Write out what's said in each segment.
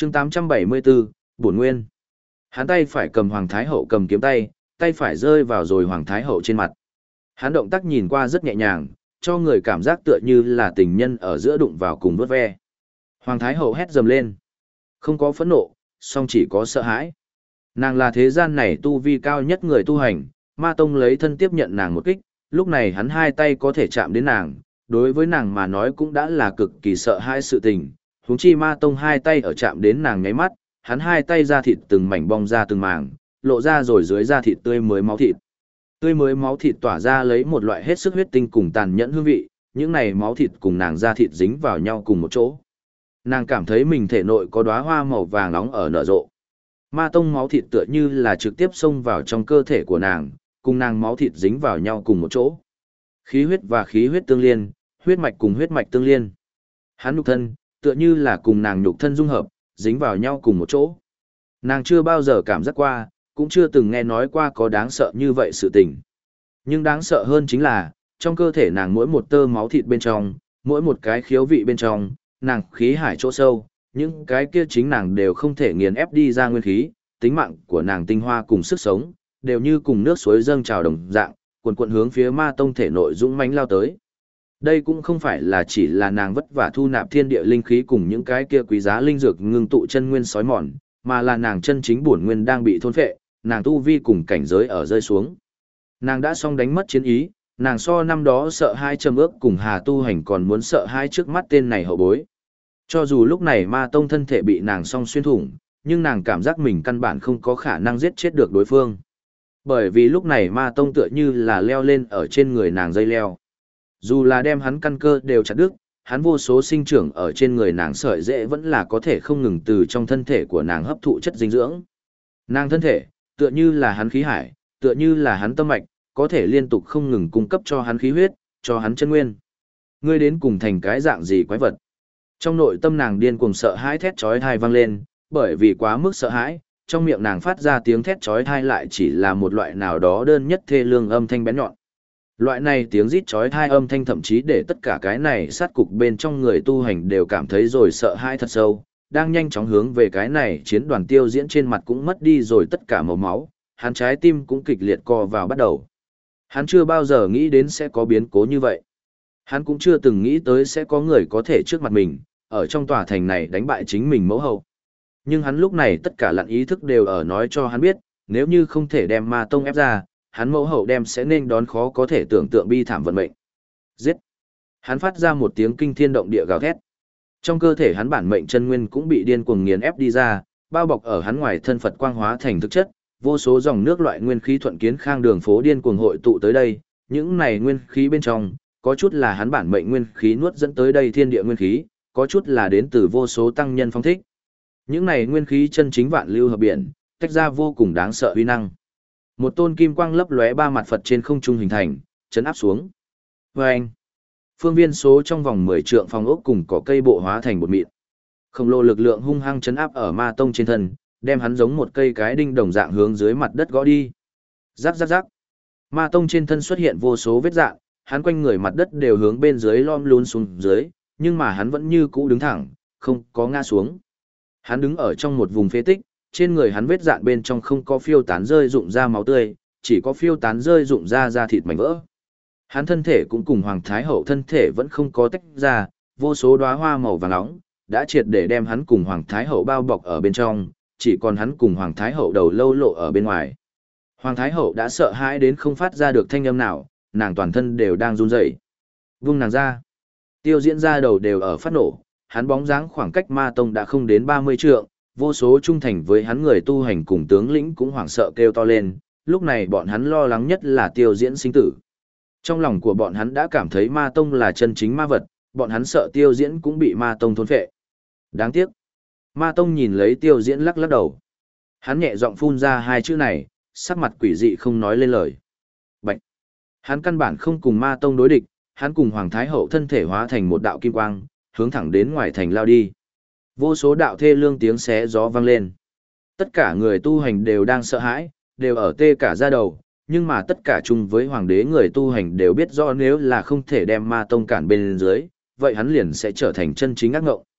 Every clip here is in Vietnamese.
chương 874, Bổn Nguyên. Hắn tay phải cầm Hoàng Thái Hậu cầm kiếm tay, tay phải rơi vào rồi Hoàng Thái Hậu trên mặt. Hắn động tác nhìn qua rất nhẹ nhàng, cho người cảm giác tựa như là tình nhân ở giữa đụng vào cùng vuốt ve. Hoàng Thái Hậu hét dầm lên. Không có phẫn nộ, song chỉ có sợ hãi. Nàng là thế gian này tu vi cao nhất người tu hành, Ma Tông lấy thân tiếp nhận nàng một kích, lúc này hắn hai tay có thể chạm đến nàng, đối với nàng mà nói cũng đã là cực kỳ sợ hãi sự tình. Huống chi Ma Tông hai tay ở chạm đến nàng nháy mắt, hắn hai tay ra thịt từng mảnh bong ra từng mảng, lộ ra rồi dưới da thịt tươi mới máu thịt. Tươi mới máu thịt tỏa ra lấy một loại hết sức huyết tinh cùng tàn nhẫn hương vị, những này máu thịt cùng nàng da thịt dính vào nhau cùng một chỗ. Nàng cảm thấy mình thể nội có đóa hoa màu vàng nóng ở nở rộ. Ma Tông máu thịt tựa như là trực tiếp xông vào trong cơ thể của nàng, cùng nàng máu thịt dính vào nhau cùng một chỗ. Khí huyết và khí huyết tương liên, huyết mạch cùng huyết mạch tương liên. Hắn nhục thân, tựa như là cùng nàng nhục thân dung hợp, dính vào nhau cùng một chỗ. Nàng chưa bao giờ cảm giác qua, cũng chưa từng nghe nói qua có đáng sợ như vậy sự tình. Nhưng đáng sợ hơn chính là, trong cơ thể nàng mỗi một tơ máu thịt bên trong, mỗi một cái khiếu vị bên trong, nàng khí hải chỗ sâu, những cái kia chính nàng đều không thể nghiền ép đi ra nguyên khí, tính mạng của nàng tinh hoa cùng sức sống, đều như cùng nước suối dâng trào đồng dạng, cuồn cuộn hướng phía Ma Tông thể nội dũng mãnh lao tới. Đây cũng không phải là chỉ là nàng vất vả thu nạp thiên địa linh khí cùng những cái kia quý giá linh dược ngưng tụ chân nguyên sói mòn, mà là nàng chân chính bổn nguyên đang bị thôn phệ, nàng tu vi cùng cảnh giới ở rơi xuống. Nàng đã xong đánh mất chiến ý, nàng so năm đó sợ hai trầm ước cùng Hà Tu Hành còn muốn sợ hai trước mắt tên này hậu bối. Cho dù lúc này Ma Tông thân thể bị nàng song xuyên thủng, nhưng nàng cảm giác mình căn bản không có khả năng giết chết được đối phương. Bởi vì lúc này Ma Tông tựa như là leo lên ở trên người nàng dây leo. Dù là đem hắn căn cơ đều chặt đứt, hắn vô số sinh trưởng ở trên người nàng sợi dễ vẫn là có thể không ngừng từ trong thân thể của nàng hấp thụ chất dinh dưỡng. Nàng thân thể, tựa như là hắn khí hải, tựa như là hắn tâm mạch, có thể liên tục không ngừng cung cấp cho hắn khí huyết, cho hắn chân nguyên. Ngươi đến cùng thành cái dạng gì quái vật? Trong nội tâm nàng điên cuồng sợ hãi thét chói tai vang lên, bởi vì quá mức sợ hãi, trong miệng nàng phát ra tiếng thét chói tai lại chỉ là một loại nào đó đơn nhất thê lương âm thanh bén nhọn. Loại này tiếng rít chói tai âm thanh thậm chí để tất cả cái này sát cục bên trong người tu hành đều cảm thấy rồi sợ hãi thật sâu, đang nhanh chóng hướng về cái này chiến đoàn tiêu diễn trên mặt cũng mất đi rồi tất cả màu máu, hắn trái tim cũng kịch liệt co vào bắt đầu. Hắn chưa bao giờ nghĩ đến sẽ có biến cố như vậy. Hắn cũng chưa từng nghĩ tới sẽ có người có thể trước mặt mình, ở trong tòa thành này đánh bại chính mình mẫu hậu. Nhưng hắn lúc này tất cả lặn ý thức đều ở nói cho hắn biết, nếu như không thể đem Ma Tông ép ra, hắn mẫu hậu đem sẽ nên đón khó có thể tưởng tượng bi thảm vận mệnh. Giết! Hắn phát ra một tiếng kinh thiên động địa gào thét. Trong cơ thể hắn bản mệnh chân nguyên cũng bị điên cuồng nghiền ép đi ra, bao bọc ở hắn ngoài thân Phật quang hóa thành thực chất, vô số dòng nước loại nguyên khí thuận kiến khang đường phố điên cuồng hội tụ tới đây, những này nguyên khí bên trong, có chút là hắn bản mệnh nguyên khí nuốt dẫn tới đây thiên địa nguyên khí, có chút là đến từ vô số tăng nhân phong thích. Những này nguyên khí chân chính vạn lưu hợp biển, tách ra vô cùng đáng sợ uy năng. Một tôn kim quang lấp lóe ba mặt Phật trên không trung hình thành, chấn áp xuống. Vâng! Phương viên số trong vòng 10 trượng phòng ốc cùng cỏ cây bộ hóa thành bột mịn. Khổng lồ lực lượng hung hăng chấn áp ở Ma Tông trên thân, đem hắn giống một cây cái đinh đồng dạng hướng dưới mặt đất gõ đi. Rắc rắc rắc. Ma Tông trên thân xuất hiện vô số vết rạn, hắn quanh người mặt đất đều hướng bên dưới lom lún xuống dưới, nhưng mà hắn vẫn như cũ đứng thẳng, không có ngã xuống. Hắn đứng ở trong một vùng phế tích, trên người hắn vết rạn bên trong không có phiêu tán rơi rụng ra máu tươi, chỉ có phiêu tán rơi rụng ra da thịt mảnh vỡ. Hắn thân thể cũng cùng Hoàng Thái Hậu thân thể vẫn không có tách ra, vô số đóa hoa màu vàng nóng đã triệt để đem hắn cùng Hoàng Thái Hậu bao bọc ở bên trong, chỉ còn hắn cùng Hoàng Thái Hậu đầu lâu lộ ở bên ngoài. Hoàng Thái Hậu đã sợ hãi đến không phát ra được thanh âm nào, nàng toàn thân đều đang run rẩy. Vung nàng ra. Tiêu Diễn ra đầu đều ở phát nổ, hắn bóng dáng khoảng cách Ma Tông đã không đến 30 trượng, vô số trung thành với hắn người tu hành cùng tướng lĩnh cũng hoảng sợ kêu to lên, lúc này bọn hắn lo lắng nhất là Tiêu Diễn sinh tử. Trong lòng của bọn hắn đã cảm thấy Ma Tông là chân chính ma vật, bọn hắn sợ Tiêu Diễn cũng bị Ma Tông thôn phệ. Đáng tiếc. Ma Tông nhìn lấy Tiêu Diễn lắc lắc đầu. Hắn nhẹ giọng phun ra hai chữ này, sắc mặt quỷ dị không nói lên lời. Bạch. Hắn căn bản không cùng Ma Tông đối địch, hắn cùng Hoàng Thái Hậu thân thể hóa thành một đạo kim quang, hướng thẳng đến ngoài thành lao đi. Vô số đạo thê lương tiếng xé gió vang lên. Tất cả người tu hành đều đang sợ hãi, đều ở tê cả da đầu, nhưng mà tất cả chung với hoàng đế người tu hành đều biết rõ nếu là không thể đem Ma Tông cản bên dưới, vậy hắn liền sẽ trở thành chân chính ác ngộng.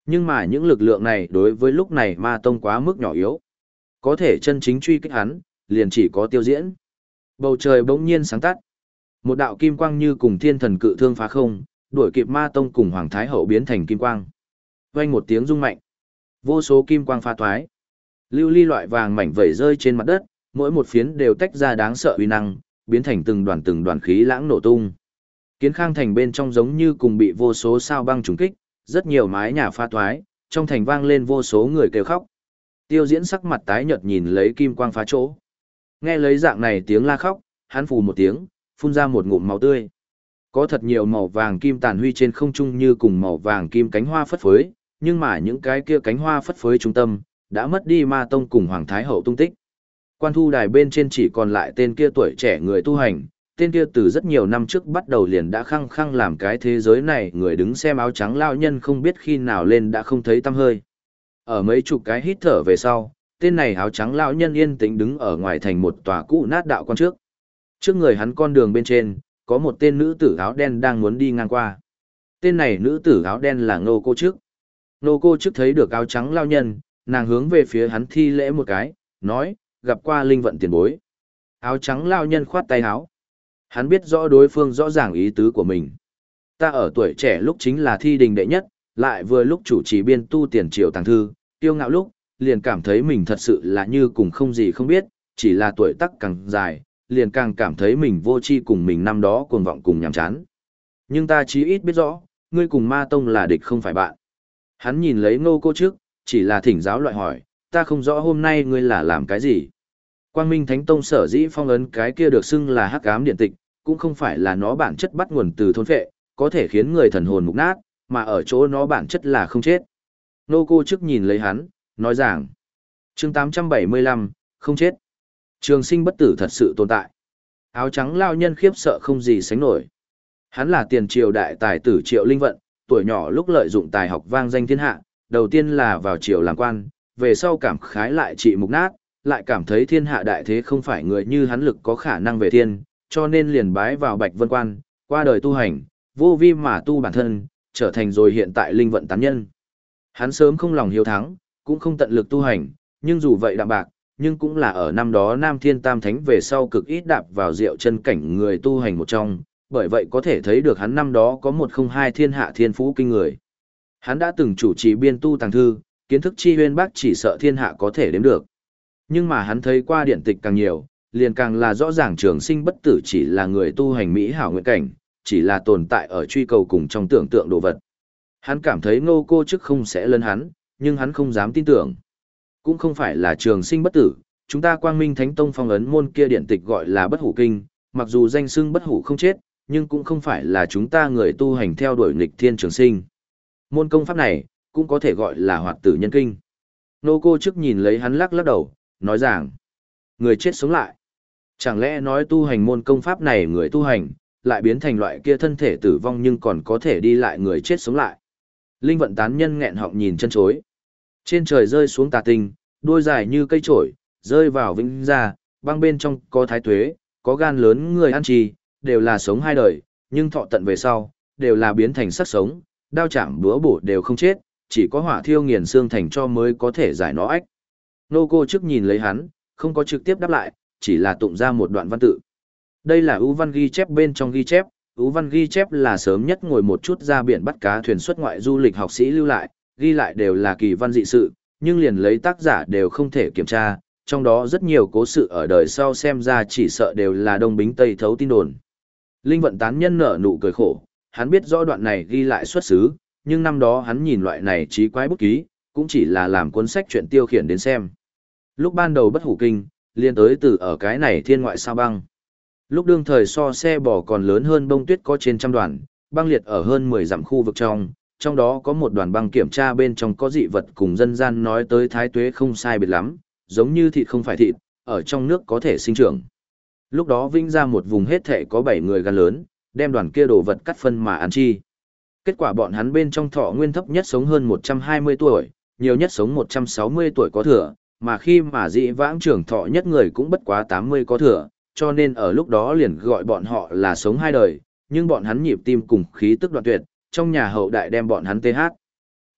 Nhưng mà những lực lượng này đối với lúc này ma tông quá mức nhỏ yếu. Có thể chân chính truy kích hắn, liền chỉ có tiêu diễn. Bầu trời bỗng nhiên sáng tắt. Một đạo kim quang như cùng thiên thần cự thương phá không, đuổi kịp ma tông cùng Hoàng Thái Hậu biến thành kim quang. Vang một tiếng rung mạnh. Vô số kim quang pha thoái. Lưu ly loại vàng mảnh vẩy rơi trên mặt đất, mỗi một phiến đều tách ra đáng sợ uy năng, biến thành từng đoàn khí lãng nổ tung. Kiến Khang thành bên trong giống như cùng bị vô số sao băng trùng kích, rất nhiều mái nhà pha thoái, trong thành vang lên vô số người kêu khóc. Tiêu diễn sắc mặt tái nhợt nhìn lấy kim quang phá chỗ. Nghe lấy dạng này tiếng la khóc, hắn phù một tiếng, phun ra một ngụm máu tươi. Có thật nhiều màu vàng kim tàn huy trên không trung như cùng màu vàng kim cánh hoa phất phới, nhưng mà những cái kia cánh hoa phất phới trung tâm, đã mất đi ma tông cùng Hoàng Thái Hậu tung tích. Quan thu đài bên trên chỉ còn lại tên kia tuổi trẻ người tu hành, tên kia từ rất nhiều năm trước bắt đầu liền đã khăng khăng làm cái thế giới này người đứng xem áo trắng lao nhân không biết khi nào lên đã không thấy tăm hơi. Ở mấy chục cái hít thở về sau, tên này áo trắng lão nhân yên tĩnh đứng ở ngoài thành một tòa cũ nát đạo quan trước. Trước người hắn con đường bên trên, có một tên nữ tử áo đen đang muốn đi ngang qua. Tên này nữ tử áo đen là Ngô Cô Trức. Ngô Cô Trức thấy được áo trắng lão nhân, nàng hướng về phía hắn thi lễ một cái, nói, gặp qua linh vận tiền bối. Áo trắng lão nhân khoát tay áo. Hắn biết rõ đối phương rõ ràng ý tứ của mình. Ta ở tuổi trẻ lúc chính là thi đình đệ nhất, lại vừa lúc chủ trì biên tu tiền triều tàng thư, tiêu ngạo lúc, liền cảm thấy mình thật sự là như cùng không gì không biết, chỉ là tuổi tác càng dài, liền càng cảm thấy mình vô tri cùng mình năm đó cuồng vọng cùng nhàm chán. Nhưng ta chí ít biết rõ, ngươi cùng ma tông là địch không phải bạn. Hắn nhìn lấy Ngô Cô Trức, chỉ là thỉnh giáo loại hỏi, ta không rõ hôm nay ngươi là làm cái gì. Quang Minh Thánh Tông sở dĩ phong ấn cái kia được xưng là hắc ám điện tịch, cũng không phải là nó bản chất bắt nguồn từ thôn phệ, có thể khiến người thần hồn mục nát, mà ở chỗ nó bản chất là không chết. Ngô Cô Trức nhìn lấy hắn, nói rằng, chương 875, không chết. Trường sinh bất tử thật sự tồn tại. Áo trắng lao nhân khiếp sợ không gì sánh nổi. Hắn là tiền triều đại tài tử Triệu Linh Vận, tuổi nhỏ lúc lợi dụng tài học vang danh thiên hạ, đầu tiên là vào triều làm quan, về sau cảm khái lại trị mục nát, lại cảm thấy thiên hạ đại thế không phải người như hắn lực có khả năng về thiên, cho nên liền bái vào Bạch Vân Quan, qua đời tu hành, vô vi mà tu bản thân, trở thành rồi hiện tại Linh Vận tán nhân. Hắn sớm không lòng hiếu thắng, cũng không tận lực tu hành, nhưng dù vậy đạm bạc, nhưng cũng là ở năm đó Nam Thiên Tam Thánh về sau cực ít đạp vào diệu chân cảnh người tu hành một trong, bởi vậy có thể thấy được hắn năm đó có một không hai thiên hạ thiên phú kinh người. Hắn đã từng chủ trì biên tu tàng thư, kiến thức chi huyên bác chỉ sợ thiên hạ có thể đếm được. Nhưng mà hắn thấy qua điện tịch càng nhiều, liền càng là rõ ràng trường sinh bất tử chỉ là người tu hành mỹ hảo nguyện cảnh, chỉ là tồn tại ở truy cầu cùng trong tưởng tượng đồ vật. Hắn cảm thấy Ngô Cô Trức không sẽ lấn hắn, nhưng hắn không dám tin tưởng. Cũng không phải là trường sinh bất tử, chúng ta Quang Minh Thánh Tông phong ấn môn kia điện tịch gọi là bất hủ kinh, mặc dù danh xưng bất hủ không chết, nhưng cũng không phải là chúng ta người tu hành theo đuổi nghịch thiên trường sinh. Môn công pháp này, cũng có thể gọi là hoạt tử nhân kinh. Ngô Cô Trức nhìn lấy hắn lắc lắc đầu, nói rằng, người chết sống lại. Chẳng lẽ nói tu hành môn công pháp này người tu hành, lại biến thành loại kia thân thể tử vong nhưng còn có thể đi lại người chết sống lại. Linh Vận tán nhân nghẹn họng nhìn chân chối. Trên trời rơi xuống tà tinh, đuôi dài như cây trổi, rơi vào vĩnh gia, băng bên trong có thái tuế, có gan lớn người ăn trì, đều là sống hai đời, nhưng thọ tận về sau, đều là biến thành sắc sống, đao chạm búa bổ đều không chết, chỉ có hỏa thiêu nghiền xương thành cho mới có thể giải nó ách. Ngô Cô Trức nhìn lấy hắn, không có trực tiếp đáp lại, chỉ là tụng ra một đoạn văn tự. Đây là ưu văn ghi chép bên trong ghi chép, ưu văn ghi chép là sớm nhất ngồi một chút ra biển bắt cá thuyền xuất ngoại du lịch học sĩ lưu lại, ghi lại đều là kỳ văn dị sự, nhưng liền lấy tác giả đều không thể kiểm tra, trong đó rất nhiều cố sự ở đời sau xem ra chỉ sợ đều là đông bính tây thấu tin đồn. Linh Vận tán nhân nở nụ cười khổ, hắn biết rõ đoạn này ghi lại xuất xứ, nhưng năm đó hắn nhìn loại này trí quái bút ký, cũng chỉ là làm cuốn sách chuyện tiêu khiển đến xem. Lúc ban đầu bất hủ kinh, liên tới từ ở cái này thiên ngoại sao băng. Lúc đương thời so xe bò còn lớn hơn bông tuyết có trên trăm đoàn, băng liệt ở hơn 10 dặm khu vực trong đó có một đoàn băng kiểm tra bên trong có dị vật cùng dân gian nói tới thái tuế không sai biệt lắm, giống như thịt không phải thịt, ở trong nước có thể sinh trưởng. Lúc đó vinh ra một vùng hết thể có 7 người gan lớn, đem đoàn kia đồ vật cắt phân mà ăn chi. Kết quả bọn hắn bên trong thọ nguyên thấp nhất sống hơn 120 tuổi, nhiều nhất sống 160 tuổi có thừa, mà khi mà dị vãng trưởng thọ nhất người cũng bất quá 80 có thừa, cho nên ở lúc đó liền gọi bọn họ là sống hai đời, nhưng bọn hắn nhịp tim cùng khí tức đoạn tuyệt, trong nhà hậu đại đem bọn hắn TH.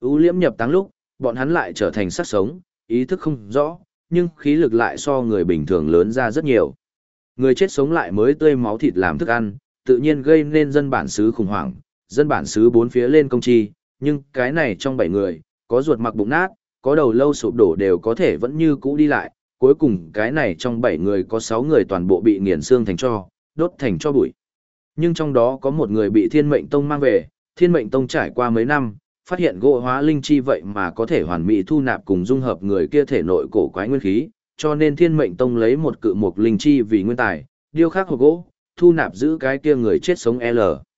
U liễm nhập táng lúc, bọn hắn lại trở thành xác sống, ý thức không rõ, nhưng khí lực lại so người bình thường lớn ra rất nhiều. Người chết sống lại mới tươi máu thịt làm thức ăn, tự nhiên gây nên dân bản xứ khủng hoảng, dân bản xứ bốn phía lên công chi, nhưng cái này trong 7 người, có ruột mặc bụng nát, có đầu lâu sụp đổ đều có thể vẫn như cũ đi lại, cuối cùng cái này trong 7 người có 6 người toàn bộ bị nghiền xương thành tro, đốt thành tro bụi. Nhưng trong đó có một người bị Thiên Mệnh Tông mang về, Thiên Mệnh Tông trải qua mấy năm, phát hiện gỗ hóa linh chi vậy mà có thể hoàn mỹ thu nạp cùng dung hợp người kia thể nội cổ quái nguyên khí, cho nên Thiên Mệnh Tông lấy một cự mục linh chi vì nguyên tài, điêu khắc hộp gỗ, thu nạp giữ cái kia người chết sống L.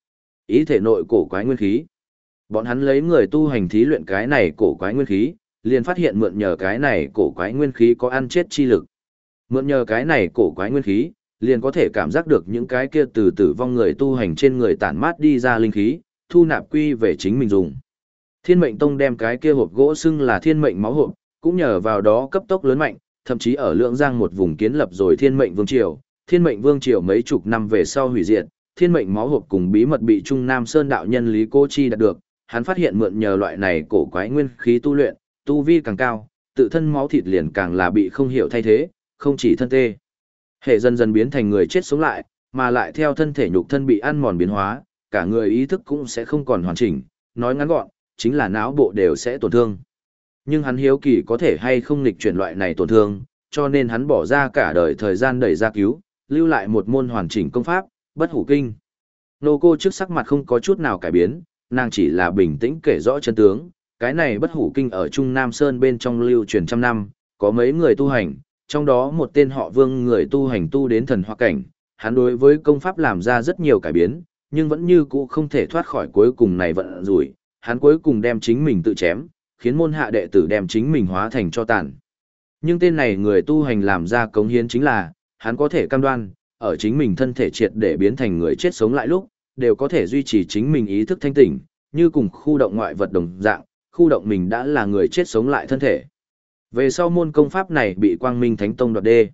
Ý thể nội cổ quái nguyên khí. Bọn hắn lấy người tu hành thí luyện cái này cổ quái nguyên khí, liền phát hiện mượn nhờ cái này cổ quái nguyên khí có ăn chết chi lực. Mượn nhờ cái này cổ quái nguyên khí, liền có thể cảm giác được những cái kia từ tử vong người tu hành trên người tản mát đi ra linh khí, thu nạp quy về chính mình dùng. Thiên Mệnh Tông đem cái kia hộp gỗ xưng là Thiên Mệnh máu hộp, cũng nhờ vào đó cấp tốc lớn mạnh, thậm chí ở Lượng Giang một vùng kiến lập rồi Thiên Mệnh Vương Triều. Thiên Mệnh Vương Triều mấy chục năm về sau hủy diệt, Thiên Mệnh máu hộp cùng bí mật bị Trung Nam Sơn đạo nhân Lý Cô Chi đạt được, hắn phát hiện mượn nhờ loại này cổ quái nguyên khí tu luyện, tu vi càng cao, tự thân máu thịt liền càng là bị không hiểu thay thế, không chỉ thân tê hệ dần dần biến thành người chết sống lại, mà lại theo thân thể nhục thân bị ăn mòn biến hóa, cả người ý thức cũng sẽ không còn hoàn chỉnh, nói ngắn gọn, chính là não bộ đều sẽ tổn thương. Nhưng hắn hiếu kỳ có thể hay không nghịch chuyển loại này tổn thương, cho nên hắn bỏ ra cả đời thời gian đẩy ra cứu, lưu lại một môn hoàn chỉnh công pháp, Bất Hủ Kinh. Nô cô trước sắc mặt không có chút nào cải biến, nàng chỉ là bình tĩnh kể rõ chân tướng, cái này Bất Hủ Kinh ở Trung Nam Sơn bên trong lưu truyền trăm năm, có mấy người tu hành, trong đó một tên họ Vương người tu hành tu đến thần hoa cảnh, hắn đối với công pháp làm ra rất nhiều cải biến, nhưng vẫn như cũ không thể thoát khỏi cuối cùng này vận rủi, hắn cuối cùng đem chính mình tự chém, khiến môn hạ đệ tử đem chính mình hóa thành cho tàn. Nhưng tên này người tu hành làm ra cống hiến chính là, hắn có thể cam đoan, ở chính mình thân thể triệt để biến thành người chết sống lại lúc, đều có thể duy trì chính mình ý thức thanh tỉnh, như cùng khu động ngoại vật đồng dạng, khu động mình đã là người chết sống lại thân thể. Về sau môn công pháp này bị Quang Minh Thánh Tông đoạt đê.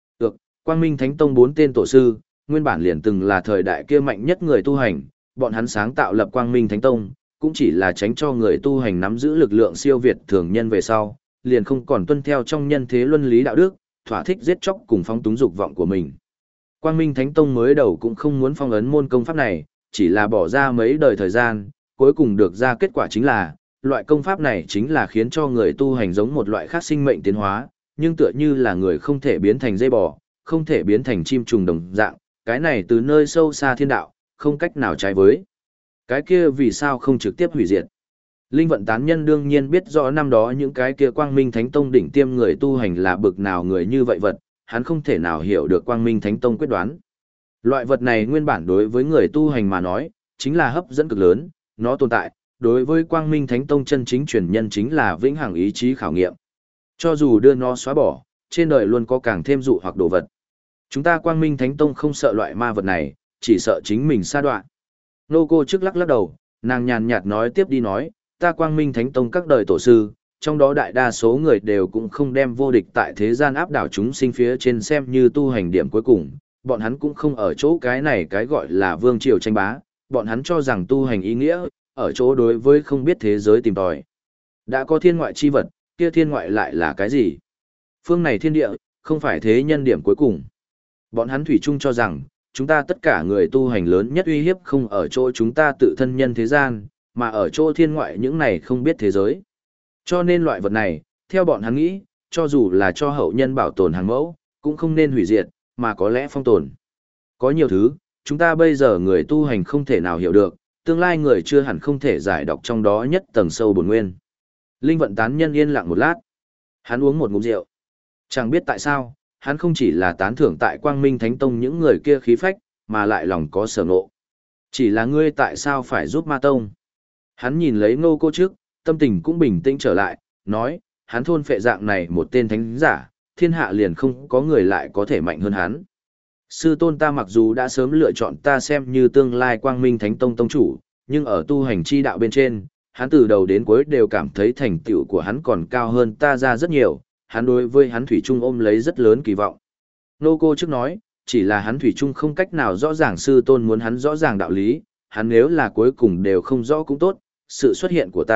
Quang Minh Thánh Tông 4 tên tổ sư, nguyên bản liền từng là thời đại kia mạnh nhất người tu hành, bọn hắn sáng tạo lập Quang Minh Thánh Tông, cũng chỉ là tránh cho người tu hành nắm giữ lực lượng siêu việt thường nhân về sau, liền không còn tuân theo trong nhân thế luân lý đạo đức, thỏa thích giết chóc cùng phóng túng dục vọng của mình. Quang Minh Thánh Tông mới đầu cũng không muốn phong ấn môn công pháp này, chỉ là bỏ ra mấy đời thời gian, cuối cùng được ra kết quả chính là, loại công pháp này chính là khiến cho người tu hành giống một loại khác sinh mệnh tiến hóa, nhưng tựa như là người không thể biến thành dây bò, không thể biến thành chim trùng đồng dạng, cái này từ nơi sâu xa thiên đạo, không cách nào trái với. Cái kia vì sao không trực tiếp hủy diệt? Linh vận tán nhân đương nhiên biết rõ năm đó những cái kia Quang Minh Thánh Tông đỉnh tiêm người tu hành là bực nào người như vậy vật, hắn không thể nào hiểu được Quang Minh Thánh Tông quyết đoán. Loại vật này nguyên bản đối với người tu hành mà nói, chính là hấp dẫn cực lớn, nó tồn tại, đối với Quang Minh Thánh Tông chân chính truyền nhân chính là vĩnh hằng ý chí khảo nghiệm. Cho dù đưa nó xóa bỏ, trên đời luôn có càng thêm dụ hoặc đồ vật. Chúng ta Quang Minh Thánh Tông không sợ loại ma vật này, chỉ sợ chính mình sa đoạn. Nô cô trước lắc lắc đầu, nàng nhàn nhạt nói tiếp đi nói, ta Quang Minh Thánh Tông các đời tổ sư, trong đó đại đa số người đều cũng không đem vô địch tại thế gian áp đảo chúng sinh phía trên xem như tu hành điểm cuối cùng, bọn hắn cũng không ở chỗ cái này cái gọi là vương triều tranh bá, bọn hắn cho rằng tu hành ý nghĩa, ở chỗ đối với không biết thế giới tìm tòi. Đã có thiên ngoại chi vật, kia thiên ngoại lại là cái gì? Phương này thiên địa, không phải thế nhân điểm cuối cùng. Bọn hắn thủy chung cho rằng, chúng ta tất cả người tu hành lớn nhất uy hiếp không ở chỗ chúng ta tự thân nhân thế gian, mà ở chỗ thiên ngoại những này không biết thế giới. Cho nên loại vật này, theo bọn hắn nghĩ, cho dù là cho hậu nhân bảo tồn hàng mẫu, cũng không nên hủy diệt, mà có lẽ phong tồn. Có nhiều thứ, chúng ta bây giờ người tu hành không thể nào hiểu được, tương lai người chưa hẳn không thể giải đọc trong đó nhất tầng sâu bổn nguyên. Linh vận tán nhân yên lặng một lát. Hắn uống một ngụm rượu. Chẳng biết tại sao, hắn không chỉ là tán thưởng tại Quang Minh Thánh Tông những người kia khí phách, mà lại lòng có sở ngộ. Chỉ là ngươi tại sao phải giúp Ma Tông? Hắn nhìn lấy Ngô cô trước, tâm tình cũng bình tĩnh trở lại, nói, hắn thôn phệ dạng này một tên thánh giả, thiên hạ liền không có người lại có thể mạnh hơn hắn. Sư tôn ta mặc dù đã sớm lựa chọn ta xem như tương lai Quang Minh Thánh Tông tông chủ, nhưng ở tu hành chi đạo bên trên, hắn từ đầu đến cuối đều cảm thấy thành tựu của hắn còn cao hơn ta ra rất nhiều, hắn đối với hắn Thủy Trung ôm lấy rất lớn kỳ vọng. Nô cô trước nói, chỉ là hắn Thủy Trung không cách nào rõ ràng sư tôn muốn hắn rõ ràng đạo lý, hắn nếu là cuối cùng đều không rõ cũng tốt, sự xuất hiện của ta,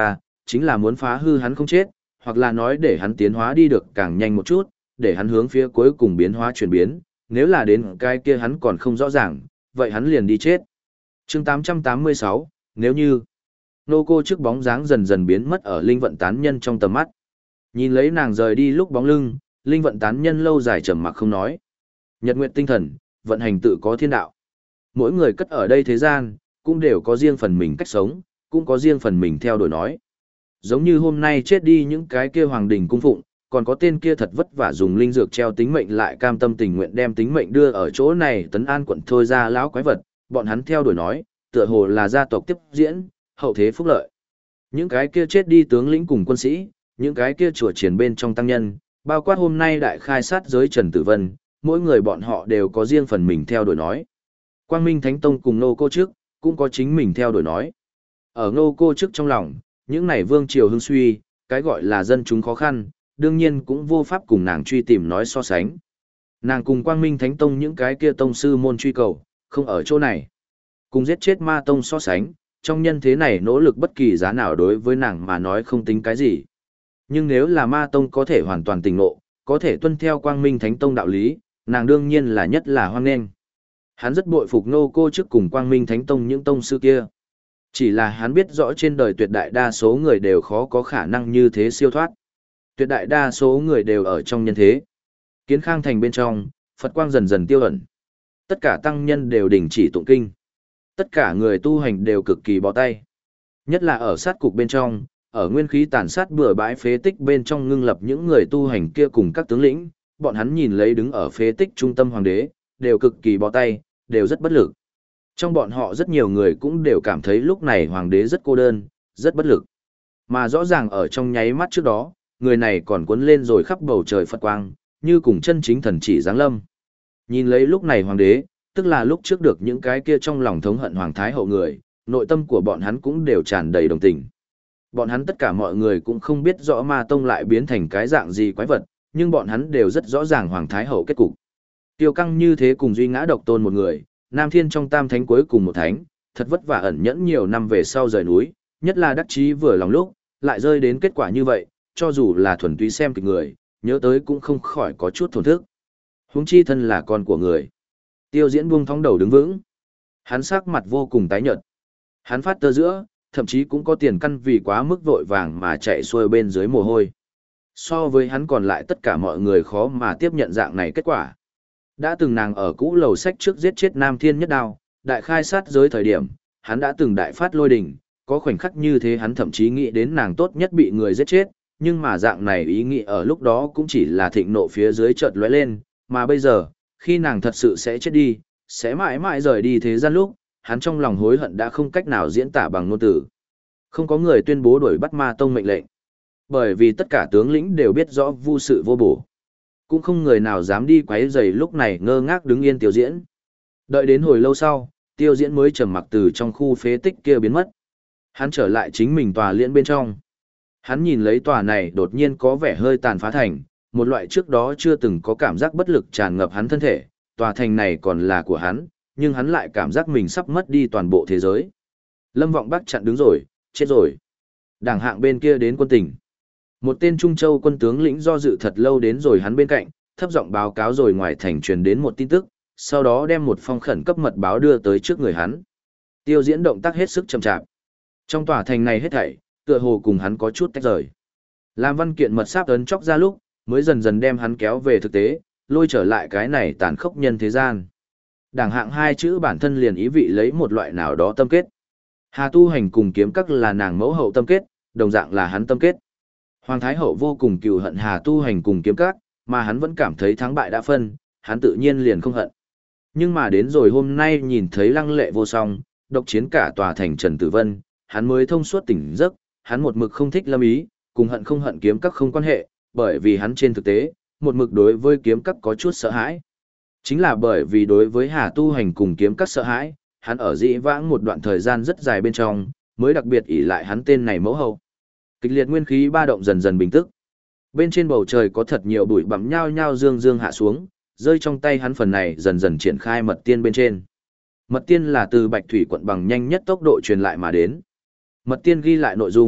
chính là muốn phá hư hắn không chết, hoặc là nói để hắn tiến hóa đi được càng nhanh một chút, để hắn hướng phía cuối cùng biến hóa chuyển biến, nếu là đến cái kia hắn còn không rõ ràng, vậy hắn liền đi chết. Chương 886, nếu như nô cô trước bóng dáng dần dần biến mất ở linh vận tán nhân trong tầm mắt. Nhìn lấy nàng rời đi lúc bóng lưng, linh vận tán nhân lâu dài trầm mặc không nói. Nhật nguyệt tinh thần, vận hành tự có thiên đạo. Mỗi người cất ở đây thế gian, cũng đều có riêng phần mình cách sống, cũng có riêng phần mình theo đuổi nói. Giống như hôm nay chết đi những cái kia hoàng đình cung phụng, còn có tên kia thật vất vả dùng linh dược treo tính mệnh lại cam tâm tình nguyện đem tính mệnh đưa ở chỗ này tấn an quận thôi ra lão quái vật, bọn hắn theo đuổi nói, tựa hồ là gia tộc tiếp diễn, hậu thế phúc lợi. Những cái kia chết đi tướng lĩnh cùng quân sĩ, những cái kia chùa triển bên trong tăng nhân, bao quát hôm nay đại khai sát giới Trần Tử Vân, mỗi người bọn họ đều có riêng phần mình theo đuổi nói. Quang Minh Thánh Tông cùng Nô Cô Trước, cũng có chính mình theo đuổi nói. Ở Nô Cô Trước trong lòng, những này vương triều hưng suy, cái gọi là dân chúng khó khăn, đương nhiên cũng vô pháp cùng nàng truy tìm nói so sánh. Nàng cùng Quang Minh Thánh Tông những cái kia tông sư môn truy cầu, không ở chỗ này. Cùng giết chết ma tông so sánh, trong nhân thế này nỗ lực bất kỳ giá nào đối với nàng mà nói không tính cái gì. Nhưng nếu là ma tông có thể hoàn toàn tỉnh ngộ, có thể tuân theo Quang Minh Thánh Tông đạo lý, nàng đương nhiên là nhất là hoan nghênh. Hắn rất bội phục Nô Cô Trước cùng Quang Minh Thánh Tông những tông sư kia. Chỉ là hắn biết rõ trên đời tuyệt đại đa số người đều khó có khả năng như thế siêu thoát. Tuyệt đại đa số người đều ở trong nhân thế. Kiến Khang thành bên trong, Phật quang dần dần tiêu ẩn. Tất cả tăng nhân đều đình chỉ tụng kinh. Tất cả người tu hành đều cực kỳ bó tay. Nhất là ở sát cục bên trong, ở nguyên khí tàn sát bừa bãi phế tích bên trong ngưng lập những người tu hành kia cùng các tướng lĩnh, bọn hắn nhìn lấy đứng ở phế tích trung tâm hoàng đế, đều cực kỳ bó tay, đều rất bất lực. Trong bọn họ rất nhiều người cũng đều cảm thấy lúc này hoàng đế rất cô đơn, rất bất lực. Mà rõ ràng ở trong nháy mắt trước đó, người này còn cuốn lên rồi khắp bầu trời Phật quang, như cùng chân chính thần chỉ giáng lâm. Nhìn lấy lúc này hoàng đế, tức là lúc trước được những cái kia trong lòng thống hận hoàng thái hậu người, nội tâm của bọn hắn cũng đều tràn đầy đồng tình. Bọn hắn tất cả mọi người cũng không biết rõ ma tông lại biến thành cái dạng gì quái vật, nhưng bọn hắn đều rất rõ ràng hoàng thái hậu kết cục. Tiêu căng như thế cùng duy ngã độc tôn một người, Nam Thiên trong tam thánh cuối cùng một thánh, thật vất vả ẩn nhẫn nhiều năm về sau rời núi, nhất là đắc chí vừa lòng lúc, lại rơi đến kết quả như vậy, cho dù là thuần túy xem kịch người, nhớ tới cũng không khỏi có chút thổn thức. Huống chi thân là con của người. Tiêu Diễn buông thõng đầu đứng vững. Hắn sắc mặt vô cùng tái nhợt. Hắn phát tơ giữa, thậm chí cũng có tiền căn vì quá mức vội vàng mà chạy xuôi bên dưới mồ hôi. So với hắn còn lại tất cả mọi người khó mà tiếp nhận dạng này kết quả. Đã từng nàng ở cũ lầu sách trước giết chết Nam Thiên nhất đao, đại khai sát giới thời điểm, hắn đã từng đại phát lôi đình, có khoảnh khắc như thế hắn thậm chí nghĩ đến nàng tốt nhất bị người giết chết, nhưng mà dạng này ý nghĩ ở lúc đó cũng chỉ là thịnh nộ phía dưới chợt lóe lên, mà bây giờ, khi nàng thật sự sẽ chết đi, sẽ mãi mãi rời đi thế gian lúc, hắn trong lòng hối hận đã không cách nào diễn tả bằng ngôn từ. Không có người tuyên bố đuổi bắt ma tông mệnh lệnh, bởi vì tất cả tướng lĩnh đều biết rõ vu sự vô bổ. Cũng không người nào dám đi quấy rầy lúc này ngơ ngác đứng yên Tiêu Diễn. Đợi đến hồi lâu sau, Tiêu Diễn mới trầm mặc từ trong khu phế tích kia biến mất. Hắn trở lại chính mình tòa liễn bên trong. Hắn nhìn lấy tòa này đột nhiên có vẻ hơi tàn phá thành, một loại trước đó chưa từng có cảm giác bất lực tràn ngập hắn thân thể. Tòa thành này còn là của hắn, nhưng hắn lại cảm giác mình sắp mất đi toàn bộ thế giới. Lâm Vọng Bắc chặn đứng rồi, chết rồi. Đảng hạng bên kia đến quân tỉnh. Một tên Trung Châu quân tướng lĩnh do dự thật lâu đến rồi hắn bên cạnh, thấp giọng báo cáo rồi ngoài thành truyền đến một tin tức, sau đó đem một phong khẩn cấp mật báo đưa tới trước người hắn. Tiêu Diễn động tác hết sức chậm chạp. Trong tòa thành này hết thảy, tựa hồ cùng hắn có chút tách rời. Làm văn kiện mật sáp ấn chóc ra lúc, mới dần dần đem hắn kéo về thực tế, lôi trở lại cái này tàn khốc nhân thế gian. Đảng hạng hai chữ bản thân liền ý vị lấy một loại nào đó tâm kết. Hà Tu Hành cùng Kiếm Các là nàng mẫu hậu tâm kết, đồng dạng là hắn tâm kết. Hoàng Thái Hậu vô cùng cừu hận Hà Tu Hành cùng Kiếm Các, mà hắn vẫn cảm thấy thắng bại đã phân, hắn tự nhiên liền không hận. Nhưng mà đến rồi hôm nay nhìn thấy lăng lệ vô song, độc chiến cả tòa thành Trần Tử Vân, hắn mới thông suốt tỉnh giấc, hắn một mực không thích Lâm Ý, cùng hận không hận Kiếm Các không quan hệ, bởi vì hắn trên thực tế, một mực đối với Kiếm Các có chút sợ hãi. Chính là bởi vì đối với Hà Tu Hành cùng Kiếm Các sợ hãi, hắn ở dĩ vãng một đoạn thời gian rất dài bên trong, mới đặc biệt ỷ lại hắn tên này mẫu hậu. Kịch liệt nguyên khí ba động dần dần bình tức. Bên trên bầu trời có thật nhiều bụi bặm nhao nhao dương dương hạ xuống, rơi trong tay hắn phần này dần dần triển khai mật tiên bên trên. Mật tiên là từ Bạch Thủy quận bằng nhanh nhất tốc độ truyền lại mà đến. Mật tiên ghi lại nội dung,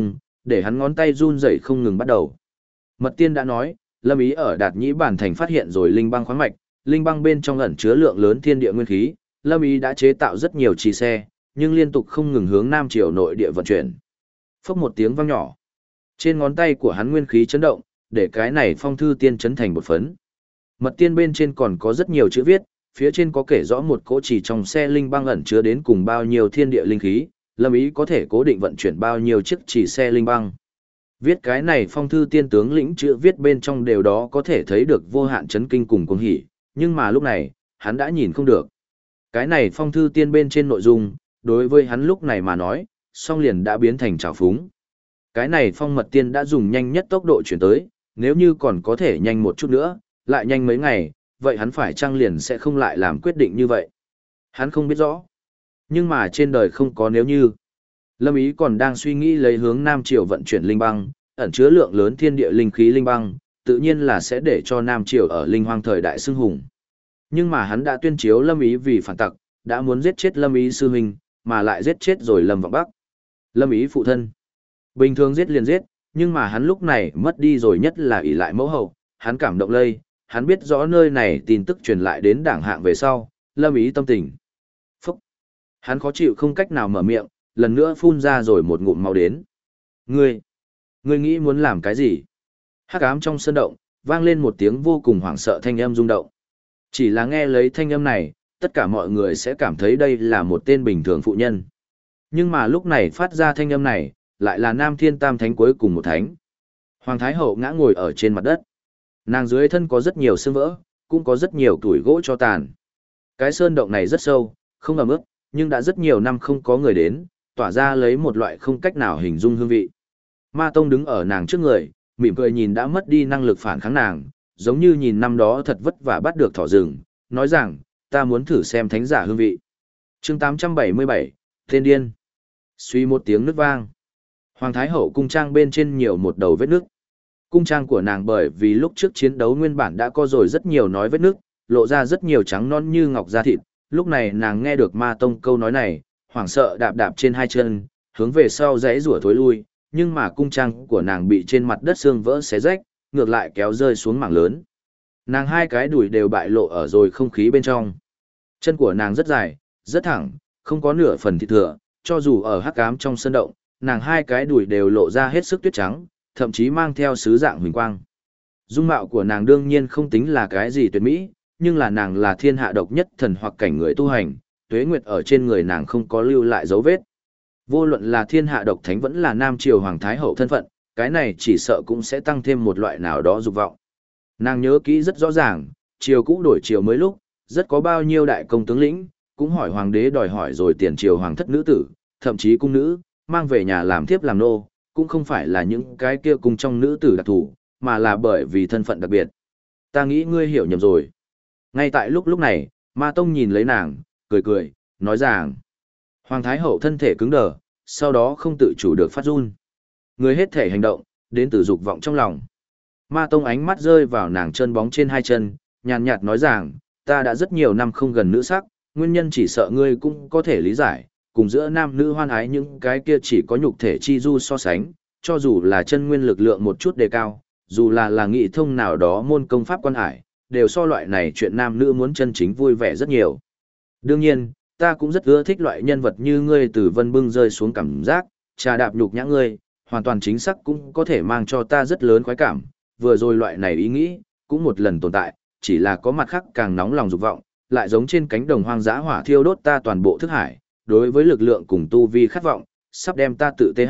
để hắn ngón tay run rẩy không ngừng bắt đầu. Mật tiên đã nói, Lâm Ý ở Đạt Nhĩ Bản thành phát hiện rồi linh băng khoáng mạch, linh băng bên trong ẩn chứa lượng lớn thiên địa nguyên khí, Lâm Ý đã chế tạo rất nhiều trì xe, nhưng liên tục không ngừng hướng Nam Triều nội địa vận chuyển. Phốc một tiếng vang nhỏ. Trên ngón tay của hắn nguyên khí chấn động, để cái này phong thư tiên chấn thành bột phấn. Mật tiên bên trên còn có rất nhiều chữ viết, phía trên có kể rõ một cỗ chỉ trong xe linh băng ẩn chứa đến cùng bao nhiêu thiên địa linh khí, Lâm Ý có thể cố định vận chuyển bao nhiêu chiếc chỉ xe linh băng. Viết cái này phong thư tiên tướng lĩnh chữ viết bên trong đều đó có thể thấy được vô hạn chấn kinh cùng cuồng hỉ, nhưng mà lúc này, hắn đã nhìn không được. Cái này phong thư tiên bên trên nội dung, đối với hắn lúc này mà nói, song liền đã biến thành trào phúng. Cái này phong mật tiên đã dùng nhanh nhất tốc độ chuyển tới, nếu như còn có thể nhanh một chút nữa, lại nhanh mấy ngày, vậy hắn phải chăng liền sẽ không lại làm quyết định như vậy. Hắn không biết rõ. Nhưng mà trên đời không có nếu như. Lâm Ý còn đang suy nghĩ lấy hướng Nam Triều vận chuyển linh băng, ẩn chứa lượng lớn thiên địa linh khí linh băng, tự nhiên là sẽ để cho Nam Triều ở linh hoang thời đại xưng hùng. Nhưng mà hắn đã tuyên chiếu Lâm Ý vì phản tặc, đã muốn giết chết Lâm Ý sư huynh, mà lại giết chết rồi Lâm Vọng Bắc. Lâm Ý phụ thân. Bình thường giết liền giết, nhưng mà hắn lúc này mất đi rồi nhất là ỷ lại mẫu hậu, hắn cảm động lây, hắn biết rõ nơi này tin tức truyền lại đến đảng hạng về sau, Lâm Ý tâm tình. Phúc! Hắn khó chịu không cách nào mở miệng, lần nữa phun ra rồi một ngụm máu đến. Ngươi nghĩ muốn làm cái gì? Hắc ám trong sân động, vang lên một tiếng vô cùng hoảng sợ thanh âm rung động. Chỉ là nghe lấy thanh âm này, tất cả mọi người sẽ cảm thấy đây là một tên bình thường phụ nhân. Nhưng mà lúc này phát ra thanh âm này, lại là Nam Thiên Tam Thánh cuối cùng một thánh. Hoàng Thái Hậu ngã ngồi ở trên mặt đất. Nàng dưới thân có rất nhiều xương vỡ, cũng có rất nhiều tuổi gỗ cho tàn. Cái sơn động này rất sâu, không ẩm ướt, nhưng đã rất nhiều năm không có người đến, tỏa ra lấy một loại không cách nào hình dung hương vị. Ma Tông đứng ở nàng trước người, mỉm cười nhìn đã mất đi năng lực phản kháng nàng, giống như nhìn năm đó thật vất vả bắt được thỏ rừng, nói rằng, ta muốn thử xem thánh giả hương vị. Chương 877, Tên điên. Suy một tiếng nước vang. Hoàng Thái Hậu cung trang bên trên nhiều một đầu vết nước. Cung trang của nàng bởi vì lúc trước chiến đấu nguyên bản đã có rồi rất nhiều nói vết nước, lộ ra rất nhiều trắng non như ngọc da thịt. Lúc này nàng nghe được Ma Tông câu nói này, hoảng sợ đạp đạp trên hai chân, hướng về sau giãy rủa thối lui, nhưng mà cung trang của nàng bị trên mặt đất xương vỡ xé rách, ngược lại kéo rơi xuống mảng lớn. Nàng hai cái đùi đều bại lộ ở rồi không khí bên trong. Chân của nàng rất dài, rất thẳng, không có nửa phần thịt thừa, cho dù ở hắc ám trong sân động, nàng hai cái đùi đều lộ ra hết sức tuyết trắng, thậm chí mang theo sứ dạng huỳnh quang. Dung mạo của nàng đương nhiên không tính là cái gì tuyệt mỹ, nhưng là nàng là thiên hạ độc nhất thần hoặc cảnh người tu hành, tuế nguyệt ở trên người nàng không có lưu lại dấu vết. Vô luận là thiên hạ độc thánh vẫn là Nam Triều Hoàng Thái Hậu thân phận, cái này chỉ sợ cũng sẽ tăng thêm một loại nào đó dục vọng. Nàng nhớ kỹ rất rõ ràng, triều cũ đổi triều mới lúc, rất có bao nhiêu đại công tướng lĩnh, cũng hỏi hoàng đế đòi hỏi rồi tiền triều hoàng thất nữ tử, thậm chí cung nữ, mang về nhà làm thiếp làm nô, cũng không phải là những cái kia cung trong nữ tử đặc thù, mà là bởi vì thân phận đặc biệt. Ta nghĩ ngươi hiểu nhầm rồi. Ngay tại lúc này, Ma Tông nhìn lấy nàng, cười, nói rằng, Hoàng Thái Hậu thân thể cứng đờ, sau đó không tự chủ được phát run. Người hết thể hành động, đến từ dục vọng trong lòng. Ma Tông ánh mắt rơi vào nàng chân bóng trên hai chân, nhàn nhạt nói rằng, ta đã rất nhiều năm không gần nữ sắc, nguyên nhân chỉ sợ ngươi cũng có thể lý giải, cùng giữa nam nữ hoan ái những cái kia chỉ có nhục thể chi du so sánh, cho dù là chân nguyên lực lượng một chút đề cao, dù là nghị thông nào đó môn công pháp quan hải, đều so loại này chuyện nam nữ muốn chân chính vui vẻ rất nhiều. Đương nhiên, ta cũng rất ưa thích loại nhân vật như ngươi từ vân bưng rơi xuống cảm giác, trà đạp nhục nhã ngươi, hoàn toàn chính xác cũng có thể mang cho ta rất lớn khoái cảm, vừa rồi loại này ý nghĩ, cũng một lần tồn tại, chỉ là có mặt khác càng nóng lòng dục vọng, lại giống trên cánh đồng hoang dã hỏa thiêu đốt ta toàn bộ thức hải, đối với lực lượng cùng tu vi khát vọng, sắp đem ta tự TH.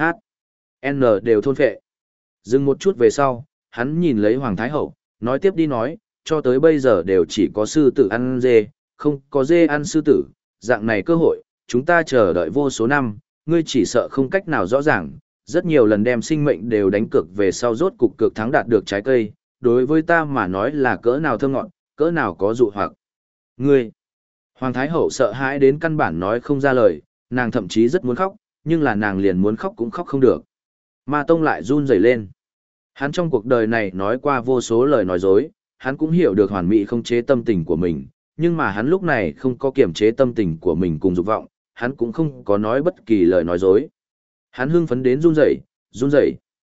N đều thôn phệ. Dừng một chút về sau, hắn nhìn lấy Hoàng Thái Hậu, nói tiếp đi nói, cho tới bây giờ đều chỉ có sư tử ăn dê, không có dê ăn sư tử, dạng này cơ hội, chúng ta chờ đợi vô số năm, ngươi chỉ sợ không cách nào rõ ràng, rất nhiều lần đem sinh mệnh đều đánh cược về sau rốt cục cược thắng đạt được trái cây, đối với ta mà nói là cỡ nào thơm ngọt, cỡ nào có dụ hoặc. Ngươi, Hoàng Thái Hậu sợ hãi đến căn bản nói không ra lời, nàng thậm chí rất muốn khóc, nhưng là nàng liền muốn khóc cũng khóc không được. Ma Tông lại run rẩy lên. Hắn trong cuộc đời này nói qua vô số lời nói dối, hắn cũng hiểu được hoàn mỹ không chế tâm tình của mình, nhưng mà hắn lúc này không có kiềm chế tâm tình của mình cùng dục vọng, hắn cũng không có nói bất kỳ lời nói dối. Hắn hưng phấn đến run rẩy,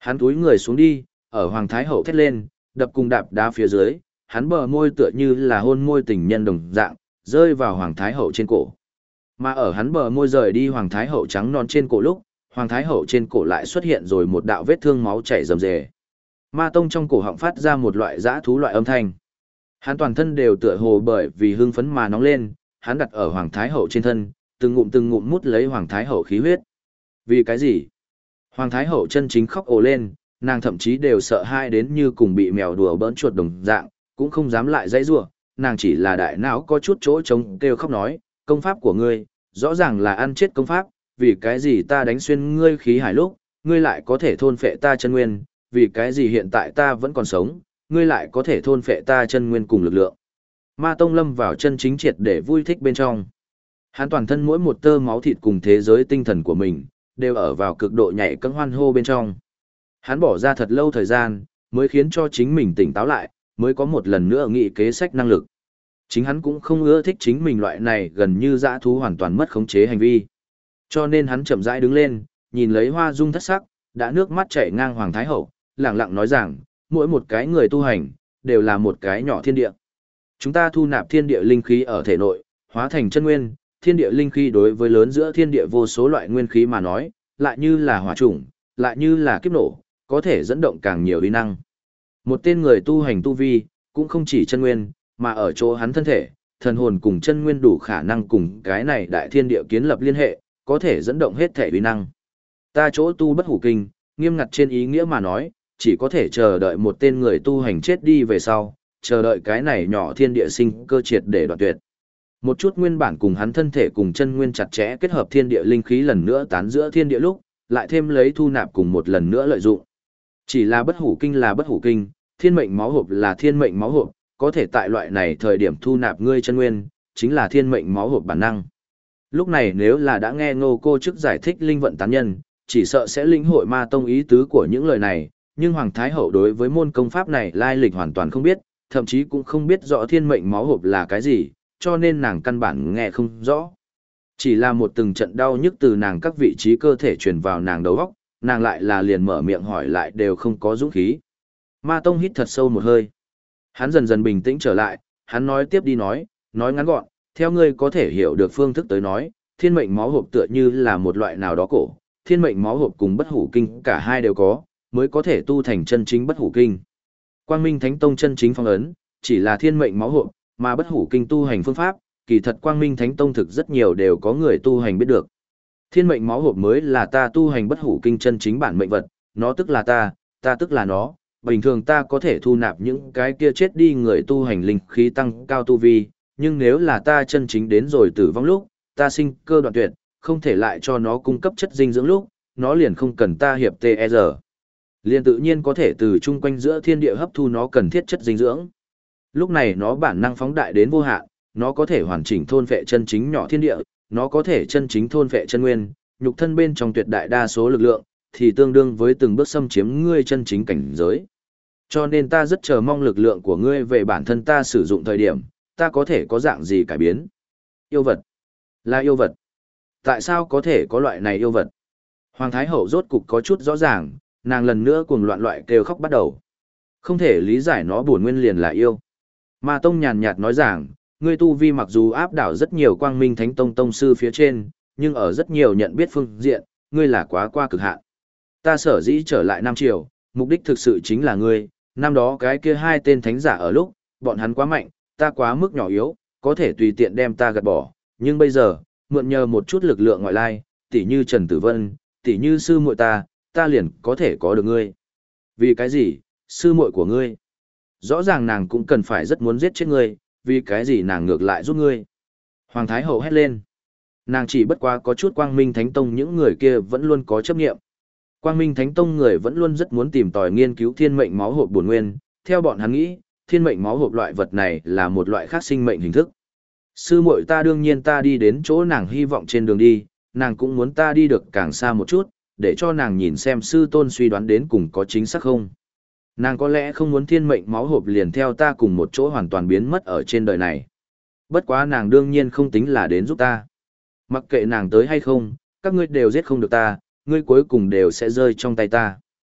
Hắn túi người xuống đi, ở Hoàng Thái Hậu thét lên, đập cùng đạp đá phía dưới, hắn bờ môi tựa như là hôn môi tình nhân đồng dạng, rơi vào Hoàng Thái Hậu trên cổ. Mà ở hắn bờ môi rời đi Hoàng Thái Hậu trắng non trên cổ lúc, Hoàng Thái Hậu trên cổ lại xuất hiện rồi một đạo vết thương máu chảy rầm rề. Ma Tông trong cổ họng phát ra một loại dã thú loại âm thanh. Hắn toàn thân đều tựa hồ bởi vì hưng phấn mà nóng lên, hắn đặt ở Hoàng Thái Hậu trên thân, từng ngụm mút lấy Hoàng Thái Hậu khí huyết. Vì cái gì? Hoàng Thái Hậu chân chính khóc ồ lên, nàng thậm chí đều sợ hãi đến như cùng bị mèo đùa bỡn chuột đồng dạng, cũng không dám lại dãy rủa, nàng chỉ là đại não có chút chỗ trống kêu khóc nói, công pháp của ngươi, rõ ràng là ăn chết công pháp, vì cái gì ta đánh xuyên ngươi khí hải lúc, ngươi lại có thể thôn phệ ta chân nguyên, vì cái gì hiện tại ta vẫn còn sống, ngươi lại có thể thôn phệ ta chân nguyên cùng lực lượng. Ma Tông lâm vào chân chính triệt để vui thích bên trong. Hắn toàn thân mỗi một tơ máu thịt cùng thế giới tinh thần của mình, đều ở vào cực độ nhảy cẫng hoan hô bên trong. Hắn bỏ ra thật lâu thời gian, mới khiến cho chính mình tỉnh táo lại, mới có một lần nữa nghĩ kế sách năng lực. Chính hắn cũng không ưa thích chính mình loại này gần như dã thú hoàn toàn mất khống chế hành vi. Cho nên hắn chậm rãi đứng lên, nhìn lấy Hoa Dung thất sắc, đã nước mắt chảy ngang Hoàng Thái Hậu, lẳng lặng nói rằng, mỗi một cái người tu hành, đều là một cái nhỏ thiên địa. Chúng ta thu nạp thiên địa linh khí ở thể nội, hóa thành chân nguyên, thiên địa linh khí đối với lớn giữa thiên địa vô số loại nguyên khí mà nói, lại như là hỏa chủng, lại như là kiếp nổ, có thể dẫn động càng nhiều uy năng. Một tên người tu hành tu vi, cũng không chỉ chân nguyên, mà ở chỗ hắn thân thể, thần hồn cùng chân nguyên đủ khả năng cùng cái này đại thiên địa kiến lập liên hệ, có thể dẫn động hết thể uy năng. Ta chỗ tu bất hủ kinh, nghiêm ngặt trên ý nghĩa mà nói, chỉ có thể chờ đợi một tên người tu hành chết đi về sau, chờ đợi cái này nhỏ thiên địa sinh cơ triệt để đoạn tuyệt. Một chút nguyên bản cùng hắn thân thể cùng chân nguyên chặt chẽ kết hợp thiên địa linh khí lần nữa tán giữa thiên địa lúc, lại thêm lấy thu nạp cùng một lần nữa lợi dụng. Chỉ là bất hủ kinh là bất hủ kinh, thiên mệnh máu hộp là thiên mệnh máu hộp, có thể tại loại này thời điểm thu nạp ngươi chân nguyên, chính là thiên mệnh máu hộp bản năng. Lúc này nếu là đã nghe Ngô Cô Chức giải thích linh vận tán nhân, chỉ sợ sẽ lĩnh hội Ma Tông ý tứ của những lời này, nhưng Hoàng Thái Hậu đối với môn công pháp này lai lịch hoàn toàn không biết, thậm chí cũng không biết rõ thiên mệnh máu hộp là cái gì, cho nên nàng căn bản nghe không rõ. Chỉ là một từng trận đau nhức từ nàng các vị trí cơ thể truyền vào nàng đầu óc, nàng lại là liền mở miệng hỏi lại đều không có dũng khí. Ma Tông hít thật sâu một hơi. Hắn dần dần bình tĩnh trở lại, hắn nói tiếp đi nói ngắn gọn, theo ngươi có thể hiểu được phương thức tới nói, thiên mệnh máu hộp tựa như là một loại nào đó cổ, thiên mệnh máu hộp cùng bất hủ kinh cả hai đều có, mới có thể tu thành chân chính bất hủ kinh. Quang Minh Thánh Tông chân chính phong ấn, chỉ là thiên mệnh máu hộp, mà bất hủ kinh tu hành phương pháp, kỳ thật Quang Minh Thánh Tông thực rất nhiều đều có người tu hành biết được. Thiên mệnh máu hộp mới là ta tu hành bất hủ kinh chân chính bản mệnh vật, nó tức là ta tức là nó, bình thường ta có thể thu nạp những cái kia chết đi người tu hành linh khí tăng cao tu vi, nhưng nếu là ta chân chính đến rồi tử vong lúc, ta sinh cơ đoạn tuyệt, không thể lại cho nó cung cấp chất dinh dưỡng lúc, nó liền không cần ta hiệp TR. Liền tự nhiên có thể từ chung quanh giữa thiên địa hấp thu nó cần thiết chất dinh dưỡng. Lúc này nó bản năng phóng đại đến vô hạn, nó có thể hoàn chỉnh thôn phệ chân chính nhỏ thiên địa, nó có thể chân chính thôn phệ chân nguyên, nhục thân bên trong tuyệt đại đa số lực lượng, thì tương đương với từng bước xâm chiếm ngươi chân chính cảnh giới. Cho nên ta rất chờ mong lực lượng của ngươi về bản thân ta sử dụng thời điểm, ta có thể có dạng gì cải biến. Yêu vật. Là yêu vật. Tại sao có thể có loại này yêu vật? Hoàng Thái Hậu rốt cục có chút rõ ràng, nàng lần nữa cuồng loạn loại kêu khóc bắt đầu. Không thể lý giải nó bổn nguyên liền là yêu. Ma Tông nhàn nhạt nói rằng, ngươi tu vi mặc dù áp đảo rất nhiều Quang Minh Thánh Tông tông sư phía trên, nhưng ở rất nhiều nhận biết phương diện, ngươi là quá qua cực hạn. Ta sở dĩ trở lại Nam Triều, mục đích thực sự chính là ngươi, năm đó cái kia hai tên thánh giả ở lúc, bọn hắn quá mạnh, ta quá mức nhỏ yếu, có thể tùy tiện đem ta gạt bỏ, nhưng bây giờ, mượn nhờ một chút lực lượng ngoại lai, tỉ như Trần Tử Vân, tỉ như sư muội ta liền có thể có được ngươi. Vì cái gì, sư muội của ngươi? Rõ ràng nàng cũng cần phải rất muốn giết chết ngươi, vì cái gì nàng ngược lại giúp ngươi? Hoàng Thái Hậu hét lên. Nàng chỉ bất quá có chút Quang Minh Thánh Tông những người kia vẫn luôn có chấp nghiệm. Quang Minh Thánh Tông người vẫn luôn rất muốn tìm tòi nghiên cứu thiên mệnh máu hộp bổn nguyên, theo bọn hắn nghĩ, thiên mệnh máu hộp loại vật này là một loại khác sinh mệnh hình thức. Sư muội ta đương nhiên ta đi đến chỗ nàng hy vọng trên đường đi, nàng cũng muốn ta đi được càng xa một chút, để cho nàng nhìn xem sư tôn suy đoán đến cùng có chính xác không. Nàng có lẽ không muốn thiên mệnh máu hộp liền theo ta cùng một chỗ hoàn toàn biến mất ở trên đời này. Bất quá nàng đương nhiên không tính là đến giúp ta. Mặc kệ nàng tới hay không, các ngươi đều giết không được ta, ngươi cuối cùng đều sẽ rơi trong tay ta.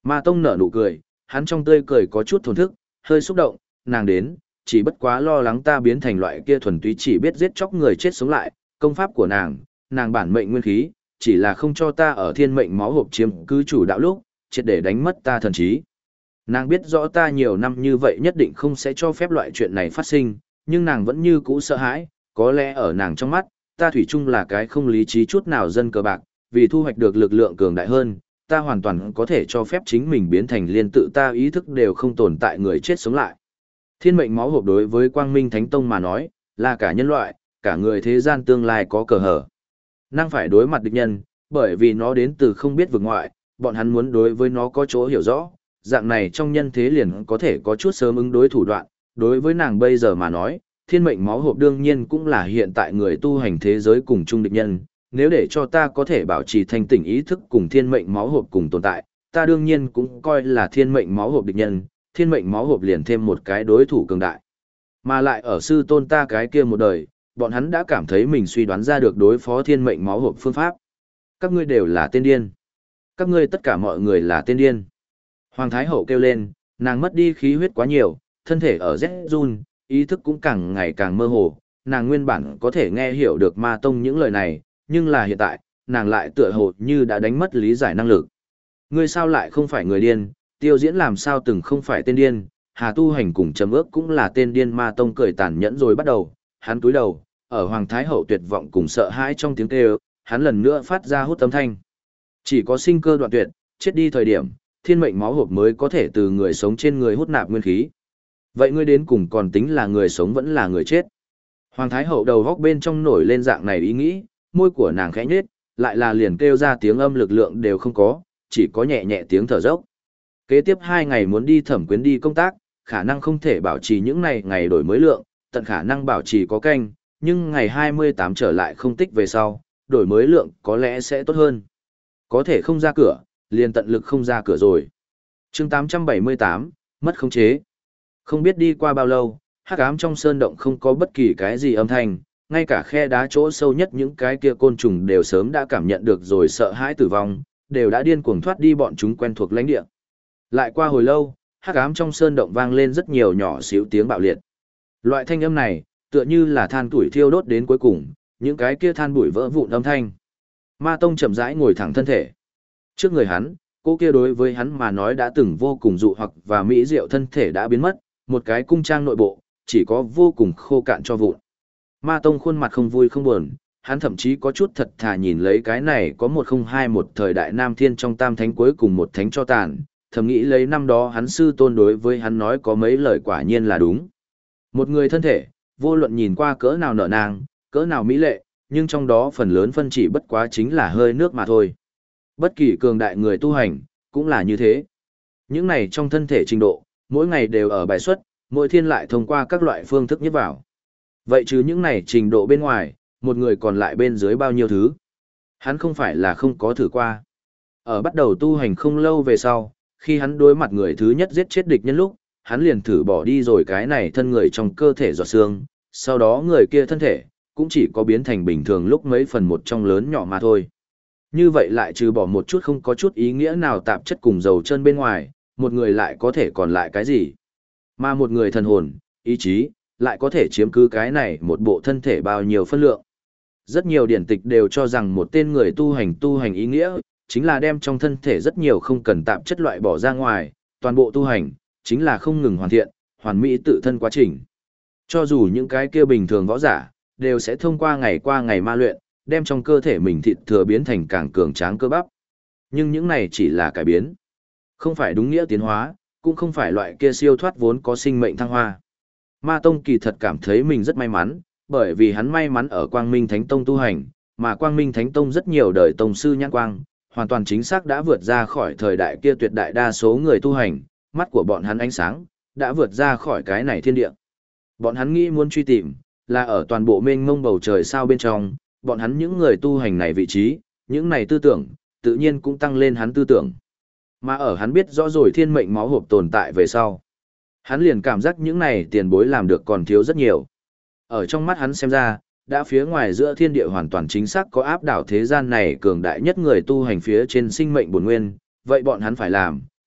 Ma Tông nở nụ cười, hắn trong tươi cười có chút thổn thức, hơi xúc động, nàng đến, chỉ bất quá lo lắng ta biến thành loại kia thuần túy chỉ biết giết chóc người chết sống lại, công pháp của nàng bản mệnh nguyên khí, chỉ là không cho ta ở thiên mệnh máu hộp chiếm cứ chủ đạo lúc, triệt để đánh mất ta thần trí. Nàng biết rõ ta nhiều năm như vậy nhất định không sẽ cho phép loại chuyện này phát sinh, nhưng nàng vẫn như cũ sợ hãi, có lẽ ở nàng trong mắt, ta thủy chung là cái không lý trí chút nào dân cờ bạc, vì thu hoạch được lực lượng cường đại hơn, ta hoàn toàn có thể cho phép chính mình biến thành liên tự ta ý thức đều không tồn tại người chết sống lại. Thiên mệnh máu hộp đối với Quang Minh Thánh Tông mà nói, là cả nhân loại, cả người thế gian tương lai có cờ hở. Năng phải đối mặt địch nhân, bởi vì nó đến từ không biết vực ngoại, bọn hắn muốn đối với nó có chỗ hiểu rõ, dạng này trong nhân thế liền có thể có chút sớm ứng đối thủ đoạn. Đối với nàng bây giờ mà nói, thiên mệnh máu hộp đương nhiên cũng là hiện tại người tu hành thế giới cùng chung địch nhân. Nếu để cho ta có thể bảo trì thanh tỉnh ý thức cùng thiên mệnh máu hộp cùng tồn tại, ta đương nhiên cũng coi là thiên mệnh máu hộp địch nhân, thiên mệnh máu hộp liền thêm một cái đối thủ cường đại. Mà lại ở sư tôn ta cái kia một đời, bọn hắn đã cảm thấy mình suy đoán ra được đối phó thiên mệnh máu hộp phương pháp. Các ngươi đều là tên điên. Các ngươi tất cả mọi người là tên điên. Hoàng Thái Hậu kêu lên, nàng mất đi khí huyết quá nhiều, thân thể ở rét run, ý thức cũng càng ngày càng mơ hồ. Nàng nguyên bản có thể nghe hiểu được Ma Tông những lời này, nhưng là hiện tại, nàng lại tựa hồ như đã đánh mất lý giải năng lực. Ngươi sao lại không phải người điên, Tiêu Diễn làm sao từng không phải tên điên, Hà Tu Hành cùng Trầm Ước cũng là tên điên. Ma Tông cười tàn nhẫn rồi bắt đầu, hắn cúi đầu, ở Hoàng Thái Hậu tuyệt vọng cùng sợ hãi trong tiếng kêu, hắn lần nữa phát ra hút âm thanh. Chỉ có sinh cơ đoạn tuyệt, chết đi thời điểm, thiên mệnh máu hộp mới có thể từ người sống trên người hút nạp nguyên khí. Vậy ngươi đến cùng còn tính là người sống vẫn là người chết? Hoàng Thái Hậu đầu góc bên trong nổi lên dạng này ý nghĩ, môi của nàng khẽ nhếch, lại là liền kêu ra tiếng âm lực lượng đều không có, chỉ có nhẹ nhẹ tiếng thở dốc. Kế tiếp 2 ngày muốn đi Thẩm Quyến đi công tác, khả năng không thể bảo trì những ngày đổi mới lượng, tận khả năng bảo trì có canh, nhưng ngày 28 trở lại không tích về sau, đổi mới lượng có lẽ sẽ tốt hơn. Có thể không ra cửa, liền tận lực không ra cửa rồi. Chương 878, mất khống chế. Không biết đi qua bao lâu, hắc ám trong sơn động không có bất kỳ cái gì âm thanh, ngay cả khe đá chỗ sâu nhất những cái kia côn trùng đều sớm đã cảm nhận được rồi sợ hãi tử vong, đều đã điên cuồng thoát đi bọn chúng quen thuộc lãnh địa. Lại qua hồi lâu, hắc ám trong sơn động vang lên rất nhiều nhỏ xíu tiếng bạo liệt. Loại thanh âm này, tựa như là than tuổi thiêu đốt đến cuối cùng, những cái kia than bụi vỡ vụn âm thanh. Ma Tông chậm rãi ngồi thẳng thân thể. Trước người hắn, cô kia đối với hắn mà nói đã từng vô cùng dụ hoặc và mỹ diệu thân thể đã biến mất, một cái cung trang nội bộ, chỉ có vô cùng khô cạn cho vụn. Ma Tông khuôn mặt không vui không buồn, hắn thậm chí có chút thật thà nhìn lấy cái này có 1021 thời đại Nam Thiên trong tam thánh cuối cùng một thánh cho tàn, thầm nghĩ lấy năm đó hắn sư tôn đối với hắn nói có mấy lời quả nhiên là đúng. Một người thân thể, vô luận nhìn qua cỡ nào nở nàng, cỡ nào mỹ lệ, nhưng trong đó phần lớn phân chỉ bất quá chính là hơi nước mà thôi. Bất kỳ cường đại người tu hành, cũng là như thế. Những này trong thân thể trình độ, mỗi ngày đều ở bài xuất, mỗi thiên lại thông qua các loại phương thức nhất vào. Vậy chứ những này trình độ bên ngoài, một người còn lại bên dưới bao nhiêu thứ. Hắn không phải là không có thử qua. Ở bắt đầu tu hành không lâu về sau, khi hắn đối mặt người thứ nhất giết chết địch nhân lúc, hắn liền thử bỏ đi rồi cái này thân người trong cơ thể giọt xương, sau đó người kia thân thể, cũng chỉ có biến thành bình thường lúc mấy phần một trong lớn nhỏ mà thôi. Như vậy lại trừ bỏ một chút không có chút ý nghĩa nào tạp chất cùng dầu chân bên ngoài, một người lại có thể còn lại cái gì? Mà một người thần hồn, ý chí, lại có thể chiếm cứ cái này một bộ thân thể bao nhiêu phân lượng. Rất nhiều điển tịch đều cho rằng một tên người tu hành ý nghĩa, chính là đem trong thân thể rất nhiều không cần tạp chất loại bỏ ra ngoài, toàn bộ tu hành, chính là không ngừng hoàn thiện, hoàn mỹ tự thân quá trình. Cho dù những cái kia bình thường võ giả, đều sẽ thông qua ngày ma luyện, đem trong cơ thể mình thịt thừa biến thành càng cường tráng cơ bắp. Nhưng những này chỉ là cải biến. Không phải đúng nghĩa tiến hóa, cũng không phải loại kia siêu thoát vốn có sinh mệnh thăng hoa. Ma Tông kỳ thật cảm thấy mình rất may mắn, bởi vì hắn may mắn ở Quang Minh Thánh Tông tu hành, mà Quang Minh Thánh Tông rất nhiều đời tông sư nhãn quang, hoàn toàn chính xác đã vượt ra khỏi thời đại kia tuyệt đại đa số người tu hành, mắt của bọn hắn ánh sáng, đã vượt ra khỏi cái này thiên địa. Bọn hắn nghĩ muốn truy tìm, là ở toàn bộ mênh mông bầu trời sao bên trong, bọn hắn những người tu hành này vị trí, những này tư tưởng, tự nhiên cũng tăng lên hắn tư tưởng. Mà ở hắn biết rõ rồi thiên mệnh máu hộp tồn tại về sau. Hắn liền cảm giác những này tiền bối làm được còn thiếu rất nhiều. Ở trong mắt hắn xem ra, đã phía ngoài giữa thiên địa hoàn toàn chính xác có áp đảo thế gian này cường đại nhất người tu hành phía trên sinh mệnh bổn nguyên, vậy bọn hắn phải làm,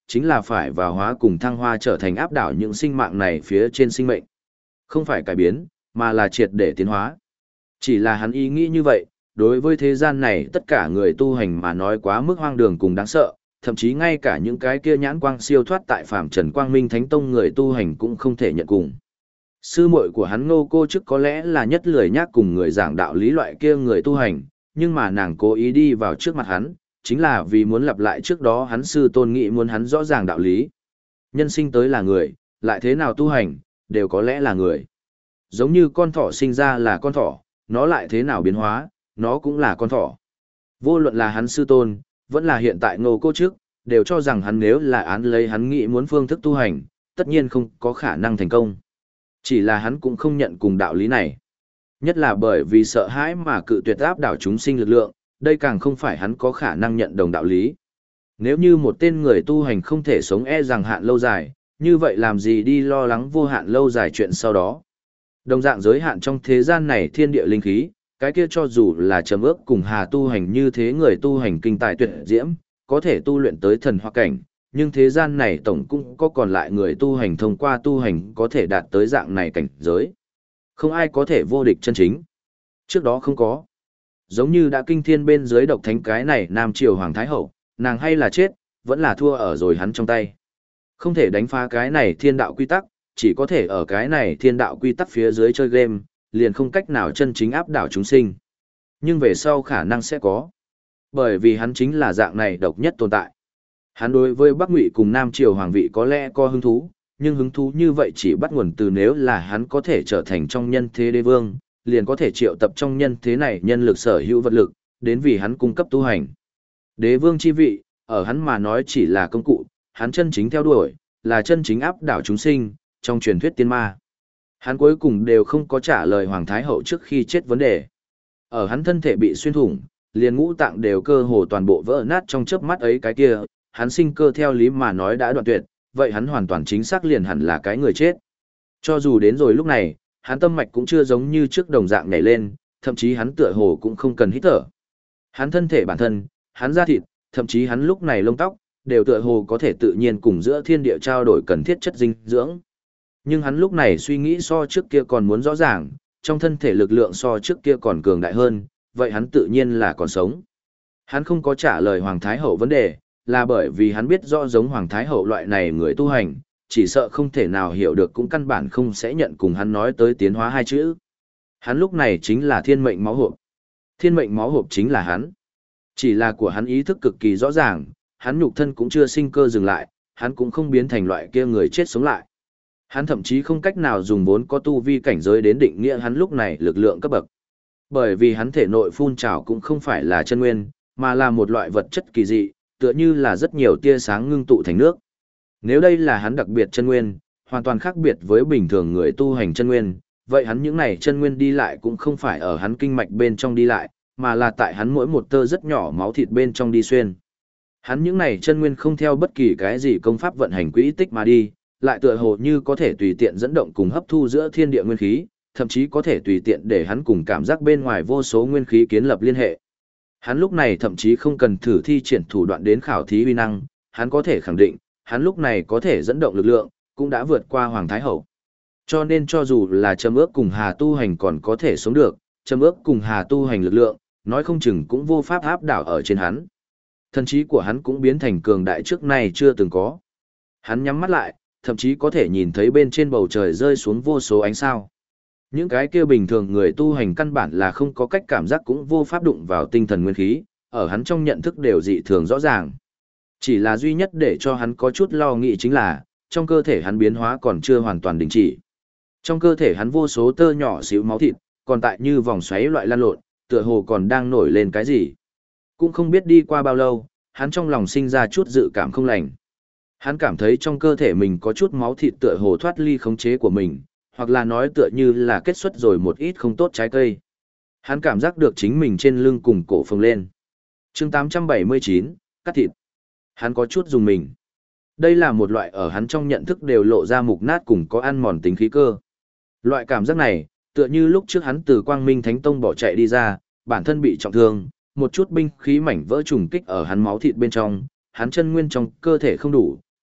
chính là phải vào hóa cùng thăng hoa trở thành áp đảo những sinh mạng này phía trên sinh mệnh. Không phải cải biến, mà là triệt để tiến hóa. Chỉ là hắn ý nghĩ như vậy, đối với thế gian này tất cả người tu hành mà nói quá mức hoang đường cùng đáng sợ, thậm chí ngay cả những cái kia nhãn quang siêu thoát tại phàm trần quang minh thánh tông người tu hành cũng không thể nhận cùng. Sư muội của hắn Ngô Cô Chức có lẽ là nhất lười nhác cùng người giảng đạo lý loại kia người tu hành, nhưng mà nàng cố ý đi vào trước mặt hắn, chính là vì muốn lặp lại trước đó hắn sư tôn nghị muốn hắn rõ ràng đạo lý. Nhân sinh tới là người, lại thế nào tu hành, đều có lẽ là người. Giống như con thỏ sinh ra là con thỏ, nó lại thế nào biến hóa, nó cũng là con thỏ. Vô luận là hắn sư tôn, vẫn là hiện tại Ngô Cô Chức, đều cho rằng hắn nếu là án lấy hắn nghĩ muốn phương thức tu hành, tất nhiên không có khả năng thành công. Chỉ là hắn cũng không nhận cùng đạo lý này. Nhất là bởi vì sợ hãi mà cự tuyệt áp đảo chúng sinh lực lượng, đây càng không phải hắn có khả năng nhận đồng đạo lý. Nếu như một tên người tu hành không thể sống rằng hạn lâu dài, như vậy làm gì đi lo lắng vô hạn lâu dài chuyện sau đó. Đồng dạng giới hạn trong thế gian này thiên địa linh khí, cái kia cho dù là trầm ước cùng hà tu hành như thế người tu hành kinh tài tuyệt diễm, có thể tu luyện tới thần hoa cảnh, nhưng thế gian này tổng cũng có còn lại người tu hành thông qua tu hành có thể đạt tới dạng này cảnh giới. Không ai có thể vô địch chân chính. Trước đó không có. Giống như đã kinh thiên bên dưới độc thánh cái này Nam Triều Hoàng Thái Hậu, nàng hay là chết, vẫn là thua ở rồi hắn trong tay. Không thể đánh phá cái này thiên đạo quy tắc, chỉ có thể ở cái này thiên đạo quy tắc phía dưới chơi game, liền không cách nào chân chính áp đảo chúng sinh. Nhưng về sau khả năng sẽ có. Bởi vì hắn chính là dạng này độc nhất tồn tại. Hắn đối với Bắc Ngụy cùng Nam Triều Hoàng vị có lẽ có hứng thú, nhưng hứng thú như vậy chỉ bắt nguồn từ nếu là hắn có thể trở thành trong nhân thế đế vương, liền có thể triệu tập trong nhân thế này nhân lực sở hữu vật lực, đến vì hắn cung cấp tu hành. Đế vương chi vị, ở hắn mà nói chỉ là công cụ, hắn chân chính theo đuổi, là chân chính áp đảo chúng sinh, trong truyền thuyết tiên ma. Hắn cuối cùng đều không có trả lời Hoàng Thái Hậu trước khi chết vấn đề. Ở hắn thân thể bị xuyên thủng, liền ngũ tạng đều cơ hồ toàn bộ vỡ nát trong chớp mắt ấy cái kia, hắn sinh cơ theo lý mà nói đã đoạn tuyệt, vậy hắn hoàn toàn chính xác liền hẳn là cái người chết. Cho dù đến rồi lúc này, hắn tâm mạch cũng chưa giống như trước đồng dạng nhảy lên, thậm chí hắn tựa hồ cũng không cần hít thở. Hắn thân thể bản thân, hắn da thịt, thậm chí hắn lúc này lông tóc, đều tựa hồ có thể tự nhiên cùng giữa thiên địa trao đổi cần thiết chất dinh dưỡng. Nhưng hắn lúc này suy nghĩ so trước kia còn muốn rõ ràng, trong thân thể lực lượng so trước kia còn cường đại hơn, vậy hắn tự nhiên là còn sống. Hắn không có trả lời Hoàng Thái Hậu vấn đề, là bởi vì hắn biết rõ giống Hoàng Thái Hậu loại này người tu hành, chỉ sợ không thể nào hiểu được cũng căn bản không sẽ nhận cùng hắn nói tới tiến hóa hai chữ. Hắn lúc này chính là thiên mệnh máu hộp. Thiên mệnh máu hộp chính là hắn. Chỉ là của hắn ý thức cực kỳ rõ ràng, hắn nhục thân cũng chưa sinh cơ dừng lại, hắn cũng không biến thành loại kia người chết sống lại. Hắn thậm chí không cách nào dùng vốn có tu vi cảnh giới đến định nghĩa hắn lúc này lực lượng cấp bậc. Bởi vì hắn thể nội phun trào cũng không phải là chân nguyên, mà là một loại vật chất kỳ dị, tựa như là rất nhiều tia sáng ngưng tụ thành nước. Nếu đây là hắn đặc biệt chân nguyên, hoàn toàn khác biệt với bình thường người tu hành chân nguyên, vậy hắn những này chân nguyên đi lại cũng không phải ở hắn kinh mạch bên trong đi lại, mà là tại hắn mỗi một tơ rất nhỏ máu thịt bên trong đi xuyên. Hắn những này chân nguyên không theo bất kỳ cái gì công pháp vận hành quỹ tích mà đi, lại tựa hồ như có thể tùy tiện dẫn động cùng hấp thu giữa thiên địa nguyên khí, thậm chí có thể tùy tiện để hắn cùng cảm giác bên ngoài vô số nguyên khí kiến lập liên hệ. Hắn lúc này thậm chí không cần thử thi triển thủ đoạn đến khảo thí uy năng, hắn có thể khẳng định, hắn lúc này có thể dẫn động lực lượng, cũng đã vượt qua Hoàng Thái Hậu. Cho nên cho dù là Trầm Ước cùng Hà tu hành còn có thể sống được, Trầm Ước cùng Hà tu hành lực lượng, nói không chừng cũng vô pháp áp đảo ở trên hắn. Thần trí của hắn cũng biến thành cường đại trước nay chưa từng có. Hắn nhắm mắt lại, thậm chí có thể nhìn thấy bên trên bầu trời rơi xuống vô số ánh sao. Những cái kia bình thường người tu hành căn bản là không có cách cảm giác cũng vô pháp đụng vào tinh thần nguyên khí, ở hắn trong nhận thức đều dị thường rõ ràng. Chỉ là duy nhất để cho hắn có chút lo nghĩ chính là, trong cơ thể hắn biến hóa còn chưa hoàn toàn đình chỉ. Trong cơ thể hắn vô số tơ nhỏ xíu máu thịt, còn tại như vòng xoáy loại lan lộn, tựa hồ còn đang nổi lên cái gì. Cũng không biết đi qua bao lâu, hắn trong lòng sinh ra chút dự cảm không lành. Hắn cảm thấy trong cơ thể mình có chút máu thịt tựa hồ thoát ly khống chế của mình, hoặc là nói tựa như là kết xuất rồi một ít không tốt trái cây. Hắn cảm giác được chính mình trên lưng cùng cổ phồng lên. Chương 879, cắt thịt. Hắn có chút dùng mình. Đây là một loại ở hắn trong nhận thức đều lộ ra mục nát cùng có ăn mòn tính khí cơ. Loại cảm giác này, tựa như lúc trước hắn từ Quang Minh Thánh Tông bỏ chạy đi ra, bản thân bị trọng thương, một chút binh khí mảnh vỡ trùng kích ở hắn máu thịt bên trong, hắn chân nguyên trong cơ thể không đủ,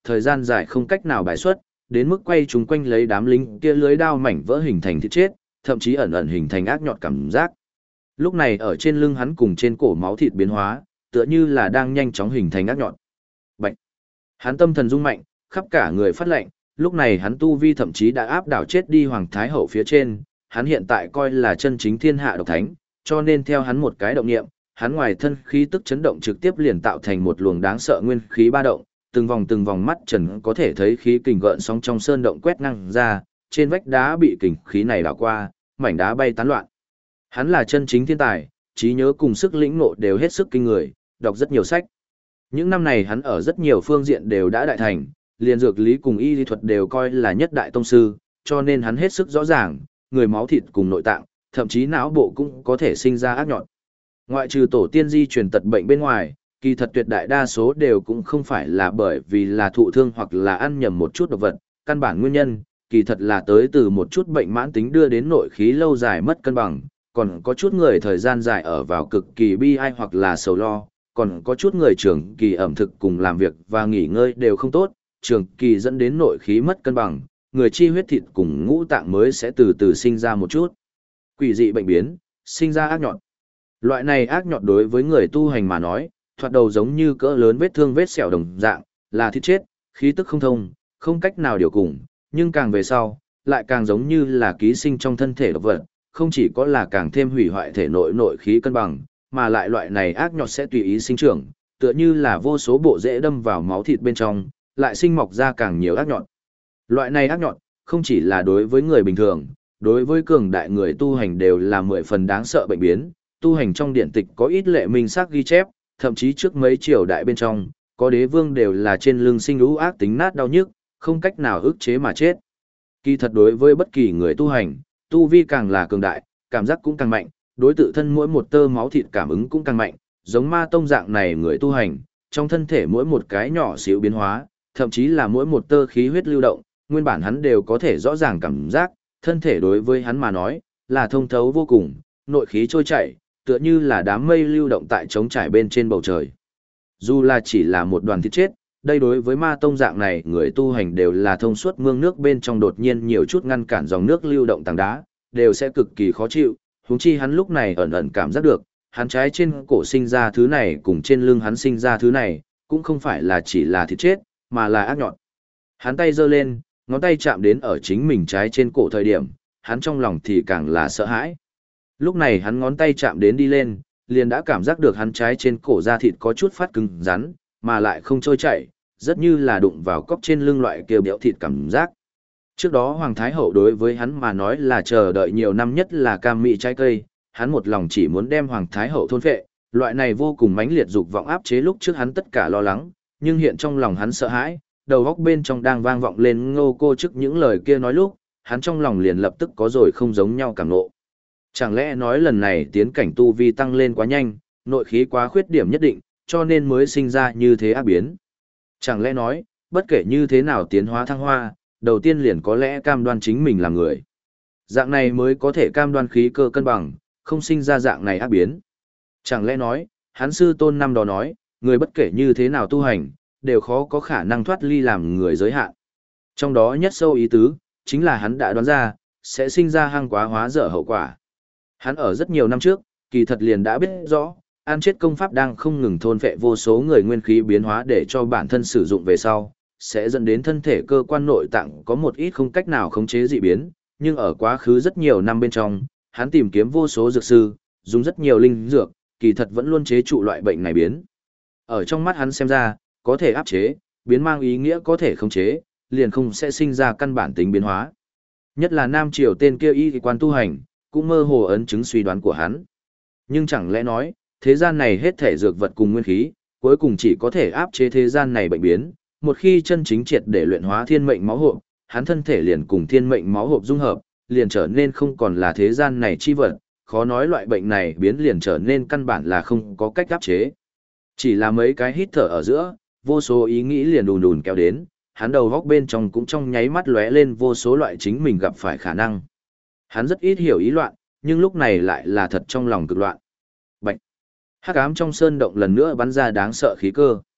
thời gian dài không cách nào bài xuất, đến mức quay chúng quanh lấy đám lính kia lưới đao mảnh vỡ hình thành thịt chết, thậm chí ẩn ẩn hình thành ác nhọt cảm giác. Lúc này ở trên lưng hắn cùng trên cổ máu thịt biến hóa, tựa như là đang nhanh chóng hình thành ác nhọt. Bạch. Hắn tâm thần rung mạnh, khắp cả người phát lạnh, lúc này hắn tu vi thậm chí đã áp đảo chết đi Hoàng Thái Hậu phía trên, hắn hiện tại coi là chân chính thiên hạ độc thánh, cho nên theo hắn một cái động niệm, hắn ngoài thân khí tức chấn động trực tiếp liền tạo thành một luồng đáng sợ nguyên khí ba động, từng vòng mắt trần có thể thấy khí kình gợn sóng trong sơn động quét ngang ra, trên vách đá bị kình khí này đảo qua, mảnh đá bay tán loạn. Hắn là chân chính thiên tài, trí nhớ cùng sức lĩnh ngộ đều hết sức kinh người, đọc rất nhiều sách. Những năm này hắn ở rất nhiều phương diện đều đã đại thành, liền dược lý cùng y lý thuật đều coi là nhất đại tông sư, cho nên hắn hết sức rõ ràng, người máu thịt cùng nội tạng, thậm chí não bộ cũng có thể sinh ra ác nhọn. Ngoại trừ tổ tiên di truyền tật bệnh bên ngoài, kỳ thật tuyệt đại đa số đều cũng không phải là bởi vì là thụ thương hoặc là ăn nhầm một chút độc vật, căn bản nguyên nhân, kỳ thật là tới từ một chút bệnh mãn tính đưa đến nội khí lâu dài mất cân bằng, còn có chút người thời gian dài ở vào cực kỳ bi ai hoặc là sầu lo, còn có chút người trường kỳ ẩm thực cùng làm việc và nghỉ ngơi đều không tốt, trường kỳ dẫn đến nội khí mất cân bằng, người chi huyết thịt cùng ngũ tạng mới sẽ từ từ sinh ra một chút quỷ dị bệnh biến, sinh ra ác nhọn. Loại này ác nhọn đối với người tu hành mà nói, thoạt đầu giống như cỡ lớn vết thương vết sẹo đồng dạng, là thịt chết, khí tức không thông, không cách nào điều cùng, nhưng càng về sau, lại càng giống như là ký sinh trong thân thể độc vật, không chỉ có là càng thêm hủy hoại thể nội nội khí cân bằng, mà lại loại này ác nhọt sẽ tùy ý sinh trưởng, tựa như là vô số bộ rễ đâm vào máu thịt bên trong, lại sinh mọc ra càng nhiều ác nhọt. Loại này ác nhọt, không chỉ là đối với người bình thường, đối với cường đại người tu hành đều là 10 phần đáng sợ bệnh biến, tu hành trong điển tịch có ít lệ minh xác ghi chép, thậm chí trước mấy triều đại bên trong, có đế vương đều là trên lưng sinh lũ ác tính nát đau nhức, không cách nào ức chế mà chết. Kỳ thật đối với bất kỳ người tu hành, tu vi càng là cường đại, cảm giác cũng càng mạnh, đối tự thân mỗi một tơ máu thịt cảm ứng cũng càng mạnh, giống ma tông dạng này người tu hành, trong thân thể mỗi một cái nhỏ xíu biến hóa, thậm chí là mỗi một tơ khí huyết lưu động, nguyên bản hắn đều có thể rõ ràng cảm giác, thân thể đối với hắn mà nói, là thông thấu vô cùng, nội khí trôi chảy, tựa như là đám mây lưu động tại trống trải bên trên bầu trời. Dù là chỉ là một đoàn thịt chết, đây đối với ma tông dạng này người tu hành đều là thông suốt mương nước bên trong đột nhiên nhiều chút ngăn cản dòng nước lưu động tảng đá, đều sẽ cực kỳ khó chịu, huống chi hắn lúc này ẩn ẩn cảm giác được, hắn trái trên cổ sinh ra thứ này cùng trên lưng hắn sinh ra thứ này, cũng không phải là chỉ là thịt chết, mà là ác nhọn. Hắn tay giơ lên, ngón tay chạm đến ở chính mình trái trên cổ thời điểm, hắn trong lòng thì càng là sợ hãi. Lúc này hắn ngón tay chạm đến đi lên, liền đã cảm giác được hắn trái trên cổ da thịt có chút phát cứng rắn, mà lại không trôi chảy, rất như là đụng vào cóc trên lưng loại kia béo thịt cảm giác. Trước đó Hoàng Thái Hậu đối với hắn mà nói là chờ đợi nhiều năm nhất là cam mị trái cây, hắn một lòng chỉ muốn đem Hoàng Thái Hậu thôn phệ, loại này vô cùng mãnh liệt dục vọng áp chế lúc trước hắn tất cả lo lắng, nhưng hiện trong lòng hắn sợ hãi, đầu góc bên trong đang vang vọng lên Ngô Cô Chức những lời kia nói lúc, hắn trong lòng liền lập tức có rồi không giống nhau cảm ngộ. Chẳng lẽ nói lần này tiến cảnh tu vi tăng lên quá nhanh, nội khí quá khuyết điểm nhất định, cho nên mới sinh ra như thế ác biến. Chẳng lẽ nói, bất kể như thế nào tiến hóa thăng hoa, đầu tiên liền có lẽ cam đoan chính mình là người. Dạng này mới có thể cam đoan khí cơ cân bằng, không sinh ra dạng này ác biến. Chẳng lẽ nói, hắn sư tôn năm đó nói, người bất kể như thế nào tu hành, đều khó có khả năng thoát ly làm người giới hạn. Trong đó nhất sâu ý tứ, chính là hắn đã đoán ra, sẽ sinh ra hăng quá hóa dở hậu quả. Hắn ở rất nhiều năm trước, kỳ thật liền đã biết rõ, an chết công pháp đang không ngừng thôn phệ vô số người nguyên khí biến hóa để cho bản thân sử dụng về sau, sẽ dẫn đến thân thể cơ quan nội tạng có một ít không cách nào khống chế dị biến, nhưng ở quá khứ rất nhiều năm bên trong, hắn tìm kiếm vô số dược sư, dùng rất nhiều linh dược, kỳ thật vẫn luôn chế trụ loại bệnh này biến. Ở trong mắt hắn xem ra, có thể áp chế, biến mang ý nghĩa có thể khống chế, liền không sẽ sinh ra căn bản tính biến hóa. Nhất là Nam Triều tên kia y quan tu hành, cũng mơ hồ ấn chứng suy đoán của hắn. Nhưng chẳng lẽ nói, thế gian này hết thể dược vật cùng nguyên khí, cuối cùng chỉ có thể áp chế thế gian này bệnh biến, một khi chân chính triệt để luyện hóa thiên mệnh máu hộp, hắn thân thể liền cùng thiên mệnh máu hộp dung hợp, liền trở nên không còn là thế gian này chi vật, khó nói loại bệnh này biến liền trở nên căn bản là không có cách áp chế. Chỉ là mấy cái hít thở ở giữa, vô số ý nghĩ liền đùn đùn kéo đến, hắn đầu góc bên trong cũng trong nháy mắt lóe lên vô số loại chính mình gặp phải khả năng. Hắn rất ít hiểu ý loạn, nhưng lúc này lại là thật trong lòng cực loạn. Bạch. Hắc ám trong sơn động lần nữa bắn ra đáng sợ khí cơ.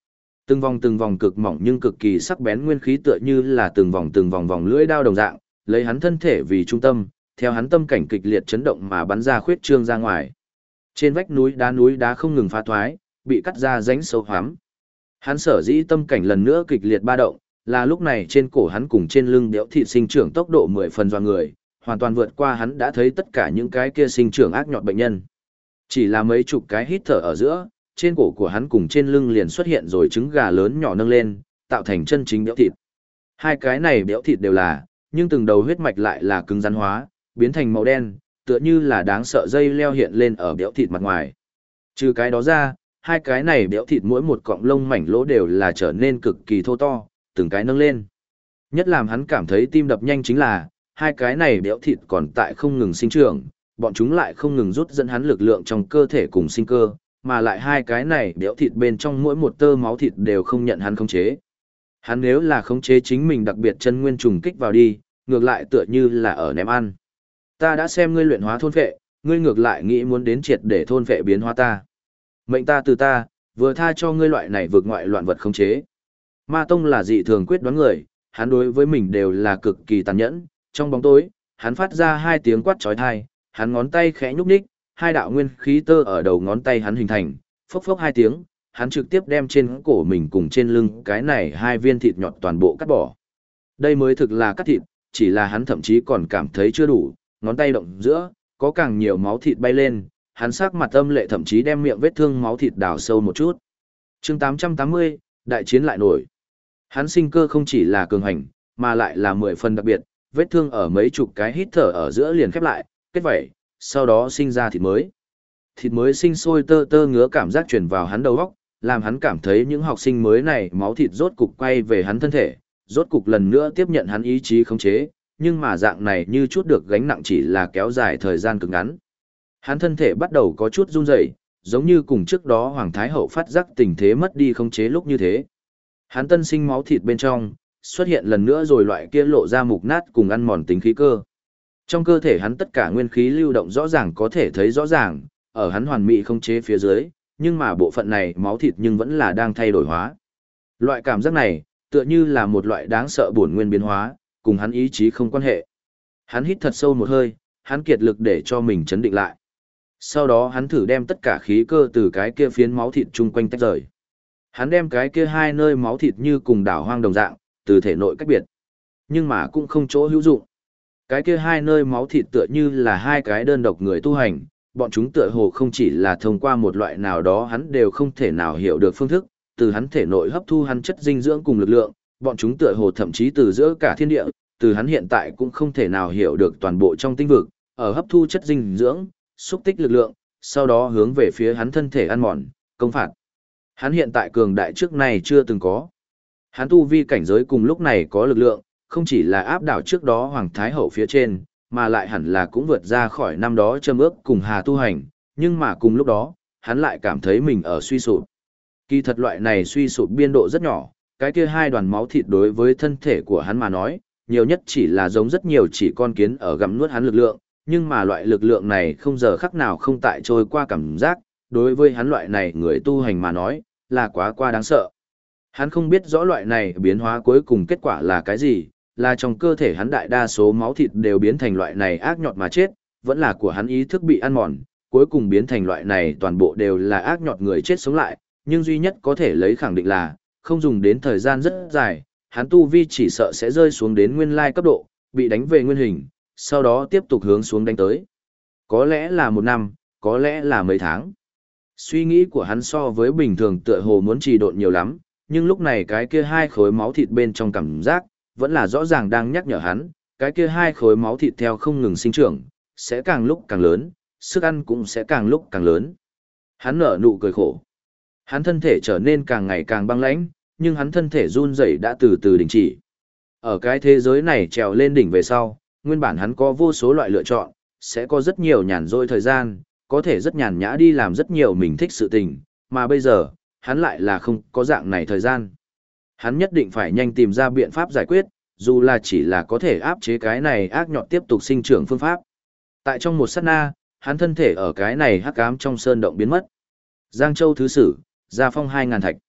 Từng vòng cực mỏng nhưng cực kỳ sắc bén nguyên khí tựa như là từng vòng vòng lưỡi đao đồng dạng, lấy hắn thân thể vì trung tâm, theo hắn tâm cảnh kịch liệt chấn động mà bắn ra khuyết trương ra ngoài. Trên vách núi đá không ngừng phá thoái, bị cắt ra rãnh sâu hoắm. Hắn sở dĩ tâm cảnh lần nữa kịch liệt ba động, là lúc này trên cổ hắn cùng trên lưng đẽo thịt sinh trưởng tốc độ 10 phần doa người, hoàn toàn vượt qua hắn đã thấy tất cả những cái kia sinh trưởng ác nhọt bệnh nhân. Chỉ là mấy chục cái hít thở ở giữa, trên cổ của hắn cùng trên lưng liền xuất hiện rồi trứng gà lớn nhỏ nâng lên, tạo thành chân chính đẽo thịt. Hai cái này đẽo thịt đều là, nhưng từng đầu huyết mạch lại là cứng rắn hóa, biến thành màu đen, tựa như là đáng sợ dây leo hiện lên ở đẽo thịt mặt ngoài. Trừ cái đó ra, hai cái này đẽo thịt mỗi một cọng lông mảnh lỗ đều là trở nên cực kỳ thô to, từng cái nâng lên. Nhất làm hắn cảm thấy tim đập nhanh chính là, hai cái này đẽo thịt còn tại không ngừng sinh trưởng, bọn chúng lại không ngừng rút dẫn hắn lực lượng trong cơ thể cùng sinh cơ, mà lại hai cái này đẽo thịt bên trong mỗi một tơ máu thịt đều không nhận hắn khống chế. Hắn nếu là khống chế chính mình đặc biệt chân nguyên trùng kích vào đi, ngược lại tựa như là ở ném ăn. Ta đã xem ngươi luyện hóa thôn phệ, ngươi ngược lại nghĩ muốn đến triệt để thôn phệ biến hóa ta. Mệnh ta từ ta, vừa tha cho ngươi loại này vượt ngoại loạn vật khống chế. Ma Tông là dị thường quyết đoán người, hắn đối với mình đều là cực kỳ tàn nhẫn, trong bóng tối, hắn phát ra hai tiếng quát chói tai, hắn ngón tay khẽ nhúc nhích, hai đạo nguyên khí tơ ở đầu ngón tay hắn hình thành, phốc phốc hai tiếng, hắn trực tiếp đem trên cổ mình cùng trên lưng cái này hai viên thịt nhọn toàn bộ cắt bỏ. Đây mới thực là cắt thịt, chỉ là hắn thậm chí còn cảm thấy chưa đủ, ngón tay động giữa, có càng nhiều máu thịt bay lên, hắn sắc mặt âm lệ thậm chí đem miệng vết thương máu thịt đào sâu một chút. Chương 880, đại chiến lại nổi. Hắn sinh cơ không chỉ là cường hành, mà lại là 10 phần đặc biệt, vết thương ở mấy chục cái hít thở ở giữa liền khép lại, kết vảy, sau đó sinh ra thịt mới. Thịt mới sinh sôi tơ tơ ngứa cảm giác truyền vào hắn đầu óc, làm hắn cảm thấy những học sinh mới này máu thịt rốt cục quay về hắn thân thể, rốt cục lần nữa tiếp nhận hắn ý chí khống chế, nhưng mà dạng này như chút được gánh nặng chỉ là kéo dài thời gian cực ngắn. Hắn thân thể bắt đầu có chút run rẩy, giống như cùng trước đó Hoàng Thái Hậu phát giác tình thế mất đi khống chế lúc như thế. Hắn tân sinh máu thịt bên trong, xuất hiện lần nữa rồi loại kia lộ ra mục nát cùng ăn mòn tính khí cơ. Trong cơ thể hắn tất cả nguyên khí lưu động rõ ràng có thể thấy rõ ràng, ở hắn hoàn mỹ khống chế phía dưới, nhưng mà bộ phận này máu thịt nhưng vẫn là đang thay đổi hóa. Loại cảm giác này, tựa như là một loại đáng sợ bổn nguyên biến hóa, cùng hắn ý chí không quan hệ. Hắn hít thật sâu một hơi, hắn kiệt lực để cho mình chấn định lại. Sau đó hắn thử đem tất cả khí cơ từ cái kia phiến máu thịt chung quanh tách rời. Hắn đem cái kia hai nơi máu thịt như cùng đảo hoang đồng dạng, từ thể nội cách biệt. Nhưng mà cũng không chỗ hữu dụng. Cái kia hai nơi máu thịt tựa như là hai cái đơn độc người tu hành, bọn chúng tựa hồ không chỉ là thông qua một loại nào đó hắn đều không thể nào hiểu được phương thức, từ hắn thể nội hấp thu hắn chất dinh dưỡng cùng lực lượng, bọn chúng tựa hồ thậm chí từ giữa cả thiên địa, từ hắn hiện tại cũng không thể nào hiểu được toàn bộ trong tinh vực, ở hấp thu chất dinh dưỡng, xúc tích lực lượng, sau đó hướng về phía hắn thân thể ăn mòn, công phạt. Hắn hiện tại cường đại trước này chưa từng có. Hắn tu vi cảnh giới cùng lúc này có lực lượng, không chỉ là áp đảo trước đó Hoàng Thái Hậu phía trên, mà lại hẳn là cũng vượt ra khỏi năm đó châm ước cùng Hà tu hành, nhưng mà cùng lúc đó, hắn lại cảm thấy mình ở suy sụp. Kỳ thật loại này suy sụp biên độ rất nhỏ, cái kia hai đoàn máu thịt đối với thân thể của hắn mà nói, nhiều nhất chỉ là giống rất nhiều chỉ con kiến ở gặm nuốt hắn lực lượng, nhưng mà loại lực lượng này không giờ khắc nào không tại trôi qua cảm giác, đối với hắn loại này người tu hành mà nói, là quá đáng sợ. Hắn không biết rõ loại này biến hóa cuối cùng kết quả là cái gì, là trong cơ thể hắn đại đa số máu thịt đều biến thành loại này ác nhọt mà chết, vẫn là của hắn ý thức bị ăn mòn, cuối cùng biến thành loại này toàn bộ đều là ác nhọt người chết sống lại, nhưng duy nhất có thể lấy khẳng định là, không dùng đến thời gian rất dài, hắn tu vi chỉ sợ sẽ rơi xuống đến nguyên lai cấp độ, bị đánh về nguyên hình, sau đó tiếp tục hướng xuống đánh tới. Có lẽ là một năm, có lẽ là mấy tháng. Suy nghĩ của hắn so với bình thường tựa hồ muốn trì độn nhiều lắm, nhưng lúc này cái kia hai khối máu thịt bên trong cảm giác, vẫn là rõ ràng đang nhắc nhở hắn, cái kia hai khối máu thịt theo không ngừng sinh trưởng, sẽ càng lúc càng lớn, sức ăn cũng sẽ càng lúc càng lớn. Hắn nở nụ cười khổ. Hắn thân thể trở nên càng ngày càng băng lãnh, nhưng hắn thân thể run rẩy đã từ từ đình chỉ. Ở cái thế giới này trèo lên đỉnh về sau, nguyên bản hắn có vô số loại lựa chọn, sẽ có rất nhiều nhàn rỗi thời gian, có thể rất nhàn nhã đi làm rất nhiều mình thích sự tình, mà bây giờ, hắn lại là không có dạng này thời gian. Hắn nhất định phải nhanh tìm ra biện pháp giải quyết, dù là chỉ là có thể áp chế cái này ác nhọt tiếp tục sinh trưởng phương pháp. Tại trong một sát na, hắn thân thể ở cái này hắc ám trong sơn động biến mất. Giang Châu Thứ Sử, Gia Phong 2000 thạch.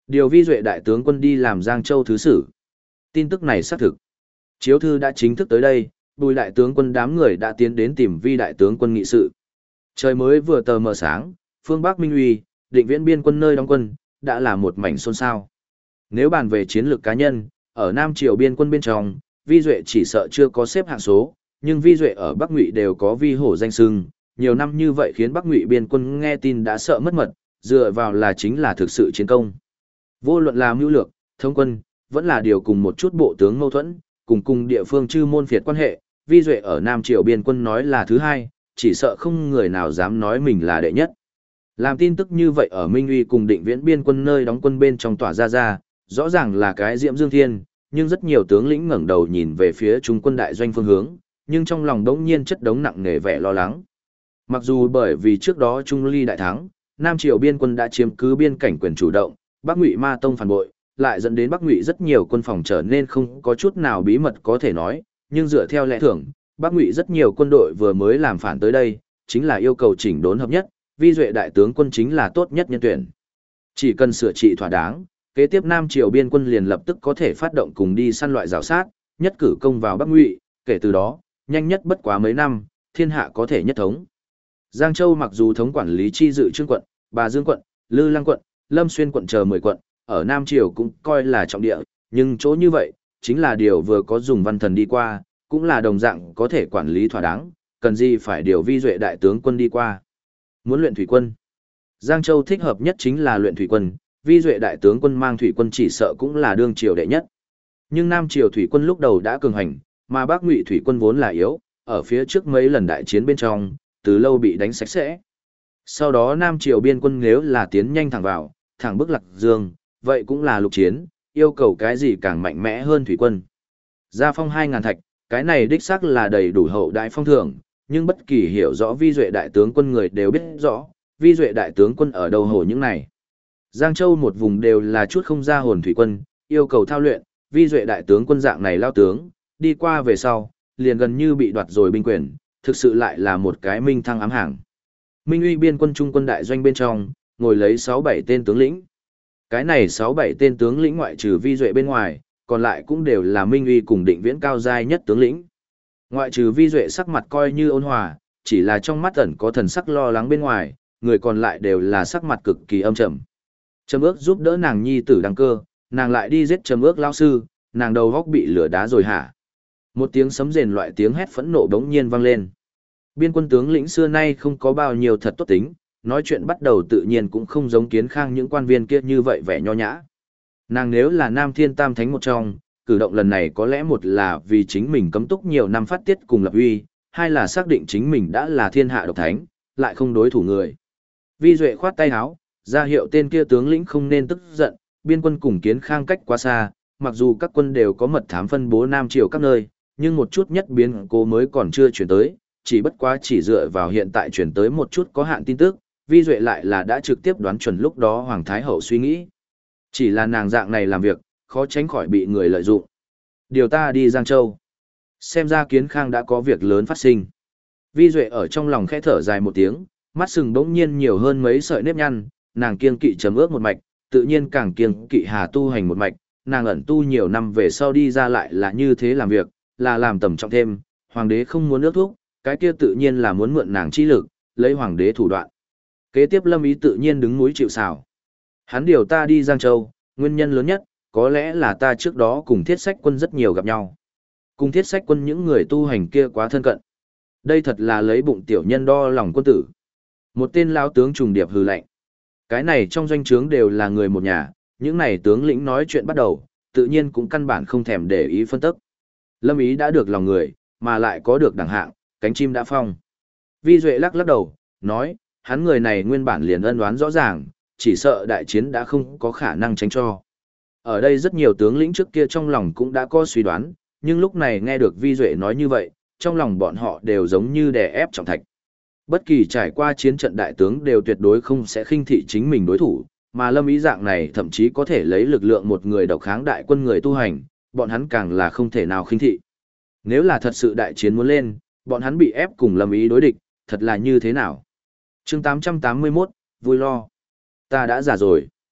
Điều Vi Duệ đại tướng quân đi làm Giang Châu thứ sử. Tin tức này xác thực. Chiếu thư đã chính thức tới đây, Bùi đại tướng quân đám người đã tiến đến tìm Vi đại tướng quân nghị sự. Trời mới vừa tờ mờ sáng, phương Bắc Minh Uy, Định Viễn biên quân nơi đóng quân, đã là một mảnh xôn xao. Nếu bàn về chiến lược cá nhân, ở Nam Triều biên quân bên trong, Vi Duệ chỉ sợ chưa có xếp hạng số, nhưng Vi Duệ ở Bắc Ngụy đều có vi hổ danh xưng, nhiều năm như vậy khiến Bắc Ngụy biên quân nghe tin đã sợ mất mật, dựa vào là chính là thực sự chiến công. Vô luận là mưu lược, thống quân, vẫn là điều cùng một chút bộ tướng mâu thuẫn, cùng địa phương chư môn phiệt quan hệ, Vi Duệ ở Nam Triều biên quân nói là thứ hai, chỉ sợ không người nào dám nói mình là đệ nhất. Làm tin tức như vậy ở Minh Uy cùng Định Viễn biên quân nơi đóng quân bên trong tỏa ra, rõ ràng là cái diễm dương thiên, nhưng rất nhiều tướng lĩnh ngẩng đầu nhìn về phía trung quân đại doanh phương hướng, nhưng trong lòng đống nhiên chất đống nặng nề vẻ lo lắng. Mặc dù bởi vì trước đó Trung Ly đại thắng, Nam Triều biên quân đã chiếm cứ biên cảnh quyền chủ động, Bắc Ngụy Ma Tông phản bội, lại dẫn đến Bắc Ngụy rất nhiều quân phòng trở nên không có chút nào bí mật có thể nói, nhưng dựa theo lẽ thường, Bắc Ngụy rất nhiều quân đội vừa mới làm phản tới đây, chính là yêu cầu chỉnh đốn hợp nhất, Vi Duệ đại tướng quân chính là tốt nhất nhân tuyển. Chỉ cần sửa trị thỏa đáng, kế tiếp Nam Triều biên quân liền lập tức có thể phát động cùng đi săn loại rào sát, nhất cử công vào Bắc Ngụy, kể từ đó, nhanh nhất bất quá mấy năm, thiên hạ có thể nhất thống. Giang Châu mặc dù thống quản lý chi dự Trương quận, Bà Dương quận, Lư Lăng quận, Lâm Xuyên quận chờ 10 quận, ở Nam Triều cũng coi là trọng địa, nhưng chỗ như vậy, chính là điều vừa có dùng văn thần đi qua, cũng là đồng dạng có thể quản lý thỏa đáng, cần gì phải điều Vi Duệ đại tướng quân đi qua. Muốn luyện thủy quân. Giang Châu thích hợp nhất chính là luyện thủy quân, Vi Duệ đại tướng quân mang thủy quân chỉ sợ cũng là đương triều đệ nhất. Nhưng Nam Triều thủy quân lúc đầu đã cường hành, mà Bắc Ngụy thủy quân vốn là yếu, ở phía trước mấy lần đại chiến bên trong, từ lâu bị đánh sạch sẽ. Sau đó Nam Triều biên quân nếu là tiến nhanh thẳng vào, thẳng bức Lạc Dương, vậy cũng là lục chiến, yêu cầu cái gì càng mạnh mẽ hơn thủy quân. Gia phong 2.000 thạch, cái này đích xác là đầy đủ hậu đại phong thưởng, nhưng bất kỳ hiểu rõ Vi Duệ đại tướng quân người đều biết rõ, Vi Duệ đại tướng quân ở đâu hồ những này. Giang Châu một vùng đều là chút không ra hồn thủy quân, yêu cầu thao luyện, Vi Duệ đại tướng quân dạng này lao tướng, đi qua về sau, liền gần như bị đoạt rồi binh quyền, thực sự lại là một cái minh thăng ám hàng. Minh Uy biên quân trung quân đại doanh bên trong, ngồi lấy 6-7 tên tướng lĩnh. Cái này 6-7 tên tướng lĩnh ngoại trừ Vi Duệ bên ngoài, còn lại cũng đều là Minh Uy cùng Định Viễn cao giai nhất tướng lĩnh. Ngoại trừ Vi Duệ sắc mặt coi như ôn hòa, chỉ là trong mắt ẩn có thần sắc lo lắng bên ngoài, người còn lại đều là sắc mặt cực kỳ âm trầm. Trầm ước giúp đỡ nàng nhi tử đăng cơ, nàng lại đi giết Trầm ước lao sư, nàng đầu góc bị lửa đá rồi hả? Một tiếng sấm rền loại tiếng hét phẫn nộ đống nhiên vang lên. Biên quân tướng lĩnh xưa nay không có bao nhiêu thật tốt tính, nói chuyện bắt đầu tự nhiên cũng không giống Kiến Khang những quan viên kia như vậy vẻ nho nhã. Nàng nếu là Nam Thiên Tam Thánh một trong, cử động lần này có lẽ một là vì chính mình cấm túc nhiều năm phát tiết cùng lập uy, hai là xác định chính mình đã là thiên hạ độc thánh, lại không đối thủ người. Vi Duệ khoát tay áo, ra hiệu tên kia tướng lĩnh không nên tức giận, biên quân cùng Kiến Khang cách quá xa, mặc dù các quân đều có mật thám phân bố Nam Triều các nơi, nhưng một chút nhất biến cố mới còn chưa chuyển tới, chỉ bất quá chỉ dựa vào hiện tại chuyển tới một chút có hạn tin tức, Vi Duệ lại là đã trực tiếp đoán chuẩn lúc đó Hoàng Thái Hậu suy nghĩ. Chỉ là nàng dạng này làm việc, khó tránh khỏi bị người lợi dụng. Điều ta đi Giang Châu. Xem ra Kiến Khang đã có việc lớn phát sinh. Vi Duệ ở trong lòng khẽ thở dài một tiếng, mắt sừng bỗng nhiên nhiều hơn mấy sợi nếp nhăn, nàng kiêng kỵ Trầm ước một mạch, tự nhiên càng kiêng kỵ Hà tu hành một mạch, nàng ẩn tu nhiều năm về sau đi ra lại là như thế làm việc, là làm tầm trọng thêm, hoàng đế không muốn ước thúc, cái kia tự nhiên là muốn mượn nàng chi lực, lấy hoàng đế thủ đoạn. Kế tiếp Lâm Ý tự nhiên đứng núi chịu sào. Hắn điều ta đi Giang Châu, nguyên nhân lớn nhất, có lẽ là ta trước đó cùng Thiết Sách Quân rất nhiều gặp nhau. Cùng Thiết Sách Quân những người tu hành kia quá thân cận. Đây thật là lấy bụng tiểu nhân đo lòng quân tử. Một tên lão tướng trùng điệp hừ lạnh. Cái này trong doanh trướng đều là người một nhà, những này tướng lĩnh nói chuyện bắt đầu, tự nhiên cũng căn bản không thèm để ý phân tích. Lâm Ý đã được lòng người, mà lại có được đẳng hạng, cánh chim đã phong. Vi Duệ lắc lắc đầu, nói, hắn người này nguyên bản liền ân đoán rõ ràng, chỉ sợ đại chiến đã không có khả năng tránh cho. Ở đây rất nhiều tướng lĩnh trước kia trong lòng cũng đã có suy đoán, nhưng lúc này nghe được Vi Duệ nói như vậy, trong lòng bọn họ đều giống như đè ép trọng thạch. Bất kỳ trải qua chiến trận đại tướng đều tuyệt đối không sẽ khinh thị chính mình đối thủ, mà Lâm Ý dạng này thậm chí có thể lấy lực lượng một người độc kháng đại quân người tu hành, bọn hắn càng là không thể nào khinh thị. Nếu là thật sự đại chiến muốn lên, bọn hắn bị ép cùng Lâm Ý đối địch, thật là như thế nào? Chương 881, vui lo. Ta đã già rồi.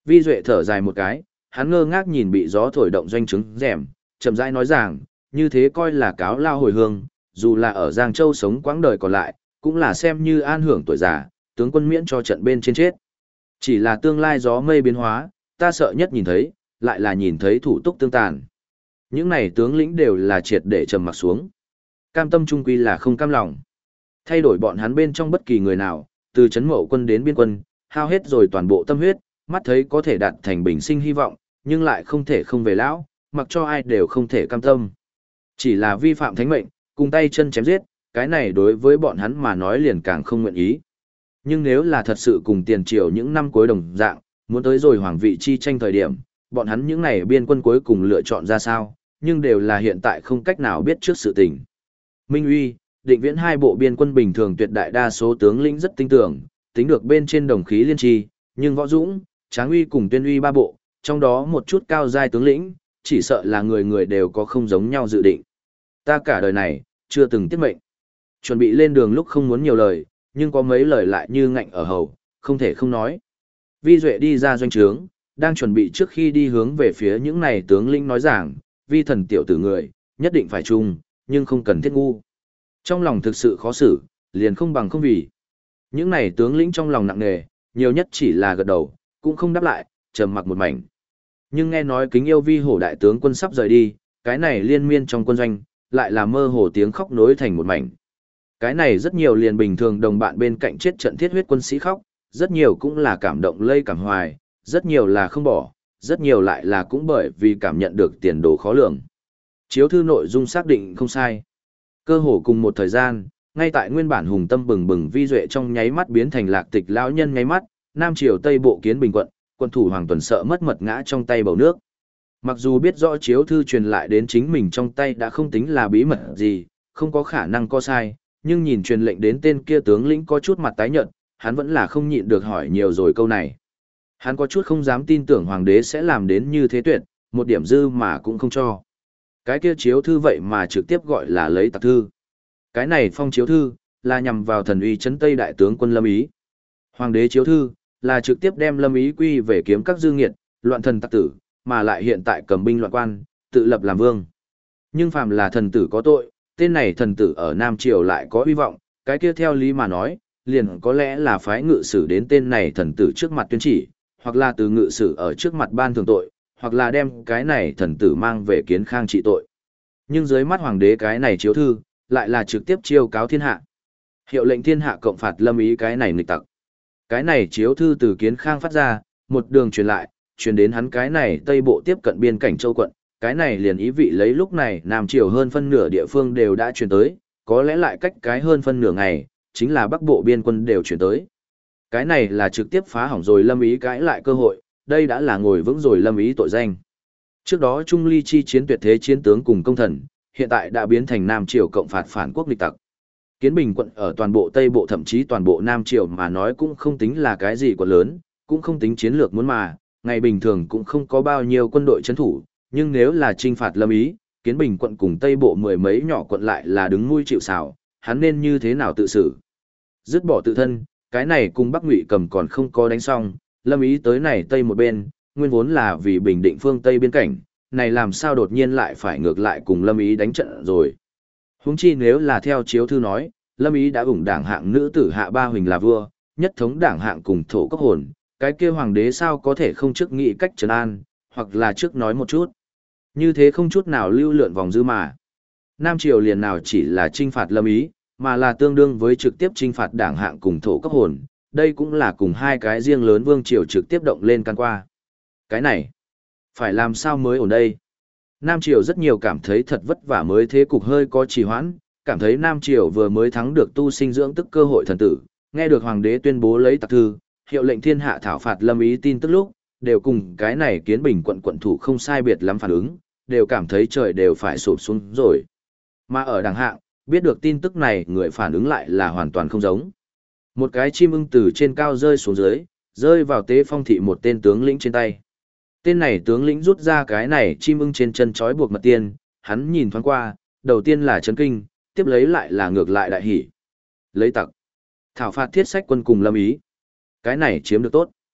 Vi Duệ thở dài một cái, hắn ngơ ngác nhìn bị gió thổi động doanh trướng rèm, chậm rãi nói rằng, như thế coi là cáo lao hồi hương, dù là ở Giang Châu sống quãng đời còn lại, cũng là xem như an hưởng tuổi già, tướng quân miễn cho trận bên trên chết. Chỉ là tương lai gió mây biến hóa, ta sợ nhất nhìn thấy, lại là nhìn thấy thủ túc tương tàn. Những này tướng lĩnh đều là triệt để trầm mặc xuống. Cam tâm trung quy là không cam lòng. Thay đổi bọn hắn bên trong bất kỳ người nào, từ trấn mậu quân đến biên quân, hao hết rồi toàn bộ tâm huyết, mắt thấy có thể đạt thành bình sinh hy vọng, nhưng lại không thể không về lão, mặc cho ai đều không thể cam tâm. Chỉ là vi phạm thánh mệnh, cùng tay chân chém giết, cái này đối với bọn hắn mà nói liền càng không nguyện ý. Nhưng nếu là thật sự cùng tiền triều những năm cuối đồng dạng, muốn tới rồi hoàng vị chi tranh thời điểm, bọn hắn những này biên quân cuối cùng lựa chọn ra sao, nhưng đều là hiện tại không cách nào biết trước sự tình. Minh Uy, Định Viễn hai bộ biên quân bình thường tuyệt đại đa số tướng lĩnh rất tinh tưởng, tính được bên trên đồng khí liên tri, nhưng Võ Dũng, Tráng Uy cùng Tuyên Uy ba bộ, trong đó một chút cao giai tướng lĩnh, chỉ sợ là người người đều có không giống nhau dự định. Ta cả đời này, chưa từng tiết mệnh. Chuẩn bị lên đường lúc không muốn nhiều lời, nhưng có mấy lời lại như ngạnh ở hầu, không thể không nói. Vi Duệ đi ra doanh trướng, đang chuẩn bị trước khi đi hướng về phía những này tướng lĩnh nói rằng, vi thần tiểu tử người, nhất định phải chung, nhưng không cần thiết ngu. Trong lòng thực sự khó xử, liền không bằng không vì. Những này tướng lĩnh trong lòng nặng nề, nhiều nhất chỉ là gật đầu, cũng không đáp lại, trầm mặc một mảnh. Nhưng nghe nói kính yêu vi hổ đại tướng quân sắp rời đi, cái này liên miên trong quân doanh, lại là mơ hồ tiếng khóc nối thành một mảnh. Cái này rất nhiều liền bình thường đồng bạn bên cạnh chết trận thiết huyết quân sĩ khóc, rất nhiều cũng là cảm động lây cảm hoài, rất nhiều là không bỏ, rất nhiều lại là cũng bởi vì cảm nhận được tiền đồ khó lường. Chiếu thư nội dung xác định không sai. Cơ hồ cùng một thời gian, ngay tại nguyên bản hùng tâm bừng bừng Vi Duệ trong nháy mắt biến thành lạc tịch lão nhân nháy mắt, Nam Triều Tây Bộ Kiến Bình quận, quân thủ Hoàng Tuần sợ mất mật ngã trong tay bầu nước. Mặc dù biết rõ chiếu thư truyền lại đến chính mình trong tay đã không tính là bí mật gì, không có khả năng có sai, nhưng nhìn truyền lệnh đến tên kia tướng lĩnh có chút mặt tái nhợt, hắn vẫn là không nhịn được hỏi nhiều rồi câu này. Hắn có chút không dám tin tưởng hoàng đế sẽ làm đến như thế tuyệt, một điểm dư mà cũng không cho. Cái kia chiếu thư vậy mà trực tiếp gọi là lấy tặc thư. Cái này phong chiếu thư, là nhằm vào thần uy trấn Tây đại tướng quân Lâm Ý. Hoàng đế chiếu thư, là trực tiếp đem Lâm Ý quy về kiếm các dư nghiệt, loạn thần tặc tử, mà lại hiện tại cầm binh loạn quan, tự lập làm vương. Nhưng phàm là thần tử có tội, tên này thần tử ở Nam Triều lại có hy vọng, cái kia theo lý mà nói, liền có lẽ là phái ngự sử đến tên này thần tử trước mặt tuyên chỉ, hoặc là từ ngự sử ở trước mặt ban thường tội, hoặc là đem cái này thần tử mang về kiến khang trị tội. Nhưng dưới mắt hoàng đế cái này chiếu thư, lại là trực tiếp chiêu cáo thiên hạ. Hiệu lệnh thiên hạ cộng phạt Lâm Ý cái này nghịch tặc. Cái này chiếu thư từ kiến khang phát ra, một đường truyền lại, truyền đến hắn cái này Tây Bộ tiếp cận biên cảnh Châu quận, cái này liền ý vị lấy lúc này Nam Triều hơn phân nửa địa phương đều đã truyền tới, có lẽ lại cách cái hơn phân nửa ngày, chính là Bắc Bộ biên quân đều truyền tới. Cái này là trực tiếp phá hỏng rồi Lâm Ý cãi lại cơ hội, đây đã là ngồi vững rồi Lâm Ý tội danh. Trước đó Trung Ly chi chiến tuyệt thế chiến tướng cùng công thần, hiện tại đã biến thành Nam Triều cộng phạt phản quốc nghịch tặc. Kiến Bình quận ở toàn bộ Tây Bộ thậm chí toàn bộ Nam Triều mà nói cũng không tính là cái gì quận lớn, cũng không tính chiến lược muốn mà, ngày bình thường cũng không có bao nhiêu quân đội trấn thủ, nhưng nếu là trinh phạt Lâm Ý, Kiến Bình quận cùng Tây Bộ mười mấy nhỏ quận lại là đứng nuôi chịu sào, hắn nên như thế nào tự xử? Dứt bỏ tự thân, cái này cùng Bắc Ngụy Cầm còn không có đánh xong, Lâm Ý tới này Tây một bên, nguyên vốn là vì bình định phương Tây biên cảnh, này làm sao đột nhiên lại phải ngược lại cùng Lâm Ý đánh trận rồi. Huống chi nếu là theo chiếu thư nói, Lâm Ý đã ủng đảng hạng nữ tử Hạ Ba Huỳnh là vua, nhất thống đảng hạng cùng thổ cấp hồn, cái kia hoàng đế sao có thể không trước nghĩ cách trấn an, hoặc là trước nói một chút. Như thế không chút nào lưu lượn vòng dư mà. Nam Triều liền nào chỉ là trinh phạt Lâm Ý, mà là tương đương với trực tiếp trinh phạt đảng hạng cùng thổ cấp hồn, đây cũng là cùng hai cái riêng lớn vương triều trực tiếp động lên can qua. Cái này, phải làm sao mới ổn đây? Nam Triều rất nhiều cảm thấy thật vất vả mới thế cục hơi có trì hoãn, cảm thấy Nam Triều vừa mới thắng được tu sinh dưỡng tức cơ hội thần tử, nghe được hoàng đế tuyên bố lấy tặc thư, hiệu lệnh thiên hạ thảo phạt Lâm Ý tin tức lúc, đều cùng cái này Kiến Bình quận quận thủ không sai biệt lắm phản ứng, đều cảm thấy trời đều phải sụp xuống rồi. Mà ở đằng hạng, biết được tin tức này người phản ứng lại là hoàn toàn không giống. Một cái chim ưng từ trên cao rơi xuống dưới, rơi vào Tế Phong thị một tên tướng lĩnh trên tay. Tên này tướng lĩnh rút ra cái này chim ưng trên chân trói buộc mật tiên, hắn nhìn thoáng qua, đầu tiên là chấn kinh, tiếp lấy lại là ngược lại đại hỉ. Lấy tặc. Thảo phạt thiết sách quân cùng Lâm Ý. Cái này chiếm được tốt.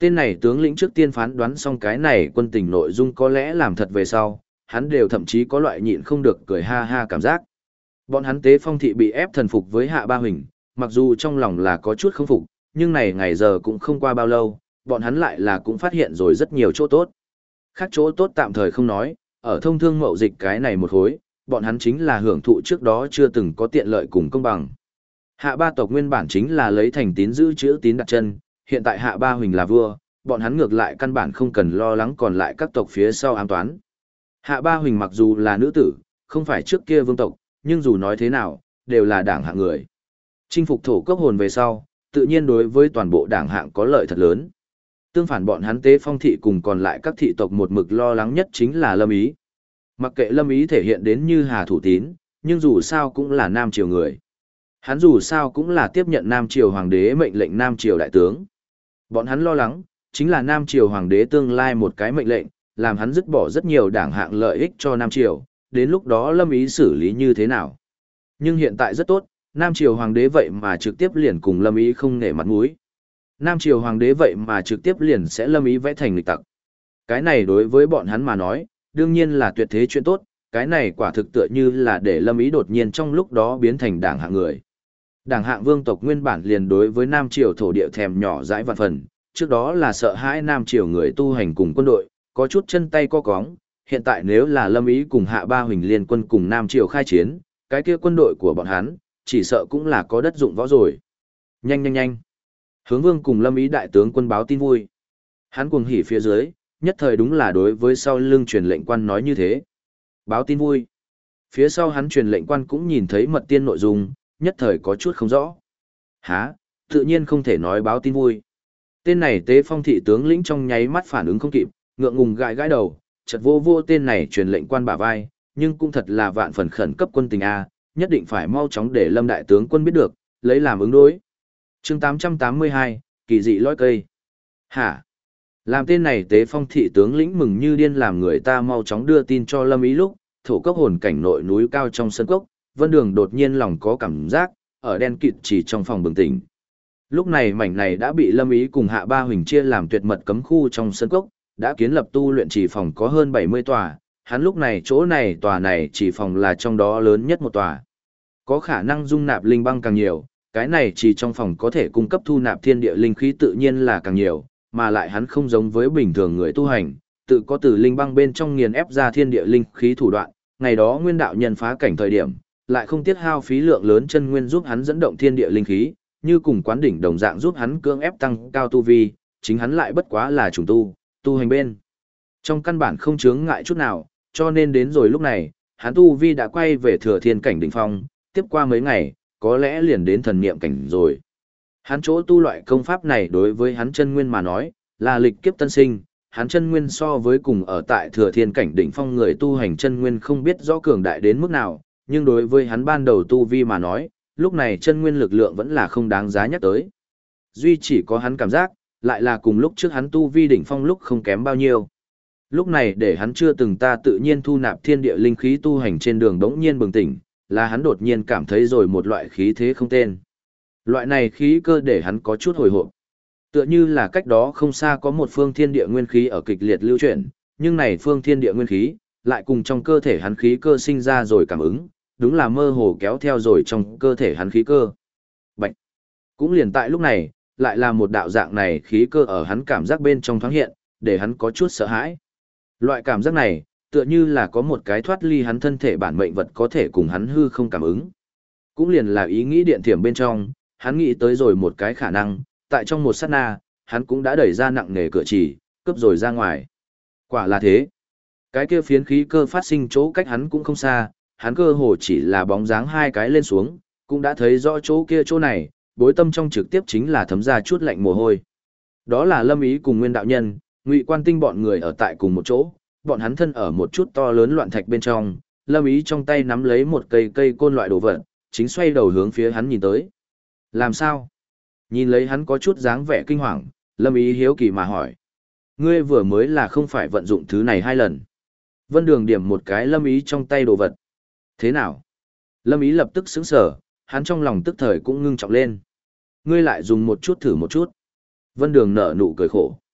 Tên này tướng lĩnh trước tiên phán đoán xong cái này quân tình nội dung có lẽ làm thật về sau, hắn đều thậm chí có loại nhịn không được cười ha ha cảm giác. Bọn hắn Tế Phong thị bị ép thần phục với Hạ Ba Huỳnh, mặc dù trong lòng là có chút không phục, nhưng này ngày giờ cũng không qua bao lâu, bọn hắn lại là cũng phát hiện rồi rất nhiều chỗ tốt. Khác chỗ tốt tạm thời không nói, ở thông thương mậu dịch cái này một hối, bọn hắn chính là hưởng thụ trước đó chưa từng có tiện lợi cùng công bằng. Hạ Ba tộc nguyên bản chính là lấy thành tín giữ chữ tín đặt chân, hiện tại Hạ Ba Huỳnh là vua, bọn hắn ngược lại căn bản không cần lo lắng còn lại các tộc phía sau ám toán. Hạ Ba Huỳnh mặc dù là nữ tử, không phải trước kia vương tộc, nhưng dù nói thế nào, đều là đảng hạng người. Chinh phục thổ cốc hồn về sau, tự nhiên đối với toàn bộ đảng hạng có lợi thật lớn. Tương phản bọn hắn Tế Phong thị cùng còn lại các thị tộc một mực lo lắng nhất chính là Lâm Ý. Mặc kệ Lâm Ý thể hiện đến như Hà Thủ Tín, nhưng dù sao cũng là Nam Triều người. Hắn dù sao cũng là tiếp nhận Nam Triều Hoàng đế mệnh lệnh Nam Triều đại tướng. Bọn hắn lo lắng, chính là Nam Triều Hoàng đế tương lai một cái mệnh lệnh, làm hắn dứt bỏ rất nhiều đảng hạng lợi ích cho Nam Triều, đến lúc đó Lâm Ý xử lý như thế nào. Nhưng hiện tại rất tốt, Nam Triều Hoàng đế vậy mà trực tiếp liền cùng Lâm Ý không nể mặt mũi. Nam Triều Hoàng đế vậy mà trực tiếp liền sẽ Lâm Ý vẽ thành nghịch tặc. Cái này đối với bọn hắn mà nói, đương nhiên là tuyệt thế chuyện tốt, cái này quả thực tựa như là để Lâm Ý đột nhiên trong lúc đó biến thành đảng hạng người. Đảng hạng vương tộc nguyên bản liền đối với Nam Triều thổ địa thèm nhỏ dãi vạn phần, trước đó là sợ hãi Nam Triều người tu hành cùng quân đội, có chút chân tay co cóng, hiện tại nếu là Lâm Ý cùng Hạ Ba Huỳnh liên quân cùng Nam Triều khai chiến, cái kia quân đội của bọn hắn, chỉ sợ cũng là có đất dụng võ rồi. Nhanh nhanh nhanh. Hướng Vương cùng Lâm Ý đại tướng quân báo tin vui. Hắn cuồng hỉ phía dưới, nhất thời đúng là đối với sau lưng truyền lệnh quan nói như thế. Báo tin vui. Phía sau hắn truyền lệnh quan cũng nhìn thấy mật tiên nội dung, nhất thời có chút không rõ. Hả, tự nhiên không thể nói báo tin vui. Tên này Tế Phong thị tướng lĩnh trong nháy mắt phản ứng không kịp, ngượng ngùng gãi gãi đầu, chợt vô vô tên này truyền lệnh quan bả vai, nhưng cũng thật là vạn phần khẩn cấp quân tình a, nhất định phải mau chóng để Lâm đại tướng quân biết được, lấy làm ứng đối. Chương 882, kỳ dị lõi cây. Hả? Làm tên này Tế Phong thị tướng lĩnh mừng như điên làm người ta mau chóng đưa tin cho Lâm Ý lúc, thổ cốc hồn cảnh nội núi cao trong sân cốc, Vân Đường đột nhiên lòng có cảm giác, ở đen kịt chỉ trong phòng bừng tỉnh. Lúc này mảnh này đã bị Lâm Ý cùng Hạ Ba Huỳnh chia làm tuyệt mật cấm khu trong sân cốc, đã kiến lập tu luyện chỉ phòng có hơn 70 tòa, hắn lúc này chỗ này tòa này chỉ phòng là trong đó lớn nhất một tòa. Có khả năng dung nạp linh băng càng nhiều, cái này chỉ trong phòng có thể cung cấp thu nạp thiên địa linh khí tự nhiên là càng nhiều, mà lại hắn không giống với bình thường người tu hành, tự có từ linh băng bên trong nghiền ép ra thiên địa linh khí thủ đoạn, ngày đó nguyên đạo nhân phá cảnh thời điểm, lại không tiết hao phí lượng lớn chân nguyên giúp hắn dẫn động thiên địa linh khí, như cùng quán đỉnh đồng dạng giúp hắn cưỡng ép tăng cao tu vi, chính hắn lại bất quá là trùng tu hành bên. Trong căn bản không chướng ngại chút nào, cho nên đến rồi lúc này, hắn tu vi đã quay về thừa thiên cảnh đỉnh phong, tiếp qua mấy ngày, có lẽ liền đến thần niệm cảnh rồi. Hắn chỗ tu loại công pháp này đối với hắn chân nguyên mà nói, là lịch kiếp tân sinh, hắn chân nguyên so với cùng ở tại thừa thiên cảnh đỉnh phong người tu hành chân nguyên không biết rõ cường đại đến mức nào, nhưng đối với hắn ban đầu tu vi mà nói, lúc này chân nguyên lực lượng vẫn là không đáng giá nhắc tới. Duy chỉ có hắn cảm giác, lại là cùng lúc trước hắn tu vi đỉnh phong lúc không kém bao nhiêu. Lúc này để hắn chưa từng ta tự nhiên thu nạp thiên địa linh khí tu hành trên đường đống nhiên bừng tỉnh, là hắn đột nhiên cảm thấy rồi một loại khí thế không tên. Loại này khí cơ để hắn có chút hồi hộp. Tựa như là cách đó không xa có một phương thiên địa nguyên khí ở kịch liệt lưu chuyển, nhưng này phương thiên địa nguyên khí, lại cùng trong cơ thể hắn khí cơ sinh ra rồi cảm ứng, đúng là mơ hồ kéo theo rồi trong cơ thể hắn khí cơ. Bạch! Cũng liền tại lúc này, lại là một đạo dạng này khí cơ ở hắn cảm giác bên trong thoáng hiện, để hắn có chút sợ hãi. Loại cảm giác này, tựa như là có một cái thoát ly hắn thân thể bản mệnh vật có thể cùng hắn hư không cảm ứng. Cũng liền là ý nghĩ điện thiểm bên trong, hắn nghĩ tới rồi một cái khả năng, tại trong một sát na, hắn cũng đã đẩy ra nặng nề cửa chỉ, cướp rồi ra ngoài. Quả là thế. Cái kia phiến khí cơ phát sinh chỗ cách hắn cũng không xa, hắn cơ hồ chỉ là bóng dáng hai cái lên xuống, cũng đã thấy rõ chỗ kia chỗ này, bối tâm trong trực tiếp chính là thấm ra chút lạnh mồ hôi. Đó là Lâm Ý cùng Nguyên đạo nhân, Ngụy Quan Tinh bọn người ở tại cùng một chỗ, bọn hắn thân ở một chút to lớn loạn thạch bên trong, Lâm Ý trong tay nắm lấy một cây côn loại đồ vật, chính xoay đầu hướng phía hắn nhìn tới. Làm sao? Nhìn lấy hắn có chút dáng vẻ kinh hoàng, Lâm Ý hiếu kỳ mà hỏi. Ngươi vừa mới là không phải vận dụng thứ này 2 lần. Vân Đường điểm một cái Lâm Ý trong tay đồ vật. Thế nào? Lâm Ý lập tức sững sờ, hắn trong lòng tức thời cũng ngưng trọng lên. Ngươi lại dùng một chút thử một chút. Vân Đường nở nụ cười khổ.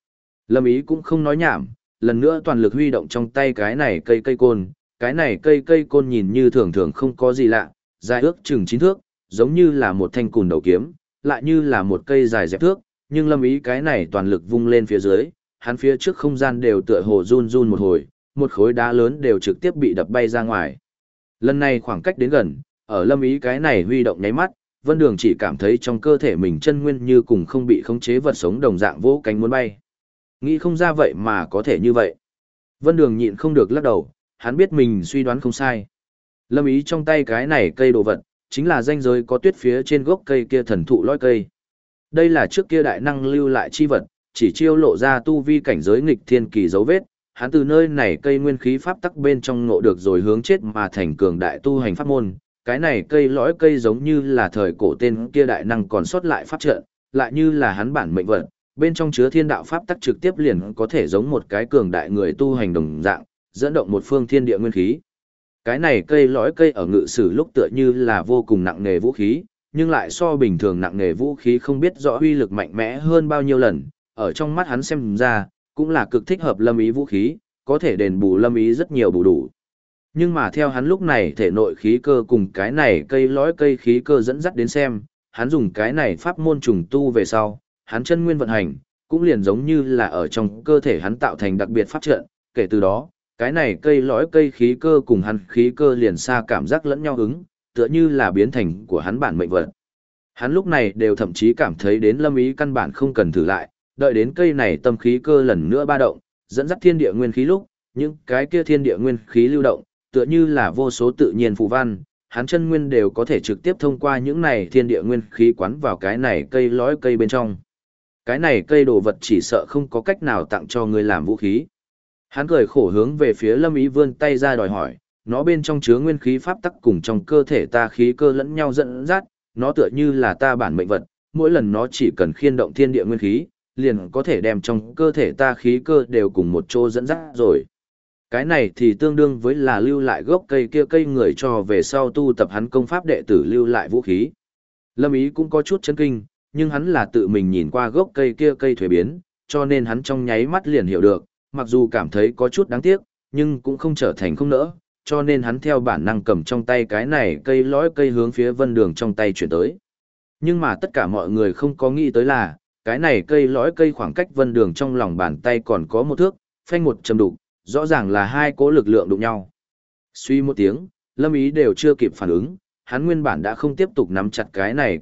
Lâm Ý cũng không nói nhảm, lần nữa toàn lực huy động trong tay cái này cây côn, cái này cây côn nhìn như thường thường không có gì lạ, dài ước chừng 9 thước, giống như là một thanh cùn đầu kiếm, lại như là một cây dài dẹp thước, nhưng Lâm Ý cái này toàn lực vung lên phía dưới, hắn phía trước không gian đều tựa hồ run run một hồi, một khối đá lớn đều trực tiếp bị đập bay ra ngoài. Lần này khoảng cách đến gần, ở Lâm Ý cái này huy động nháy mắt, Vân Đường chỉ cảm thấy trong cơ thể mình chân nguyên như cùng không bị khống chế vật sống đồng dạng vỗ cánh muốn bay. Nghĩ không ra vậy mà có thể như vậy. Vân Đường nhịn không được lắc đầu, hắn biết mình suy đoán không sai. Lâm Ý trong tay cái này cây đồ vật, chính là ranh giới có tuyết phía trên gốc cây kia thần thụ lõi cây. Đây là trước kia đại năng lưu lại chi vật, chỉ chiêu lộ ra tu vi cảnh giới nghịch thiên kỳ dấu vết, hắn từ nơi này cây nguyên khí pháp tắc bên trong ngộ được rồi hướng chết mà thành cường đại tu hành pháp môn. Cái này cây lõi cây giống như là thời cổ tên kia đại năng còn sót lại pháp trận, lại như là hắn bản mệnh vật, bên trong chứa thiên đạo pháp tắc trực tiếp liền có thể giống một cái cường đại người tu hành đồng dạng, dẫn động một phương thiên địa nguyên khí. Cái này cây lõi cây ở ngự sử lúc tựa như là vô cùng nặng nề vũ khí, nhưng lại so bình thường nặng nề vũ khí không biết rõ uy lực mạnh mẽ hơn bao nhiêu lần, ở trong mắt hắn xem ra, cũng là cực thích hợp Lâm Ý vũ khí, có thể đền bù Lâm Ý rất nhiều bù đủ. Nhưng mà theo hắn lúc này thể nội khí cơ cùng cái này cây lõi cây khí cơ dẫn dắt đến xem, hắn dùng cái này pháp môn trùng tu về sau, hắn chân nguyên vận hành, cũng liền giống như là ở trong cơ thể hắn tạo thành đặc biệt pháp trận, kể từ đó, cái này cây lõi cây khí cơ cùng hắn khí cơ liền xa cảm giác lẫn nhau ứng, tựa như là biến thành của hắn bản mệnh vật. Hắn lúc này đều thậm chí cảm thấy đến Lâm Ý căn bản không cần thử lại, đợi đến cây này tâm khí cơ lần nữa ba động, dẫn dắt thiên địa nguyên khí lúc, những cái kia thiên địa nguyên khí lưu động, tựa như là vô số tự nhiên phù văn, hắn chân nguyên đều có thể trực tiếp thông qua những này thiên địa nguyên khí quán vào cái này cây lõi cây bên trong. Cái này cây đồ vật chỉ sợ không có cách nào tặng cho ngươi làm vũ khí. Hắn cười khổ hướng về phía Lâm Ý vươn tay ra đòi hỏi, nó bên trong chứa nguyên khí pháp tắc cùng trong cơ thể ta khí cơ lẫn nhau dẫn dắt, nó tựa như là ta bản mệnh vật, mỗi lần nó chỉ cần khiên động thiên địa nguyên khí, liền có thể đem trong cơ thể ta khí cơ đều cùng một chỗ dẫn dắt rồi. Cái này thì tương đương với là lưu lại gốc cây kia cây người cho về sau tu tập hắn công pháp đệ tử lưu lại vũ khí. Lâm Ý cũng có chút chấn kinh, nhưng hắn là tự mình nhìn qua gốc cây kia cây thuế biến, cho nên hắn trong nháy mắt liền hiểu được, mặc dù cảm thấy có chút đáng tiếc, nhưng cũng không trở thành không nỡ, cho nên hắn theo bản năng cầm trong tay cái này cây lõi cây hướng phía Vân Đường trong tay chuyển tới. Nhưng mà tất cả mọi người không có nghĩ tới là, cái này cây lõi cây khoảng cách Vân Đường trong lòng bàn tay còn có một thước, phanh một chầm đục, rõ ràng là hai cỗ lực lượng đụng nhau. Suy một tiếng, Lâm Ý đều chưa kịp phản ứng, hắn nguyên bản đã không tiếp tục nắm chặt cái này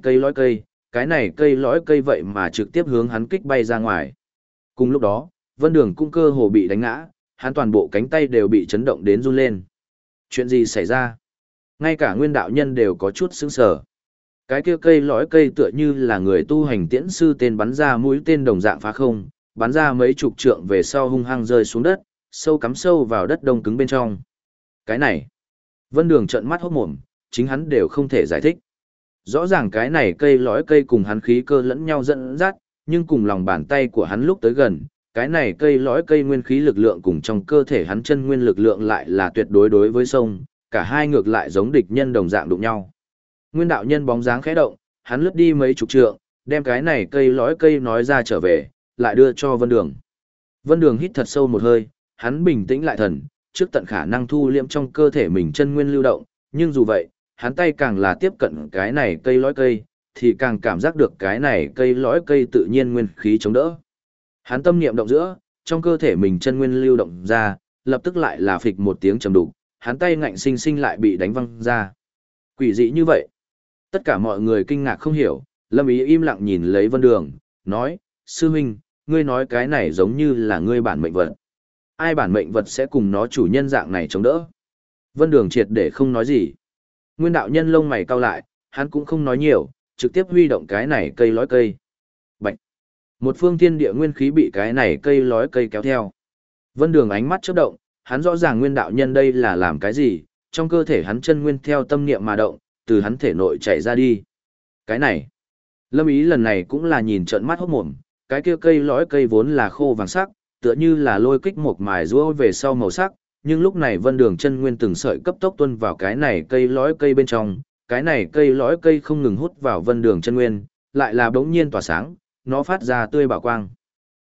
cây lõi cây vậy mà trực tiếp hướng hắn kích bay ra ngoài. Cùng lúc đó, Vân Đường cũng cơ hồ bị đánh ngã, hắn toàn bộ cánh tay đều bị chấn động đến run lên. Chuyện gì xảy ra? Ngay cả Nguyên đạo nhân đều có chút sững sờ. Cái kia cây lõi cây tựa như là người tu hành tiễn sư tên bắn ra mũi tên đồng dạng phá không, bắn ra mấy chục trượng về sau hung hăng rơi xuống đất, sâu cắm sâu vào đất đông cứng bên trong. Cái này, Vân Đường trợn mắt hốt mồm, chính hắn đều không thể giải thích. Rõ ràng cái này cây lõi cây cùng hắn khí cơ lẫn nhau dẫn dắt, nhưng cùng lòng bàn tay của hắn lúc tới gần, cái này cây lõi cây nguyên khí lực lượng cùng trong cơ thể hắn chân nguyên lực lượng lại là tuyệt đối đối với sông, cả hai ngược lại giống địch nhân đồng dạng đụng nhau. Nguyên đạo nhân bóng dáng khẽ động, hắn lướt đi mấy chục trượng, đem cái này cây lõi cây nói ra trở về, lại đưa cho Vân Đường. Vân Đường hít thật sâu một hơi, hắn bình tĩnh lại thần, trước tận khả năng thu liễm trong cơ thể mình chân nguyên lưu động, nhưng dù vậy, hắn tay càng là tiếp cận cái này cây lõi cây, thì càng cảm giác được cái này cây lõi cây tự nhiên nguyên khí chống đỡ. Hắn tâm niệm động giữa, trong cơ thể mình chân nguyên lưu động ra, lập tức lại là phịch một tiếng trầm đục, hắn tay ngạnh sinh sinh lại bị đánh văng ra. Quỷ dị như vậy. Tất cả mọi người kinh ngạc không hiểu, Lâm Ý im lặng nhìn lấy Vân Đường, nói, sư huynh, ngươi nói cái này giống như là ngươi bản mệnh vật. Ai bản mệnh vật sẽ cùng nó chủ nhân dạng này chống đỡ? Vân Đường triệt để không nói gì. Nguyên đạo nhân lông mày cau lại, hắn cũng không nói nhiều, trực tiếp huy động cái này cây lõi cây. Bạch! Một phương thiên địa nguyên khí bị cái này cây lõi cây kéo theo. Vân Đường ánh mắt chớp động, hắn rõ ràng nguyên đạo nhân đây là làm cái gì, trong cơ thể hắn chân nguyên theo tâm niệm mà động, từ hắn thể nội chạy ra đi. Cái này, Lâm Ý lần này cũng là nhìn trợn mắt hốt mồm, cái kia cây lõi cây vốn là khô vàng sắc, tựa như là lôi kích một mài rũa về sau màu sắc, nhưng lúc này Vân Đường chân nguyên từng sợi cấp tốc tuôn vào cái này cây lõi cây bên trong, cái này cây lõi cây không ngừng hút vào Vân Đường chân nguyên, lại là bỗng nhiên tỏa sáng, nó phát ra tươi bảo quang.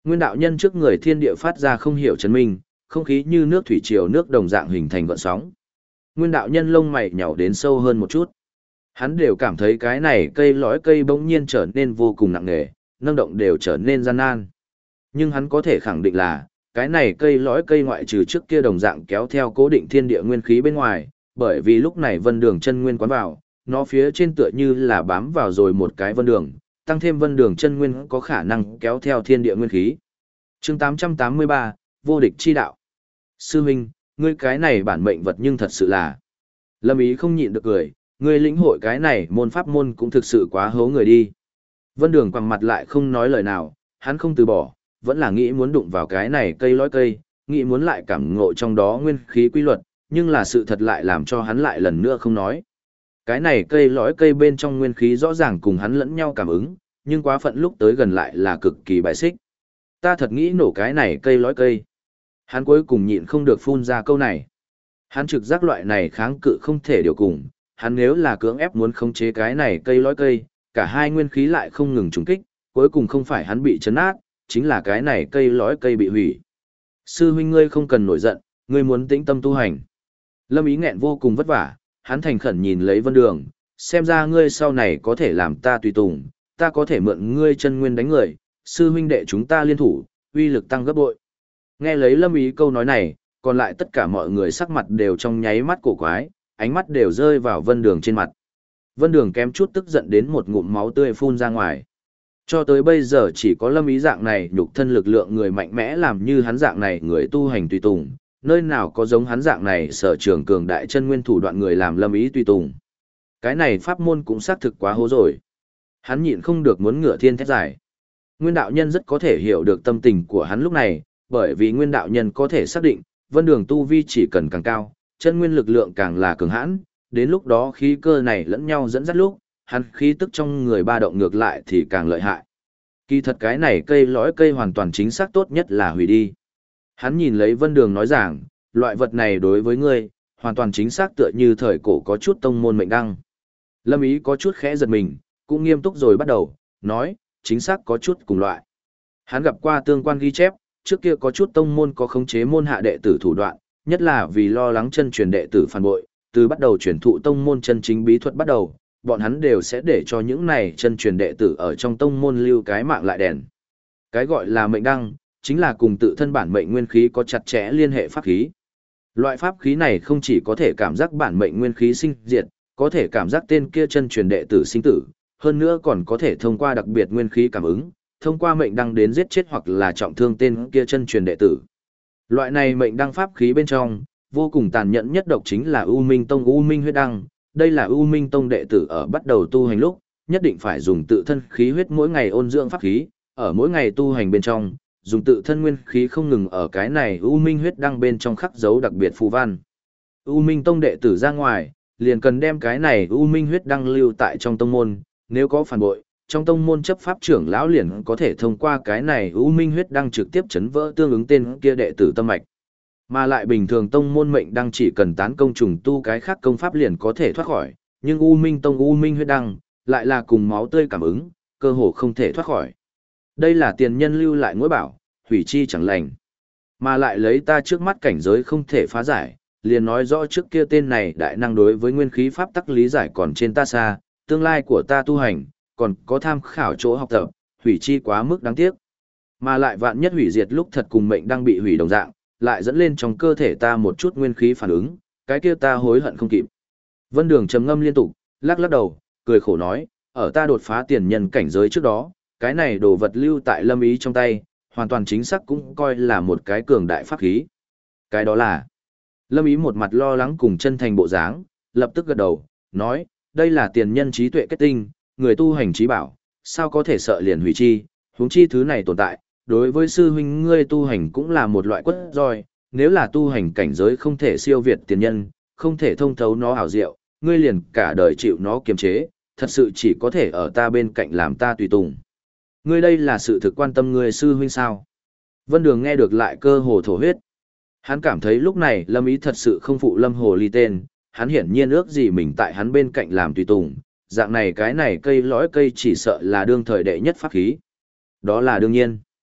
Nguyên đạo nhân trước người thiên địa phát ra không hiểu chấn minh, không khí như nước thủy triều nước đồng dạng hình thành gợn sóng. Nguyên đạo nhân lông mày nhàu đến sâu hơn một chút. Hắn đều cảm thấy cái này cây lõi cây bỗng nhiên trở nên vô cùng nặng nề, nâng động đều trở nên gian nan. Nhưng hắn có thể khẳng định là, cái này cây lõi cây ngoại trừ trước kia đồng dạng kéo theo cố định thiên địa nguyên khí bên ngoài, bởi vì lúc này vân đường chân nguyên quán vào, nó phía trên tựa như là bám vào rồi một cái vân đường, tăng thêm vân đường chân nguyên có khả năng kéo theo thiên địa nguyên khí. Chương 883, vô địch chi đạo. Sư huynh, ngươi cái này bản mệnh vật nhưng thật sự là. Lâm Ý không nhịn được cười, ngươi lĩnh hội cái này môn pháp môn cũng thực sự quá hố người đi. Vân Đường quằn mặt lại không nói lời nào, hắn không từ bỏ, vẫn là nghĩ muốn đụng vào cái này cây lõi cây, nghĩ muốn lại cảm ngộ trong đó nguyên khí quy luật, nhưng là sự thật lại làm cho hắn lại lần nữa không nói. Cái này cây lõi cây bên trong nguyên khí rõ ràng cùng hắn lẫn nhau cảm ứng, nhưng quá phận lúc tới gần lại là cực kỳ bài xích. Ta thật nghĩ nổ cái này cây lõi cây. Hắn cuối cùng nhịn không được phun ra câu này. Hắn trực giác loại này kháng cự không thể điều cùng, hắn nếu là cưỡng ép muốn khống chế cái này cây lõi cây, cả hai nguyên khí lại không ngừng trùng kích, cuối cùng không phải hắn bị chấn át, chính là cái này cây lõi cây bị hủy. Sư huynh ngươi không cần nổi giận, ngươi muốn tĩnh tâm tu hành. Lâm Ý nghẹn vô cùng vất vả, hắn thành khẩn nhìn lấy Vân Đường, xem ra ngươi sau này có thể làm ta tùy tùng, ta có thể mượn ngươi chân nguyên đánh người, sư huynh đệ chúng ta liên thủ, uy lực tăng gấp bội. Nghe lấy Lâm Ý câu nói này, còn lại tất cả mọi người sắc mặt đều trong nháy mắt cổ quái, ánh mắt đều rơi vào Vân Đường trên mặt. Vân Đường kém chút tức giận đến một ngụm máu tươi phun ra ngoài. Cho tới bây giờ chỉ có Lâm Ý dạng này nhục thân lực lượng người mạnh mẽ làm như hắn dạng này người tu hành tùy tùng, nơi nào có giống hắn dạng này sở trường cường đại chân nguyên thủ đoạn người làm Lâm Ý tùy tùng. Cái này pháp môn cũng xác thực quá hố rồi. Hắn nhịn không được muốn ngửa thiên thét giải. Nguyên đạo nhân rất có thể hiểu được tâm tình của hắn lúc này, bởi vì nguyên đạo nhân có thể xác định, Vân Đường tu vi chỉ cần càng cao, chân nguyên lực lượng càng là cường hãn, đến lúc đó khí cơ này lẫn nhau dẫn dắt lúc, hắn khí tức trong người ba động ngược lại thì càng lợi hại. Kỳ thật cái này cây lõi cây hoàn toàn chính xác tốt nhất là hủy đi. Hắn nhìn lấy Vân Đường nói rằng, loại vật này đối với ngươi, hoàn toàn chính xác tựa như thời cổ có chút tông môn mệnh đăng. Lâm Ý có chút khẽ giật mình, cũng nghiêm túc rồi bắt đầu, nói, chính xác có chút cùng loại. Hắn gặp qua tương quan ghi chép, trước kia có chút tông môn có khống chế môn hạ đệ tử thủ đoạn, nhất là vì lo lắng chân truyền đệ tử phản bội, từ bắt đầu truyền thụ tông môn chân chính bí thuật bắt đầu, bọn hắn đều sẽ để cho những này chân truyền đệ tử ở trong tông môn lưu cái mạng lại đèn. Cái gọi là mệnh đăng, chính là cùng tự thân bản mệnh nguyên khí có chặt chẽ liên hệ pháp khí. Loại pháp khí này không chỉ có thể cảm giác bản mệnh nguyên khí sinh diệt, có thể cảm giác tên kia chân truyền đệ tử sinh tử, hơn nữa còn có thể thông qua đặc biệt nguyên khí cảm ứng, thông qua mệnh đăng đến giết chết hoặc là trọng thương tên kia chân truyền đệ tử. Loại này mệnh đăng pháp khí bên trong, vô cùng tàn nhẫn nhất độc chính là U Minh Tông U Minh huyết đăng. Đây là U Minh Tông đệ tử ở bắt đầu tu hành lúc, nhất định phải dùng tự thân khí huyết mỗi ngày ôn dưỡng pháp khí, ở mỗi ngày tu hành bên trong, dùng tự thân nguyên khí không ngừng ở cái này U Minh huyết đăng bên trong khắc dấu đặc biệt phù văn. U Minh Tông đệ tử ra ngoài, liền cần đem cái này U Minh huyết đăng lưu tại trong tông môn, nếu có phản bội, trong tông môn chấp pháp trưởng lão liền có thể thông qua cái này U Minh huyết đăng trực tiếp chấn vỡ tương ứng tên kia đệ tử tâm mạch. Mà lại bình thường tông môn mệnh đăng chỉ cần tán công trùng tu cái khác công pháp liền có thể thoát khỏi, nhưng U Minh Tông U Minh huyết đăng lại là cùng máu tươi cảm ứng, cơ hồ không thể thoát khỏi. Đây là tiền nhân lưu lại ngỗi bảo, hủy chi chẳng lành. Mà lại lấy ta trước mắt cảnh giới không thể phá giải, liền nói rõ trước kia tên này đại năng đối với nguyên khí pháp tắc lý giải còn trên ta xa, tương lai của ta tu hành, còn có tham khảo chỗ học tập, hủy chi quá mức đáng tiếc. Mà lại vạn nhất hủy diệt lúc thật cùng mệnh đang bị hủy đồng dạng, lại dẫn lên trong cơ thể ta một chút nguyên khí phản ứng, cái kia ta hối hận không kịp. Vân Đường trầm ngâm liên tục, lắc lắc đầu, cười khổ nói, ở ta đột phá tiền nhân cảnh giới trước đó, cái này đồ vật lưu tại Lâm Ý trong tay, hoàn toàn chính xác cũng coi là một cái cường đại pháp khí. Cái đó là, Lâm Ý một mặt lo lắng cùng chân thành bộ dáng, lập tức gật đầu, nói, đây là tiền nhân trí tuệ kết tinh, người tu hành trí bảo, sao có thể sợ liền hủy chi, huống chi thứ này tồn tại, đối với sư huynh ngươi tu hành cũng là một loại quất roi, nếu là tu hành cảnh giới không thể siêu việt tiền nhân, không thể thông thấu nó ảo diệu, ngươi liền cả đời chịu nó kiềm chế, thật sự chỉ có thể ở ta bên cạnh làm ta tùy tùng. Ngươi đây là sự thực quan tâm ngươi sư huynh sao? Vân Đường nghe được lại cơ hồ thổ huyết. Hắn cảm thấy lúc này Lâm Ý thật sự không phụ Lâm Hồ Ly tên, hắn hiển nhiên ước gì mình tại hắn bên cạnh làm tùy tùng, dạng này cái này cây lõi cây chỉ sợ là đương thời đệ nhất pháp khí. Đó là đương nhiên.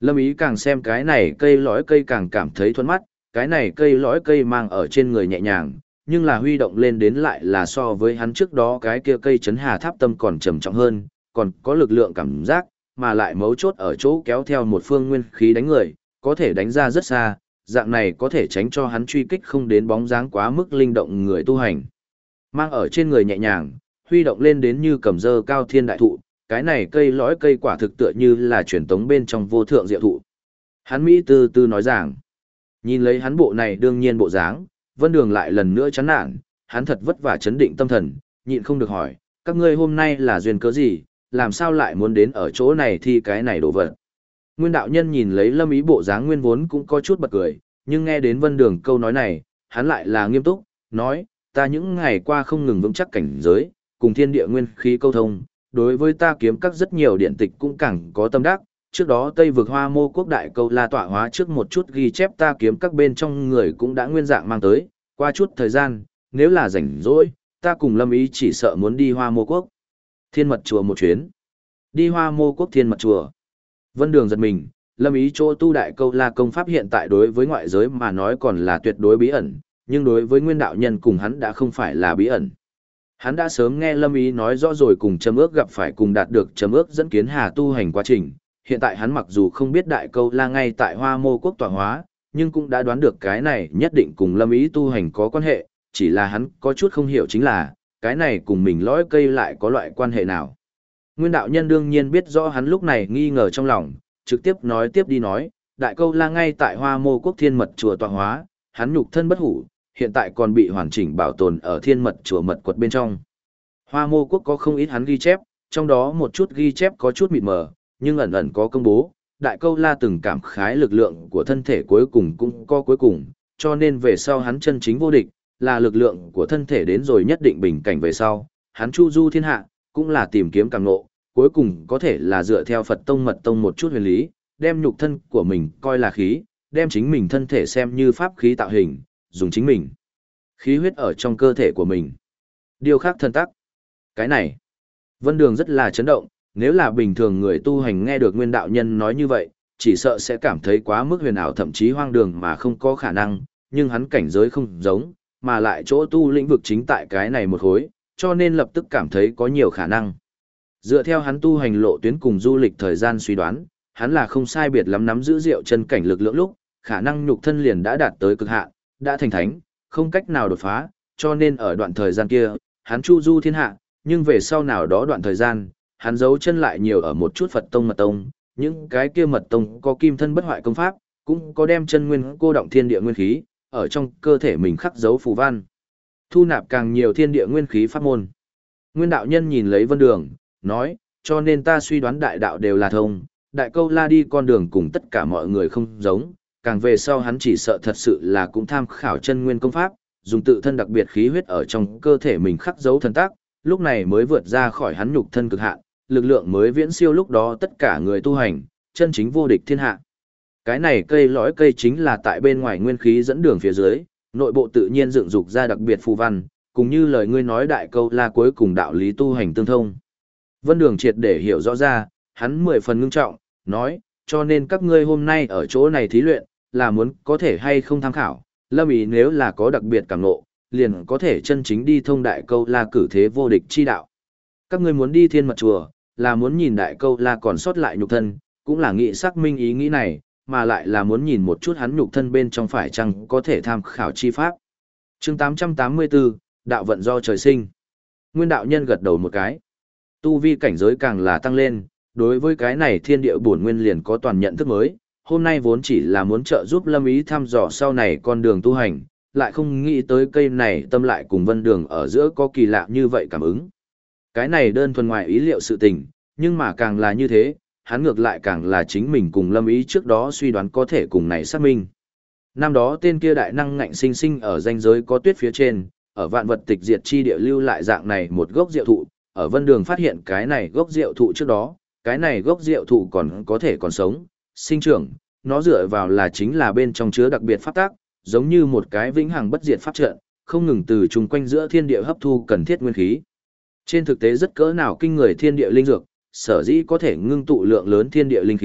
Lâm Ý càng xem cái này cây lõi cây càng cảm thấy thuận mắt, cái này cây lõi cây mang ở trên người nhẹ nhàng, nhưng là huy động lên đến lại là so với hắn trước đó cái kia cây chấn hà tháp tâm còn trầm trọng hơn, còn có lực lượng cảm giác, mà lại mấu chốt ở chỗ kéo theo một phương nguyên khí đánh người, có thể đánh ra rất xa, dạng này có thể tránh cho hắn truy kích không đến bóng dáng quá mức linh động người tu hành. Mang ở trên người nhẹ nhàng, huy động lên đến như cầm dơ cao thiên đại thụ, cái này cây lõi cây quả thực tựa như là truyền tống bên trong vô thượng diệu thụ. Hắn Mỹ từ từ nói rằng, nhìn lấy hắn bộ này đương nhiên bộ dáng, Vân Đường lại lần nữa chán nản, hắn thật vất vả chấn định tâm thần, nhịn không được hỏi, các ngươi hôm nay là duyên cớ gì, làm sao lại muốn đến ở chỗ này thì cái này đổ vật. Nguyên đạo nhân nhìn lấy Lâm Ý bộ dáng nguyên vốn cũng có chút bật cười, nhưng nghe đến Vân Đường câu nói này, hắn lại là nghiêm túc, nói, ta những ngày qua không ngừng vững chắc cảnh giới, cùng thiên địa nguyên khí câu thông, đối với ta kiếm các rất nhiều điện tịch cũng càng có tâm đắc. Trước đó Tây vực Hoa Mô quốc đại câu la tọa hóa trước một chút ghi chép ta kiếm các bên trong người cũng đã nguyên dạng mang tới, qua chút thời gian, nếu là rảnh rỗi, ta cùng Lâm Ý chỉ sợ muốn đi Hoa Mô quốc. Thiên mật chùa một chuyến. Đi Hoa Mô quốc thiên mật chùa. Vân Đường giật mình, Lâm Ý chỗ tu đại câu la công pháp hiện tại đối với ngoại giới mà nói còn là tuyệt đối bí ẩn, nhưng đối với nguyên đạo nhân cùng hắn đã không phải là bí ẩn. Hắn đã sớm nghe Lâm Ý nói rõ rồi cùng Trầm Ước gặp phải cùng đạt được Trầm Ước dẫn kiến Hà tu hành quá trình. Hiện tại hắn mặc dù không biết đại câu la ngay tại Hoa Mô quốc tọa hóa, nhưng cũng đã đoán được cái này nhất định cùng Lâm Ý tu hành có quan hệ, chỉ là hắn có chút không hiểu chính là, cái này cùng mình lõi cây lại có loại quan hệ nào. Nguyên đạo nhân đương nhiên biết rõ hắn lúc này nghi ngờ trong lòng, trực tiếp nói tiếp đi nói, đại câu la ngay tại Hoa Mô quốc thiên mật chùa tọa hóa, hắn nhục thân bất hủ, hiện tại còn bị hoàn chỉnh bảo tồn ở thiên mật chùa mật quật bên trong. Hoa Mô quốc có không ít hắn ghi chép, trong đó một chút ghi chép có chút mịt mờ, nhưng ẩn ẩn có công bố, đại câu la từng cảm khái lực lượng của thân thể cuối cùng cũng có cuối cùng, cho nên về sau hắn chân chính vô địch, là lực lượng của thân thể đến rồi nhất định bình cảnh về sau, hắn chu du thiên hạ, cũng là tìm kiếm càng ngộ, cuối cùng có thể là dựa theo Phật tông mật tông một chút huyền lý, đem nhục thân của mình coi là khí, đem chính mình thân thể xem như pháp khí tạo hình, dùng chính mình khí huyết ở trong cơ thể của mình. Điều khác thân tắc. Cái này, Vân Đường rất là chấn động, nếu là bình thường người tu hành nghe được nguyên đạo nhân nói như vậy, chỉ sợ sẽ cảm thấy quá mức huyền ảo thậm chí hoang đường mà không có khả năng, nhưng hắn cảnh giới không giống, mà lại chỗ tu lĩnh vực chính tại cái này một khối, cho nên lập tức cảm thấy có nhiều khả năng. Dựa theo hắn tu hành lộ tuyến cùng du lịch thời gian suy đoán, hắn là không sai biệt lắm nắm giữ diệu chân cảnh lực lượng lúc, khả năng nhục thân liền đã đạt tới cực hạn, đã thành thánh, không cách nào đột phá, cho nên ở đoạn thời gian kia, hắn chu du thiên hạ, nhưng về sau nào đó đoạn thời gian, hắn giấu chân lại nhiều ở một chút Phật tông mật tông, những cái kia mật tông có kim thân bất hoại công pháp, cũng có đem chân nguyên cô động thiên địa nguyên khí, ở trong cơ thể mình khắc dấu phù văn, thu nạp càng nhiều thiên địa nguyên khí pháp môn. Nguyên đạo nhân nhìn lấy Vân Đường, nói, cho nên ta suy đoán đại đạo đều là thông, đại câu la đi con đường cùng tất cả mọi người không giống, càng về sau hắn chỉ sợ thật sự là cũng tham khảo chân nguyên công pháp, dùng tự thân đặc biệt khí huyết ở trong cơ thể mình khắc dấu thần tác, lúc này mới vượt ra khỏi hắn nhục thân cực hạn, lực lượng mới viễn siêu lúc đó tất cả người tu hành, chân chính vô địch thiên hạ. Cái này cây lõi cây chính là tại bên ngoài nguyên khí dẫn đường phía dưới, nội bộ tự nhiên dựng dục ra đặc biệt phù văn, cùng như lời ngươi nói đại câu la cuối cùng đạo lý tu hành tương thông. Vân Đường triệt để hiểu rõ ra, hắn 10 phần ngưng trọng, nói, cho nên các ngươi hôm nay ở chỗ này thí luyện, là muốn có thể hay không tham khảo, Lâm Ý nếu là có đặc biệt cảm ngộ, liền có thể chân chính đi thông đại câu la cử thế vô địch chi đạo. Các ngươi muốn đi thiên mật chùa, là muốn nhìn đại câu la còn sót lại nhục thân, cũng là nghĩ xác minh ý nghĩ này, mà lại là muốn nhìn một chút hắn nhục thân bên trong phải chăng có thể tham khảo chi pháp. Chương 884, đạo vận do trời sinh. Nguyên đạo nhân gật đầu một cái. Tu vi cảnh giới càng là tăng lên, đối với cái này thiên địa bổn nguyên liền có toàn nhận thức mới, hôm nay vốn chỉ là muốn trợ giúp Lâm Ý thăm dò sau này con đường tu hành, lại không nghĩ tới cây này tâm lại cùng Vân Đường ở giữa có kỳ lạ như vậy cảm ứng. Cái này đơn thuần ngoài ý liệu sự tình, nhưng mà càng là như thế, hắn ngược lại càng là chính mình cùng Lâm Ý trước đó suy đoán có thể cùng này xác minh. Năm đó tên kia đại năng ngạnh sinh sinh ở ranh giới có tuyết phía trên, ở vạn vật tịch diệt chi địa lưu lại dạng này một gốc diệu thụ, ở Vân Đường phát hiện cái này gốc diệu thụ trước đó, cái này gốc diệu thụ còn có thể còn sống, sinh trưởng, nó dựa vào là chính là bên trong chứa đặc biệt pháp tác, giống như một cái vĩnh hằng bất diệt pháp trận, không ngừng từ chung quanh giữa thiên địa hấp thu cần thiết nguyên khí. Trên thực tế rất cỡ nào kinh người thiên địa linh dược, sở dĩ có thể ngưng tụ lượng lớn thiên địa linh khí,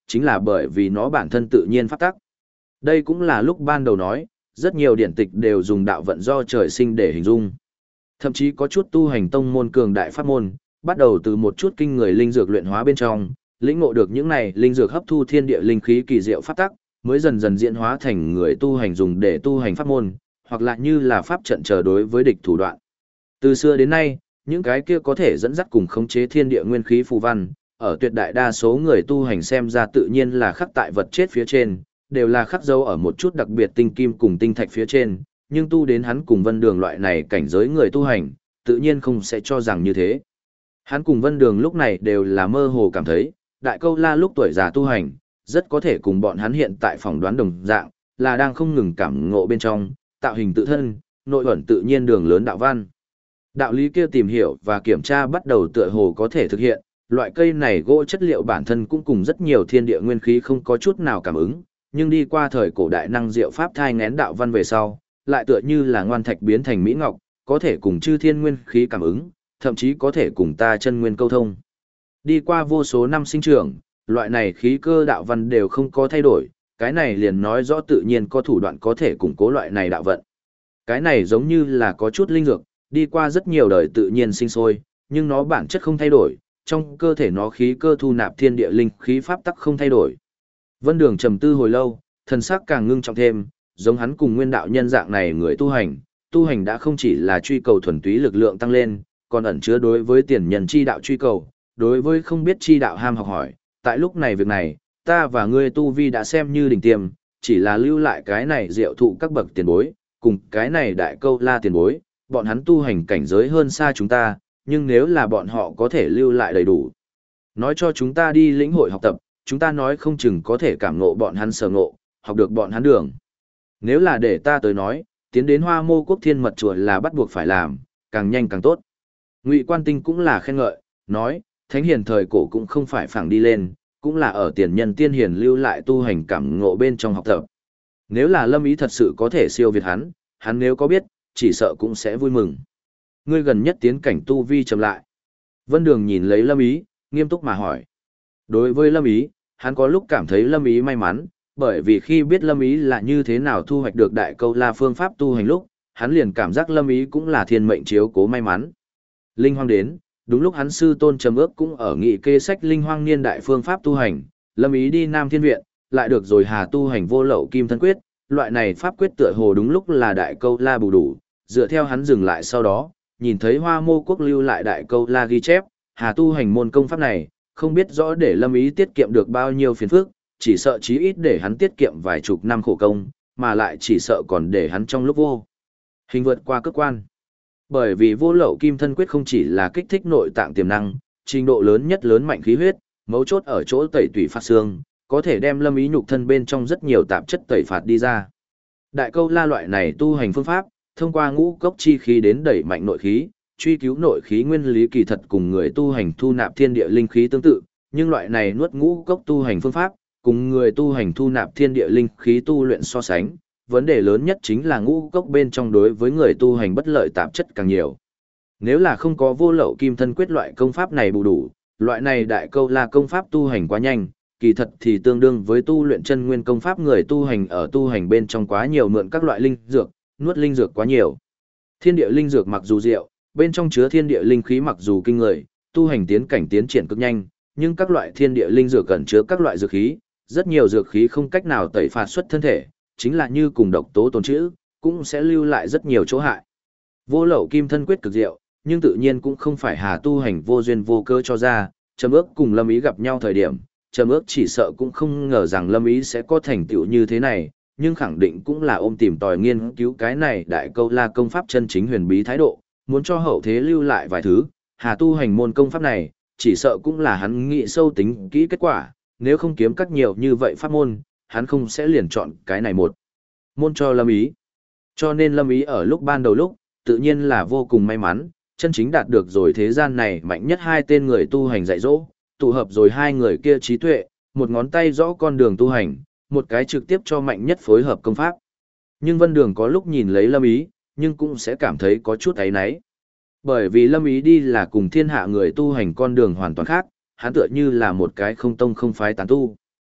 chính là bởi vì nó bản thân tự nhiên pháp tắc. Đây cũng là lúc ban đầu nói, rất nhiều điển tịch đều dùng đạo vận do trời sinh để hình dung. Thậm chí có chút tu hành tông môn cường đại pháp môn, bắt đầu từ một chút kinh người linh dược luyện hóa bên trong, lĩnh ngộ được những này linh dược hấp thu thiên địa linh khí kỳ diệu pháp tắc, mới dần dần diễn hóa thành người tu hành dùng để tu hành pháp môn, hoặc là như là pháp trận chờ đối với địch thủ đoạn. Từ xưa đến nay, những cái kia có thể dẫn dắt cùng khống chế thiên địa nguyên khí phù văn, ở tuyệt đại đa số người tu hành xem ra tự nhiên là khắc tại vật chết phía trên, đều là khắc dấu ở một chút đặc biệt tinh kim cùng tinh thạch phía trên, nhưng tu đến hắn cùng Vân Đường loại này cảnh giới người tu hành, tự nhiên không sẽ cho rằng như thế. Hắn cùng Vân Đường lúc này đều là mơ hồ cảm thấy, Đại Câu La lúc tuổi già tu hành, rất có thể cùng bọn hắn hiện tại phỏng đoán đồng dạng, là đang không ngừng cảm ngộ bên trong, tạo hình tự thân, nội ẩn tự nhiên đường lớn đạo văn. Đạo lý kia tìm hiểu và kiểm tra bắt đầu tựa hồ có thể thực hiện, loại cây này gỗ chất liệu bản thân cũng cùng rất nhiều thiên địa nguyên khí không có chút nào cảm ứng, nhưng đi qua thời cổ đại năng diệu pháp thai ngén đạo văn về sau, lại tựa như là ngoan thạch biến thành mỹ ngọc, có thể cùng chư thiên nguyên khí cảm ứng, thậm chí có thể cùng ta chân nguyên câu thông. Đi qua vô số năm sinh trưởng, loại này khí cơ đạo văn đều không có thay đổi, cái này liền nói rõ tự nhiên có thủ đoạn có thể củng cố loại này đạo vận. Cái này giống như là có chút linh dược, đi qua rất nhiều đời tự nhiên sinh sôi, nhưng nó bản chất không thay đổi, trong cơ thể nó khí cơ thu nạp thiên địa linh khí pháp tắc không thay đổi. Vân Đường trầm tư hồi lâu, thần sắc càng ngưng trọng thêm, giống hắn cùng nguyên đạo nhân dạng này người tu hành đã không chỉ là truy cầu thuần túy lực lượng tăng lên, còn ẩn chứa đối với tiền nhân chi đạo truy cầu, đối với không biết chi đạo ham học hỏi. Tại lúc này việc này, ta và ngươi tu vi đã xem như đỉnh tiêm, chỉ là lưu lại cái này diệu thụ các bậc tiền bối, cùng cái này Đại Câu La tiền bối, bọn hắn tu hành cảnh giới hơn xa chúng ta, nhưng nếu là bọn họ có thể lưu lại đầy đủ, nói cho chúng ta đi lĩnh hội học tập, chúng ta nói không chừng có thể cảm ngộ bọn hắn sở ngộ, học được bọn hắn đường. Nếu là để ta tới nói, tiến đến Hoa Mô Quốc Thiên Mật Chùa là bắt buộc phải làm, càng nhanh càng tốt. Ngụy Quan Tinh cũng là khen ngợi, nói, thánh hiền thời cổ cũng không phải phẳng đi lên, cũng là ở tiền nhân tiên hiền lưu lại tu hành cảm ngộ bên trong học tập. Nếu là Lâm Ý thật sự có thể siêu việt hắn nếu có biết, chỉ sợ cũng sẽ vui mừng. Ngươi gần nhất tiến cảnh tu vi chậm lại. Vân Đường nhìn lấy Lâm Ý, nghiêm túc mà hỏi. Đối với Lâm Ý, hắn có lúc cảm thấy Lâm Ý may mắn, bởi vì khi biết Lâm Ý là như thế nào thu hoạch được Đại Câu La phương pháp tu hành lúc, hắn liền cảm giác Lâm Ý cũng là thiên mệnh chiếu cố may mắn. Linh Hoang đến, đúng lúc hắn sư tôn Trầm Ước cũng ở nghị kê sách Linh Hoang niên đại phương pháp tu hành, Lâm Ý đi Nam Thiên Viện, lại được rồi Hà tu hành Vô Lậu Kim Thân Quyết, loại này pháp quyết tựa hồ đúng lúc là Đại Câu La bù đủ, dựa theo hắn dừng lại sau đó, nhìn thấy Hoa Mô Quốc lưu lại Đại Câu La ghi chép, Hà tu hành môn công pháp này, không biết rõ để Lâm Ý tiết kiệm được bao nhiêu phiền phức, chỉ sợ chí ít để hắn tiết kiệm vài chục năm khổ công, mà lại chỉ sợ còn để hắn trong lúc vô hình vượt qua cơ quan. Bởi vì Vô Lậu Kim Thân Quyết không chỉ là kích thích nội tạng tiềm năng, trình độ lớn nhất lớn mạnh khí huyết, mấu chốt ở chỗ tẩy tủy phát xương, có thể đem Lâm Ý nhục thân bên trong rất nhiều tạp chất tẩy phạt đi ra. Đại Câu La loại này tu hành phương pháp, thông qua ngũ cốc chi khí đến đẩy mạnh nội khí, truy cứu nội khí nguyên lý kỳ thật cùng người tu hành thu nạp thiên địa linh khí tương tự, nhưng loại này nuốt ngũ cốc tu hành phương pháp, cùng người tu hành thu nạp thiên địa linh khí tu luyện so sánh, vấn đề lớn nhất chính là ngũ cốc bên trong đối với người tu hành bất lợi tạp chất càng nhiều. Nếu là không có Vô Lậu Kim Thân Quyết loại công pháp này bù đủ, loại này Đại Câu La công pháp tu hành quá nhanh, kỳ thật thì tương đương với tu luyện chân nguyên công pháp người tu hành ở tu hành bên trong quá nhiều mượn các loại linh dược, nuốt linh dược quá nhiều. Thiên địa linh dược mặc dù diệu, bên trong chứa thiên địa linh khí mặc dù kinh người, tu hành tiến cảnh tiến triển cực nhanh, nhưng các loại thiên địa linh dược cần chứa các loại dược khí, rất nhiều dược khí không cách nào tẩy phạt xuất thân thể, chính là như cùng độc tố tồn trữ, cũng sẽ lưu lại rất nhiều chỗ hại. Vô Lậu Kim Thân Quyết cực diệu, nhưng tự nhiên cũng không phải Hà tu hành vô duyên vô cơ cho ra, Trầm Ước cùng Lâm Ý gặp nhau thời điểm, Trầm Ước chỉ sợ cũng không ngờ rằng Lâm Ý sẽ có thành tựu như thế này, nhưng khẳng định cũng là ôm tìm tòi nghiên cứu cái này Đại Câu La công pháp chân chính huyền bí thái độ, muốn cho hậu thế lưu lại vài thứ. Hà tu hành môn công pháp này, chỉ sợ cũng là hắn nghĩ sâu tính kỹ kết quả, nếu không kiếm các nhiều như vậy pháp môn, hắn không sẽ liền chọn cái này một môn cho Lâm Ý. Cho nên Lâm Ý ở lúc ban đầu lúc, tự nhiên là vô cùng may mắn, chân chính đạt được rồi thế gian này mạnh nhất hai tên người tu hành dạy dỗ, tụ hợp rồi hai người kia trí tuệ, một ngón tay rõ con đường tu hành, một cái trực tiếp cho mạnh nhất phối hợp công pháp. Nhưng Vân Đường có lúc nhìn lấy Lâm Ý, nhưng cũng sẽ cảm thấy có chút áy náy. Bởi vì Lâm Ý đi là cùng thiên hạ người tu hành con đường hoàn toàn khác, hắn tựa như là một cái không tông không phái tán tu.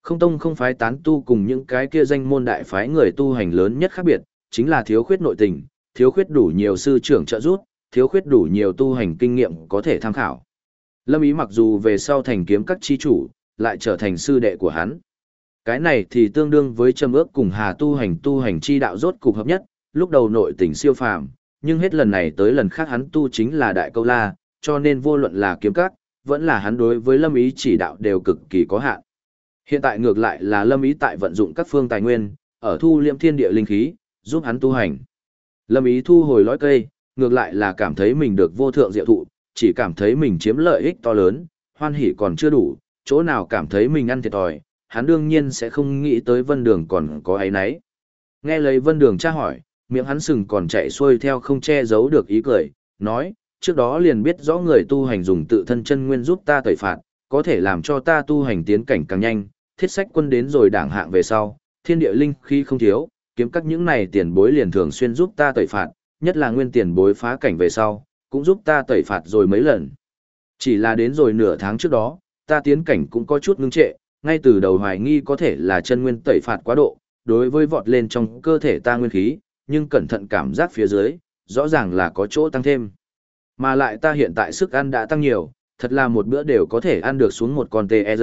Không tông không phái tán tu cùng những cái kia danh môn đại phái người tu hành lớn nhất khác biệt, chính là thiếu khuyết nội tình, thiếu khuyết đủ nhiều sư trưởng trợ giúp, thiếu khuyết đủ nhiều tu hành kinh nghiệm có thể tham khảo. Lâm Ý mặc dù về sau thành kiếm các chi chủ, lại trở thành sư đệ của hắn. Cái này thì tương đương với Trầm Ước cùng Hà tu hành chi đạo rốt cục hợp nhất, lúc đầu nội tình siêu phàm, nhưng hết lần này tới lần khác hắn tu chính là Đại Câu La, cho nên vô luận là kiếm các, vẫn là hắn đối với Lâm Ý chỉ đạo đều cực kỳ có hạn. Hiện tại ngược lại là Lâm Ý tại vận dụng các phương tài nguyên, ở thu liễm thiên địa linh khí, giúp hắn tu hành. Lâm Ý thu hồi lõi cây, ngược lại là cảm thấy mình được vô thượng diệu thụ, chỉ cảm thấy mình chiếm lợi ích to lớn, hoan hỉ còn chưa đủ, chỗ nào cảm thấy mình ăn thiệt thòi, hắn đương nhiên sẽ không nghĩ tới Vân Đường còn có ấy nấy. Nghe lấy Vân Đường tra hỏi, miệng hắn sừng còn chạy xuôi theo không che giấu được ý cười, nói, trước đó liền biết rõ người tu hành dùng tự thân chân nguyên giúp ta tẩy phạt, có thể làm cho ta tu hành tiến cảnh càng nhanh, thiết sách quân đến rồi đảng hạng về sau, thiên địa linh khí không thiếu, kiếm các những này tiền bối liền thường xuyên giúp ta tẩy phạt, nhất là nguyên tiền bối phá cảnh về sau, cũng giúp ta tẩy phạt rồi mấy lần. Chỉ là đến rồi nửa tháng trước đó, ta tiến cảnh cũng có chút ngưng trệ, ngay từ đầu hoài nghi có thể là chân nguyên tẩy phạt quá độ, đối với vọt lên trong cơ thể ta nguyên khí, nhưng cẩn thận cảm giác phía dưới, rõ ràng là có chỗ tăng thêm. Mà lại ta hiện tại sức ăn đã tăng nhiều, thật là một bữa đều có thể ăn được xuống một con TR.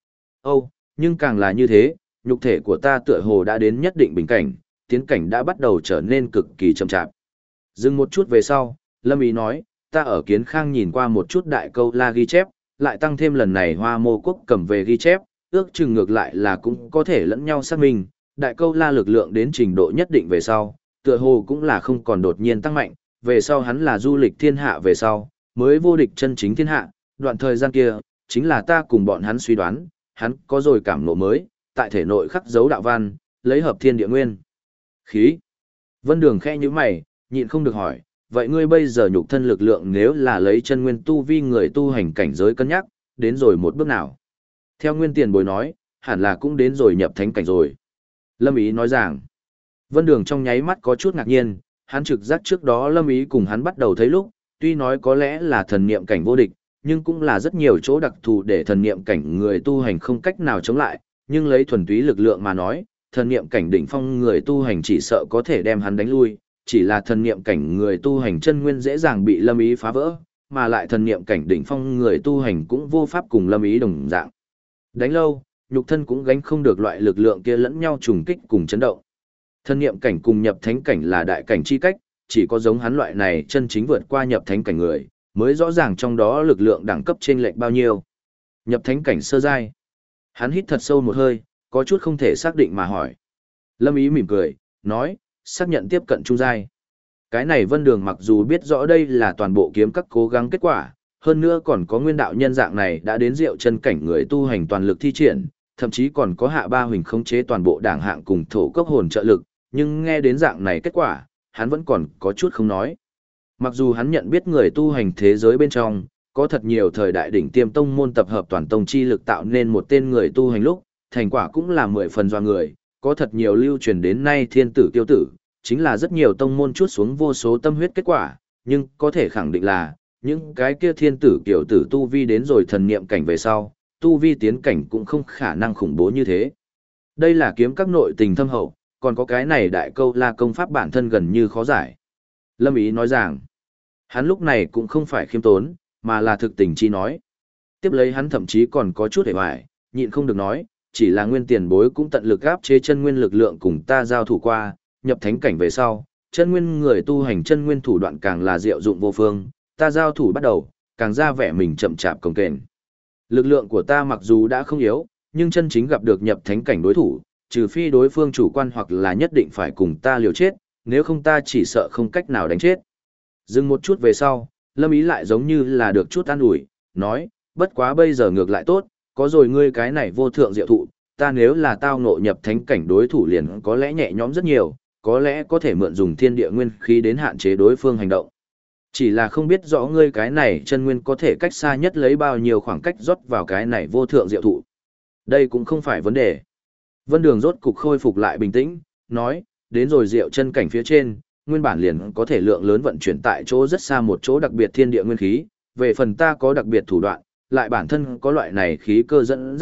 Nhưng càng là như thế, nhục thể của ta tựa hồ đã đến nhất định bình cảnh, tiến cảnh đã bắt đầu trở nên cực kỳ chậm chạp. Dừng một chút về sau, Lâm Ý nói, ta ở Kiến Khang nhìn qua một chút Đại Câu La ghi chép, lại tăng thêm lần này Hoa Mô Quốc cầm về ghi chép, ước chừng ngược lại là cũng có thể lẫn nhau xác minh, Đại Câu La lực lượng đến trình độ nhất định về sau, tựa hồ cũng là không còn đột nhiên tăng mạnh, về sau hắn là du lịch thiên hạ về sau, mới vô địch chân chính thiên hạ, đoạn thời gian kia, chính là ta cùng bọn hắn suy đoán, hắn có rồi cảm ngộ mới, tại thể nội khắc dấu đạo văn, lấy hợp thiên địa nguyên. Khí. Vân Đường khẽ như mày, nhịn không được hỏi, vậy ngươi bây giờ nhục thân lực lượng nếu là lấy chân nguyên tu vi người tu hành cảnh giới cân nhắc, đến rồi một bước nào? Theo nguyên tiền bối nói, hẳn là cũng đến rồi nhập thánh cảnh rồi. Lâm Ý nói rằng, Vân Đường trong nháy mắt có chút ngạc nhiên, hắn trực giác trước đó Lâm Ý cùng hắn bắt đầu thấy lúc, tuy nói có lẽ là thần niệm cảnh vô địch, nhưng cũng là rất nhiều chỗ đặc thù để thần niệm cảnh người tu hành không cách nào chống lại, nhưng lấy thuần túy lực lượng mà nói, thần niệm cảnh đỉnh phong người tu hành chỉ sợ có thể đem hắn đánh lui, chỉ là thần niệm cảnh người tu hành chân nguyên dễ dàng bị Lâm Ý phá vỡ, mà lại thần niệm cảnh đỉnh phong người tu hành cũng vô pháp cùng Lâm Ý đồng dạng. Đánh lâu, nhục thân cũng gánh không được loại lực lượng kia lẫn nhau trùng kích cùng chấn động. Thần niệm cảnh cùng nhập thánh cảnh là đại cảnh chi cách, chỉ có giống hắn loại này chân chính vượt qua nhập thánh cảnh người, mới rõ ràng trong đó lực lượng đẳng cấp chênh lệch bao nhiêu. Nhập thánh cảnh sơ giai. Hắn hít thật sâu một hơi, có chút không thể xác định mà hỏi. Lâm Ý mỉm cười, nói, xác nhận tiếp cận trung giai. Cái này Vân Đường mặc dù biết rõ đây là toàn bộ kiếm các cố gắng kết quả, hơn nữa còn có nguyên đạo nhân dạng này đã đến diệu chân cảnh người tu hành toàn lực thi triển, thậm chí còn có hạ ba huỳnh khống chế toàn bộ đảng hạng cùng thổ cốc hồn trợ lực, nhưng nghe đến dạng này kết quả, hắn vẫn còn có chút không nói. Mặc dù hắn nhận biết người tu hành thế giới bên trong, có thật nhiều thời đại đỉnh tiêm tông môn tập hợp toàn tông chi lực tạo nên một tên người tu hành lúc, thành quả cũng là 10 phần doa người, có thật nhiều lưu truyền đến nay thiên tử kiêu tử, chính là rất nhiều tông môn chuốt xuống vô số tâm huyết kết quả, nhưng có thể khẳng định là, những cái kia thiên tử kiêu tử tu vi đến rồi thần niệm cảnh về sau, tu vi tiến cảnh cũng không khả năng khủng bố như thế. Đây là kiếm các nội tình thâm hậu, còn có cái này Đại Câu La công pháp bản thân gần như khó giải. Lâm Ý nói rằng, hắn lúc này cũng không phải khiêm tốn, mà là thực tình chi nói. Tiếp lấy hắn thậm chí còn có chút hề hoài, nhịn không được nói, chỉ là nguyên tiền bối cũng tận lực áp chế chân nguyên lực lượng cùng ta giao thủ qua, nhập thánh cảnh về sau, chân nguyên người tu hành chân nguyên thủ đoạn càng là diệu dụng vô phương, ta giao thủ bắt đầu, càng ra vẻ mình chậm chạp cồng kềnh. Lực lượng của ta mặc dù đã không yếu, nhưng chân chính gặp được nhập thánh cảnh đối thủ, trừ phi đối phương chủ quan hoặc là nhất định phải cùng ta liều chết, nếu không ta chỉ sợ không cách nào đánh chết. Dừng một chút về sau, Lâm Ý lại giống như là được chút an ủi, nói, bất quá bây giờ ngược lại tốt, có rồi ngươi cái này vô thượng diệu thụ, ta nếu là tao ngộ nhập thánh cảnh đối thủ liền có lẽ nhẹ nhõm rất nhiều, có lẽ có thể mượn dùng thiên địa nguyên khí đến hạn chế đối phương hành động. Chỉ là không biết rõ ngươi cái này chân nguyên có thể cách xa nhất lấy bao nhiêu khoảng cách rót vào cái này vô thượng diệu thụ. Đây cũng không phải vấn đề. Vân Đường rốt cục khôi phục lại bình tĩnh, nói, đến rồi diệu chân cảnh phía trên, nguyên bản liền có thể lượng lớn vận chuyển tại chỗ rất xa một chỗ đặc biệt thiên địa nguyên khí, về phần ta có đặc biệt thủ đoạn, lại bản thân có loại này khí cơ dẫn dắt,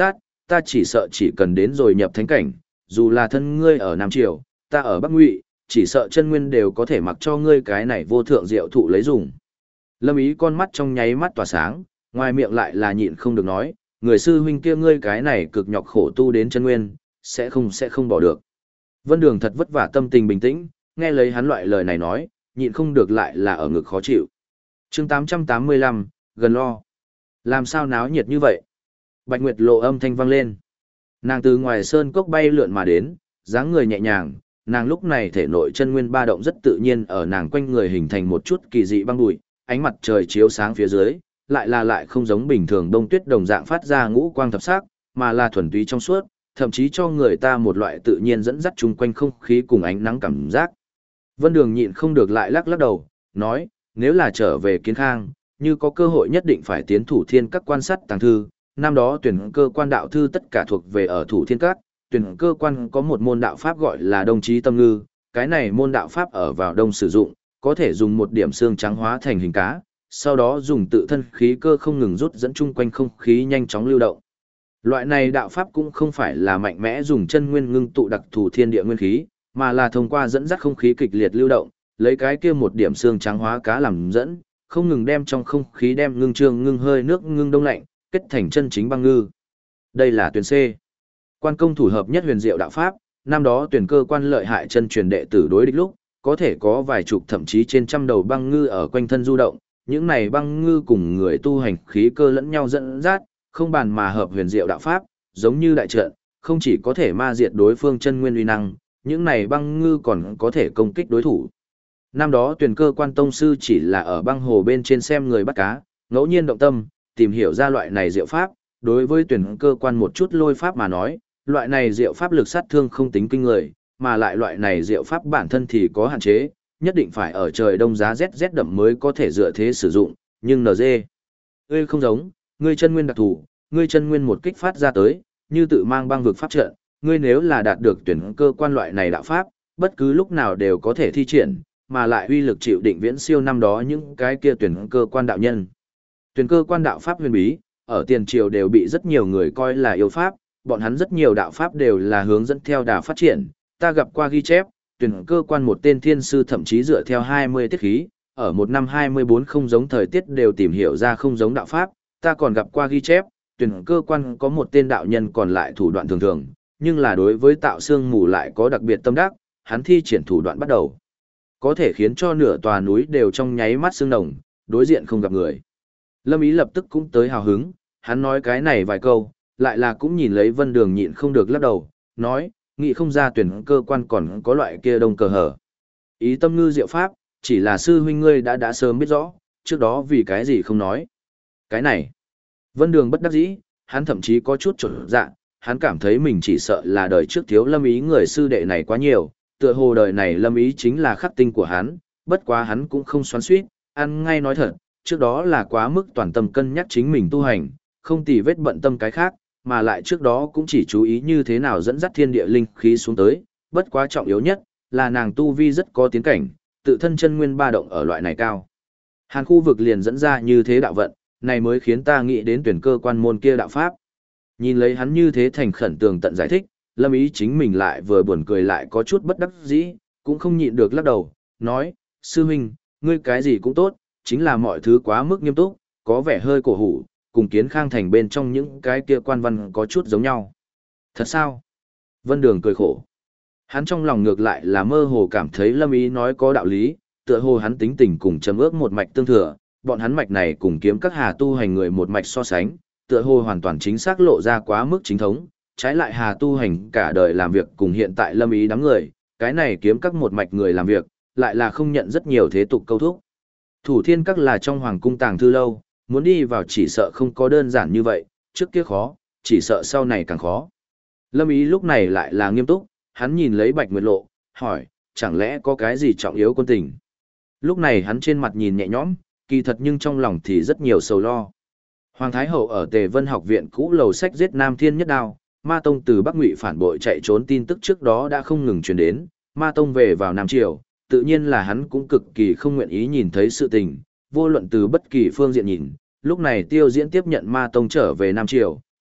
ta chỉ sợ chỉ cần đến rồi nhập thánh cảnh, dù là thân ngươi ở Nam Triều, ta ở Bắc Ngụy, chỉ sợ chân nguyên đều có thể mặc cho ngươi cái này vô thượng diệu thụ lấy dùng. Lâm Ý con mắt trong nháy mắt tỏa sáng, ngoài miệng lại là nhịn không được nói, người sư huynh kia ngươi cái này cực nhọc khổ tu đến chân nguyên, sẽ không bỏ được. Vân Đường thật vất vả tâm tình bình tĩnh, nghe lấy hắn loại lời này nói, nhịn không được lại là ở ngực khó chịu. Chương 885, gần lo. Làm sao náo nhiệt như vậy? Bạch Nguyệt Lộ âm thanh vang lên. Nàng từ ngoài sơn cốc bay lượn mà đến, dáng người nhẹ nhàng, nàng lúc này thể nội chân nguyên ba động rất tự nhiên ở nàng quanh người hình thành một chút kỳ dị băng bụi, ánh mặt trời chiếu sáng phía dưới, lại không giống bình thường đông tuyết đồng dạng phát ra ngũ quang thập sắc, mà là thuần túy trong suốt, thậm chí cho người ta một loại tự nhiên dẫn dắt chung quanh không khí cùng ánh nắng cảm giác. Vân Đường nhịn không được lại lắc lắc đầu, nói, nếu là trở về Kiến Khang, như có cơ hội nhất định phải tiến Thủ Thiên Các quan sát tàng thư, năm đó tuyển cơ quan đạo thư tất cả thuộc về ở Thủ Thiên Các, tuyển cơ quan có một môn đạo pháp gọi là Đông Chí Tâm Ngư, cái này môn đạo pháp ở vào đông sử dụng, có thể dùng một điểm xương trắng hóa thành hình cá, sau đó dùng tự thân khí cơ không ngừng rút dẫn chung quanh không khí nhanh chóng lưu động. Loại này đạo pháp cũng không phải là mạnh mẽ dùng chân nguyên ngưng tụ đặc thù thiên địa nguyên khí, mà là thông qua dẫn dắt không khí kịch liệt lưu động, lấy cái kia một điểm xương trắng hóa cá làm dẫn, không ngừng đem trong không khí đem ngưng trương ngưng hơi nước ngưng đông lạnh, kết thành chân chính băng ngư. Đây là tuyển C. Quan công thủ hợp nhất huyền diệu đạo pháp, năm đó tuyển cơ quan lợi hại chân truyền đệ tử đối địch lúc, có thể có vài chục thậm chí trên trăm đầu băng ngư ở quanh thân du động, những này băng ngư cùng người tu hành khí cơ lẫn nhau dẫn dắt, không bàn mà hợp huyền diệu đạo pháp, giống như đại trận, không chỉ có thể ma diệt đối phương chân nguyên uy năng, những này băng ngư còn có thể công kích đối thủ. Năm đó tuyển cơ quan tông sư chỉ là ở băng hồ bên trên xem người bắt cá, ngẫu nhiên động tâm, tìm hiểu ra loại này diệu pháp, đối với tuyển cơ quan một chút lôi pháp mà nói, loại này diệu pháp lực sát thương không tính kinh người, mà lại loại này diệu pháp bản thân thì có hạn chế, nhất định phải ở trời đông giá rét đậm mới có thể dựa thế sử dụng, nhưng NG. Ngươi không giống, ngươi chân nguyên đặc thù, ngươi chân nguyên một kích phát ra tới, như tự mang băng vực pháp trận, ngươi nếu là đạt được tuyển cơ quan loại này đạo pháp, bất cứ lúc nào đều có thể thi triển, mà lại uy lực chịu định viễn siêu năm đó những cái kia tuyển cơ quan đạo nhân. Tuyển cơ quan đạo pháp huyền bí, ở tiền triều đều bị rất nhiều người coi là yêu pháp, bọn hắn rất nhiều đạo pháp đều là hướng dẫn theo đà phát triển, ta gặp qua ghi chép, tuyển cơ quan một tên thiên sư thậm chí dựa theo 20 tiết khí, ở một năm 24 không giống thời tiết đều tìm hiểu ra không giống đạo pháp, ta còn gặp qua ghi chép, tuyển cơ quan có một tên đạo nhân còn lại thủ đoạn thường thường, nhưng là đối với tạo xương mù lại có đặc biệt tâm đắc, hắn thi triển thủ đoạn bắt đầu, có thể khiến cho nửa tòa núi đều trong nháy mắt sương nồng, đối diện không gặp người. Lâm Ý lập tức cũng tới hào hứng, hắn nói cái này vài câu, lại là cũng nhìn lấy Vân Đường nhịn không được lắc đầu, nói, nghĩ không ra tuyển cơ quan còn có loại kia đông cờ hở. Ý tâm ngư diệu pháp, chỉ là sư huynh ngươi đã sớm biết rõ, trước đó vì cái gì không nói. Cái này, Vân Đường bất đắc dĩ, hắn thậm chí có chút trở dạ, hắn cảm thấy mình chỉ sợ là đời trước thiếu Lâm Ý người sư đệ này quá nhiều, tựa hồ đời này Lâm Ý chính là khắc tinh của hắn, bất quá hắn cũng không xoắn xuýt, ăn ngay nói thật, trước đó là quá mức toàn tâm cân nhắc chính mình tu hành, không tì vết bận tâm cái khác, mà lại trước đó cũng chỉ chú ý như thế nào dẫn dắt thiên địa linh khí xuống tới, bất quá trọng yếu nhất là nàng tu vi rất có tiến cảnh, tự thân chân nguyên ba động ở loại này cao. Hàn khu vực liền dẫn ra như thế đạo vận, này mới khiến ta nghĩ đến tuyển cơ quan môn kia đạo pháp. Nhìn lấy hắn như thế thành khẩn tường tận giải thích, Lâm Ý chính mình lại vừa buồn cười lại có chút bất đắc dĩ, cũng không nhịn được lắc đầu, nói, sư huynh, ngươi cái gì cũng tốt, chính là mọi thứ quá mức nghiêm túc, có vẻ hơi cổ hủ, cùng Kiến Khang thành bên trong những cái kia quan văn có chút giống nhau. Thật sao? Vân Đường cười khổ. Hắn trong lòng ngược lại là mơ hồ cảm thấy Lâm Ý nói có đạo lý, tựa hồ hắn tính tình cùng chấm ước một mạch tương thừa, bọn hắn mạch này cùng kiếm các hà tu hành người một mạch so sánh, tựa hồ hoàn toàn chính xác lộ ra quá mức chính thống, trái lại hà tu hành cả đời làm việc cùng hiện tại Lâm Ý đám người, cái này kiếm các một mạch người làm việc, lại là không nhận rất nhiều thế tục câu thúc. Thủ Thiên Các là trong hoàng cung tàng thư lâu, muốn đi vào chỉ sợ không có đơn giản như vậy, trước kia khó, chỉ sợ sau này càng khó. Lâm Ý lúc này lại là nghiêm túc, hắn nhìn lấy Bạch Nguyệt Lộ, hỏi, chẳng lẽ có cái gì trọng yếu quân tình? Lúc này hắn trên mặt nhìn nhẹ nhõm, kỳ thật nhưng trong lòng thì rất nhiều sầu lo. Hoàng Thái Hậu ở Tề Vân Học viện cũ lầu sách giết Nam Thiên Nhất Đao, Ma Tông từ Bắc Ngụy phản bội chạy trốn tin tức trước đó đã không ngừng truyền đến, Ma Tông về vào Nam Triều, tự nhiên là hắn cũng cực kỳ không nguyện ý nhìn thấy sự tình, vô luận từ bất kỳ phương diện nhìn, lúc này Tiêu Diễn tiếp nhận Ma Tông trở về Nam Triều,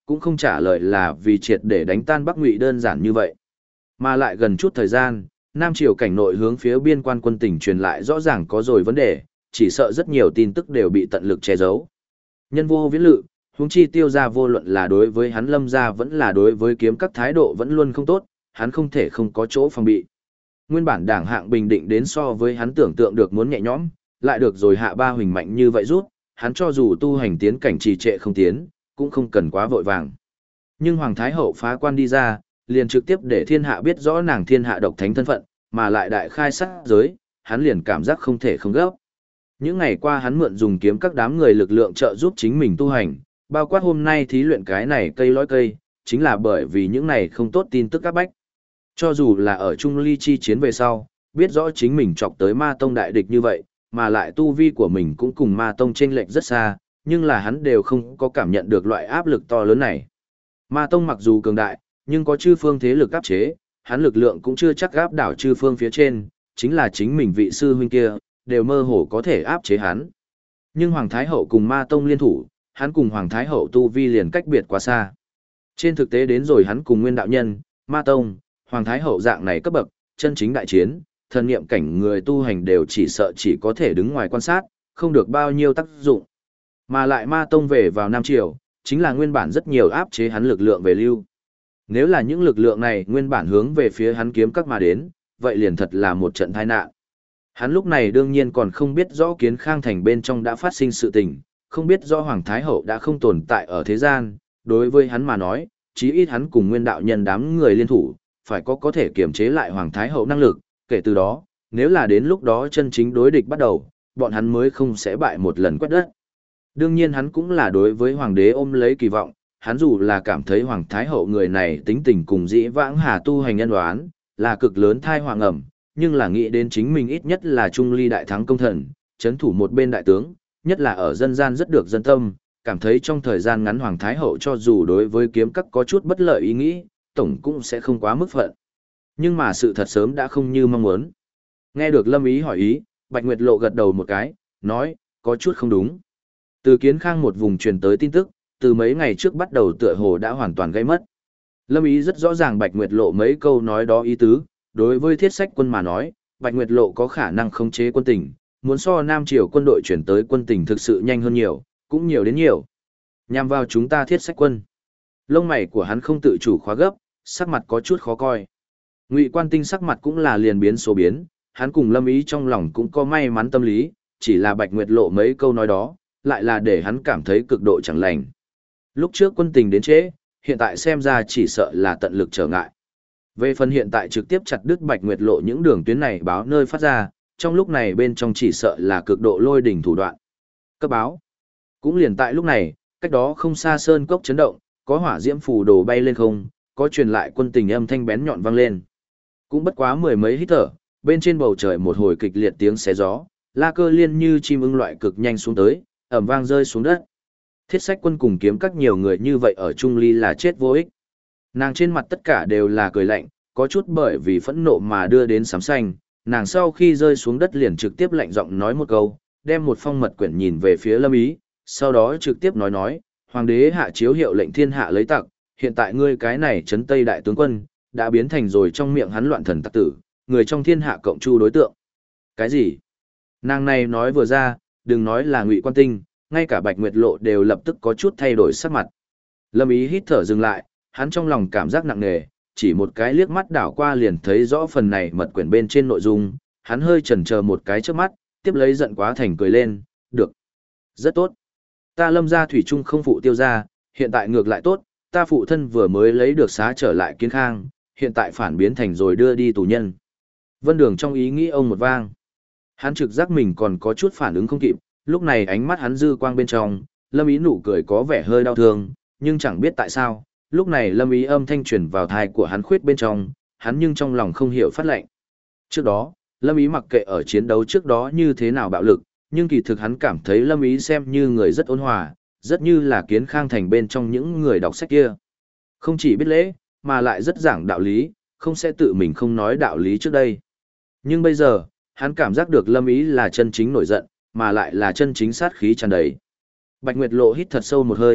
cũng không trả lời là vì triệt để đánh tan Bắc Ngụy đơn giản như vậy. Mà lại gần chút thời gian, Nam Triều cảnh nội hướng phía biên quan quân tỉnh truyền lại rõ ràng có rồi vấn đề, chỉ sợ rất nhiều tin tức đều bị tận lực che giấu. Nhân vô viễn lự, huống chi Tiêu gia vô luận là đối với hắn Lâm gia vẫn là đối với kiếm các thái độ vẫn luôn không tốt, hắn không thể không có chỗ phòng bị. Nguyên bản đảng hạng bình định đến so với hắn tưởng tượng được muốn nhẹ nhõm, lại được rồi hạ ba huỳnh mạnh như vậy rút, hắn cho dù tu hành tiến cảnh trì trệ không tiến, cũng không cần quá vội vàng. Nhưng Hoàng Thái Hậu phá quan đi ra, liền trực tiếp để thiên hạ biết rõ nàng thiên hạ độc thánh thân phận, mà lại đại khai sát giới, hắn liền cảm giác không thể không gấp. Những ngày qua hắn mượn dùng kiếm các đám người lực lượng trợ giúp chính mình tu hành, bao quát hôm nay thí luyện cái này cây lõi cây, chính là bởi vì những này không tốt tin tức các bách. Cho dù là ở Trung Ly chi chiến về sau, biết rõ chính mình chọc tới ma tông đại địch như vậy, mà lại tu vi của mình cũng cùng ma tông chênh lệch rất xa, nhưng là hắn đều không có cảm nhận được loại áp lực to lớn này. Ma tông mặc dù cường đại, nhưng có chư phương thế lực áp chế, hắn lực lượng cũng chưa chắc áp đảo chư phương phía trên, chính là chính mình vị sư huynh kia, đều mơ hồ có thể áp chế hắn. Nhưng Hoàng Thái Hậu cùng ma tông liên thủ, hắn cùng Hoàng Thái Hậu tu vi liền cách biệt quá xa. Trên thực tế đến rồi hắn cùng Nguyên đạo nhân, ma tông, Hoàng Thái Hậu dạng này cấp bậc, chân chính đại chiến, thần niệm cảnh người tu hành đều chỉ sợ chỉ có thể đứng ngoài quan sát, không được bao nhiêu tác dụng. Mà lại ma tông về vào Nam Triều, chính là nguyên bản rất nhiều áp chế hắn lực lượng về lưu. Nếu là những lực lượng này nguyên bản hướng về phía hắn kiếm các mà đến, vậy liền thật là một trận tai nạn. Hắn lúc này đương nhiên còn không biết rõ Kiến Khang thành bên trong đã phát sinh sự tình, không biết rõ Hoàng Thái Hậu đã không tồn tại ở thế gian, đối với hắn mà nói, chí ít hắn cùng Nguyên đạo nhân đám người liên thủ, phải có thể kiềm chế lại Hoàng Thái Hậu năng lực, kể từ đó, nếu là đến lúc đó chân chính đối địch bắt đầu, bọn hắn mới không sẽ bại một lần quét đất. Đương nhiên hắn cũng là đối với Hoàng đế ôm lấy kỳ vọng, hắn dù là cảm thấy Hoàng Thái Hậu người này tính tình cùng dĩ vãng hà tu hành nhân đoán, là cực lớn thai hoàng ẩm, nhưng là nghĩ đến chính mình ít nhất là Trung Ly đại thắng công thần, chấn thủ một bên đại tướng, nhất là ở dân gian rất được dân tâm, cảm thấy trong thời gian ngắn Hoàng Thái Hậu cho dù đối với kiếm các có chút bất lợi ý nghĩ, tổng cũng sẽ không quá mức phận. Nhưng mà sự thật sớm đã không như mong muốn. Nghe được Lâm Ý hỏi ý, Bạch Nguyệt Lộ gật đầu một cái, nói, có chút không đúng. Từ Kiến Khang một vùng truyền tới tin tức, từ mấy ngày trước bắt đầu tựa hồ đã hoàn toàn gây mất. Lâm Ý rất rõ ràng Bạch Nguyệt Lộ mấy câu nói đó ý tứ, đối với Thiết Sách quân mà nói, Bạch Nguyệt Lộ có khả năng khống chế quân tình, muốn so Nam Triều quân đội chuyển tới quân tình thực sự nhanh hơn nhiều, cũng nhiều đến nhiều. Nhằm vào chúng ta Thiết Sách quân. Lông mày của hắn không tự chủ khóa gấp, sắc mặt có chút khó coi. Ngụy Quan Tinh sắc mặt cũng là liền biến số biến, hắn cùng Lâm Ý trong lòng cũng có may mắn tâm lý, chỉ là Bạch Nguyệt Lộ mấy câu nói đó, lại là để hắn cảm thấy cực độ chẳng lành. Lúc trước quân tình đến trễ, hiện tại xem ra chỉ sợ là tận lực trở ngại. Về phần hiện tại trực tiếp chặt đứt Bạch Nguyệt Lộ những đường tuyến này báo nơi phát ra, trong lúc này bên trong chỉ sợ là cực độ lôi đỉnh thủ đoạn. Cấp báo. Cũng liền tại lúc này, cách đó không xa sơn cốc chấn động, có hỏa diễm phù đồ bay lên không, có truyền lại quân tình âm thanh bén nhọn vang lên. Cũng bất quá mười mấy hít thở, bên trên bầu trời một hồi kịch liệt tiếng xé gió, La Cơ Liên như chim ưng loại cực nhanh xuống tới, ầm vang rơi xuống đất. Thiết Sách quân cùng kiếm các nhiều người như vậy ở Trung Ly là chết vô ích. Nàng trên mặt tất cả đều là cười lạnh, có chút bởi vì phẫn nộ mà đưa đến sám xanh, nàng sau khi rơi xuống đất liền trực tiếp lạnh giọng nói một câu, đem một phong mật quyển nhìn về phía Lâm Ý, sau đó trực tiếp nói, Hoàng đế hạ chiếu hiệu lệnh thiên hạ lấy tặc, hiện tại ngươi cái này trấn Tây đại tướng quân, đã biến thành rồi trong miệng hắn loạn thần tặc tử, người trong thiên hạ cộng chu đối tượng. Cái gì? Nàng này nói vừa ra, đừng nói là Ngụy Quan Tinh, ngay cả Bạch Nguyệt Lộ đều lập tức có chút thay đổi sắc mặt. Lâm Ý hít thở dừng lại, hắn trong lòng cảm giác nặng nề, chỉ một cái liếc mắt đảo qua liền thấy rõ phần này mật quyển bên trên nội dung, hắn hơi chần chờ một cái trước mắt, tiếp lấy giận quá thành cười lên, được. Rất tốt. Ta Lâm gia thủy chung không phụ Tiêu gia, hiện tại ngược lại tốt, ta phụ thân vừa mới lấy được xá trở lại Kiến Khang, hiện tại phản biến thành rồi đưa đi tù nhân. Vân Đường trong ý nghĩ ông một vang. Hắn trực giác mình còn có chút phản ứng không kịp, lúc này ánh mắt hắn dư quang bên trong, Lâm Ý nụ cười có vẻ hơi đau thương, nhưng chẳng biết tại sao, lúc này Lâm Ý âm thanh truyền vào thai của hắn khuyết bên trong, hắn nhưng trong lòng không hiểu phát lệnh. Trước đó, Lâm Ý mặc kệ ở chiến đấu trước đó như thế nào bạo lực, nhưng kỳ thực hắn cảm thấy Lâm Ý xem như người rất ôn hòa, rất như là Kiến Khang thành bên trong những người đọc sách kia. Không chỉ biết lễ, mà lại rất giảng đạo lý, không sẽ tự mình không nói đạo lý trước đây. Nhưng bây giờ, hắn cảm giác được Lâm Ý là chân chính nổi giận, mà lại là chân chính sát khí tràn đầy. Bạch Nguyệt Lộ hít thật sâu một hơi,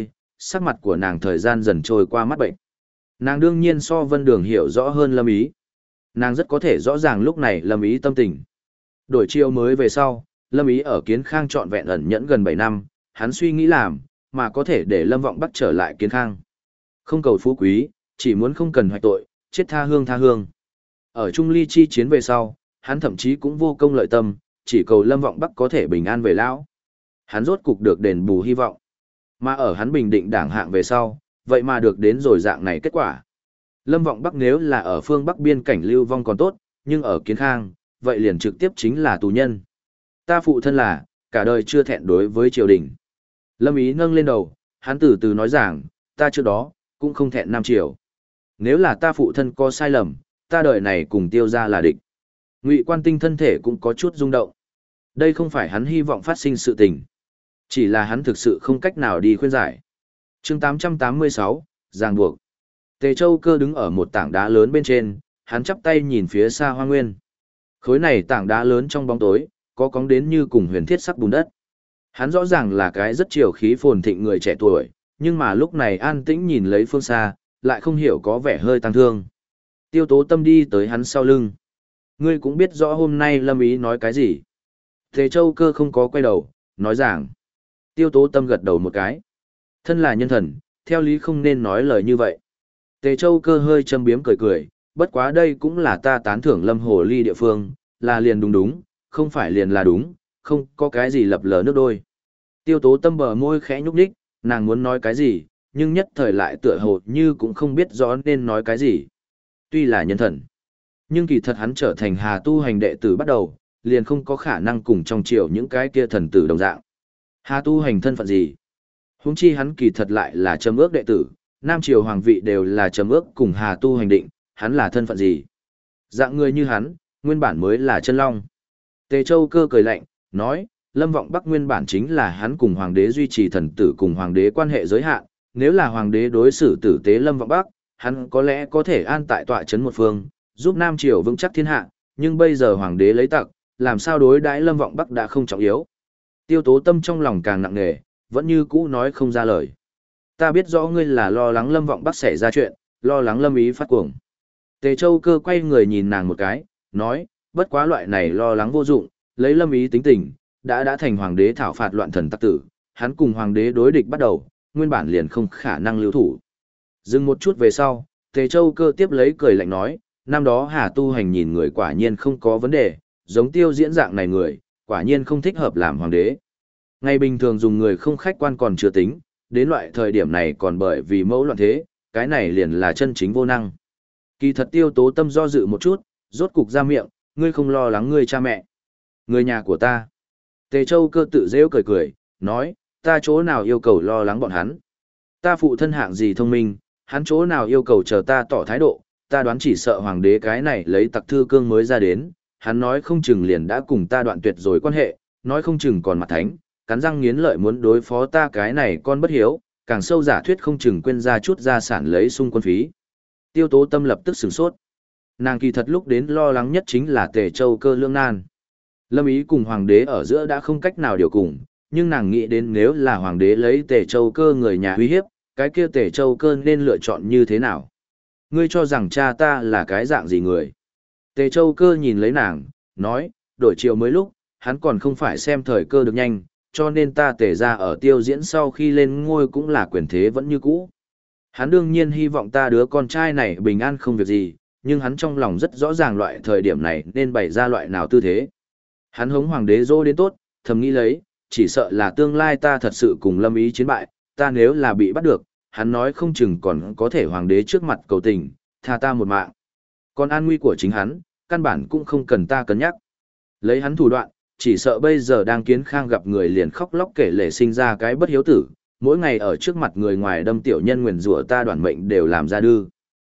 sắc mặt của nàng thời gian dần trôi qua mắt bệnh. Nàng đương nhiên so Vân Đường hiểu rõ hơn Lâm Ý. Nàng rất có thể rõ ràng lúc này Lâm Ý tâm tình. Đổi chiều mới về sau, Lâm Ý ở Kiến Khang trọn vẹn ẩn nhẫn gần 7 năm, hắn suy nghĩ làm, mà có thể để Lâm Vọng Bắc trở lại Kiến Khang. Không cầu phú quý, chỉ muốn không cần hoạch tội, chết tha hương tha hương. Ở Trung Ly chi chiến về sau, hắn thậm chí cũng vô công lợi tâm, chỉ cầu Lâm Vọng Bắc có thể bình an về lão. Hắn rốt cục được đền bù hy vọng. Mà ở hắn bình định đảng hạng về sau, vậy mà được đến rồi dạng này kết quả. Lâm Vọng Bắc nếu là ở phương Bắc biên cảnh lưu vong còn tốt, nhưng ở Kiến Khang, vậy liền trực tiếp chính là tù nhân. Ta phụ thân là, cả đời chưa thẹn đối với triều đình. Lâm Ý nâng lên đầu, hắn từ từ nói rằng, ta trước đó, cũng không thẹn Nam Triều. Nếu là ta phụ thân có sai lầm, ta đời này cùng Tiêu gia là địch. Ngụy Quan Tinh thân thể cũng có chút rung động. Đây không phải hắn hy vọng phát sinh sự tình. Chỉ là hắn thực sự không cách nào đi khuyên giải. chương 886, ràng buộc. Tề Châu Cơ đứng ở một tảng đá lớn bên trên, hắn chắp tay nhìn phía xa Hoa Nguyên. Khối này tảng đá lớn trong bóng tối, có cóng đến như cùng huyền thiết sắc bùn đất. Hắn rõ ràng là cái rất chiều khí phồn thịnh người trẻ tuổi, nhưng mà lúc này an tĩnh nhìn lấy phương xa, lại không hiểu có vẻ hơi tăng thương. Tiêu Tố Tâm đi tới hắn sau lưng. Ngươi cũng biết rõ hôm nay Lâm Ý nói cái gì. Tề Châu Cơ không có quay đầu, nói rằng. Tiêu Tố Tâm gật đầu một cái. Thân là nhân thần, theo lý không nên nói lời như vậy. Tề Châu Cơ hơi châm biếm cười cười, bất quá đây cũng là ta tán thưởng Lâm Hồ Ly địa phương, là liền đúng đúng, không phải liền là đúng, không có cái gì lập lờ nước đôi. Tiêu Tố Tâm bờ môi khẽ nhúc nhích, nàng muốn nói cái gì, nhưng nhất thời lại tựa hồ như cũng không biết rõ nên nói cái gì. Tuy là nhân thần, nhưng kỳ thật hắn trở thành Hà Tu Hành đệ tử bắt đầu, liền không có khả năng cùng trong triều những cái kia thần tử đồng dạng. Hà Tu Hành thân phận gì? Huống chi hắn kỳ thật lại là Trầm Ước đệ tử, Nam triều hoàng vị đều là Trầm Ước cùng Hà Tu Hành định, hắn là thân phận gì? Dạng người như hắn, nguyên bản mới là chân long. Tề Châu Cơ cười lạnh, nói, Lâm Vọng Bắc nguyên bản chính là hắn cùng hoàng đế duy trì thần tử cùng hoàng đế quan hệ giới hạn, nếu là hoàng đế đối xử tử tế Lâm Vọng Bắc, hắn có lẽ có thể an tại tọa trấn một phương, giúp Nam triều vững chắc thiên hạ, nhưng bây giờ hoàng đế lấy tặc, làm sao đối đãi Lâm Vọng Bắc đã không trọng yếu. Tiêu Tố Tâm trong lòng càng nặng nề, vẫn như cũ nói không ra lời. Ta biết rõ ngươi là lo lắng Lâm Vọng Bắc xảy ra chuyện, lo lắng Lâm Ý phát cuồng. Tề Châu Cơ quay người nhìn nàng một cái, nói, bất quá loại này lo lắng vô dụng, lấy Lâm Ý tính tình, đã thành hoàng đế thảo phạt loạn thần tắc tử, hắn cùng hoàng đế đối địch bắt đầu, nguyên bản liền không khả năng lưu thủ. Dừng một chút về sau, Tề Châu Cơ tiếp lấy cười lạnh nói, năm đó Hà Tu Hành nhìn người quả nhiên không có vấn đề, giống Tiêu Diễn dạng này người, quả nhiên không thích hợp làm hoàng đế. Ngày bình thường dùng người không khách quan còn chưa tính, đến loại thời điểm này còn bởi vì mẫu loạn thế, cái này liền là chân chính vô năng. Kỳ thật Tiêu Tố Tâm do dự một chút, rốt cục ra miệng, ngươi không lo lắng ngươi cha mẹ. Người nhà của ta. Tề Châu Cơ tự dễ cười cười, nói, ta chỗ nào yêu cầu lo lắng bọn hắn. Ta phụ thân hạng gì thông minh, hắn chỗ nào yêu cầu chờ ta tỏ thái độ, ta đoán chỉ sợ hoàng đế cái này lấy tặc thư cương mới ra đến, hắn nói không chừng liền đã cùng ta đoạn tuyệt rồi quan hệ, nói không chừng còn mặt thánh, cắn răng nghiến lợi muốn đối phó ta cái này con bất hiếu, càng sâu giả thuyết không chừng quên ra chút gia sản lấy sung quân phí. Tiêu Tố Tâm lập tức sửng sốt. Nàng kỳ thật lúc đến lo lắng nhất chính là Tề Châu Cơ lương nan. Lâm Ý cùng hoàng đế ở giữa đã không cách nào điều cùng, nhưng nàng nghĩ đến nếu là hoàng đế lấy Tề Châu Cơ người nhà uy hiếp, cái kia Tề Châu Cơ nên lựa chọn như thế nào? Ngươi cho rằng cha ta là cái dạng gì người? Tề Châu Cơ nhìn lấy nàng, nói, đổi chiều mới lúc, hắn còn không phải xem thời cơ được nhanh, cho nên ta Tề ra ở Tiêu Diễn sau khi lên ngôi cũng là quyền thế vẫn như cũ. Hắn đương nhiên hy vọng ta đứa con trai này bình an không việc gì, nhưng hắn trong lòng rất rõ ràng loại thời điểm này nên bày ra loại nào tư thế. Hắn hống hoàng đế dỗ đến tốt, thầm nghĩ lấy, chỉ sợ là tương lai ta thật sự cùng Lâm Ý chiến bại, ta nếu là bị bắt được, hắn nói không chừng còn có thể hoàng đế trước mặt cầu tình, tha ta một mạng. Còn an nguy của chính hắn, căn bản cũng không cần ta cân nhắc. Lấy hắn thủ đoạn, chỉ sợ bây giờ đang Kiến Khang gặp người liền khóc lóc kể lể sinh ra cái bất hiếu tử, mỗi ngày ở trước mặt người ngoài đâm tiểu nhân nguyền rủa ta đoản mệnh đều làm ra đư.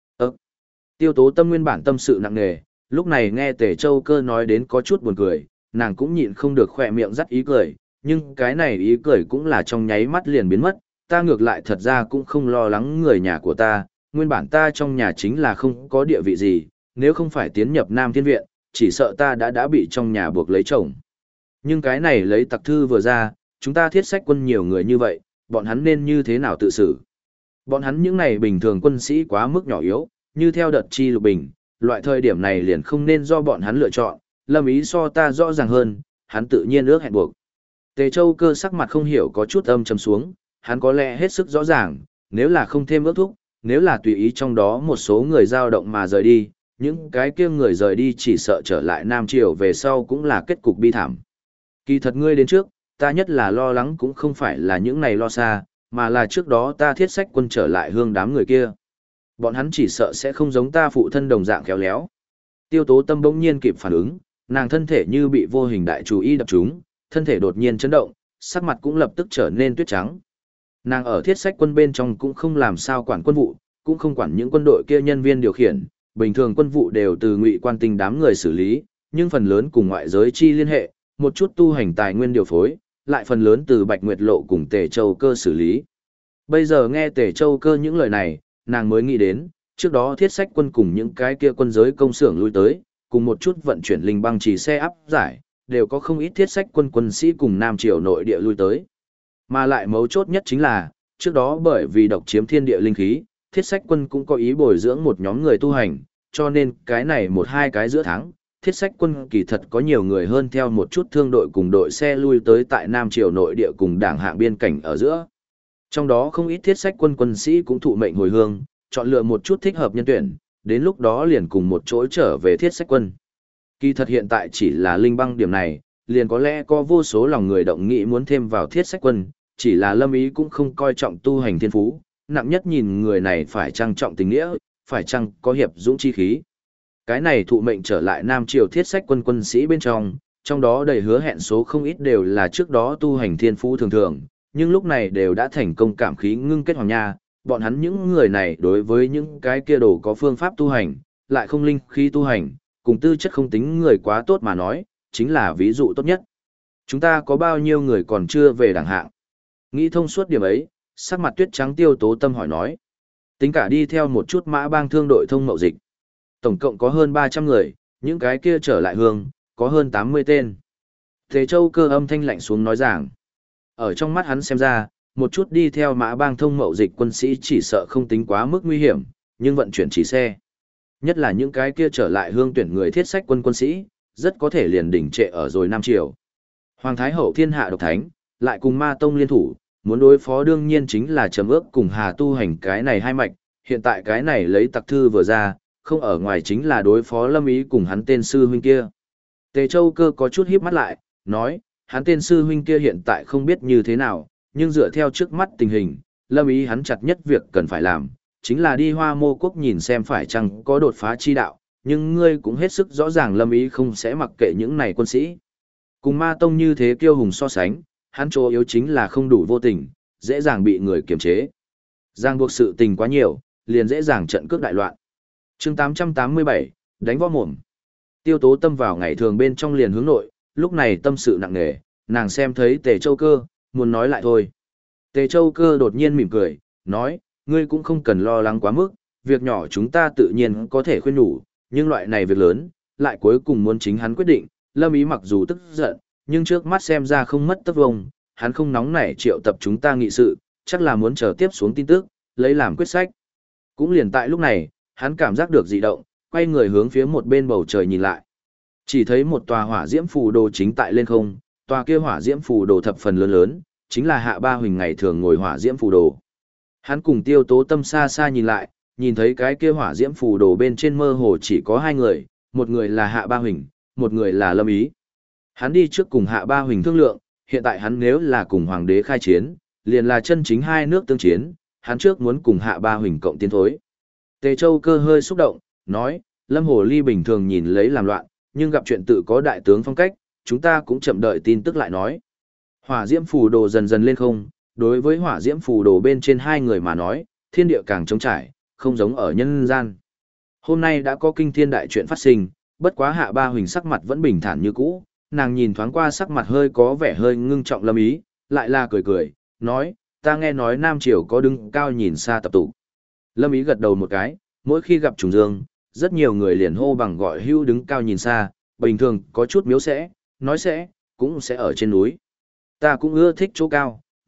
Tiêu Tố Tâm nguyên bản tâm sự nặng nề, lúc này nghe Tề Châu Cơ nói đến có chút buồn cười, nàng cũng nhịn không được khỏe miệng dắt ý cười, nhưng cái này ý cười cũng là trong nháy mắt liền biến mất, ta ngược lại thật ra cũng không lo lắng người nhà của ta, nguyên bản ta trong nhà chính là không có địa vị gì, nếu không phải tiến nhập Nam Thiên Viện, chỉ sợ ta đã bị trong nhà buộc lấy chồng. Nhưng cái này lấy tặc thư vừa ra, chúng ta thiết sách quân nhiều người như vậy, bọn hắn nên như thế nào tự xử? Bọn hắn những này bình thường quân sĩ quá mức nhỏ yếu, như theo đợt chi lục bình, loại thời điểm này liền không nên do bọn hắn lựa chọn, Lâm Ý so ta rõ ràng hơn, hắn tự nhiên ước hẹn buộc. Tề Châu Cơ sắc mặt không hiểu có chút âm trầm xuống, hắn có lẽ hết sức rõ ràng, nếu là không thêm ước thúc, nếu là tùy ý trong đó một số người dao động mà rời đi, những cái kia người rời đi chỉ sợ trở lại Nam Triều về sau cũng là kết cục bi thảm. Kỳ thật ngươi đến trước, ta nhất là lo lắng cũng không phải là những này lo xa, mà là trước đó ta thiết sách quân trở lại hương đám người kia. Bọn hắn chỉ sợ sẽ không giống ta phụ thân đồng dạng khéo léo. Tiêu Tố Tâm bỗng nhiên kịp phản ứng, nàng thân thể như bị vô hình đại chú ý đập trúng, thân thể đột nhiên chấn động, sắc mặt cũng lập tức trở nên tuyết trắng. Nàng ở thiết sách quân bên trong cũng không làm sao quản quân vụ, cũng không quản những quân đội kia nhân viên điều khiển, bình thường quân vụ đều từ Ngụy Quan Tinh đám người xử lý, nhưng phần lớn cùng ngoại giới chi liên hệ, một chút tu hành tài nguyên điều phối, lại phần lớn từ Bạch Nguyệt Lộ cùng Tề Châu Cơ xử lý. Bây giờ nghe Tề Châu Cơ những lời này, nàng mới nghĩ đến, trước đó thiết sách quân cùng những cái kia quân giới công xưởng lui tới, cùng một chút vận chuyển linh băng chỉ xe áp giải, đều có không ít thiết sách quân quân sĩ cùng Nam Triều nội địa lui tới. Mà lại mấu chốt nhất chính là, trước đó bởi vì độc chiếm thiên địa linh khí, thiết sách quân cũng có ý bồi dưỡng một nhóm người tu hành, cho nên cái này một hai cái giữa tháng, thiết sách quân kỳ thật có nhiều người hơn theo một chút thương đội cùng đội xe lui tới tại Nam Triều nội địa cùng đảng hạng biên cảnh ở giữa. Trong đó không ít thiết sách quân quân sĩ cũng thụ mệnh hồi hương, chọn lựa một chút thích hợp nhân tuyển, đến lúc đó liền cùng một chỗ trở về thiết sách quân. Kỳ thật hiện tại chỉ là linh băng điểm này, liền có lẽ có vô số lòng người động nghị muốn thêm vào thiết sách quân, chỉ là Lâm Ý cũng không coi trọng tu hành thiên phú, nặng nhất nhìn người này phải trang trọng tình nghĩa, phải chăng có hiệp dũng chi khí. Cái này thụ mệnh trở lại Nam Triều thiết sách quân quân sĩ bên trong đó đầy hứa hẹn số không ít đều là trước đó tu hành thiên phú thường thường, nhưng lúc này đều đã thành công cảm khí ngưng kết hoàng nha, bọn hắn những người này đối với những cái kia đồ có phương pháp tu hành, lại không linh khí tu hành, cùng tư chất không tính người quá tốt mà nói, chính là ví dụ tốt nhất. Chúng ta có bao nhiêu người còn chưa về đẳng hạng? Nghĩ thông suốt điểm ấy, sắc mặt Tuyết Trắng Tiêu Tố Tâm hỏi nói. Tính cả đi theo một chút mã bang thương đội thông mậu dịch. Tổng cộng có hơn 300 người, những cái kia trở lại hương, có hơn 80 tên. Thế Châu Cơ âm thanh lạnh xuống nói rằng, ở trong mắt hắn xem ra, một chút đi theo mã bang thông mậu dịch quân sĩ chỉ sợ không tính quá mức nguy hiểm, nhưng vận chuyển chỉ xe. Nhất là những cái kia trở lại hương tuyển người thiết sách quân quân sĩ, rất có thể liền đỉnh trệ ở rồi Nam Triều. Hoàng Thái Hậu thiên hạ độc thánh, lại cùng ma tông liên thủ, muốn đối phó đương nhiên chính là Trầm Ước cùng Hà Tu Hành cái này hai mạch, hiện tại cái này lấy tặc thư vừa ra, không ở ngoài chính là đối phó Lâm Ý cùng hắn tên sư huynh kia. Tề Châu Cơ có chút híp mắt lại, nói, hắn tên sư huynh kia hiện tại không biết như thế nào, nhưng dựa theo trước mắt tình hình, Lâm Ý hắn chặt nhất việc cần phải làm, chính là đi Hoa Mô Quốc nhìn xem phải chăng có đột phá chi đạo, nhưng ngươi cũng hết sức rõ ràng Lâm Ý không sẽ mặc kệ những này quân sĩ. Cùng ma tông như thế kiêu hùng so sánh, hắn chỗ yếu chính là không đủ vô tình, dễ dàng bị người kiềm chế. Giang buộc sự tình quá nhiều, liền dễ dàng trận cướp đại loạn. Chương 887, đánh võ mồm. Tiêu Tố Tâm vào ngày thường bên trong liền hướng nội, lúc này tâm sự nặng nề, nàng xem thấy Tề Châu Cơ, muốn nói lại thôi. Tề Châu Cơ đột nhiên mỉm cười, nói, ngươi cũng không cần lo lắng quá mức, việc nhỏ chúng ta tự nhiên có thể khuyên nhủ, nhưng loại này việc lớn, lại cuối cùng muốn chính hắn quyết định. Lâm Ý mặc dù tức giận, nhưng trước mắt xem ra không mất tất vông, hắn không nóng nảy triệu tập chúng ta nghị sự, chắc là muốn chờ tiếp xuống tin tức, lấy làm quyết sách. Cũng liền tại lúc này, hắn cảm giác được dị động, quay người hướng phía một bên bầu trời nhìn lại. Chỉ thấy một tòa hỏa diễm phù đồ chính tại lên không, tòa kia hỏa diễm phù đồ thập phần lớn lớn, chính là Hạ Ba Huỳnh ngày thường ngồi hỏa diễm phù đồ. Hắn cùng Tiêu Tố Tâm xa xa nhìn lại, nhìn thấy cái kia hỏa diễm phù đồ bên trên mơ hồ chỉ có hai người, một người là Hạ Ba Huỳnh, một người là Lâm Ý. Hắn đi trước cùng Hạ Ba Huỳnh thương lượng, hiện tại hắn nếu là cùng hoàng đế khai chiến, liền là chân chính hai nước tương chiến, hắn trước muốn cùng Hạ Ba Huỳnh cộng tiến thối. Tề Châu Cơ hơi xúc động, nói, Lâm Hồ Ly bình thường nhìn lấy làm loạn, nhưng gặp chuyện tự có đại tướng phong cách, chúng ta cũng chậm đợi tin tức lại nói. Hỏa diễm phù đồ dần dần lên không, đối với hỏa diễm phù đồ bên trên hai người mà nói, thiên địa càng trống trải, không giống ở nhân gian. Hôm nay đã có kinh thiên đại chuyện phát sinh, bất quá Hạ Ba Huỳnh sắc mặt vẫn bình thản như cũ, nàng nhìn thoáng qua sắc mặt hơi có vẻ hơi ngưng trọng Lâm Ý, lại là cười cười, nói, ta nghe nói Nam Triều có đứng cao nhìn xa tập tụ. Lâm Ý gật đầu một cái, mỗi khi gặp trùng dương, rất nhiều người liền hô bằng gọi hưu đứng cao nhìn xa, bình thường có chút miếu sẽ, nói sẽ, cũng sẽ ở trên núi. Ta cũng ưa thích chỗ cao,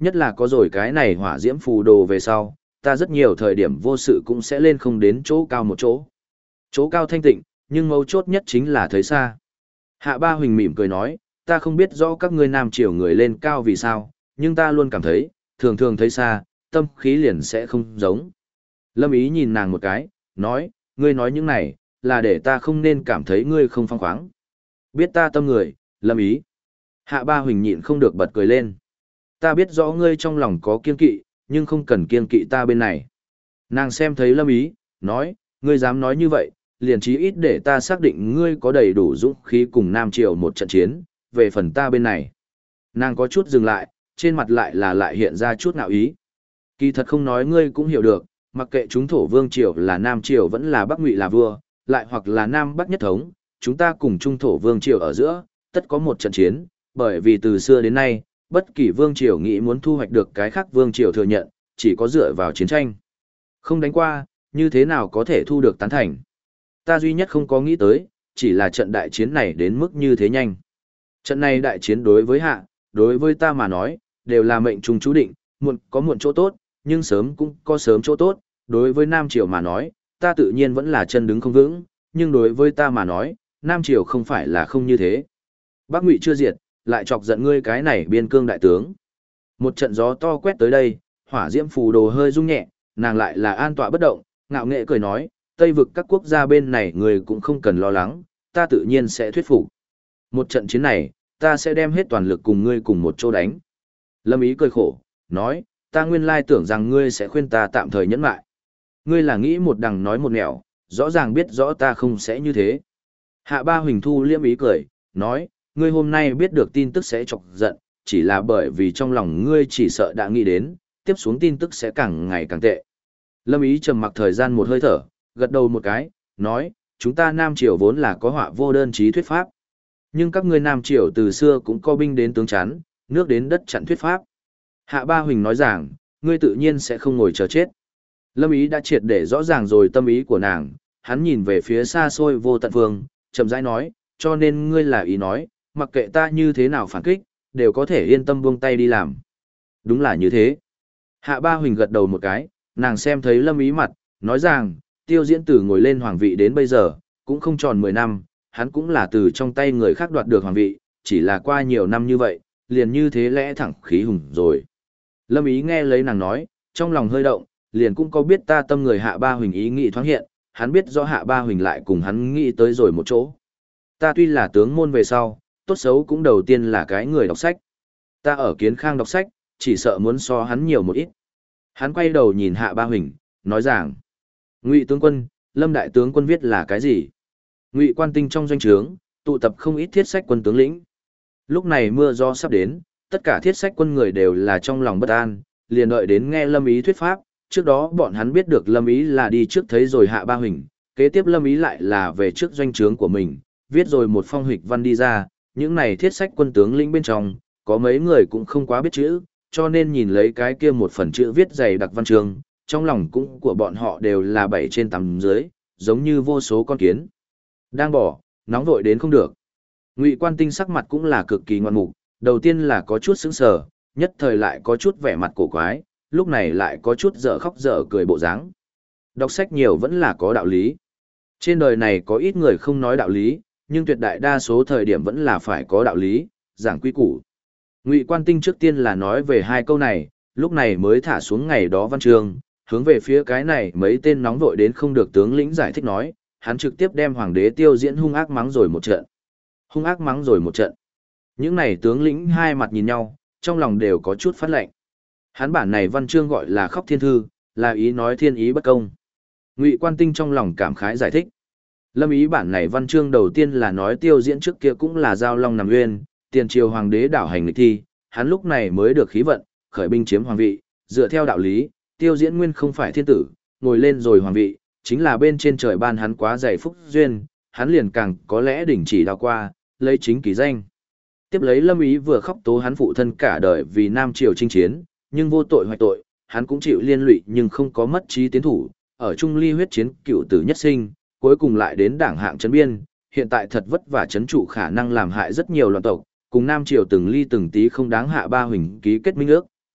Nhất là có rồi cái này hỏa diễm phù đồ về sau, ta rất nhiều thời điểm vô sự cũng sẽ lên không đến chỗ cao một chỗ. Chỗ cao thanh tịnh, nhưng mấu chốt nhất chính là thấy xa. Hạ Ba Huỳnh mỉm cười nói, ta không biết rõ các ngươi Nam Triều người lên cao vì sao, nhưng ta luôn cảm thấy, thường thường thấy xa, tâm khí liền sẽ không giống. Lâm Ý nhìn nàng một cái, nói, ngươi nói những này, là để ta không nên cảm thấy ngươi không phong khoáng. Biết ta tâm người, Lâm Ý. Hạ Ba Huỳnh nhịn không được bật cười lên. Ta biết rõ ngươi trong lòng có kiên kỵ, nhưng không cần kiên kỵ ta bên này. Nàng xem thấy Lâm Ý, nói, ngươi dám nói như vậy, liền chí ít để ta xác định ngươi có đầy đủ dũng khí cùng Nam Triều một trận chiến, về phần ta bên này. Nàng có chút dừng lại, trên mặt lại hiện ra chút ngạo ý. Kỳ thật không nói ngươi cũng hiểu được, mặc kệ chúng thổ vương triều là Nam Triều vẫn là Bắc Ngụy là vua, lại hoặc là Nam Bắc nhất thống, chúng ta cùng trung thổ vương triều ở giữa, tất có một trận chiến, bởi vì từ xưa đến nay, bất kỳ vương triều nghĩ muốn thu hoạch được cái khác vương triều thừa nhận, chỉ có dựa vào chiến tranh. Không đánh qua, như thế nào có thể thu được tán thành. Ta duy nhất không có nghĩ tới, chỉ là trận đại chiến này đến mức như thế nhanh. Trận này đại chiến đối với đối với ta mà nói, đều là mệnh trùng chú định, muộn có muộn chỗ tốt, nhưng sớm cũng có sớm chỗ tốt, đối với Nam Triều mà nói, ta tự nhiên vẫn là chân đứng không vững, nhưng đối với ta mà nói, Nam Triều không phải là không như thế. Bắc Ngụy chưa diệt, lại chọc giận ngươi cái này biên cương đại tướng. Một trận gió to quét tới đây, hỏa diễm phù đồ hơi rung nhẹ, nàng lại là an tọa bất động, ngạo nghệ cười nói, Tây vực các quốc gia bên này người cũng không cần lo lắng, ta tự nhiên sẽ thuyết phục. Một trận chiến này, ta sẽ đem hết toàn lực cùng ngươi cùng một chỗ đánh. Lâm Ý cười khổ, nói, ta nguyên lai tưởng rằng ngươi sẽ khuyên ta tạm thời nhẫn lại. Ngươi là nghĩ một đằng nói một nẻo, rõ ràng biết rõ ta không sẽ như thế. Hạ Ba Huỳnh thu liêm ý cười, nói, ngươi hôm nay biết được tin tức sẽ chọc giận, chỉ là bởi vì trong lòng ngươi chỉ sợ đã nghĩ đến, tiếp xuống tin tức sẽ càng ngày càng tệ. Lâm Ý trầm mặc thời gian một hơi thở, gật đầu một cái, nói, chúng ta Nam Triều vốn là có họa vô đơn chí thuyết pháp. Nhưng các ngươi Nam Triều từ xưa cũng có binh đến tướng chắn, nước đến đất chặn thuyết pháp. Hạ Ba Huỳnh nói rằng, ngươi tự nhiên sẽ không ngồi chờ chết. Lâm Ý đã triệt để rõ ràng rồi tâm ý của nàng, hắn nhìn về phía xa xôi vô tận phương, chậm rãi nói, cho nên ngươi là ý nói, mặc kệ ta như thế nào phản kích, đều có thể yên tâm buông tay đi làm. Đúng là như thế. Hạ Ba Huỳnh gật đầu một cái, nàng xem thấy Lâm Ý mặt, nói rằng, Tiêu Diễn Tử ngồi lên hoàng vị đến bây giờ, cũng không tròn 10 năm, hắn cũng là từ trong tay người khác đoạt được hoàng vị, chỉ là qua nhiều năm như vậy, liền như thế lẽ thẳng khí hùng rồi. Lâm Ý nghe lấy nàng nói, trong lòng hơi động, liền cũng có biết ta tâm người Hạ Ba Huỳnh ý nghĩ thoáng hiện, hắn biết rõ Hạ Ba Huỳnh lại cùng hắn nghĩ tới rồi một chỗ. Ta tuy là tướng môn về sau, tốt xấu cũng đầu tiên là cái người đọc sách. Ta ở Kiến Khang đọc sách, chỉ sợ muốn so hắn nhiều một ít. Hắn quay đầu nhìn Hạ Ba Huỳnh, nói rằng, Ngụy tướng quân, Lâm đại tướng quân viết là cái gì? Ngụy Quan Tinh trong doanh trướng, tụ tập không ít thiết sách quân tướng lĩnh. Lúc này mưa gió sắp đến, tất cả thiết sách quân người đều là trong lòng bất an, liền đợi đến nghe Lâm Ý thuyết pháp, trước đó bọn hắn biết được Lâm Ý là đi trước thấy rồi Hạ Ba Huỳnh, kế tiếp Lâm Ý lại là về trước doanh trướng của mình, viết rồi một phong hịch văn đi ra, những này thiết sách quân tướng lĩnh bên trong, có mấy người cũng không quá biết chữ, cho nên nhìn lấy cái kia một phần chữ viết dày đặc văn chương, trong lòng cũng của bọn họ đều là 7 trên 8 dưới, giống như vô số con kiến. Đang bỏ, nóng vội đến không được. Ngụy Quan Tinh sắc mặt cũng là cực kỳ ngoan mục, đầu tiên là có chút sững sờ, nhất thời lại có chút vẻ mặt cổ quái, lúc này lại có chút dở khóc dở cười bộ dáng. Đọc sách nhiều vẫn là có đạo lý. Trên đời này có ít người không nói đạo lý, nhưng tuyệt đại đa số thời điểm vẫn là phải có đạo lý, giảng quy củ. Ngụy Quan Tinh trước tiên là nói về hai câu này, lúc này mới thả xuống ngày đó văn chương, hướng về phía cái này mấy tên nóng vội đến không được tướng lĩnh giải thích nói, hắn trực tiếp đem hoàng đế Tiêu Diễn hung ác mắng rồi một trận. Hung ác mắng rồi một trận. Những này tướng lĩnh hai mặt nhìn nhau, trong lòng đều có chút phát lệnh. Hắn bản này văn chương gọi là khóc thiên thư, là ý nói thiên ý bất công. Ngụy Quan Tinh trong lòng cảm khái giải thích. Lâm ý bản này văn chương đầu tiên là nói Tiêu Diễn trước kia cũng là giao long nằm nguyên, tiền triều hoàng đế đảo hành lịch thi, hắn lúc này mới được khí vận, khởi binh chiếm hoàng vị, dựa theo đạo lý, Tiêu Diễn nguyên không phải thiên tử, ngồi lên rồi hoàng vị, chính là bên trên trời ban hắn quá dày phúc duyên, hắn liền càng có lẽ đỉnh chỉ đào qua, lấy chính kỳ danh. Tiếp lấy Lâm ý vừa khóc tố hắn phụ thân cả đời vì Nam triều chinh chiến, nhưng vô tội hoại tội, hắn cũng chịu liên lụy nhưng không có mất trí tiến thủ, ở Trung Ly huyết chiến cựu tử nhất sinh, cuối cùng lại đến đảng hạng trấn biên, hiện tại thật vất vả trấn trụ khả năng làm hại rất nhiều loạn tộc, cùng Nam triều từng ly từng tí không đáng Hạ Ba Huỳnh ký kết minh ước,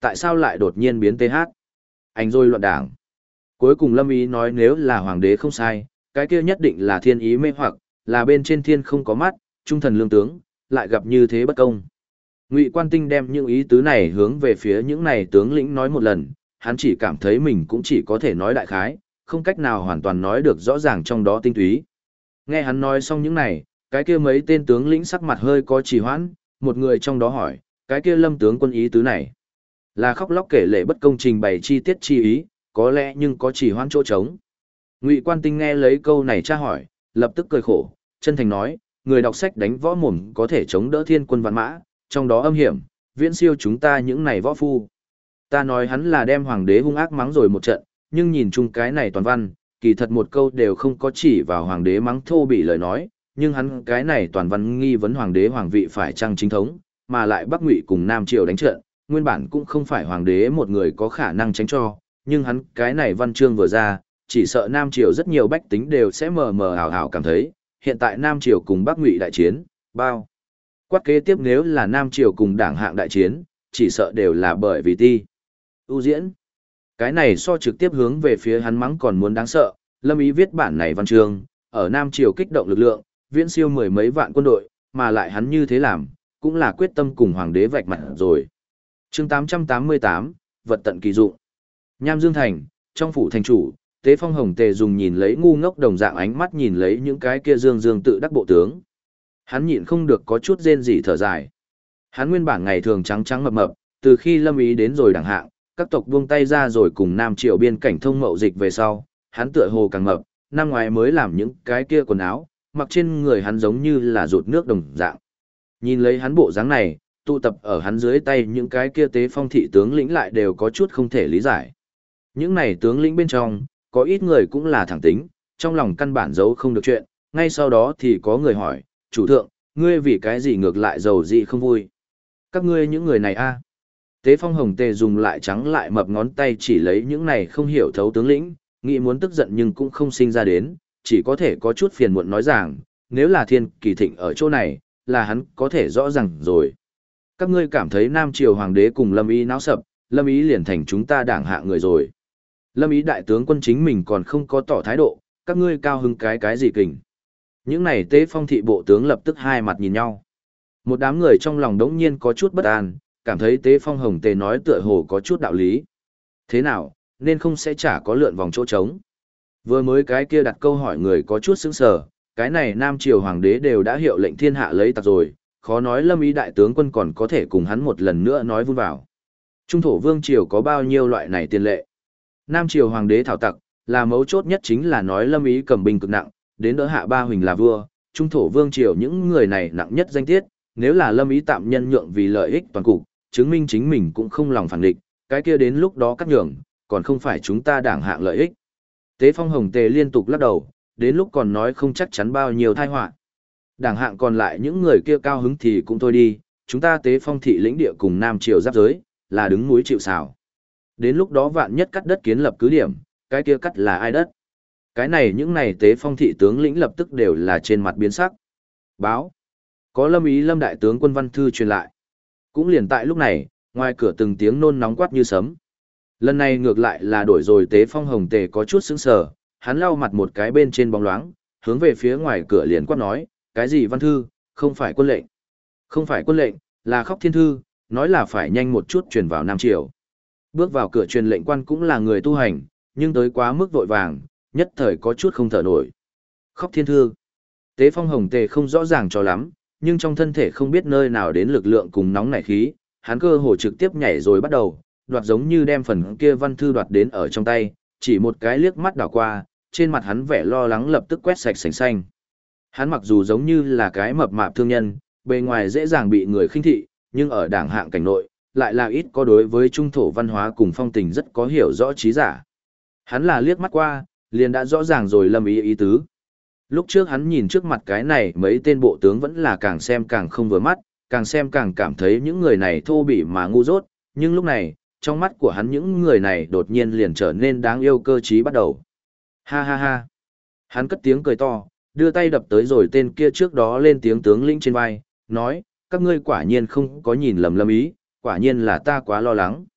tại sao lại đột nhiên biến TH? Anh rồi loạn đảng. Cuối cùng Lâm Ý nói nếu là hoàng đế không sai, cái kia nhất định là thiên ý mê hoặc, là bên trên thiên không có mắt, trung thần lương tướng, lại gặp như thế bất công. Ngụy Quan Tinh đem những ý tứ này hướng về phía những này tướng lĩnh nói một lần, hắn chỉ cảm thấy mình cũng chỉ có thể nói đại khái, không cách nào hoàn toàn nói được rõ ràng trong đó tinh túy. Nghe hắn nói xong những này, cái kia mấy tên tướng lĩnh sắc mặt hơi có trì hoãn, một người trong đó hỏi, cái kia Lâm tướng quân ý tứ này là khóc lóc kể lể bất công trình bày chi tiết chi ý, có lẽ nhưng có trì hoãn chỗ trống. Ngụy Quan Tinh nghe lấy câu này tra hỏi, lập tức cười khổ, chân thành nói, người đọc sách đánh võ mồm có thể chống đỡ thiên quân vạn mã, trong đó âm hiểm, viễn siêu chúng ta những này võ phu. Ta nói hắn là đem hoàng đế hung ác mắng rồi một trận, nhưng nhìn chung cái này toàn văn, kỳ thật một câu đều không có chỉ vào hoàng đế mắng thô bị lời nói, nhưng hắn cái này toàn văn nghi vấn hoàng đế hoàng vị phải chăng chính thống, mà lại Bắc Ngụy cùng Nam Triều đánh trận, nguyên bản cũng không phải hoàng đế một người có khả năng tránh cho, nhưng hắn cái này văn chương vừa ra, chỉ sợ Nam Triều rất nhiều bách tính đều sẽ mờ mờ ảo ảo cảm thấy, hiện tại Nam Triều cùng Bắc Ngụy đại chiến, bao. Quát kế tiếp nếu là Nam Triều cùng đảng hạng đại chiến, chỉ sợ đều là bởi vì ti. ưu diễn. Cái này so trực tiếp hướng về phía hắn mắng còn muốn đáng sợ, Lâm Ý viết bản này văn chương, ở Nam Triều kích động lực lượng, viễn siêu mười mấy vạn quân đội, mà lại hắn như thế làm, cũng là quyết tâm cùng hoàng đế vạch mặt rồi. Chương 888, vật tận kỳ dụng. Nham Dương Thành, trong phủ thành chủ, Tế Phong Hồng Tề dùng nhìn lấy ngu ngốc đồng dạng ánh mắt nhìn lấy những cái kia dương dương tự đắc bộ tướng. Hắn nhịn không được có chút rên rỉ thở dài. Hắn nguyên bản ngày thường trắng trắng mập mập, từ khi Lâm Ý đến rồi đẳng hạng, các tộc buông tay ra rồi cùng Nam Triều biên cảnh thông mậu dịch về sau, hắn tựa hồ càng mập, năm ngoái mới làm những cái kia quần áo, mặc trên người hắn giống như là rụt nước đồng dạng. Nhìn lấy hắn bộ dáng này, tụ tập ở hắn dưới tay những cái kia Tế Phong thị tướng lĩnh lại đều có chút không thể lý giải. Những này tướng lĩnh bên trong, có ít người cũng là thẳng tính, trong lòng căn bản giấu không được chuyện, ngay sau đó thì có người hỏi, chủ thượng, ngươi vì cái gì ngược lại giàu gì không vui? Các ngươi những người này a? Tế Phong Hồng Tề dùng lại trắng lại mập ngón tay chỉ lấy những này không hiểu thấu tướng lĩnh, nghĩ muốn tức giận nhưng cũng không sinh ra đến, chỉ có thể có chút phiền muộn nói rằng, nếu là Thiên Kỳ Thịnh ở chỗ này, là hắn có thể rõ ràng rồi. Các ngươi cảm thấy Nam Triều Hoàng đế cùng Lâm Ý náo sập, Lâm Ý liền thành chúng ta đảng hạ người rồi. Lâm Ý đại tướng quân chính mình còn không có tỏ thái độ, các ngươi cao hứng cái gì kình. Những này Tế Phong thị bộ tướng lập tức hai mặt nhìn nhau. Một đám người trong lòng đống nhiên có chút bất an, cảm thấy Tế Phong Hồng Tề nói tựa hồ có chút đạo lý. Thế nào, nên không sẽ chả có lượn vòng chỗ trống. Vừa mới cái kia đặt câu hỏi người có chút sững sờ, cái này Nam Triều Hoàng đế đều đã hiệu lệnh thiên hạ lấy tặc rồi, khó nói Lâm Ý đại tướng quân còn có thể cùng hắn một lần nữa nói vun vào. Trung thổ Vương Triều có bao nhiêu loại này tiền lệ? Nam Triều Hoàng đế thảo tặc, là mấu chốt nhất chính là nói Lâm Ý cầm binh cực nặng, đến đỡ hạ ba huỳnh là vua, Trung thổ Vương Triều những người này nặng nhất danh tiết, nếu là Lâm Ý tạm nhân nhượng vì lợi ích toàn cục, chứng minh chính mình cũng không lòng phản địch, cái kia đến lúc đó cắt nhường, còn không phải chúng ta đảng hạng lợi ích. Tế Phong Hồng Tề liên tục lắc đầu, đến lúc còn nói không chắc chắn bao nhiêu tai họa. Đảng hạng còn lại những người kia cao hứng thì cũng thôi đi, chúng ta Tế Phong thị lĩnh địa cùng Nam Triều giáp giới, là đứng núi chịu sào. Đến lúc đó vạn nhất cắt đất kiến lập cứ điểm, cái kia cắt là ai đất? Cái này những này Tế Phong thị tướng lĩnh lập tức đều là trên mặt biến sắc. Báo. Có Lâm Ý Lâm đại tướng quân văn thư truyền lại. Cũng liền tại lúc này, ngoài cửa từng tiếng nôn nóng quát như sấm. Lần này ngược lại là đổi rồi Tế Phong Hồng Tề có chút sững sờ, hắn lau mặt một cái bên trên bóng loáng, hướng về phía ngoài cửa liền quát nói, cái gì văn thư, không phải quân lệnh. Không phải quân lệnh, là khóc thiên thư, nói là phải nhanh một chút truyền vào Nam Triều. Bước vào cửa truyền lệnh quan cũng là người tu hành, nhưng tới quá mức vội vàng, nhất thời có chút không thở nổi. Khóc thiên thư. Tế Phong Hồng Tề không rõ ràng cho lắm, nhưng trong thân thể không biết nơi nào đến lực lượng cùng nóng nảy khí, hắn cơ hồ trực tiếp nhảy rồi bắt đầu, đoạt giống như đem phần kia văn thư đoạt đến ở trong tay, chỉ một cái liếc mắt đảo qua, trên mặt hắn vẻ lo lắng lập tức quét sạch sành xanh. Hắn mặc dù giống như là cái mập mạp thương nhân, bề ngoài dễ dàng bị người khinh thị, nhưng ở đảng hạng cảnh nội, lại là ít có đối với trung thổ văn hóa cùng phong tình rất có hiểu rõ trí giả. Hắn là liếc mắt qua, liền đã rõ ràng rồi Lâm Ý ý tứ. Lúc trước hắn nhìn trước mặt cái này mấy tên bộ tướng vẫn là càng xem càng không vừa mắt, càng xem càng cảm thấy những người này thô bỉ mà ngu dốt, nhưng lúc này, trong mắt của hắn những người này đột nhiên liền trở nên đáng yêu cơ trí bắt đầu. Ha ha ha. Hắn cất tiếng cười to, đưa tay đập tới rồi tên kia trước đó lên tiếng tướng lĩnh trên vai, nói, các ngươi quả nhiên không có nhìn lầm Lâm Ý, quả nhiên là ta quá lo lắng.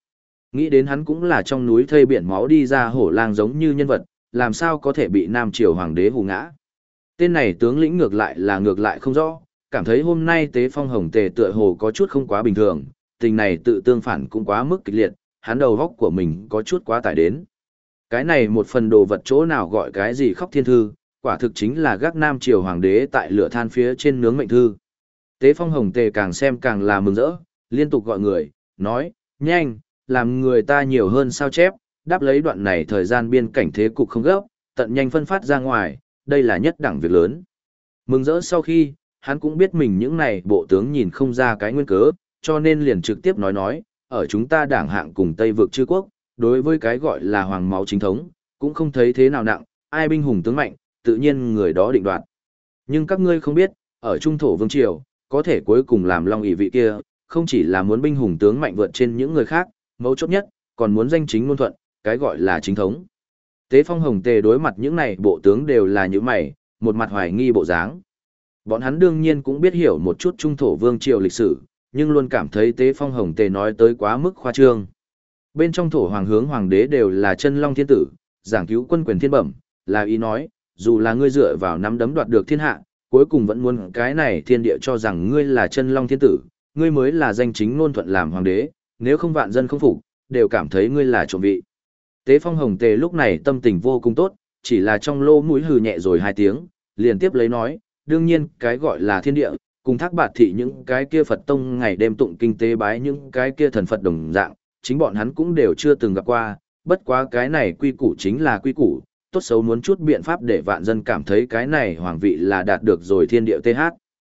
Nghĩ đến hắn cũng là trong núi thây biển máu đi ra hổ lang giống như nhân vật, làm sao có thể bị Nam Triều Hoàng đế hù ngã. Tên này tướng lĩnh ngược lại không rõ, cảm thấy hôm nay Tế Phong Hồng Tề tựa hồ có chút không quá bình thường, tình này tự tương phản cũng quá mức kịch liệt, hắn đầu góc của mình có chút quá tải đến. Cái này một phần đồ vật chỗ nào gọi cái gì khóc thiên thư, quả thực chính là gác Nam Triều Hoàng đế tại lửa than phía trên nướng mệnh thư. Tế Phong Hồng Tề càng xem càng là mừng rỡ, liên tục gọi người, nói, nhanh, làm người ta nhiều hơn sao chép, đáp lấy đoạn này thời gian biên cảnh thế cục không gấp, tận nhanh phân phát ra ngoài, đây là nhất đẳng việc lớn. Mừng rỡ sau khi, hắn cũng biết mình những này bộ tướng nhìn không ra cái nguyên cớ, cho nên liền trực tiếp nói, ở chúng ta đảng hạng cùng Tây vực chư quốc, đối với cái gọi là hoàng máu chính thống, cũng không thấy thế nào nặng, ai binh hùng tướng mạnh, tự nhiên người đó định đoạt. Nhưng các ngươi không biết, ở Trung thổ vương triều, có thể cuối cùng làm long ỷ vị kia, không chỉ là muốn binh hùng tướng mạnh vượt trên những người khác, mấu chốt nhất, còn muốn danh chính ngôn thuận, cái gọi là chính thống. Tế Phong Hồng Tề đối mặt những này bộ tướng đều là những mày, một mặt hoài nghi bộ dáng. Bọn hắn đương nhiên cũng biết hiểu một chút Trung thổ vương triều lịch sử, nhưng luôn cảm thấy Tế Phong Hồng Tề nói tới quá mức khoa trương. Bên trong thổ hoàng hướng hoàng đế đều là chân long thiên tử, giảng cứu quân quyền thiên bẩm, là ý nói, dù là ngươi dựa vào nắm đấm đoạt được thiên hạ, cuối cùng vẫn muốn cái này thiên địa cho rằng ngươi là chân long thiên tử, ngươi mới là danh chính ngôn thuận làm hoàng đế, nếu không vạn dân không phục, đều cảm thấy ngươi là trộm vị. Tế Phong Hồng Tề lúc này tâm tình vô cùng tốt, chỉ là trong lô mũi hừ nhẹ rồi 2 tiếng, liền tiếp lấy nói, đương nhiên cái gọi là thiên địa, cùng Thác Bạt thị những cái kia Phật tông ngày đêm tụng kinh tế bái những cái kia thần Phật đồng dạng, chính bọn hắn cũng đều chưa từng gặp qua, bất quá cái này quy củ chính là quy củ, tốt xấu muốn chút biện pháp để vạn dân cảm thấy cái này hoàng vị là đạt được rồi thiên địa TH.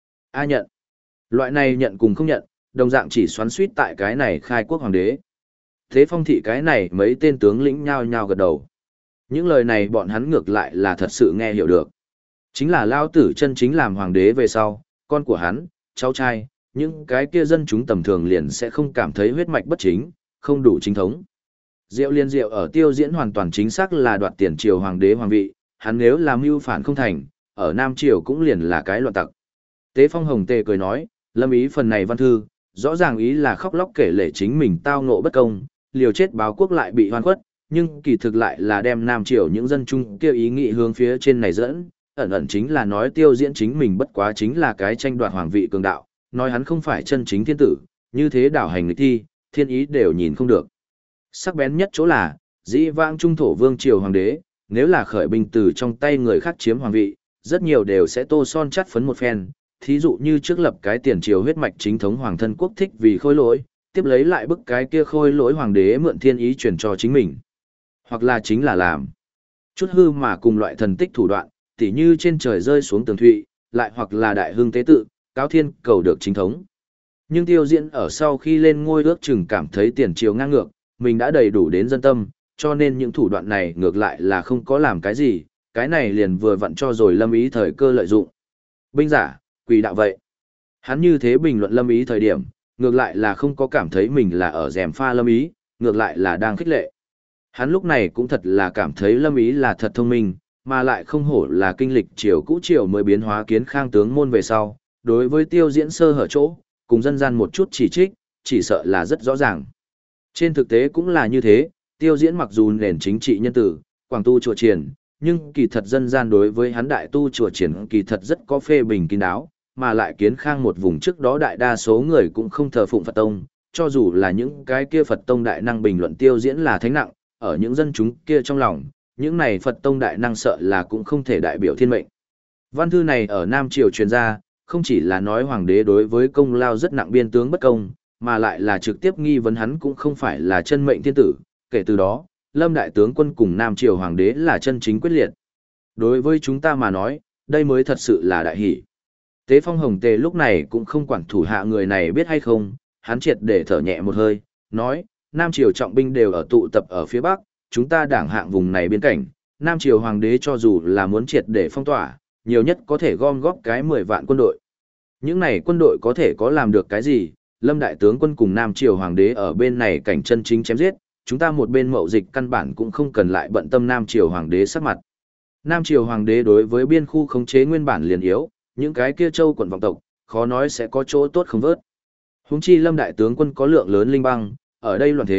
A nhận. Loại này nhận cùng không nhận, đồng dạng chỉ xoắn suýt tại cái này khai quốc hoàng đế. Thế Phong thị cái này mấy tên tướng lĩnh nhao nhao gật đầu. Những lời này bọn hắn ngược lại là thật sự nghe hiểu được. Chính là Lao Tử chân chính làm hoàng đế về sau, con của hắn, cháu trai, những cái kia dân chúng tầm thường liền sẽ không cảm thấy huyết mạch bất chính, không đủ chính thống. Diệu Liên Diệu ở Tiêu Diễn hoàn toàn chính xác là đoạt tiền triều hoàng đế hoàng vị, hắn nếu làm mưu phản không thành, ở Nam Triều cũng liền là cái loạn tặc. Tế Phong Hồng Tề cười nói, lâm ý phần này văn thư, rõ ràng ý là khóc lóc kể lể chính mình tao ngộ bất công, liều chết báo quốc lại bị hoan khuất, nhưng kỳ thực lại là đem Nam Triều những dân chung kia ý nghĩ hướng phía trên này dẫn, ẩn ẩn chính là nói Tiêu Diễn chính mình bất quá chính là cái tranh đoạt hoàng vị cường đạo, nói hắn không phải chân chính thiên tử, như thế đảo hành nghịch thi, thiên ý đều nhìn không được. Sắc bén nhất chỗ là, dĩ vãng trung thổ vương triều hoàng đế, nếu là khởi binh từ trong tay người khác chiếm hoàng vị, rất nhiều đều sẽ tô son chắt phấn một phen, thí dụ như trước lập cái tiền triều huyết mạch chính thống hoàng thân quốc thích vì khôi lỗi, tiếp lấy lại bức cái kia khôi lỗi hoàng đế mượn thiên ý truyền cho chính mình. Hoặc là chính là làm chút hư mà cùng loại thần tích thủ đoạn, tỉ như trên trời rơi xuống tường thụy, lại hoặc là đại hưng tế tự, cáo thiên cầu được chính thống. Nhưng Tiêu Diễn ở sau khi lên ngôi ước chừng cảm thấy tiền triều ngang ngược, mình đã đầy đủ đến dân tâm, cho nên những thủ đoạn này ngược lại là không có làm cái gì, cái này liền vừa vặn cho rồi Lâm Ý thời cơ lợi dụng. Binh giả, quỷ đạo vậy. Hắn như thế bình luận Lâm Ý thời điểm, ngược lại là không có cảm thấy mình là ở rèm pha Lâm Ý, ngược lại là đang khích lệ. Hắn lúc này cũng thật là cảm thấy Lâm Ý là thật thông minh, mà lại không hổ là kinh lịch triều cũ triều mới biến hóa kiến khang tướng môn về sau, đối với Tiêu Diễn sơ hở chỗ, cùng dân gian một chút chỉ trích, chỉ sợ là rất rõ ràng. Trên thực tế cũng là như thế, Tiêu Diễn mặc dù nền chính trị nhân tử, quảng tu chùa triển, nhưng kỳ thật dân gian đối với hắn đại tu chùa triển kỳ thật rất có phê bình kín đáo, mà lại kiến khang một vùng trước đó đại đa số người cũng không thờ phụng Phật Tông, cho dù là những cái kia Phật Tông đại năng bình luận Tiêu Diễn là thánh nặng, ở những dân chúng kia trong lòng, những này Phật Tông đại năng sợ là cũng không thể đại biểu thiên mệnh. Văn thư này ở Nam Triều truyền ra, không chỉ là nói hoàng đế đối với công lao rất nặng biên tướng bất công, mà lại là trực tiếp nghi vấn hắn cũng không phải là chân mệnh thiên tử, kể từ đó, Lâm đại tướng quân cùng Nam Triều hoàng đế là chân chính quyết liệt. Đối với chúng ta mà nói, đây mới thật sự là đại hỷ. Tế Phong Hồng Tề lúc này cũng không quản thủ hạ người này biết hay không, hắn triệt để thở nhẹ một hơi, nói, Nam Triều trọng binh đều ở tụ tập ở phía Bắc, chúng ta đảng hạng vùng này biên cảnh, Nam Triều hoàng đế cho dù là muốn triệt để phong tỏa, nhiều nhất có thể gom góp cái 10 vạn quân đội. Những này quân đội có thể có làm được cái gì? Lâm đại tướng quân cùng Nam Triều hoàng đế ở bên này cảnh chân chính chém giết, chúng ta một bên mậu dịch căn bản cũng không cần lại bận tâm Nam Triều hoàng đế sắc mặt. Nam Triều hoàng đế đối với biên khu khống chế nguyên bản liền yếu, những cái kia châu quận vọng tộc, khó nói sẽ có chỗ tốt không vớt. Huống chi Lâm đại tướng quân có lượng lớn linh băng, ở đây loạn thế,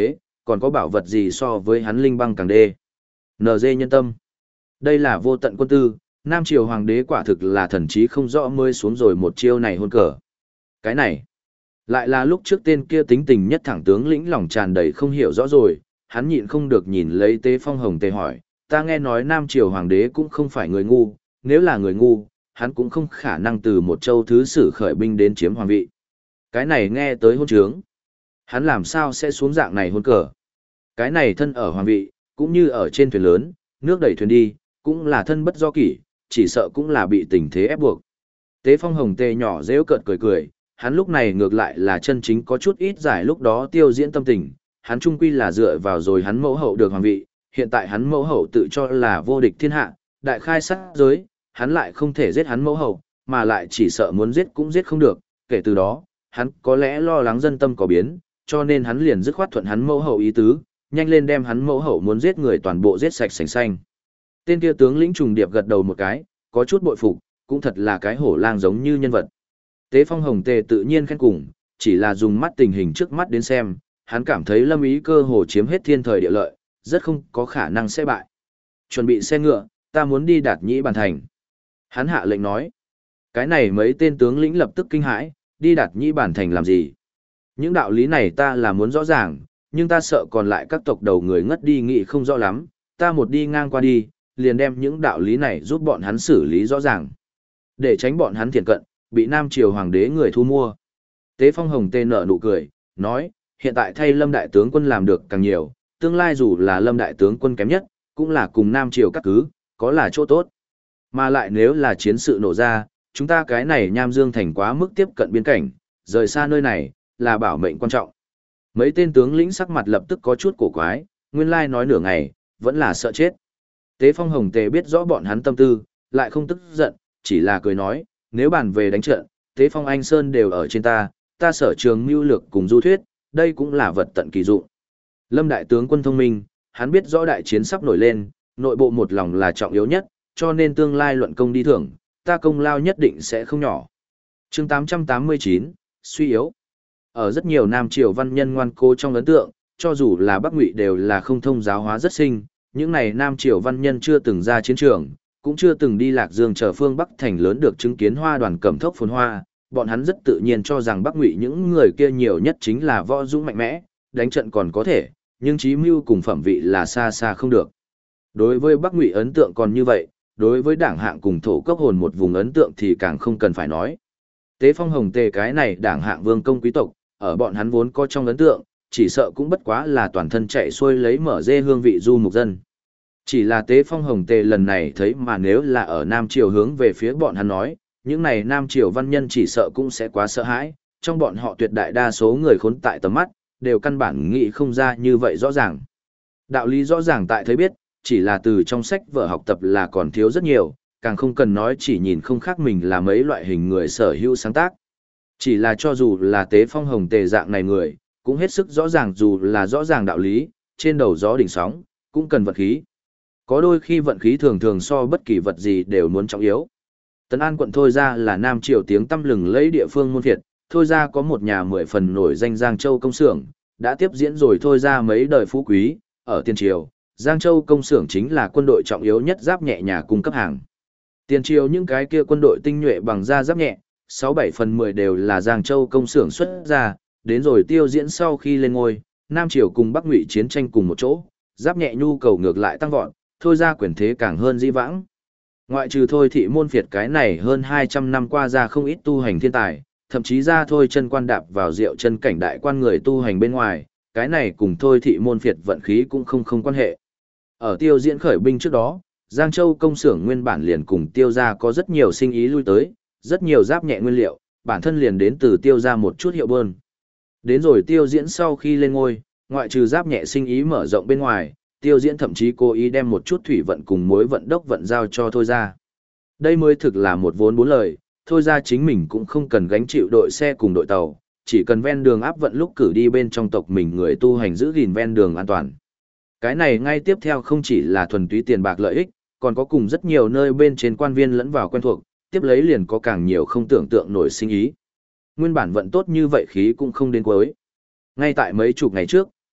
còn có bảo vật gì so với hắn linh băng càng đê. NG nhân tâm. Đây là vô tận quân tư, Nam Triều Hoàng đế quả thực là thần trí không rõ mới xuống rồi một chiêu này hôn cờ. Cái này, lại là lúc trước tên kia tính tình nhất thẳng tướng lĩnh lòng tràn đầy không hiểu rõ rồi, hắn nhịn không được nhìn lấy Tế Phong Hồng Tề hỏi, ta nghe nói Nam Triều Hoàng đế cũng không phải người ngu, nếu là người ngu, hắn cũng không khả năng từ một châu thứ sử khởi binh đến chiếm hoàng vị. Cái này nghe tới hôn trướng. Hắn làm sao sẽ xuống dạng này hôn cờ. Cái này thân ở hoàng vị, cũng như ở trên thuyền lớn, nước đẩy thuyền đi, cũng là thân bất do kỷ, chỉ sợ cũng là bị tình thế ép buộc. Tế Phong Hồng Tề nhỏ rêu cợt cười cười, hắn lúc này ngược lại là chân chính có chút ít giải lúc đó tiêu diễn tâm tình, hắn trung quy là dựa vào rồi hắn mẫu hậu được hoàng vị, hiện tại hắn mẫu hậu tự cho là vô địch thiên hạ, đại khai sát giới, hắn lại không thể giết hắn mẫu hậu, mà lại chỉ sợ muốn giết cũng giết không được, kể từ đó, hắn có lẽ lo lắng dân tâm có biến, cho nên hắn liền dứt khoát thuận hắn mẫu hậu ý tứ, nhanh lên đem hắn mẫu hậu muốn giết người toàn bộ giết sạch sành xanh. Tên kia tướng lĩnh trùng điệp gật đầu một cái, có chút bội phục, cũng thật là cái hổ lang giống như nhân vật. Tế Phong Hồng Tề tự nhiên khen cùng, chỉ là dùng mắt tình hình trước mắt đến xem, hắn cảm thấy Lâm Ý cơ hồ chiếm hết thiên thời địa lợi, rất không có khả năng sẽ bại. Chuẩn bị xe ngựa, ta muốn đi Đạt Nhĩ Bản thành. Hắn hạ lệnh nói. Cái này mấy tên tướng lĩnh lập tức kinh hãi, đi Đạt Nhĩ Bản thành làm gì? Những đạo lý này ta là muốn rõ ràng, nhưng ta sợ còn lại các tộc đầu người ngất đi nghĩ không rõ lắm, ta một đi ngang qua đi, liền đem những đạo lý này giúp bọn hắn xử lý rõ ràng. Để tránh bọn hắn thiện cận, bị Nam Triều Hoàng đế người thu mua. Tế Phong Hồng Tề nở nụ cười, nói, hiện tại thay Lâm Đại tướng quân làm được càng nhiều, tương lai dù là Lâm Đại tướng quân kém nhất, cũng là cùng Nam Triều các cứ, có là chỗ tốt. Mà lại nếu là chiến sự nổ ra, chúng ta cái này Nham Dương thành quá mức tiếp cận biên cảnh, rời xa nơi này, là bảo mệnh quan trọng. Mấy tên tướng lĩnh sắc mặt lập tức có chút cổ quái, nguyên lai nói nửa ngày, vẫn là sợ chết. Tế Phong Hồng Tề biết rõ bọn hắn tâm tư, lại không tức giận, chỉ là cười nói, nếu bàn về đánh trận, Tế Phong Anh Sơn đều ở trên ta, ta sở trường mưu lược cùng du thuyết, đây cũng là vật tận kỳ dụng. Lâm Đại tướng quân thông minh, hắn biết rõ đại chiến sắp nổi lên, nội bộ một lòng là trọng yếu nhất, cho nên tương lai luận công đi thưởng, ta công lao nhất định sẽ không nhỏ. Chương 889, suy yếu. Ở rất nhiều Nam Triều văn nhân ngoan cố trong ấn tượng, cho dù là Bắc Ngụy đều là không thông giáo hóa rất sinh, những này Nam Triều văn nhân chưa từng ra chiến trường, cũng chưa từng đi Lạc Dương chờ phương Bắc thành lớn được chứng kiến hoa đoàn cẩm thốc phồn hoa, bọn hắn rất tự nhiên cho rằng Bắc Ngụy những người kia nhiều nhất chính là võ dũng mạnh mẽ, đánh trận còn có thể, nhưng trí mưu cùng phẩm vị là xa xa không được. Đối với Bắc Ngụy ấn tượng còn như vậy, đối với đảng hạng cùng thổ cốc hồn một vùng ấn tượng thì càng không cần phải nói. Tế Phong Hồng Tề cái này đảng hạng vương công quý tộc, ở bọn hắn vốn có trong ấn tượng, chỉ sợ cũng bất quá là toàn thân chạy xuôi lấy mở dê hương vị du mục dân. Chỉ là Tế Phong Hồng Tề lần này thấy mà nếu là ở Nam Triều hướng về phía bọn hắn nói, những này Nam Triều văn nhân chỉ sợ cũng sẽ quá sợ hãi, trong bọn họ tuyệt đại đa số người khốn tại tầm mắt, đều căn bản nghĩ không ra như vậy rõ ràng. Đạo lý rõ ràng tại thấy biết, chỉ là từ trong sách vở học tập là còn thiếu rất nhiều, càng không cần nói chỉ nhìn không khác mình là mấy loại hình người sở hữu sáng tác. Chỉ là cho dù là Tế Phong Hồng Tề dạng này người, cũng hết sức rõ ràng dù là rõ ràng đạo lý, trên đầu gió đỉnh sóng, cũng cần vận khí. Có đôi khi vận khí thường thường so bất kỳ vật gì đều muốn trọng yếu. Tấn An quận Thôi Gia là Nam Triều tiếng tăm lừng lấy địa phương môn phiệt, Thôi Gia có một nhà 10 phần nổi danh Giang Châu công xưởng, đã tiếp diễn rồi Thôi Gia mấy đời phú quý, ở Tiền Triều, Giang Châu công xưởng chính là quân đội trọng yếu nhất giáp nhẹ nhà cung cấp hàng. Tiền Triều những cái kia quân đội tinh nhuệ bằng da giáp nhẹ, 6-7 phần 10 đều là Giang Châu công xưởng xuất ra, đến rồi tiêu diễn sau khi lên ngôi, Nam Triều cùng Bắc Ngụy chiến tranh cùng một chỗ, giáp nhẹ nhu cầu ngược lại tăng vọt, Thôi Gia quyền thế càng hơn dĩ vãng. Ngoại trừ Thôi thị môn phiệt cái này hơn 200 năm qua ra không ít tu hành thiên tài, thậm chí ra Thôi chân quan đạp vào rượu chân cảnh đại quan người tu hành bên ngoài, cái này cùng Thôi thị môn phiệt vận khí cũng không quan hệ. Ở tiêu diễn khởi binh trước đó, Giang Châu công xưởng nguyên bản liền cùng tiêu gia có rất nhiều sinh ý lui tới, rất nhiều giáp nhẹ nguyên liệu, bản thân liền đến từ tiêu gia một chút hiệu bơn. Đến rồi tiêu diễn sau khi lên ngôi, ngoại trừ giáp nhẹ sinh ý mở rộng bên ngoài, tiêu diễn thậm chí cố ý đem một chút thủy vận cùng mối vận đốc vận giao cho Thôi gia. Đây mới thực là một vốn bốn lời, Thôi gia chính mình cũng không cần gánh chịu đội xe cùng đội tàu, chỉ cần ven đường áp vận lúc cử đi bên trong tộc mình người tu hành giữ gìn ven đường an toàn. Cái này ngay tiếp theo không chỉ là thuần túy tiền bạc lợi ích, còn có cùng rất nhiều nơi bên trên quan viên lẫn vào quen thuộc, tiếp lấy liền có càng nhiều không tưởng tượng nổi sinh ý. Nguyên bản vận tốt như vậy khí cũng không đến cuối. Ngay tại mấy chục ngày trước,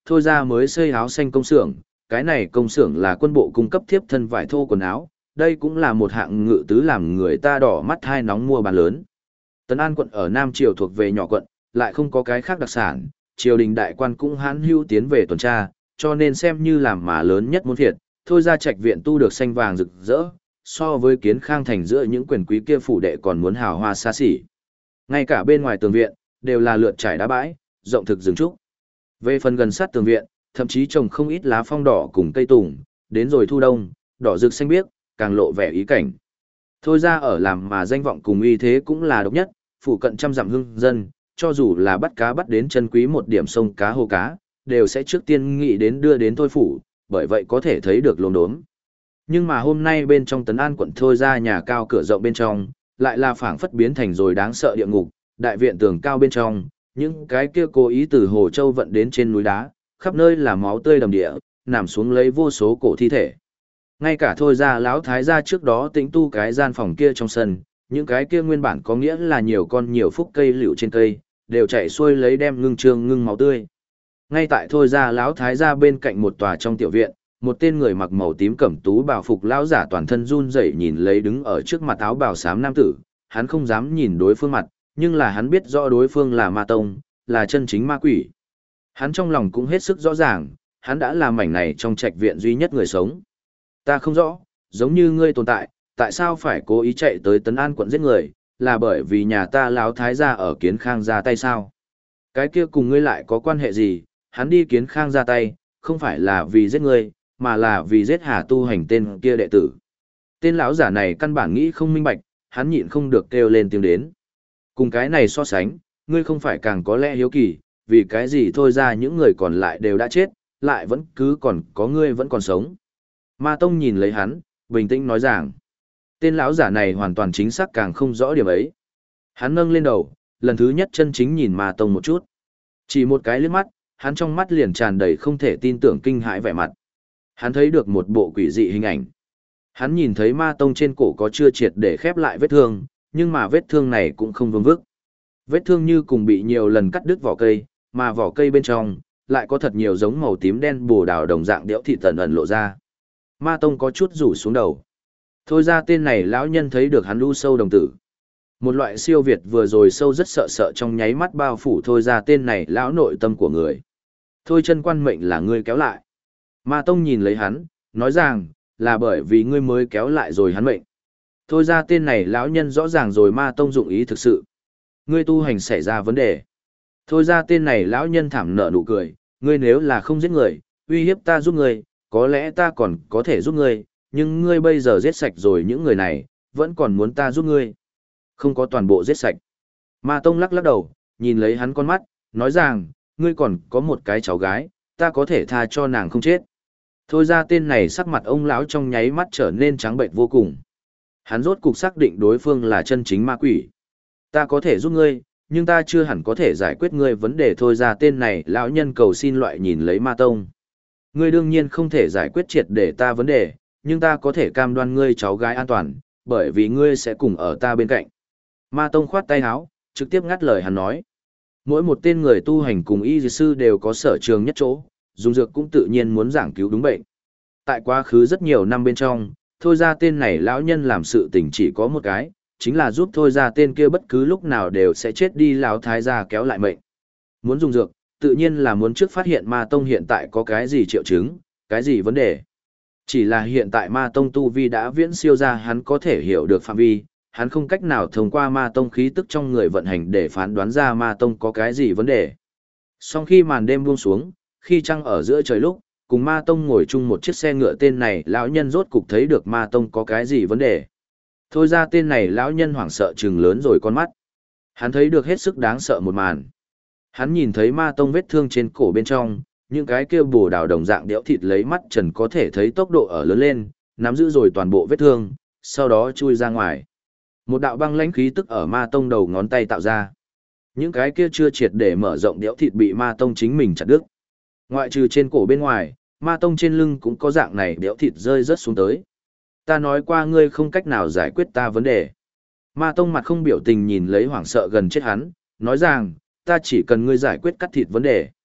thôi ra mới xây áo xanh công xưởng, cái này công xưởng là quân bộ cung cấp tiếp thân vải thô quần áo, đây cũng là một hạng ngự tứ làm người ta đỏ mắt hai nóng mua bán lớn. Tấn An quận ở Nam Triều thuộc về nhỏ quận, lại không có cái khác đặc sản, triều đình đại quan cũng hãn hữu tiến về tuần tra, cho nên xem như làm mà lớn nhất môn phiệt, thôi ra trạch viện tu được xanh vàng rực rỡ, so với Kiến Khang thành giữa những quyền quý kia phủ đệ còn muốn hào hoa xa xỉ. Ngay cả bên ngoài tường viện, đều là lượt trải đá bãi, rộng thực rừng trúc. Về phần gần sát tường viện, thậm chí trồng không ít lá phong đỏ cùng cây tùng, đến rồi thu đông, đỏ rực xanh biếc, càng lộ vẻ ý cảnh. Thôi ra ở làm mà danh vọng cùng uy thế cũng là độc nhất, phụ cận trăm dặm hương dân, cho dù là bắt cá bắt đến chân quý một điểm sông cá hồ cá, đều sẽ trước tiên nghĩ đến đưa đến thôi phủ, bởi vậy có thể thấy được lồn đốm. Nhưng mà hôm nay bên trong Tấn An quận thôi ra nhà cao cửa rộng bên trong, lại là phảng phất biến thành rồi đáng sợ địa ngục, đại viện tường cao bên trong, những cái kia cố ý từ Hồ Châu vận đến trên núi đá, khắp nơi là máu tươi đầm địa, nằm xuống lấy vô số cổ thi thể. Ngay cả thôi ra lão thái gia trước đó tĩnh tu cái gian phòng kia trong sân, những cái kia nguyên bản có nghĩa là nhiều con nhiều phúc cây liễu trên cây, đều chạy xuôi lấy đem ngưng trương ngưng máu tươi. Ngay tại thôi ra lão thái gia bên cạnh một tòa trong tiểu viện, một tên người mặc màu tím cẩm tú bào phục lão giả toàn thân run rẩy nhìn lấy đứng ở trước mặt áo bào xám nam tử, hắn không dám nhìn đối phương mặt, nhưng là hắn biết rõ đối phương là ma tông, là chân chính ma quỷ. Hắn trong lòng cũng hết sức rõ ràng, hắn đã là mảnh này trong trạch viện duy nhất người sống. Ta không rõ, giống như ngươi tồn tại, tại sao phải cố ý chạy tới Tấn An quận giết người, là bởi vì nhà ta lão thái gia ở Kiến Khang ra tay sao? Cái kia cùng ngươi lại có quan hệ gì, hắn đi Kiến Khang ra tay, không phải là vì giết ngươi, mà là vì giết Hà Tu Hành tên kia đệ tử. Tên lão giả này căn bản nghĩ không minh bạch, hắn nhịn không được kêu lên tiếng đến. Cùng cái này so sánh, ngươi không phải càng có lẽ hiếu kỳ, vì cái gì thôi ra những người còn lại đều đã chết, lại vẫn cứ còn có ngươi vẫn còn sống. Ma Tông nhìn lấy hắn, bình tĩnh nói rằng, tên lão giả này hoàn toàn chính xác càng không rõ điểm ấy. Hắn nâng lên đầu, lần thứ nhất chân chính nhìn Ma Tông một chút. Chỉ một cái liếc mắt, hắn trong mắt liền tràn đầy không thể tin tưởng kinh hãi vẻ mặt. Hắn thấy được một bộ quỷ dị hình ảnh. Hắn nhìn thấy Ma Tông trên cổ có chưa triệt để khép lại vết thương, nhưng mà vết thương này cũng không vương vức. Vết thương như cùng bị nhiều lần cắt đứt vỏ cây, mà vỏ cây bên trong lại có thật nhiều giống màu tím đen bồ đào đồng dạng đẽo thịt tần ẩn lộ ra. Ma Tông có chút rủ xuống đầu. Thôi ra tên này lão nhân thấy được hắn u sâu đồng tử. Một loại siêu việt vừa rồi sâu rất sợ sợ trong nháy mắt bao phủ thôi ra tên này lão nội tâm của người. Thôi chân quan mệnh là ngươi kéo lại. Ma Tông nhìn lấy hắn, nói rằng, là bởi vì ngươi mới kéo lại rồi hắn mệnh. Thôi ra tên này lão nhân rõ ràng rồi Ma Tông dụng ý thực sự. Ngươi tu hành xảy ra vấn đề. Thôi ra tên này lão nhân thảm nở nụ cười, ngươi nếu là không giết người, uy hiếp ta giúp ngươi, có lẽ ta còn có thể giúp ngươi, nhưng ngươi bây giờ giết sạch rồi những người này, vẫn còn muốn ta giúp ngươi. Không có toàn bộ giết sạch. Ma Tông lắc lắc đầu, nhìn lấy hắn con mắt, nói rằng, ngươi còn có một cái cháu gái, ta có thể tha cho nàng không chết. Thôi ra tên này sắc mặt ông lão trong nháy mắt trở nên trắng bệnh vô cùng. Hắn rốt cục xác định đối phương là chân chính ma quỷ. Ta có thể giúp ngươi, nhưng ta chưa hẳn có thể giải quyết ngươi vấn đề. Thôi ra tên này lão nhân cầu xin loại nhìn lấy Ma Tông. Ngươi đương nhiên không thể giải quyết triệt để ta vấn đề, nhưng ta có thể cam đoan ngươi cháu gái an toàn, bởi vì ngươi sẽ cùng ở ta bên cạnh. Ma Tông khoát tay áo, trực tiếp ngắt lời hắn nói. Mỗi một tên người tu hành cùng y sư đều có sở trường nhất chỗ, dùng dược cũng tự nhiên muốn giảng cứu đúng bệnh. Tại quá khứ rất nhiều năm bên trong, thôi ra tên này lão nhân làm sự tình chỉ có một cái, chính là giúp thôi ra tên kia bất cứ lúc nào đều sẽ chết đi lão thái gia kéo lại mệnh. Muốn dùng dược, tự nhiên là muốn trước phát hiện Ma Tông hiện tại có cái gì triệu chứng, cái gì vấn đề. Chỉ là hiện tại Ma Tông tu vi đã viễn siêu ra hắn có thể hiểu được phạm vi, hắn không cách nào thông qua Ma Tông khí tức trong người vận hành để phán đoán ra Ma Tông có cái gì vấn đề. Sau khi màn đêm buông xuống, khi trăng ở giữa trời lúc, cùng Ma Tông ngồi chung một chiếc xe ngựa tên này lão nhân rốt cục thấy được Ma Tông có cái gì vấn đề. Thôi ra tên này lão nhân hoảng sợ trừng lớn rồi con mắt. Hắn thấy được hết sức đáng sợ một màn. Hắn nhìn thấy Ma Tông vết thương trên cổ bên trong, những cái kia bồ đào đồng dạng đẽo thịt lấy mắt trần có thể thấy tốc độ ở lớn lên, nắm giữ rồi toàn bộ vết thương, sau đó chui ra ngoài. Một đạo băng lãnh khí tức ở Ma Tông đầu ngón tay tạo ra. Những cái kia chưa triệt để mở rộng đẽo thịt bị Ma Tông chính mình chặt đứt. Ngoại trừ trên cổ bên ngoài, Ma Tông trên lưng cũng có dạng này đẽo thịt rơi rớt xuống tới. Ta nói qua ngươi không cách nào giải quyết ta vấn đề. Ma Tông mặt không biểu tình nhìn lấy hoảng sợ gần chết hắn, nói rằng, ta chỉ cần ngươi giải quyết cắt thịt vấn đề.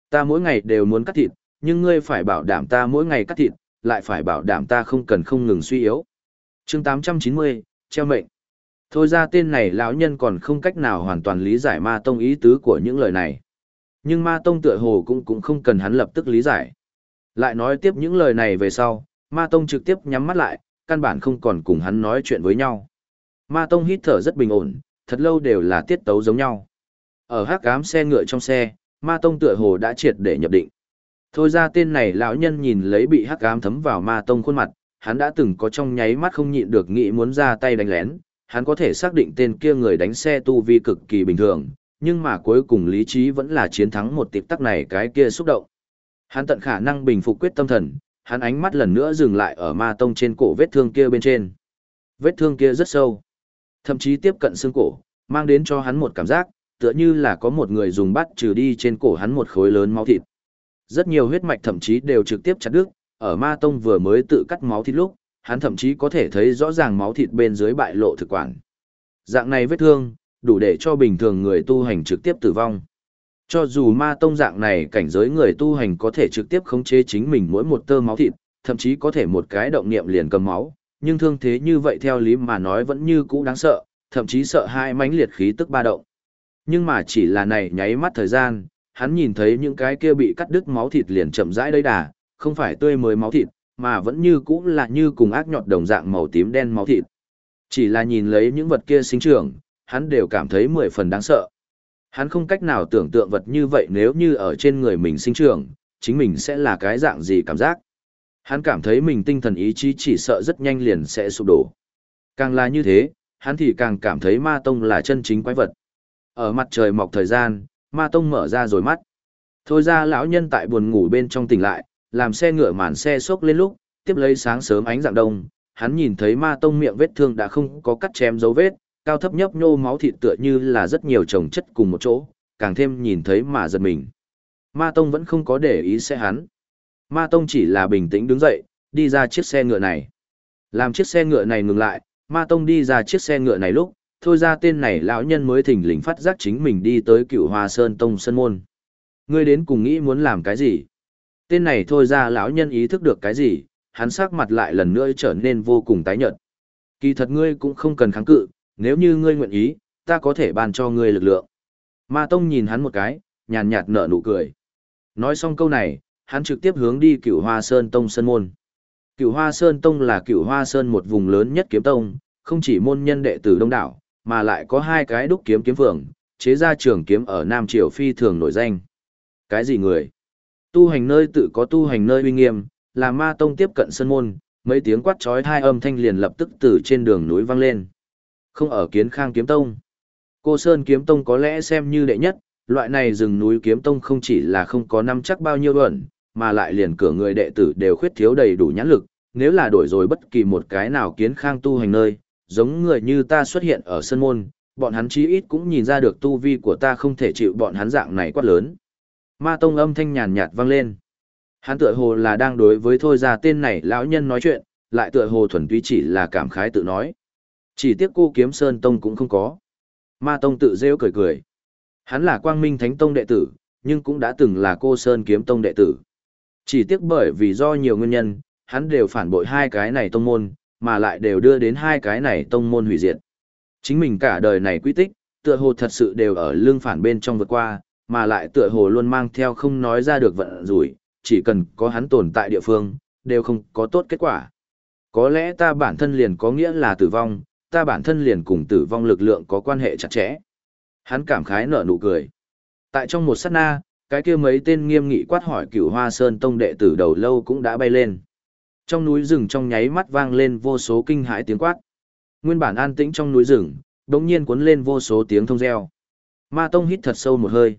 Ta mỗi ngày đều muốn cắt thịt, nhưng ngươi phải bảo đảm ta mỗi ngày cắt thịt, lại phải bảo đảm ta không cần không ngừng suy yếu. Chương 890, treo mệnh. Thôi ra tên này lão nhân còn không cách nào hoàn toàn lý giải Ma Tông ý tứ của những lời này. Nhưng Ma Tông tựa hồ cũng không cần hắn lập tức lý giải. Lại nói tiếp những lời này về sau, Ma Tông trực tiếp nhắm mắt lại, căn bản không còn cùng hắn nói chuyện với nhau. Ma Tông hít thở rất bình ổn, thật lâu đều là tiết tấu giống nhau. Ở hắc ám xe ngựa trong xe, Ma Tông tựa hồ đã triệt để nhập định. Thôi ra tên này lão nhân nhìn lấy bị hắc ám thấm vào Ma Tông khuôn mặt, hắn đã từng có trong nháy mắt không nhịn được nghĩ muốn ra tay đánh lén, hắn có thể xác định tên kia người đánh xe tu vi cực kỳ bình thường, nhưng mà cuối cùng lý trí vẫn là chiến thắng một tịp tắc này cái kia xúc động. Hắn tận khả năng bình phục quyết tâm thần, hắn ánh mắt lần nữa dừng lại ở Ma Tông trên cổ vết thương kia bên trên. Vết thương kia rất sâu, thậm chí tiếp cận xương cổ, mang đến cho hắn một cảm giác, tựa như là có một người dùng bát trừ đi trên cổ hắn một khối lớn máu thịt. Rất nhiều huyết mạch thậm chí đều trực tiếp chặt đứt, ở Ma Tông vừa mới tự cắt máu thịt lúc, hắn thậm chí có thể thấy rõ ràng máu thịt bên dưới bại lộ thực quản. Dạng này vết thương, đủ để cho bình thường người tu hành trực tiếp tử vong. Cho dù Ma Tông dạng này cảnh giới người tu hành có thể trực tiếp khống chế chính mình mỗi một tơ máu thịt, thậm chí có thể một cái động niệm liền cầm máu, nhưng thương thế như vậy theo lý mà nói vẫn như cũ đáng sợ, thậm chí sợ hai mãnh liệt khí tức ba động. Nhưng mà chỉ là này nháy mắt thời gian, hắn nhìn thấy những cái kia bị cắt đứt máu thịt liền chậm rãi đấy đà, không phải tươi mới máu thịt, mà vẫn như cũ là như cùng ác nhọt đồng dạng màu tím đen máu thịt. Chỉ là nhìn lấy những vật kia sinh trưởng, hắn đều cảm thấy 10 phần đáng sợ. Hắn không cách nào tưởng tượng vật như vậy nếu như ở trên người mình sinh trưởng, chính mình sẽ là cái dạng gì cảm giác. Hắn cảm thấy mình tinh thần ý chí chỉ sợ rất nhanh liền sẽ sụp đổ. Càng là như thế, hắn thì càng cảm thấy Ma Tông là chân chính quái vật. Ở mặt trời mọc thời gian, Ma Tông mở ra rồi mắt. Thôi ra lão nhân tại buồn ngủ bên trong tỉnh lại, làm xe ngựa màn xe xốc lên lúc, tiếp lấy sáng sớm ánh dạng đông, hắn nhìn thấy Ma Tông miệng vết thương đã không có cắt chém dấu vết, cao thấp nhấp nhô máu thịt tựa như là rất nhiều chồng chất cùng một chỗ, càng thêm nhìn thấy mà giật mình. Ma Tông vẫn không có để ý xe hắn. Ma Tông chỉ là bình tĩnh đứng dậy, đi ra chiếc xe ngựa này. Làm chiếc xe ngựa này ngừng lại, Ma Tông đi ra chiếc xe ngựa này lúc, thôi ra tên này lão nhân mới thình lình phát giác chính mình đi tới Cửu Hoa Sơn Tông sân môn. Ngươi đến cùng nghĩ muốn làm cái gì? Tên này thôi ra lão nhân ý thức được cái gì, hắn sắc mặt lại lần nữa trở nên vô cùng tái nhợt. Kỳ thật ngươi cũng không cần kháng cự, nếu như ngươi nguyện ý, ta có thể ban cho ngươi lực lượng. Ma Tông nhìn hắn một cái, nhàn nhạt nở nụ cười. Nói xong câu này, hắn trực tiếp hướng đi Cửu Hoa Sơn Tông sân môn. Cửu Hoa Sơn Tông là Cửu Hoa Sơn một vùng lớn nhất kiếm tông, không chỉ môn nhân đệ tử đông đảo, mà lại có hai cái đúc kiếm kiếm phường, chế ra trường kiếm ở Nam Triều phi thường nổi danh. Cái gì người? Tu hành nơi tự có tu hành nơi uy nghiêm, là Ma Tông tiếp cận sân môn, mấy tiếng quát chói tai âm thanh liền lập tức từ trên đường núi vang lên. Không ở Kiến Khang kiếm tông. Cô Sơn kiếm tông có lẽ xem như đệ nhất, loại này rừng núi kiếm tông không chỉ là không có năm chắc bao nhiêu luận, mà lại liền cửa người đệ tử đều khuyết thiếu đầy đủ nhãn lực, nếu là đổi rồi bất kỳ một cái nào Kiến Khang tu hành nơi, giống người như ta xuất hiện ở sân môn, bọn hắn chí ít cũng nhìn ra được tu vi của ta không thể chịu bọn hắn dạng này quát lớn. Ma Tông âm thanh nhàn nhạt vang lên. Hắn tựa hồ là đang đối với thôi ra tên này lão nhân nói chuyện, lại tựa hồ thuần túy chỉ là cảm khái tự nói. Chỉ tiếc cô Kiếm Sơn Tông cũng không có. Ma Tông tự rêu cười cười. Hắn là Quang Minh Thánh Tông đệ tử, nhưng cũng đã từng là cô Sơn Kiếm Tông đệ tử. Chỉ tiếc bởi vì do nhiều nguyên nhân, hắn đều phản bội hai cái này tông môn, mà lại đều đưa đến hai cái này tông môn hủy diệt. Chính mình cả đời này quy tích, tựa hồ thật sự đều ở lưng phản bên trong vượt qua, mà lại tựa hồ luôn mang theo không nói ra được vận rủi, chỉ cần có hắn tồn tại địa phương, đều không có tốt kết quả. Có lẽ ta bản thân liền có nghĩa là tử vong, ta bản thân liền cùng tử vong lực lượng có quan hệ chặt chẽ. Hắn cảm khái nở nụ cười. Tại trong một sát na, cái kia mấy tên nghiêm nghị quát hỏi Cửu Hoa Sơn Tông đệ tử đầu lâu cũng đã bay lên. Trong núi rừng trong nháy mắt vang lên vô số kinh hãi tiếng quát. Nguyên bản an tĩnh trong núi rừng, đột nhiên cuốn lên vô số tiếng thông reo. Ma Tông hít thật sâu một hơi.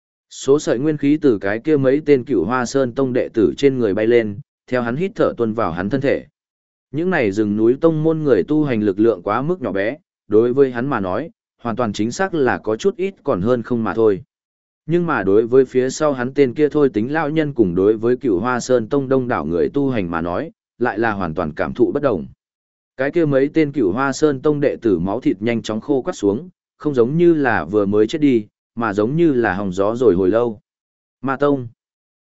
Số sợi nguyên khí từ cái kia mấy tên Cửu Hoa Sơn Tông đệ tử trên người bay lên, theo hắn hít thở tuôn vào hắn thân thể. Những này rừng núi tông môn người tu hành lực lượng quá mức nhỏ bé, đối với hắn mà nói, hoàn toàn chính xác là có chút ít còn hơn không mà thôi. Nhưng mà đối với phía sau hắn tên kia thôi tính lão nhân cùng đối với Cửu Hoa Sơn Tông đông đảo người tu hành mà nói, lại là hoàn toàn cảm thụ bất đồng. Cái kia mấy tên Cửu Hoa Sơn Tông đệ tử máu thịt nhanh chóng khô quắt xuống, không giống như là vừa mới chết đi, mà giống như là hòng gió rồi hồi lâu. Ma Tông,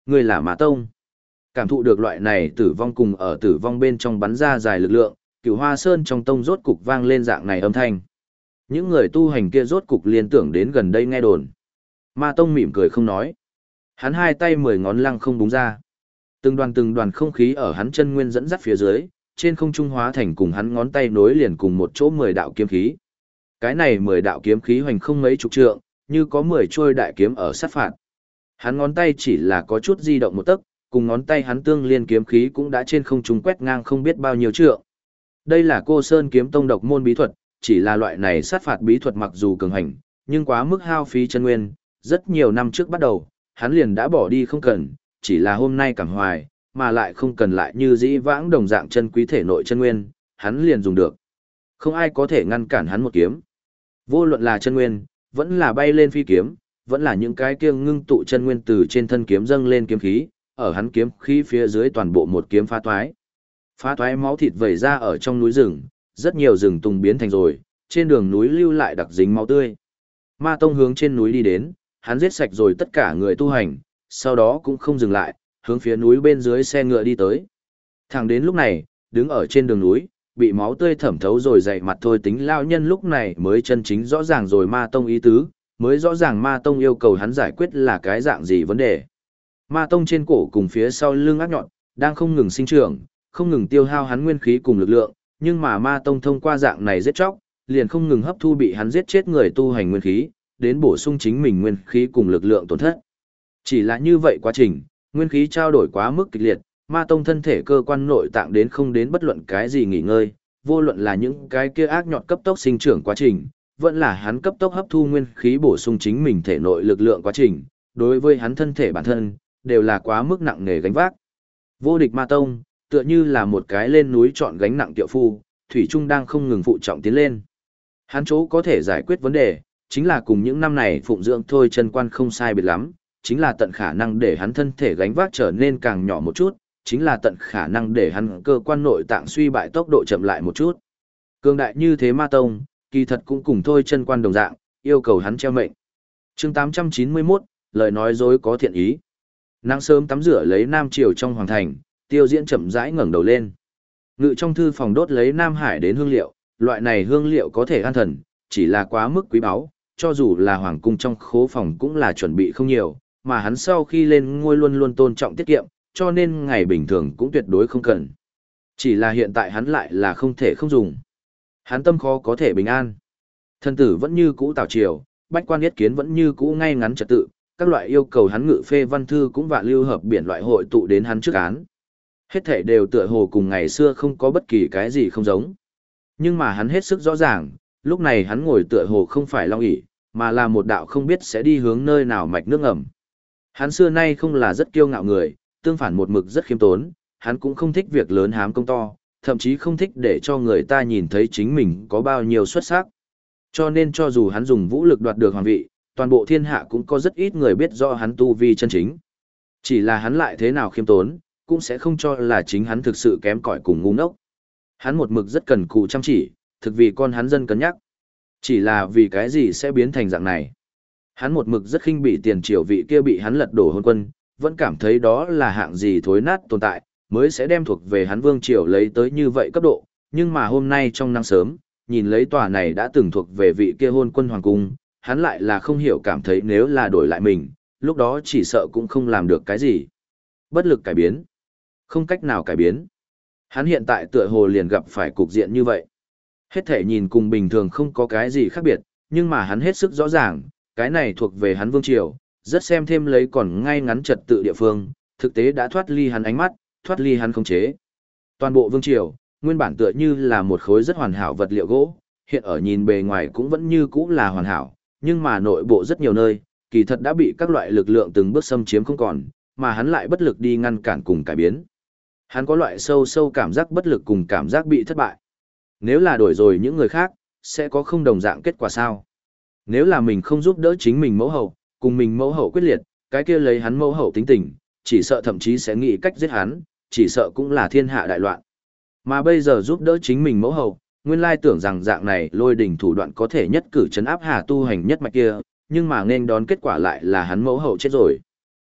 Ngươi là Ma Tông. Cảm thụ được loại này tử vong cùng ở tử vong bên trong bắn ra dài lực lượng, Cửu Hoa Sơn trong tông rốt cục vang lên dạng này âm thanh. Những người tu hành kia rốt cục liên tưởng đến gần đây nghe đồn. Ma Tông mỉm cười không nói. Hắn hai tay 10 ngón lăng không búng ra. Từng đoàn không khí ở hắn chân nguyên dẫn dắt phía dưới, trên không trung hóa thành cùng hắn ngón tay nối liền cùng một chỗ 10 đạo kiếm khí. Cái này 10 đạo kiếm khí hoành không mấy chục trượng, như có 10 trôi đại kiếm ở sát phạt. Hắn ngón tay chỉ là có chút di động một tấc, cùng ngón tay hắn tương liên kiếm khí cũng đã trên không trung quét ngang không biết bao nhiêu trượng. Đây là Cô Sơn kiếm tông độc môn bí thuật, chỉ là loại này sát phạt bí thuật mặc dù cường hành, nhưng quá mức hao phí chân nguyên, rất nhiều năm trước bắt đầu, hắn liền đã bỏ đi không cần, chỉ là hôm nay cảm hoài, mà lại không cần lại như dĩ vãng đồng dạng chân quý thể nội chân nguyên, hắn liền dùng được. Không ai có thể ngăn cản hắn một kiếm. Vô luận là chân nguyên, vẫn là bay lên phi kiếm, vẫn là những cái kia ngưng tụ chân nguyên từ trên thân kiếm dâng lên kiếm khí, ở hắn kiếm khí phía dưới toàn bộ một kiếm phá toái. Phá toái máu thịt vẩy ra ở trong núi rừng, rất nhiều rừng tùng biến thành rồi, trên đường núi lưu lại đặc dính máu tươi. Ma Tông hướng trên núi đi đến, hắn giết sạch rồi tất cả người tu hành, sau đó cũng không dừng lại, hướng phía núi bên dưới xe ngựa đi tới. Thẳng đến lúc này, đứng ở trên đường núi, bị máu tươi thẩm thấu rồi dậy mặt thôi tính lao nhân lúc này mới chân chính rõ ràng rồi Ma Tông ý tứ, mới rõ ràng Ma Tông yêu cầu hắn giải quyết là cái dạng gì vấn đề. Ma Tông trên cổ cùng phía sau lưng ác nhọn, đang không ngừng sinh trưởng, không ngừng tiêu hao hắn nguyên khí cùng lực lượng, nhưng mà Ma Tông thông qua dạng này giết chóc, liền không ngừng hấp thu bị hắn giết chết người tu hành nguyên khí, đến bổ sung chính mình nguyên khí cùng lực lượng tổn thất. Chỉ là như vậy quá trình, nguyên khí trao đổi quá mức kịch liệt, Ma Tông thân thể cơ quan nội tạng đến không đến bất luận cái gì nghỉ ngơi, vô luận là những cái kia ác nhọn cấp tốc sinh trưởng quá trình, vẫn là hắn cấp tốc hấp thu nguyên khí bổ sung chính mình thể nội lực lượng quá trình, đối với hắn thân thể bản thân, đều là quá mức nặng nề gánh vác. Vô địch Ma Tông, tựa như là một cái lên núi chọn gánh nặng tiệu phu, thủy trung đang không ngừng phụ trọng tiến lên. Hắn chỗ có thể giải quyết vấn đề, chính là cùng những năm này phụng dưỡng thôi chân quan không sai biệt lắm, chính là tận khả năng để hắn thân thể gánh vác trở nên càng nhỏ một chút, chính là tận khả năng để hắn cơ quan nội tạng suy bại tốc độ chậm lại một chút. Cường đại như thế Ma Tông, kỳ thật cũng cùng thôi chân quan đồng dạng, yêu cầu hắn treo mệnh. Chương 891, lời nói dối có thiện ý. Nắng sớm tắm rửa lấy Nam Triều trong hoàng thành, Tiêu Diễn chậm rãi ngẩng đầu lên. Ngự trong thư phòng đốt lấy Nam Hải đến hương liệu, loại này hương liệu có thể an thần, chỉ là quá mức quý báu, cho dù là hoàng cung trong khố phòng cũng là chuẩn bị không nhiều, mà hắn sau khi lên ngôi luôn luôn tôn trọng tiết kiệm, cho nên ngày bình thường cũng tuyệt đối không cần. Chỉ là hiện tại hắn lại là không thể không dùng. Hắn tâm khó có thể bình an. Thân tử vẫn như cũ tảo triều, bách quan yết kiến vẫn như cũ ngay ngắn trật tự, các loại yêu cầu hắn ngự phê văn thư cũng vạn lưu hợp biển loại hội tụ đến hắn trước án. Hết thể đều tựa hồ cùng ngày xưa không có bất kỳ cái gì không giống. Nhưng mà hắn hết sức rõ ràng, lúc này hắn ngồi tựa hồ không phải long ỷ, mà là một đạo không biết sẽ đi hướng nơi nào mạch nước ngầm. Hắn xưa nay không là rất kiêu ngạo người, tương phản một mực rất khiêm tốn, hắn cũng không thích việc lớn hám công to, thậm chí không thích để cho người ta nhìn thấy chính mình có bao nhiêu xuất sắc. Cho nên cho dù hắn dùng vũ lực đoạt được hoàng vị, toàn bộ thiên hạ cũng có rất ít người biết rõ hắn tu vi chân chính. Chỉ là hắn lại thế nào khiêm tốn, cũng sẽ không cho là chính hắn thực sự kém cỏi cùng ngu ngốc. Hắn một mực rất cần cù chăm chỉ, thực vì con hắn dân cân nhắc. Chỉ là vì cái gì sẽ biến thành dạng này. Hắn một mực rất khinh bị tiền triều vị kia bị hắn lật đổ hôn quân, vẫn cảm thấy đó là hạng gì thối nát tồn tại, mới sẽ đem thuộc về hắn vương triều lấy tới như vậy cấp độ. Nhưng mà hôm nay trong nắng sớm, nhìn lấy tòa này đã từng thuộc về vị kia hôn quân hoàng cung, hắn lại là không hiểu cảm thấy nếu là đổi lại mình, lúc đó chỉ sợ cũng không làm được cái gì. Bất lực cải biến. Không cách nào cải biến. Hắn hiện tại tựa hồ liền gặp phải cục diện như vậy. Hết thể nhìn cùng bình thường không có cái gì khác biệt, nhưng mà hắn hết sức rõ ràng, cái này thuộc về hắn vương triều, rất xem thêm lấy còn ngay ngắn trật tự địa phương, thực tế đã thoát ly hắn ánh mắt, thoát ly hắn khống chế. Toàn bộ vương triều, nguyên bản tựa như là một khối rất hoàn hảo vật liệu gỗ, hiện ở nhìn bề ngoài cũng vẫn như cũ là hoàn hảo, nhưng mà nội bộ rất nhiều nơi, kỳ thật đã bị các loại lực lượng từng bước xâm chiếm không còn, mà hắn lại bất lực đi ngăn cản cùng cải biến. Hắn có loại sâu sâu cảm giác bất lực cùng cảm giác bị thất bại. Nếu là đổi rồi những người khác, sẽ có không đồng dạng kết quả sao? Nếu là mình không giúp đỡ chính mình mẫu hậu, cùng mình mẫu hậu quyết liệt, cái kia lấy hắn mẫu hậu tính tình, chỉ sợ thậm chí sẽ nghĩ cách giết hắn, chỉ sợ cũng là thiên hạ đại loạn. Mà bây giờ giúp đỡ chính mình mẫu hậu, nguyên lai tưởng rằng dạng này lôi đỉnh thủ đoạn có thể nhất cử trấn áp Hà tu hành nhất mạch kia, nhưng mà nên đón kết quả lại là hắn mẫu hậu chết rồi.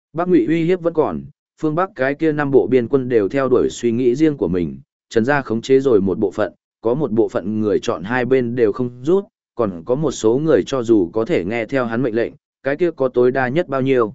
Bắc Ngụy uy hiếp vẫn còn, phương Bắc cái kia 5 bộ biên quân đều theo đuổi suy nghĩ riêng của mình, Trần gia khống chế rồi một bộ phận, có một bộ phận người chọn hai bên đều không rút, còn có một số người cho dù có thể nghe theo hắn mệnh lệnh, cái kia có tối đa nhất bao nhiêu?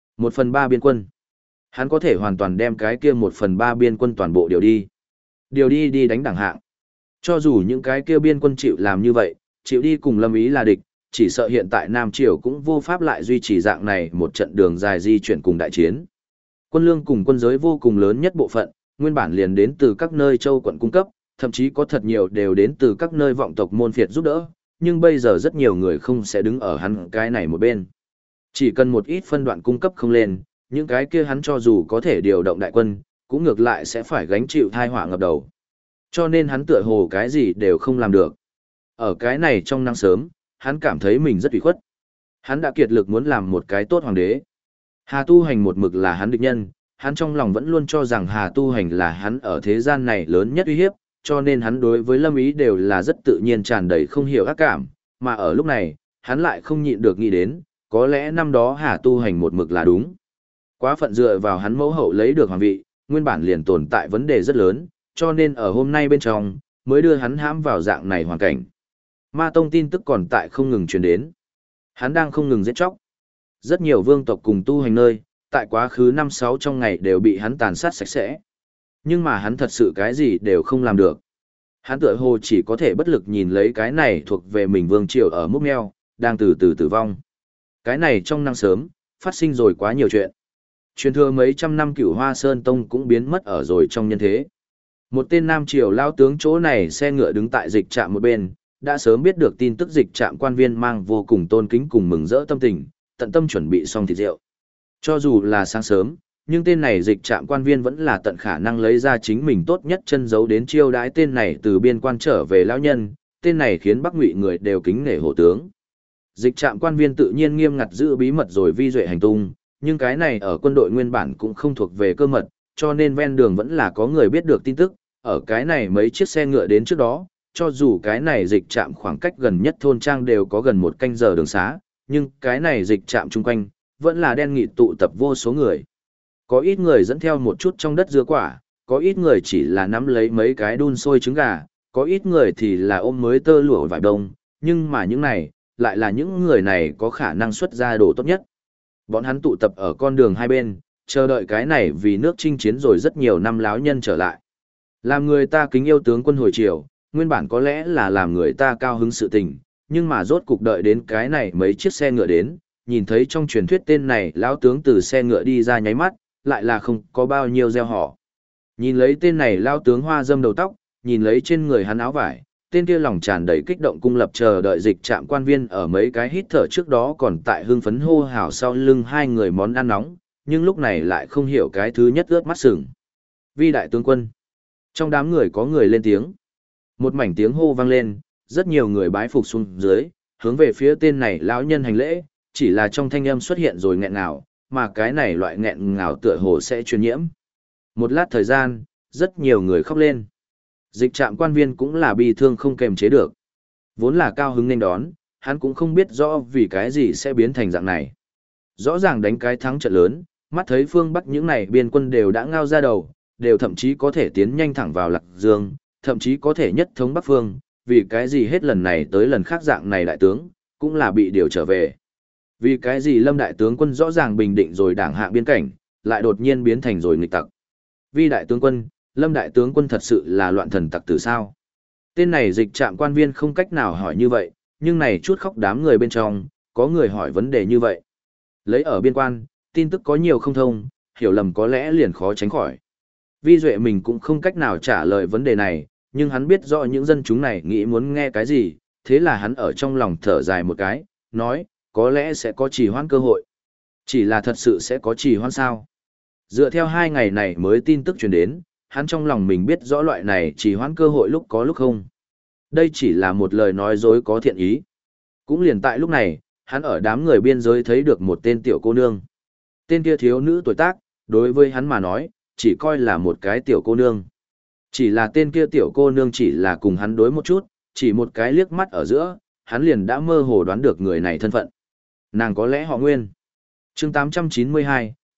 1/3 biên quân. Hắn có thể hoàn toàn đem cái kia 1/3 biên quân toàn bộ điều đi. Điều đi đi đánh đẳng hạng. Cho dù những cái kia biên quân chịu làm như vậy, chịu đi cùng Lâm Ý là địch, chỉ sợ hiện tại Nam Triều cũng vô pháp lại duy trì dạng này một trận đường dài di chuyển cùng đại chiến. Quân lương cùng quân giới vô cùng lớn nhất bộ phận, nguyên bản liền đến từ các nơi châu quận cung cấp, thậm chí có thật nhiều đều đến từ các nơi vọng tộc môn phiệt giúp đỡ, nhưng bây giờ rất nhiều người không sẽ đứng ở hắn cái này một bên. Chỉ cần một ít phân đoạn cung cấp không lên, những cái kia hắn cho dù có thể điều động đại quân, cũng ngược lại sẽ phải gánh chịu thai họa ngập đầu. Cho nên hắn tựa hồ cái gì đều không làm được. Ở cái này trong nắng sớm, hắn cảm thấy mình rất ủy khuất. Hắn đã kiệt lực muốn làm một cái tốt hoàng đế. Hà Tu Hành một mực là hắn địch nhân, hắn trong lòng vẫn luôn cho rằng Hà Tu Hành là hắn ở thế gian này lớn nhất uy hiếp, cho nên hắn đối với Lâm Ý đều là rất tự nhiên tràn đầy không hiểu ác cảm, mà ở lúc này, hắn lại không nhịn được nghĩ đến, có lẽ năm đó Hà Tu Hành một mực là đúng. Quá phận dựa vào hắn mẫu hậu lấy được hoàng vị, nguyên bản liền tồn tại vấn đề rất lớn, cho nên ở hôm nay bên trong, mới đưa hắn hãm vào dạng này hoàn cảnh. Ma Tông tin tức còn tại không ngừng truyền đến. Hắn đang không ngừng giết chóc. Rất nhiều vương tộc cùng tu hành nơi, tại quá khứ 5-6 trong ngày đều bị hắn tàn sát sạch sẽ. Nhưng mà hắn thật sự cái gì đều không làm được. Hắn tựa hồ chỉ có thể bất lực nhìn lấy cái này thuộc về mình vương triều ở múc meo, đang từ từ tử vong. Cái này trong năng sớm, phát sinh rồi quá nhiều chuyện. Truyền thừa mấy trăm năm Cửu Hoa Sơn Tông cũng biến mất ở rồi trong nhân thế. Một tên nam triều lao tướng chỗ này xe ngựa đứng tại dịch trạm một bên, đã sớm biết được tin tức dịch trạm quan viên mang vô cùng tôn kính cùng mừng rỡ tâm tình, tận tâm chuẩn bị xong thịt rượu. Cho dù là sáng sớm, nhưng tên này dịch trạm quan viên vẫn là tận khả năng lấy ra chính mình tốt nhất chân giấu đến chiêu đãi tên này từ biên quan trở về lão nhân, tên này khiến Bắc Ngụy người đều kính nể hổ tướng. Dịch trạm quan viên tự nhiên nghiêm ngặt giữ bí mật rồi vi duệ hành tung, nhưng cái này ở quân đội nguyên bản cũng không thuộc về cơ mật, cho nên ven đường vẫn là có người biết được tin tức, ở cái này mấy chiếc xe ngựa đến trước đó, cho dù cái này dịch trạm khoảng cách gần nhất thôn trang đều có gần 1 canh giờ đường xá, nhưng cái này dịch trạm chung quanh, vẫn là đen nghịt tụ tập vô số người. Có ít người dẫn theo một chút trong đất dưa quả, có ít người chỉ là nắm lấy mấy cái đun sôi trứng gà, có ít người thì là ôm mới tơ lụa vải đông, nhưng mà những này, lại là những người này có khả năng xuất ra đồ tốt nhất. Bọn hắn tụ tập ở con đường hai bên, chờ đợi cái này vì nước chinh chiến rồi rất nhiều năm láo nhân trở lại. Làm người ta kính yêu tướng quân hồi chiều, nguyên bản có lẽ là làm người ta cao hứng sự tình, nhưng mà rốt cục đợi đến cái này mấy chiếc xe ngựa đến, nhìn thấy trong truyền thuyết tên này lão tướng từ xe ngựa đi ra nháy mắt, lại là không có bao nhiêu gieo họ. Nhìn lấy tên này lão tướng hoa dâm đầu tóc, nhìn lấy trên người hắn áo vải, tên kia lòng tràn đầy kích động cung lập chờ đợi dịch trạm quan viên ở mấy cái hít thở trước đó còn tại hưng phấn hô hào sau lưng hai người món ăn nóng, nhưng lúc này lại không hiểu cái thứ nhất ướt mắt sừng. Vi đại tướng quân. Trong đám người có người lên tiếng. Một mảnh tiếng hô vang lên, rất nhiều người bái phục xuống dưới, hướng về phía tên này lão nhân hành lễ, chỉ là trong thanh âm xuất hiện rồi nghẹn ngào, mà cái này loại nghẹn ngào tựa hồ sẽ truyền nhiễm. Một lát thời gian, rất nhiều người khóc lên. Dịch trạm quan viên cũng là bi thương không kềm chế được. Vốn là cao hứng nên đón, hắn cũng không biết rõ vì cái gì sẽ biến thành dạng này. Rõ ràng đánh cái thắng trận lớn, mắt thấy phương Bắc những này biên quân đều đã ngao ra đầu, đều thậm chí có thể tiến nhanh thẳng vào Lạc Dương, thậm chí có thể nhất thống Bắc Phương, vì cái gì hết lần này tới lần khác dạng này đại tướng, cũng là bị điều trở về. Vì cái gì Lâm đại tướng quân rõ ràng bình định rồi đảng hạng biên cảnh, lại đột nhiên biến thành rồi nghịch tặc. Vì đại tướng quân, Lâm đại tướng quân thật sự là loạn thần tặc tử sao? Tên này dịch trạm quan viên không cách nào hỏi như vậy, nhưng này chút khóc đám người bên trong, có người hỏi vấn đề như vậy. Lấy ở biên quan, tin tức có nhiều không thông, hiểu lầm có lẽ liền khó tránh khỏi. Vi Duệ mình cũng không cách nào trả lời vấn đề này, nhưng hắn biết rõ những dân chúng này nghĩ muốn nghe cái gì, thế là hắn ở trong lòng thở dài một cái, nói, có lẽ sẽ có trì hoãn cơ hội. Chỉ là thật sự sẽ có trì hoãn sao? Dựa theo 2 ngày này mới tin tức truyền đến, hắn trong lòng mình biết rõ loại này trì hoãn cơ hội lúc có lúc không. Đây chỉ là một lời nói dối có thiện ý. Cũng liền tại lúc này, hắn ở đám người biên giới thấy được một tên tiểu cô nương. Tên kia thiếu nữ tuổi tác, đối với hắn mà nói, chỉ coi là một cái tiểu cô nương. Chỉ là tên kia tiểu cô nương chỉ là cùng hắn đối một chút, chỉ một cái liếc mắt ở giữa, hắn liền đã mơ hồ đoán được người này thân phận. Nàng có lẽ họ Nguyên. Chương 892,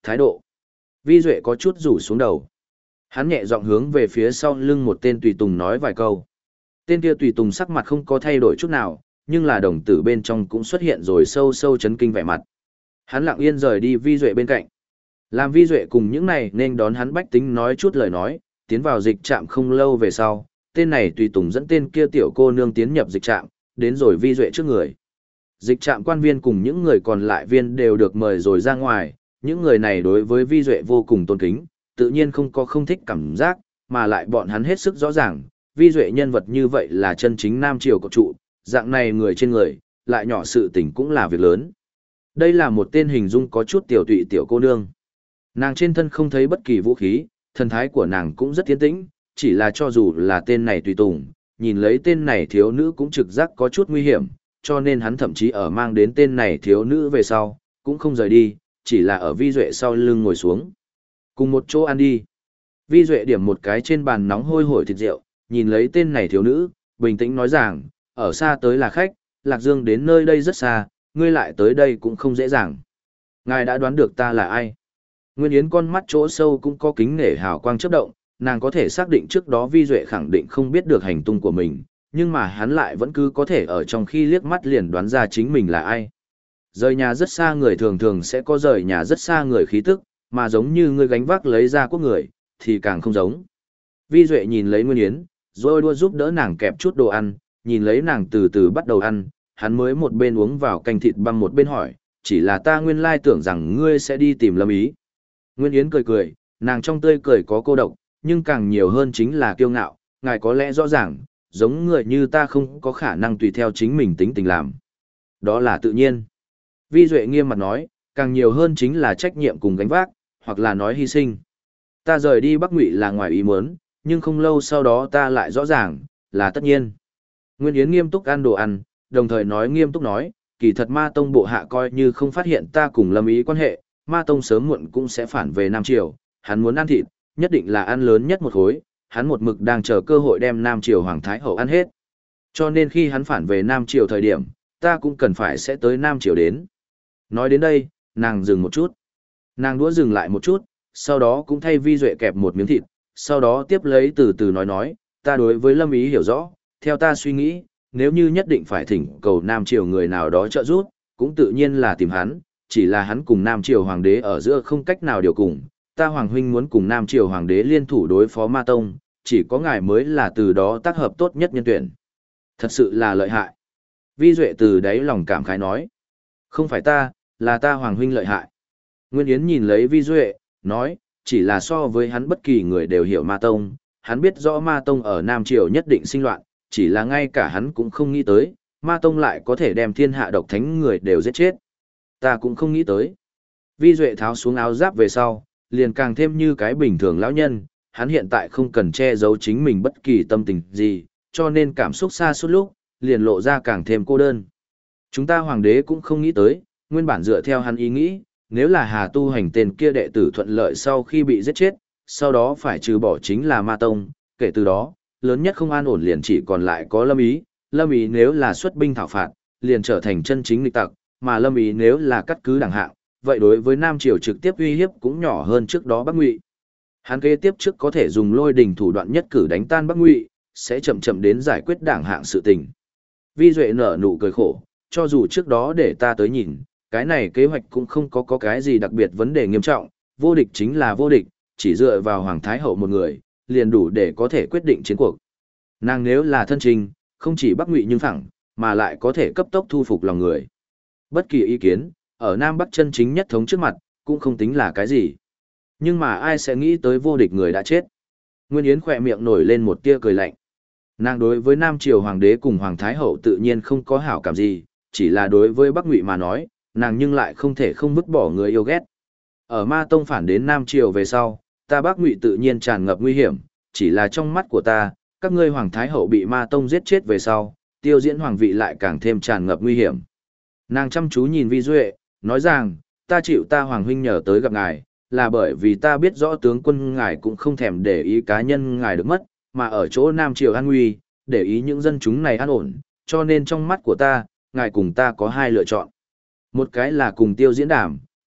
thái độ. Vi Duệ có chút rủ xuống đầu. Hắn nhẹ giọng hướng về phía sau lưng một tên tùy tùng nói vài câu. Tên kia tùy tùng sắc mặt không có thay đổi chút nào, nhưng là đồng tử bên trong cũng xuất hiện rồi sâu sâu chấn kinh vẻ mặt. Hắn lặng yên rời đi Vi Duệ bên cạnh. Làm Vi Duệ cùng những này nên đón hắn bách tính nói chút lời nói, tiến vào dịch trạm không lâu về sau, tên này tùy tùng dẫn tên kia tiểu cô nương tiến nhập dịch trạm, đến rồi Vi Duệ trước người. Dịch trạm quan viên cùng những người còn lại viên đều được mời rồi ra ngoài, những người này đối với Vi Duệ vô cùng tôn kính, tự nhiên không có không thích cảm giác, mà lại bọn hắn hết sức rõ ràng, Vi Duệ nhân vật như vậy là chân chính Nam Triều cột trụ, dạng này người trên người, lại nhỏ sự tình cũng là việc lớn. Đây là một tên hình dung có chút tiểu tụy tiểu cô nương. Nàng trên thân không thấy bất kỳ vũ khí, thần thái của nàng cũng rất tiến tĩnh, chỉ là cho dù là tên này tùy tùng, nhìn lấy tên này thiếu nữ cũng trực giác có chút nguy hiểm, cho nên hắn thậm chí ở mang đến tên này thiếu nữ về sau, cũng không rời đi, chỉ là ở Vi Duệ sau lưng ngồi xuống. Cùng một chỗ ăn đi. Vi Duệ điểm một cái trên bàn nóng hôi hổi thịt rượu, nhìn lấy tên này thiếu nữ, bình tĩnh nói rằng, ở xa tới là khách, Lạc Dương đến nơi đây rất xa, ngươi lại tới đây cũng không dễ dàng. Ngài đã đoán được ta là ai? Nguyên Yến con mắt chỗ sâu cũng có kính nể hào quang chớp động, nàng có thể xác định trước đó Vi Duệ khẳng định không biết được hành tung của mình, nhưng mà hắn lại vẫn cứ có thể ở trong khi liếc mắt liền đoán ra chính mình là ai. Rời nhà rất xa người thường thường sẽ có rời nhà rất xa người khí tức, mà giống như ngươi gánh vác lấy ra quốc người, thì càng không giống. Vi Duệ nhìn lấy Nguyên Yến, rồi đua giúp đỡ nàng kẹp chút đồ ăn, nhìn lấy nàng từ từ bắt đầu ăn, hắn mới một bên uống vào canh thịt băm một bên hỏi, chỉ là ta nguyên lai tưởng rằng ngươi sẽ đi tìm Lâm Ý. Nguyên Yến cười cười, nàng trong tươi cười có cô độc, nhưng càng nhiều hơn chính là kiêu ngạo, ngài có lẽ rõ ràng, giống người như ta không có khả năng tùy theo chính mình tính tình làm. Đó là tự nhiên. Vi Duệ nghiêm mặt nói, càng nhiều hơn chính là trách nhiệm cùng gánh vác, hoặc là nói hy sinh. Ta rời đi Bắc Ngụy là ngoài ý muốn, nhưng không lâu sau đó ta lại rõ ràng, là tất nhiên. Nguyên Yến nghiêm túc ăn đồ ăn, đồng thời nói nghiêm túc nói, kỳ thật Ma Tông bộ hạ coi như không phát hiện ta cùng Lâm Ý quan hệ, Ma Tông sớm muộn cũng sẽ phản về Nam Triều, hắn muốn ăn thịt, nhất định là ăn lớn nhất một khối, hắn một mực đang chờ cơ hội đem Nam Triều Hoàng Thái Hậu ăn hết. Cho nên khi hắn phản về Nam Triều thời điểm, ta cũng cần phải sẽ tới Nam Triều đến. Nói đến đây, nàng dừng một chút. Nàng đũa dừng lại một chút, sau đó cũng thay Vi Duệ kẹp một miếng thịt, sau đó tiếp lấy từ từ nói, ta đối với Lâm Ý hiểu rõ, theo ta suy nghĩ, nếu như nhất định phải thỉnh cầu Nam Triều người nào đó trợ giúp, cũng tự nhiên là tìm hắn, chỉ là hắn cùng Nam Triều Hoàng đế ở giữa không cách nào điều cùng, ta Hoàng huynh muốn cùng Nam Triều Hoàng đế liên thủ đối phó Ma Tông, chỉ có ngài mới là từ đó tác hợp tốt nhất nhân tuyển. Thật sự là lợi hại. Vi Duệ từ đáy lòng cảm khái nói, không phải ta, là ta Hoàng huynh lợi hại. Nguyên Yến nhìn lấy Vi Duệ, nói, chỉ là so với hắn bất kỳ người đều hiểu Ma Tông, hắn biết rõ Ma Tông ở Nam Triều nhất định sinh loạn, chỉ là ngay cả hắn cũng không nghĩ tới, Ma Tông lại có thể đem thiên hạ độc thánh người đều giết chết. Ta cũng không nghĩ tới. Vi Duệ tháo xuống áo giáp về sau, liền càng thêm như cái bình thường lão nhân, hắn hiện tại không cần che giấu chính mình bất kỳ tâm tình gì, cho nên cảm xúc xa suốt lúc, liền lộ ra càng thêm cô đơn. Chúng ta hoàng đế cũng không nghĩ tới, nguyên bản dựa theo hắn ý nghĩ, nếu là Hà Tu Hành tên kia đệ tử thuận lợi sau khi bị giết chết, sau đó phải trừ bỏ chính là Ma Tông, kể từ đó, lớn nhất không an ổn liền chỉ còn lại có Lâm Ý nếu là xuất binh thảo phạt, liền trở thành chân chính nghịch tặc, mà Lâm Ý nếu là cắt cứ đảng hạng, vậy đối với Nam Triều trực tiếp uy hiếp cũng nhỏ hơn trước đó Bắc Ngụy. Hắn kế tiếp trước có thể dùng lôi đình thủ đoạn nhất cử đánh tan Bắc Ngụy, sẽ chậm chậm đến giải quyết đảng hạng sự tình. Vi Duệ nở nụ cười khổ, cho dù trước đó để ta tới nhìn, cái này kế hoạch cũng không có cái gì đặc biệt vấn đề nghiêm trọng, vô địch chính là vô địch, chỉ dựa vào Hoàng Thái Hậu một người, liền đủ để có thể quyết định chiến cuộc. Nàng nếu là thân trình, không chỉ Bắc Ngụy nhưng phẳng, mà lại có thể cấp tốc thu phục lòng người. Bất kỳ ý kiến, ở Nam Bắc chân chính nhất thống trước mặt, cũng không tính là cái gì. Nhưng mà ai sẽ nghĩ tới vô địch người đã chết. Nguyên Yến khỏe miệng nổi lên một tia cười lạnh. Nàng đối với Nam Triều Hoàng đế cùng Hoàng Thái Hậu tự nhiên không có hảo cảm gì, chỉ là đối với Bắc Ngụy mà nói, nàng nhưng lại không thể không vứt bỏ người yêu ghét. Ở Ma Tông phản đến Nam Triều về sau, ta Bắc Ngụy tự nhiên tràn ngập nguy hiểm, chỉ là trong mắt của ta, các ngươi Hoàng Thái Hậu bị Ma Tông giết chết về sau, Tiêu Diễn Hoàng vị lại càng thêm tràn ngập nguy hiểm. Nàng chăm chú nhìn Vi Duệ, nói rằng, ta chịu ta Hoàng huynh nhờ tới gặp ngài, là bởi vì ta biết rõ tướng quân ngài cũng không thèm để ý cá nhân ngài được mất, mà ở chỗ Nam Triều an nguy, để ý những dân chúng này an ổn, cho nên trong mắt của ta, ngài cùng ta có hai lựa chọn. Một cái là cùng Tiêu Diễn đàm,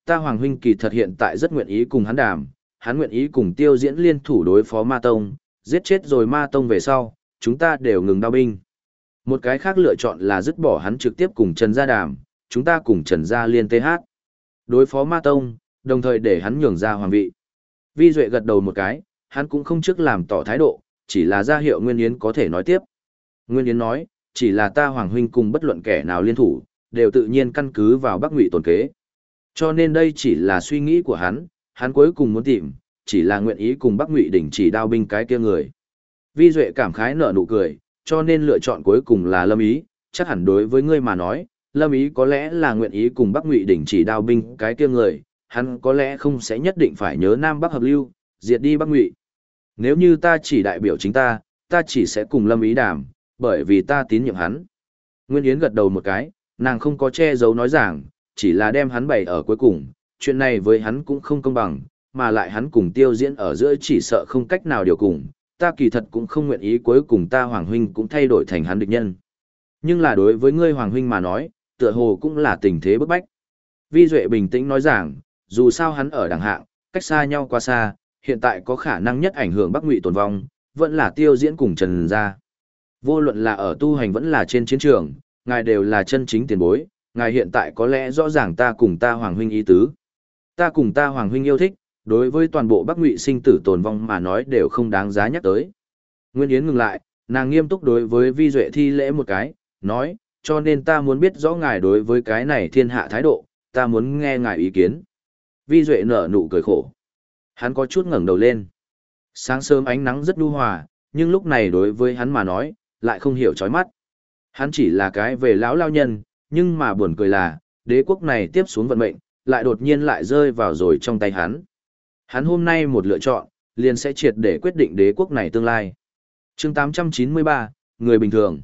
ta Hoàng huynh kỳ thật hiện tại rất nguyện ý cùng hắn đàm, hắn nguyện ý cùng Tiêu Diễn liên thủ đối phó Ma Tông, giết chết rồi Ma Tông về sau, chúng ta đều ngừng đao binh. Một cái khác lựa chọn là dứt bỏ hắn trực tiếp cùng Trần Gia đàm, chúng ta cùng Trần Gia liên TH. Đối phó Ma Tông, đồng thời để hắn nhường ra hoàng vị. Vi Duệ gật đầu một cái, hắn cũng không trước làm tỏ thái độ, chỉ là ra hiệu Nguyên Yến có thể nói tiếp. Nguyên Yến nói, chỉ là ta Hoàng huynh cùng bất luận kẻ nào liên thủ, đều tự nhiên căn cứ vào Bắc Ngụy tồn kế. Cho nên đây chỉ là suy nghĩ của hắn cuối cùng muốn tìm, chỉ là nguyện ý cùng Bắc Ngụy đỉnh chỉ đao binh cái kia người. Vi Duệ cảm khái nở nụ cười, cho nên lựa chọn cuối cùng là Lâm Ý, chắc hẳn đối với ngươi mà nói, Lâm Ý có lẽ là nguyện ý cùng Bắc Ngụy đỉnh chỉ đao binh cái kia người, hắn có lẽ không sẽ nhất định phải nhớ Nam Bắc hợp lưu, diệt đi Bắc Ngụy. Nếu như ta chỉ đại biểu chính ta chỉ sẽ cùng Lâm Ý đàm, bởi vì ta tín nhiệm hắn. Nguyên Yến gật đầu một cái, nàng không có che giấu nói giảng, chỉ là đem hắn bày ở cuối cùng, chuyện này với hắn cũng không công bằng, mà lại hắn cùng Tiêu Diễn ở giữa chỉ sợ không cách nào điều cùng, ta kỳ thật cũng không nguyện ý cuối cùng ta Hoàng huynh cũng thay đổi thành hắn địch nhân. Nhưng là đối với ngươi Hoàng huynh mà nói, tựa hồ cũng là tình thế bức bách. Vi Duệ bình tĩnh nói rằng, dù sao hắn ở đẳng hạng, cách xa nhau quá xa, hiện tại có khả năng nhất ảnh hưởng Bắc Ngụy tồn vong, vẫn là Tiêu Diễn cùng Trần Gia. Vô luận là ở tu hành vẫn là trên chiến trường, ngài đều là chân chính tiền bối, ngài hiện tại có lẽ rõ ràng ta cùng ta Hoàng huynh ý tứ. Ta cùng ta Hoàng huynh yêu thích, đối với toàn bộ Bắc Ngụy sinh tử tồn vong mà nói đều không đáng giá nhắc tới. Nguyên Yến ngừng lại, nàng nghiêm túc đối với Vi Duệ thi lễ một cái, nói, cho nên ta muốn biết rõ ngài đối với cái này thiên hạ thái độ, ta muốn nghe ngài ý kiến. Vi Duệ nở nụ cười khổ. Hắn có chút ngẩng đầu lên. Sáng sớm ánh nắng rất nhu hòa, nhưng lúc này đối với hắn mà nói, lại không hiểu chói mắt. Hắn chỉ là cái về lão lao nhân, nhưng mà buồn cười là, đế quốc này tiếp xuống vận mệnh, lại đột nhiên lại rơi vào rồi trong tay hắn. Hắn hôm nay một lựa chọn, liền sẽ triệt để quyết định đế quốc này tương lai. Chương 893, người bình thường.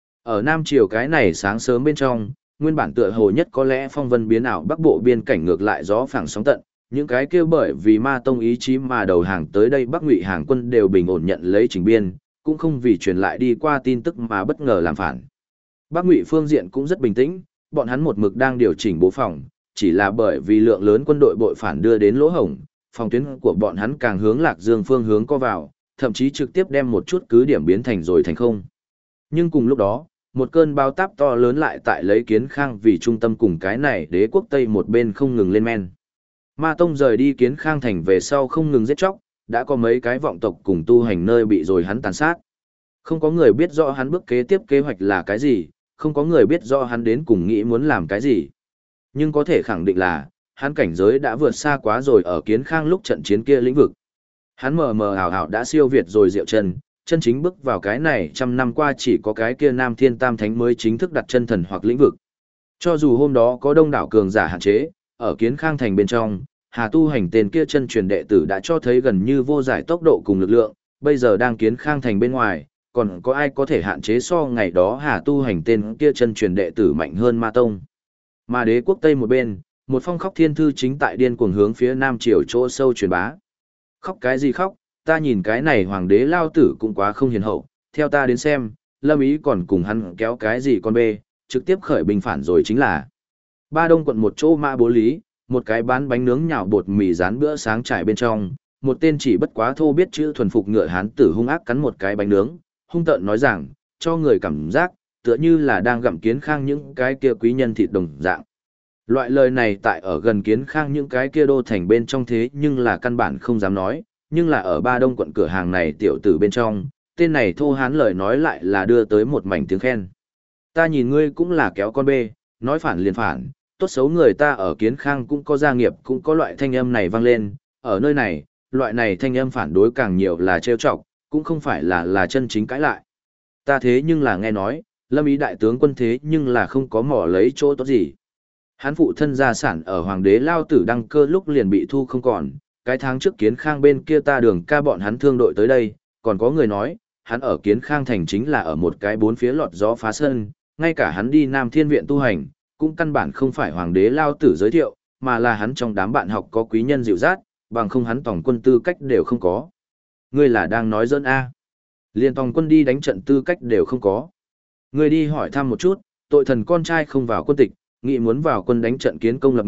Ở Nam Triều cái này sáng sớm bên trong, nguyên bản tựa hồ nhất có lẽ phong vân biến ảo bắc bộ biên cảnh ngược lại gió phảng sóng tận, những cái kêu bởi vì Ma Tông ý chí mà đầu hàng tới đây Bắc Ngụy hàng quân đều bình ổn nhận lấy chỉnh biên, cũng không vì truyền lại đi qua tin tức mà bất ngờ làm phản. Bắc Ngụy phương diện cũng rất bình tĩnh, bọn hắn một mực đang điều chỉnh bố phòng, chỉ là bởi vì lượng lớn quân đội bội phản đưa đến lỗ hổng, phòng tuyến của bọn hắn càng hướng Lạc Dương phương hướng co vào, thậm chí trực tiếp đem một chút cứ điểm biến thành rồi thành không. Nhưng cùng lúc đó, một cơn bão táp to lớn lại tại lấy Kiến Khang vì trung tâm cùng cái này đế quốc Tây một bên không ngừng lên men. Ma Tông rời đi Kiến Khang thành về sau không ngừng giết chóc, đã có mấy cái vọng tộc cùng tu hành nơi bị rồi hắn tàn sát. Không có người biết rõ hắn bước kế tiếp kế hoạch là cái gì, không có người biết rõ hắn đến cùng nghĩ muốn làm cái gì. Nhưng có thể khẳng định là, hắn cảnh giới đã vượt xa quá rồi ở Kiến Khang lúc trận chiến kia lĩnh vực. Hắn mờ mờ ảo ảo đã siêu việt rồi Diệu Trần, chân chính bước vào cái này trăm năm qua chỉ có cái kia Nam Thiên Tam Thánh mới chính thức đặt chân thần hoặc lĩnh vực. Cho dù hôm đó có đông đảo cường giả hạn chế, ở Kiến Khang thành bên trong, Hà Tu Hành tên kia chân truyền đệ tử đã cho thấy gần như vô giải tốc độ cùng lực lượng, bây giờ đang Kiến Khang thành bên ngoài, còn có ai có thể hạn chế so ngày đó Hà Tu Hành tên kia chân truyền đệ tử mạnh hơn Ma Tông. Mà đế quốc Tây một bên, một phong khóc thiên thư chính tại điên cuồng hướng phía Nam Triều chỗ sâu truyền bá. Khóc cái gì khóc, ta nhìn cái này hoàng đế lao tử cũng quá không hiền hậu, theo ta đến xem, Lâm Ý còn cùng hắn kéo cái gì con bê, trực tiếp khởi binh phản rồi chính là. Ba Đông quận một chỗ Mã Bố Lý, một cái bán bánh nướng nhào bột mì rán bữa sáng trải bên trong, một tên chỉ bất quá thô biết chữ thuần phục ngựa hán tử hung ác cắn một cái bánh nướng, hung tợn nói rằng, cho người cảm giác, tựa như là đang gặm Kiến Khang những cái kia quý nhân thịt đồng dạng. Loại lời này tại ở gần Kiến Khang những cái kia đô thành bên trong thế nhưng là căn bản không dám nói, nhưng là ở Ba Đông quận cửa hàng này tiểu tử bên trong, tên này thô hán lời nói lại là đưa tới một mảnh tiếng khen. Ta nhìn ngươi cũng là kéo con bê, nói phản liền phản, tốt xấu người ta ở Kiến Khang cũng có gia nghiệp cũng có loại thanh âm này vang lên, ở nơi này, loại này thanh âm phản đối càng nhiều là trêu chọc, cũng không phải là chân chính cãi lại. Ta thế nhưng là nghe nói, Lâm Ý đại tướng quân thế nhưng là không có mỏ lấy chỗ tốt gì. Hắn phụ thân gia sản ở hoàng đế lao tử đăng cơ lúc liền bị thu không còn, cái tháng trước Kiến Khang bên kia ta đường ca bọn hắn thương đội tới đây, còn có người nói, hắn ở Kiến Khang thành chính là ở một cái bốn phía lọt gió phá sân, ngay cả hắn đi Nam Thiên viện tu hành, cũng căn bản không phải hoàng đế lao tử giới thiệu, mà là hắn trong đám bạn học có quý nhân dịu dắt, bằng không hắn tổng quân tư cách đều không có. Ngươi là đang nói giỡn a? Liên tổng quân đi đánh trận tư cách đều không có. Ngươi đi hỏi thăm một chút, tội thần con trai không vào quân tịch, nghĩ muốn vào quân đánh trận kiến công lập nghiệp,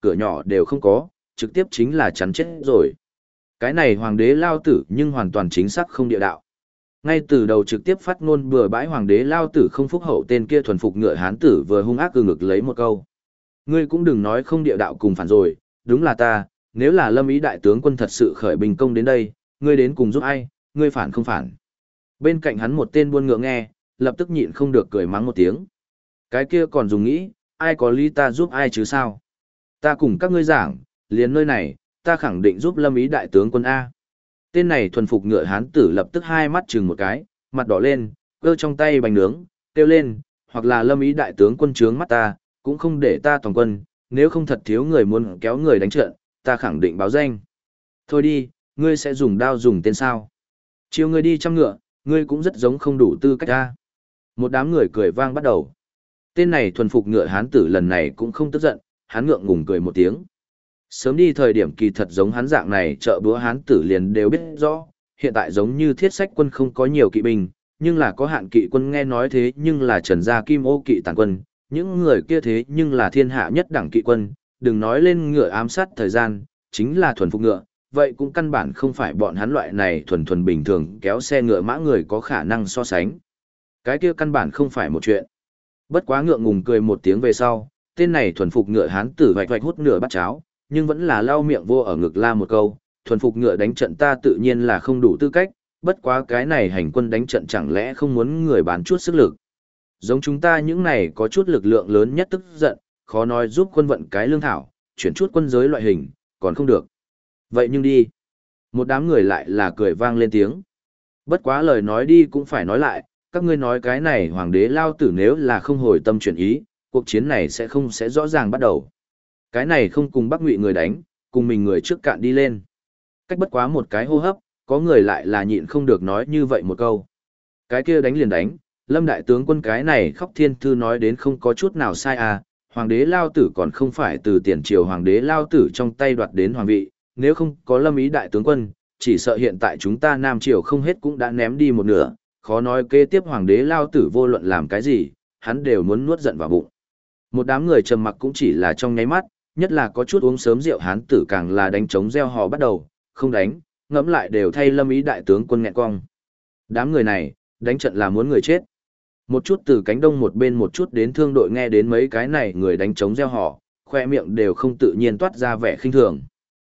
cửa nhỏ đều không có, trực tiếp chính là chắn chết rồi. Cái này hoàng đế lao tử nhưng hoàn toàn chính xác không địa đạo. Ngay từ đầu trực tiếp phát ngôn bừa bãi hoàng đế lao tử không phúc hậu tên kia thuần phục ngựa hán tử vừa hung ác cư ngực lấy một câu. Ngươi cũng đừng nói không địa đạo cùng phản rồi, đúng là ta, nếu là Lâm Ý đại tướng quân thật sự khởi bình công đến đây, ngươi đến cùng giúp ai, ngươi phản không phản. Bên cạnh hắn một tên buôn ngựa nghe, lập tức nhịn không được cười mắng một tiếng. Cái kia còn dùng nghĩ, ai có lý ta giúp ai chứ sao? Ta cùng các ngươi giảng, liền nơi này, ta khẳng định giúp Lâm Ý đại tướng quân A. Tên này thuần phục ngựa hán tử lập tức hai mắt chừng một cái, mặt đỏ lên, cơ trong tay bánh nướng, kêu lên, hoặc là Lâm Ý đại tướng quân trướng mắt ta, cũng không để ta toàn quân, nếu không thật thiếu người muốn kéo người đánh trận, ta khẳng định báo danh. Thôi đi, ngươi sẽ dùng đao dùng tên sao? Chiều ngươi đi chăm ngựa, ngươi cũng rất giống không đủ tư cách ta. Một đám người cười vang bắt đầu. Tên này thuần phục ngựa hán tử lần này cũng không tức giận, hắn ngượng ngùng cười một tiếng. Sớm đi thời điểm kỳ thật giống hắn dạng này trợ búa hán tử liền đều biết rõ, hiện tại giống như thiết sách quân không có nhiều kỵ binh, nhưng là có hạn kỵ quân nghe nói thế nhưng là trần gia kim ô kỵ tàn quân, những người kia thế nhưng là thiên hạ nhất đẳng kỵ quân, đừng nói lên ngựa ám sát thời gian, chính là thuần phục ngựa, vậy cũng căn bản không phải bọn hắn loại này thuần thuần bình thường kéo xe ngựa mã người có khả năng so sánh. Cái kia căn bản không phải một chuyện. Bất quá ngượng ngùng cười một tiếng về sau, tên này thuần phục ngựa hán tử vạch vạch hút nửa bát cháo, nhưng vẫn là lau miệng vô ở ngực la một câu, thuần phục ngựa đánh trận ta tự nhiên là không đủ tư cách, bất quá cái này hành quân đánh trận chẳng lẽ không muốn người bán chút sức lực. Giống chúng ta những này có chút lực lượng lớn nhất tức giận, khó nói giúp quân vận cái lương thảo, chuyển chút quân giới loại hình, còn không được. Vậy nhưng đi. Một đám người lại là cười vang lên tiếng. Bất quá lời nói đi cũng phải nói lại, các ngươi nói cái này hoàng đế lao tử nếu là không hồi tâm chuyển ý, cuộc chiến này sẽ rõ ràng bắt đầu. Cái này không cùng Bắc Ngụy người đánh, cùng mình người trước cạn đi lên. Cách bất quá một cái hô hấp, có người lại là nhịn không được nói như vậy một câu. Cái kia đánh liền đánh, Lâm đại tướng quân cái này khóc thiên thư nói đến không có chút nào sai à, hoàng đế lao tử còn không phải từ tiền triều hoàng đế lao tử trong tay đoạt đến hoàng vị, nếu không có Lâm Ý đại tướng quân, chỉ sợ hiện tại chúng ta Nam triều không hết cũng đã ném đi một nửa, khó nói kế tiếp hoàng đế lao tử vô luận làm cái gì, hắn đều muốn nuốt giận vào bụng. Một đám người trầm mặc cũng chỉ là trong nháy mắt, nhất là có chút uống sớm rượu hán tử càng là đánh trống reo hò bắt đầu, không đánh, ngẫm lại đều thay Lâm Ý đại tướng quân nghẹn cong. Đám người này, đánh trận là muốn người chết. Một chút từ cánh đông một bên một chút đến thương đội nghe đến mấy cái này người đánh trống reo hò, khoe miệng đều không tự nhiên toát ra vẻ khinh thường.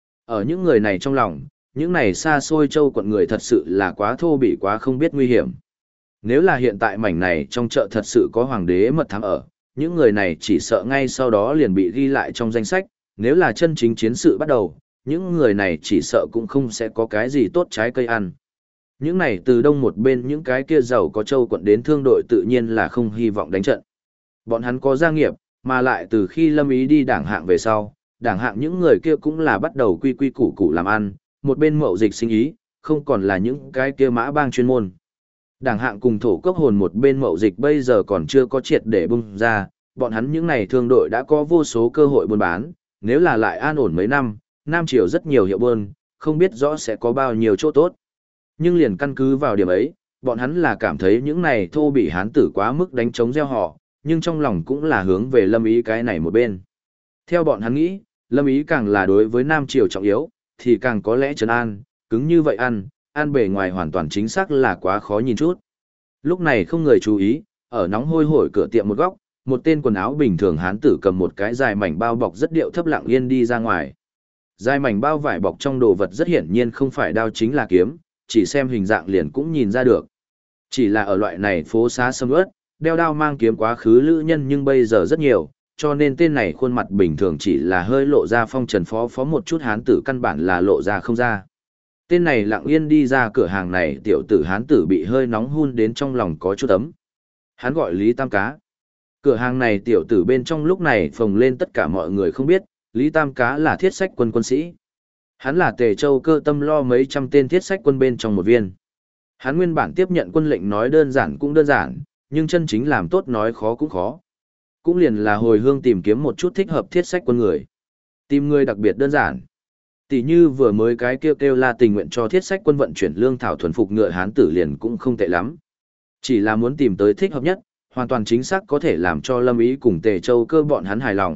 Ở những người này trong lòng, những này xa xôi châu quận người thật sự là quá thô bỉ quá không biết nguy hiểm. Nếu là hiện tại mảnh này trong chợ thật sự có hoàng đế mật thám ở, những người này chỉ sợ ngay sau đó liền bị ghi lại trong danh sách, nếu là chân chính chiến sự bắt đầu, những người này chỉ sợ cũng không sẽ có cái gì tốt trái cây ăn. Những này từ đông một bên những cái kia giàu có châu quận đến thương đội tự nhiên là không hy vọng đánh trận. Bọn hắn có gia nghiệp, mà lại từ khi Lâm Ý đi đảng hạng về sau, đảng hạng những người kia cũng là bắt đầu quy quy củ củ làm ăn, một bên mậu dịch sinh ý, không còn là những cái kia mã bang chuyên môn. Đảng hạng cùng thổ cốc hồn một bên mậu dịch bây giờ còn chưa có triệt để bung ra, bọn hắn những này thương đội đã có vô số cơ hội buôn bán, nếu là lại an ổn mấy năm, Nam Triều rất nhiều hiệu buôn, không biết rõ sẽ có bao nhiêu chỗ tốt. Nhưng liền căn cứ vào điểm ấy, bọn hắn là cảm thấy những này thô bị hán tử quá mức đánh trống gieo họ, nhưng trong lòng cũng là hướng về Lâm Ý cái này một bên. Theo bọn hắn nghĩ, Lâm Ý càng là đối với Nam Triều trọng yếu, thì càng có lẽ trấn an, cứng như vậy ăn bề ngoài hoàn toàn chính xác là quá khó nhìn chút. Lúc này không người chú ý, ở nóng hôi hổi cửa tiệm một góc, một tên quần áo bình thường hán tử cầm một cái dài mảnh bao bọc rất điệu thấp lặng yên đi ra ngoài. Dài mảnh bao vải bọc trong đồ vật rất hiển nhiên không phải đao chính là kiếm, chỉ xem hình dạng liền cũng nhìn ra được. Chỉ là ở loại này phố xá sầm uất, đeo đao mang kiếm quá khứ lữ nhân nhưng bây giờ rất nhiều, cho nên tên này khuôn mặt bình thường chỉ là hơi lộ ra phong trần phó phó một chút hán tử căn bản là lộ ra không ra. Tên này lặng yên đi ra cửa hàng này tiểu tử hán tử bị hơi nóng hun đến trong lòng có chút ấm. Hắn gọi Lý Tam Cá. Cửa hàng này tiểu tử bên trong lúc này phồng lên tất cả mọi người không biết, Lý Tam Cá là thiết sách quân quân sĩ. Hắn là Tề Châu Cơ Tâm lo mấy trăm tên thiết sách quân bên trong một viên. Hắn nguyên bản tiếp nhận quân lệnh nói đơn giản cũng đơn giản, nhưng chân chính làm tốt nói khó cũng khó. Cũng liền là hồi hương tìm kiếm một chút thích hợp thiết sách quân người. Tìm người đặc biệt đơn giản. Tỷ như vừa mới cái kêu la tình nguyện cho thiết sách quân vận chuyển lương thảo thuần phục ngựa hán tử liền cũng không tệ lắm. Chỉ là muốn tìm tới thích hợp nhất, hoàn toàn chính xác có thể làm cho Lâm Ý cùng Tề Châu Cơ bọn hắn hài lòng,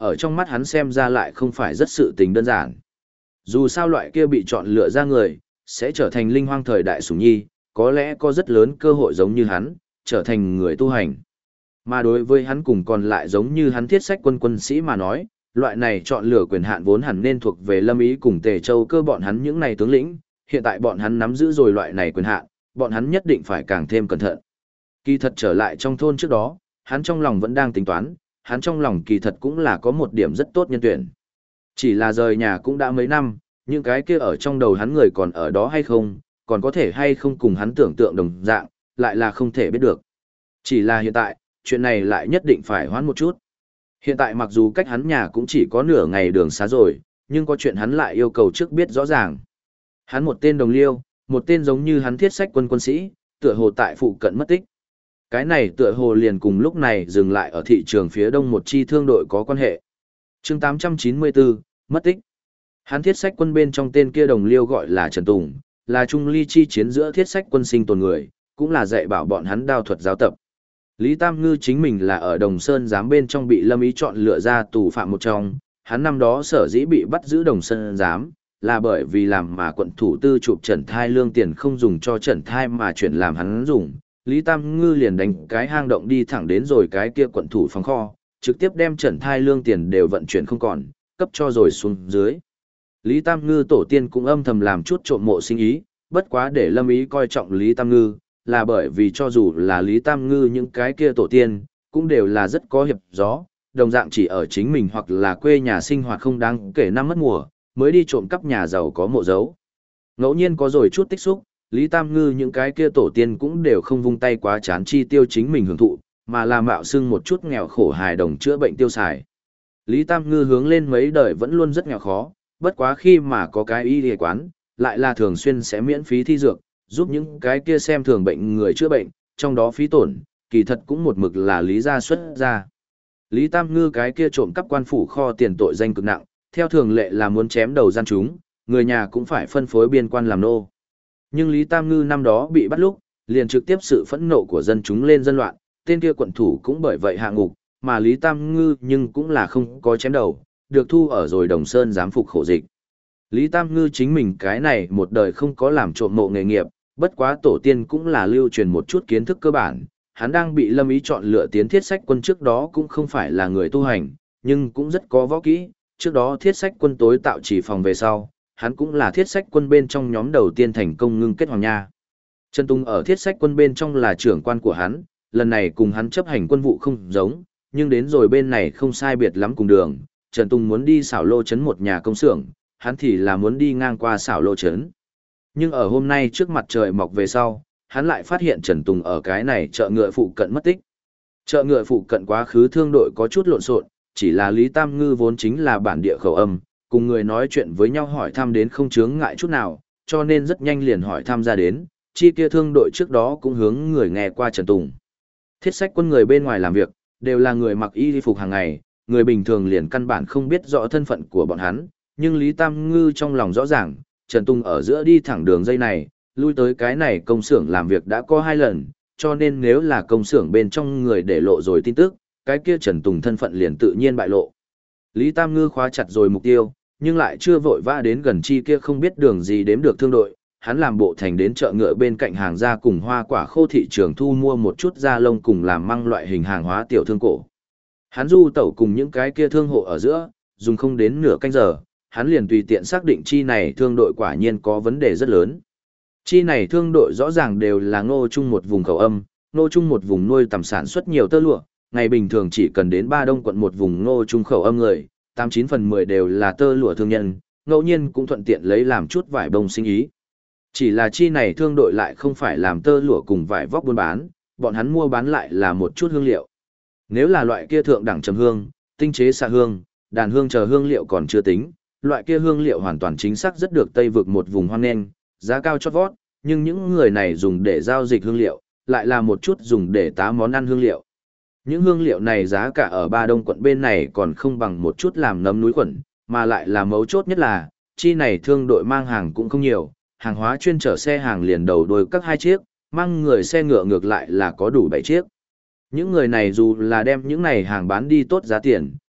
ở trong mắt hắn xem ra lại không phải rất sự tình đơn giản. Dù sao loại kia bị chọn lựa ra người, sẽ trở thành linh hoang thời đại sủng nhi, có lẽ có rất lớn cơ hội giống như hắn, trở thành người tu hành. Mà đối với hắn cùng còn lại giống như hắn thiết sách quân quân sĩ mà nói, loại này chọn lựa quyền hạn vốn hẳn nên thuộc về Lâm Ý cùng Tề Châu Cơ bọn hắn những này tướng lĩnh, hiện tại bọn hắn nắm giữ rồi loại này quyền hạn, bọn hắn nhất định phải càng thêm cẩn thận. Kỳ thật trở lại trong thôn trước đó, hắn trong lòng vẫn đang tính toán, hắn trong lòng kỳ thật cũng là có một điểm rất tốt nhân tuyển. Chỉ là rời nhà cũng đã mấy năm, những cái kia ở trong đầu hắn người còn ở đó hay không, còn có thể hay không cùng hắn tưởng tượng đồng dạng, lại là không thể biết được. Chỉ là hiện tại, chuyện này lại nhất định phải hoãn một chút. Hiện tại mặc dù cách hắn nhà cũng chỉ có nửa ngày đường xa rồi, nhưng có chuyện hắn lại yêu cầu trước biết rõ ràng. Hắn một tên đồng liêu, một tên giống như hắn thiết sách quân quân sĩ, tựa hồ tại phụ cận mất tích. Cái này tựa hồ liền cùng lúc này dừng lại ở thị trường phía đông một chi thương đội có quan hệ. Chương 894, mất tích. Hắn thiết sách quân bên trong tên kia đồng liêu gọi là Trần Tùng, là trung ly chi chiến giữa thiết sách quân sinh tồn người, cũng là dạy bảo bọn hắn đao thuật giáo tập. Lý Tam Ngư chính mình là ở Đồng Sơn giám bên trong bị Lâm Ý chọn lựa ra tù phạm một trong, hắn năm đó sở dĩ bị bắt giữ Đồng Sơn giám, là bởi vì làm mà quận thủ tư chụp Trần Thai lương tiền không dùng cho Trần Thai mà chuyển làm hắn dùng. Lý Tam Ngư liền đánh cái hang động đi thẳng đến rồi cái kia quận thủ phòng kho, trực tiếp đem Trần Thai lương tiền đều vận chuyển không còn, cấp cho rồi xuống dưới. Lý Tam Ngư tổ tiên cũng âm thầm làm chút trộm mộ sinh ý, bất quá để Lâm Ý coi trọng Lý Tam Ngư, là bởi vì cho dù là Lý Tam Ngư những cái kia tổ tiên, cũng đều là rất có hiệp gió, đồng dạng chỉ ở chính mình hoặc là quê nhà sinh hoạt không đáng kể năm mất mùa, mới đi trộm cắp nhà giàu có mộ dấu. Ngẫu nhiên có rồi chút tích xúc, Lý Tam Ngư những cái kia tổ tiên cũng đều không vung tay quá chán chi tiêu chính mình hưởng thụ, mà là mạo xưng một chút nghèo khổ hài đồng chữa bệnh tiêu xài. Lý Tam Ngư hướng lên mấy đời vẫn luôn rất nghèo khó, bất quá khi mà có cái y y quán, lại là thường xuyên sẽ miễn phí thi dược, giúp những cái kia xem thường bệnh người chữa bệnh, trong đó phí tổn, kỳ thật cũng một mực là Lý gia xuất ra. Lý Tam Ngư cái kia trộm cắp quan phủ kho tiền tội danh cực nặng, theo thường lệ là muốn chém đầu gian chúng, người nhà cũng phải phân phối biên quan làm nô. Nhưng Lý Tam Ngư năm đó bị bắt lúc, liền trực tiếp sự phẫn nộ của dân chúng lên dân loạn, tên kia quận thủ cũng bởi vậy hạ ngục, mà Lý Tam Ngư nhưng cũng là không có chém đầu, được thu ở rồi Đồng Sơn giám phục khổ dịch. Lý Tam Ngư chính mình cái này một đời không có làm trộm mộ nghề nghiệp, bất quá tổ tiên cũng là lưu truyền một chút kiến thức cơ bản, hắn đang bị Lâm Ý chọn lựa tiến thiết sách quân trước đó cũng không phải là người tu hành, nhưng cũng rất có võ kỹ, trước đó thiết sách quân tối tạo chỉ phòng về sau, hắn cũng là thiết sách quân bên trong nhóm đầu tiên thành công ngưng kết hoàng nha. Trần Tùng ở thiết sách quân bên trong là trưởng quan của hắn, lần này cùng hắn chấp hành quân vụ không giống, nhưng đến rồi bên này không sai biệt lắm cùng đường, Trần Tùng muốn đi xảo lô trấn một nhà công xưởng, hắn thì là muốn đi ngang qua xảo lô trấn. Nhưng ở hôm nay trước mặt trời mọc về sau, hắn lại phát hiện Trần Tùng ở cái này chợ ngựa phụ cận mất tích. Chợ ngựa phụ cận quá khứ thương đội có chút lộn xộn, chỉ là Lý Tam Ngư vốn chính là bản địa khẩu âm, cùng người nói chuyện với nhau hỏi thăm đến không chướng ngại chút nào, cho nên rất nhanh liền hỏi thăm ra đến, chi kia thương đội trước đó cũng hướng người nghe qua Trần Tùng. Thiết sách quân người bên ngoài làm việc, đều là người mặc y phục hàng ngày, người bình thường liền căn bản không biết rõ thân phận của bọn hắn, nhưng Lý Tam Ngư trong lòng rõ ràng, Trần Tùng ở giữa đi thẳng đường dây này, lui tới cái này công xưởng làm việc đã có 2 lần, cho nên nếu là công xưởng bên trong người để lộ rồi tin tức, cái kia Trần Tùng thân phận liền tự nhiên bại lộ. Lý Tam Ngư khóa chặt rồi mục tiêu, nhưng lại chưa vội vã đến gần chi kia không biết đường gì đếm được thương đội, hắn làm bộ thành đến chợ ngựa bên cạnh hàng gia cùng hoa quả khô thị trường thu mua một chút da lông cùng làm măng loại hình hàng hóa tiểu thương cổ. Hắn du tẩu cùng những cái kia thương hộ ở giữa, dùng không đến nửa canh giờ, hắn liền tùy tiện xác định chi này thương đội quả nhiên có vấn đề rất lớn. Chi này thương đội rõ ràng đều là Ngô Trung một vùng khẩu âm, Ngô Trung một vùng nuôi tầm sản xuất nhiều tơ lụa, ngày bình thường chỉ cần đến Ba Đông quận một vùng Ngô Trung khẩu âm người, 89 phần 10 đều là tơ lụa thương nhân, ngẫu nhiên cũng thuận tiện lấy làm chút vải bông sinh ý. Chỉ là chi này thương đội lại không phải làm tơ lụa cùng vải vóc buôn bán, bọn hắn mua bán lại là một chút hương liệu. Nếu là loại kia thượng đẳng trầm hương, tinh chế xạ hương, đàn hương chờ hương liệu còn chưa tính, loại kia hương liệu hoàn toàn chính xác rất được Tây vực một vùng hoang nghênh, giá cao chót vót, nhưng những người này dùng để giao dịch hương liệu, lại là một chút dùng để tá món ăn hương liệu. Những hương liệu này giá cả ở Ba Đông quận bên này còn không bằng một chút làm nấm núi khuẩn, mà lại là mấu chốt nhất là, chi này thương đội mang hàng cũng không nhiều, hàng hóa chuyên chở xe hàng liền đầu đuôi các 2 chiếc, mang người xe ngựa ngược lại là có đủ 7 chiếc. Những người này dù là đem những này hàng bán đi tốt giá tiền,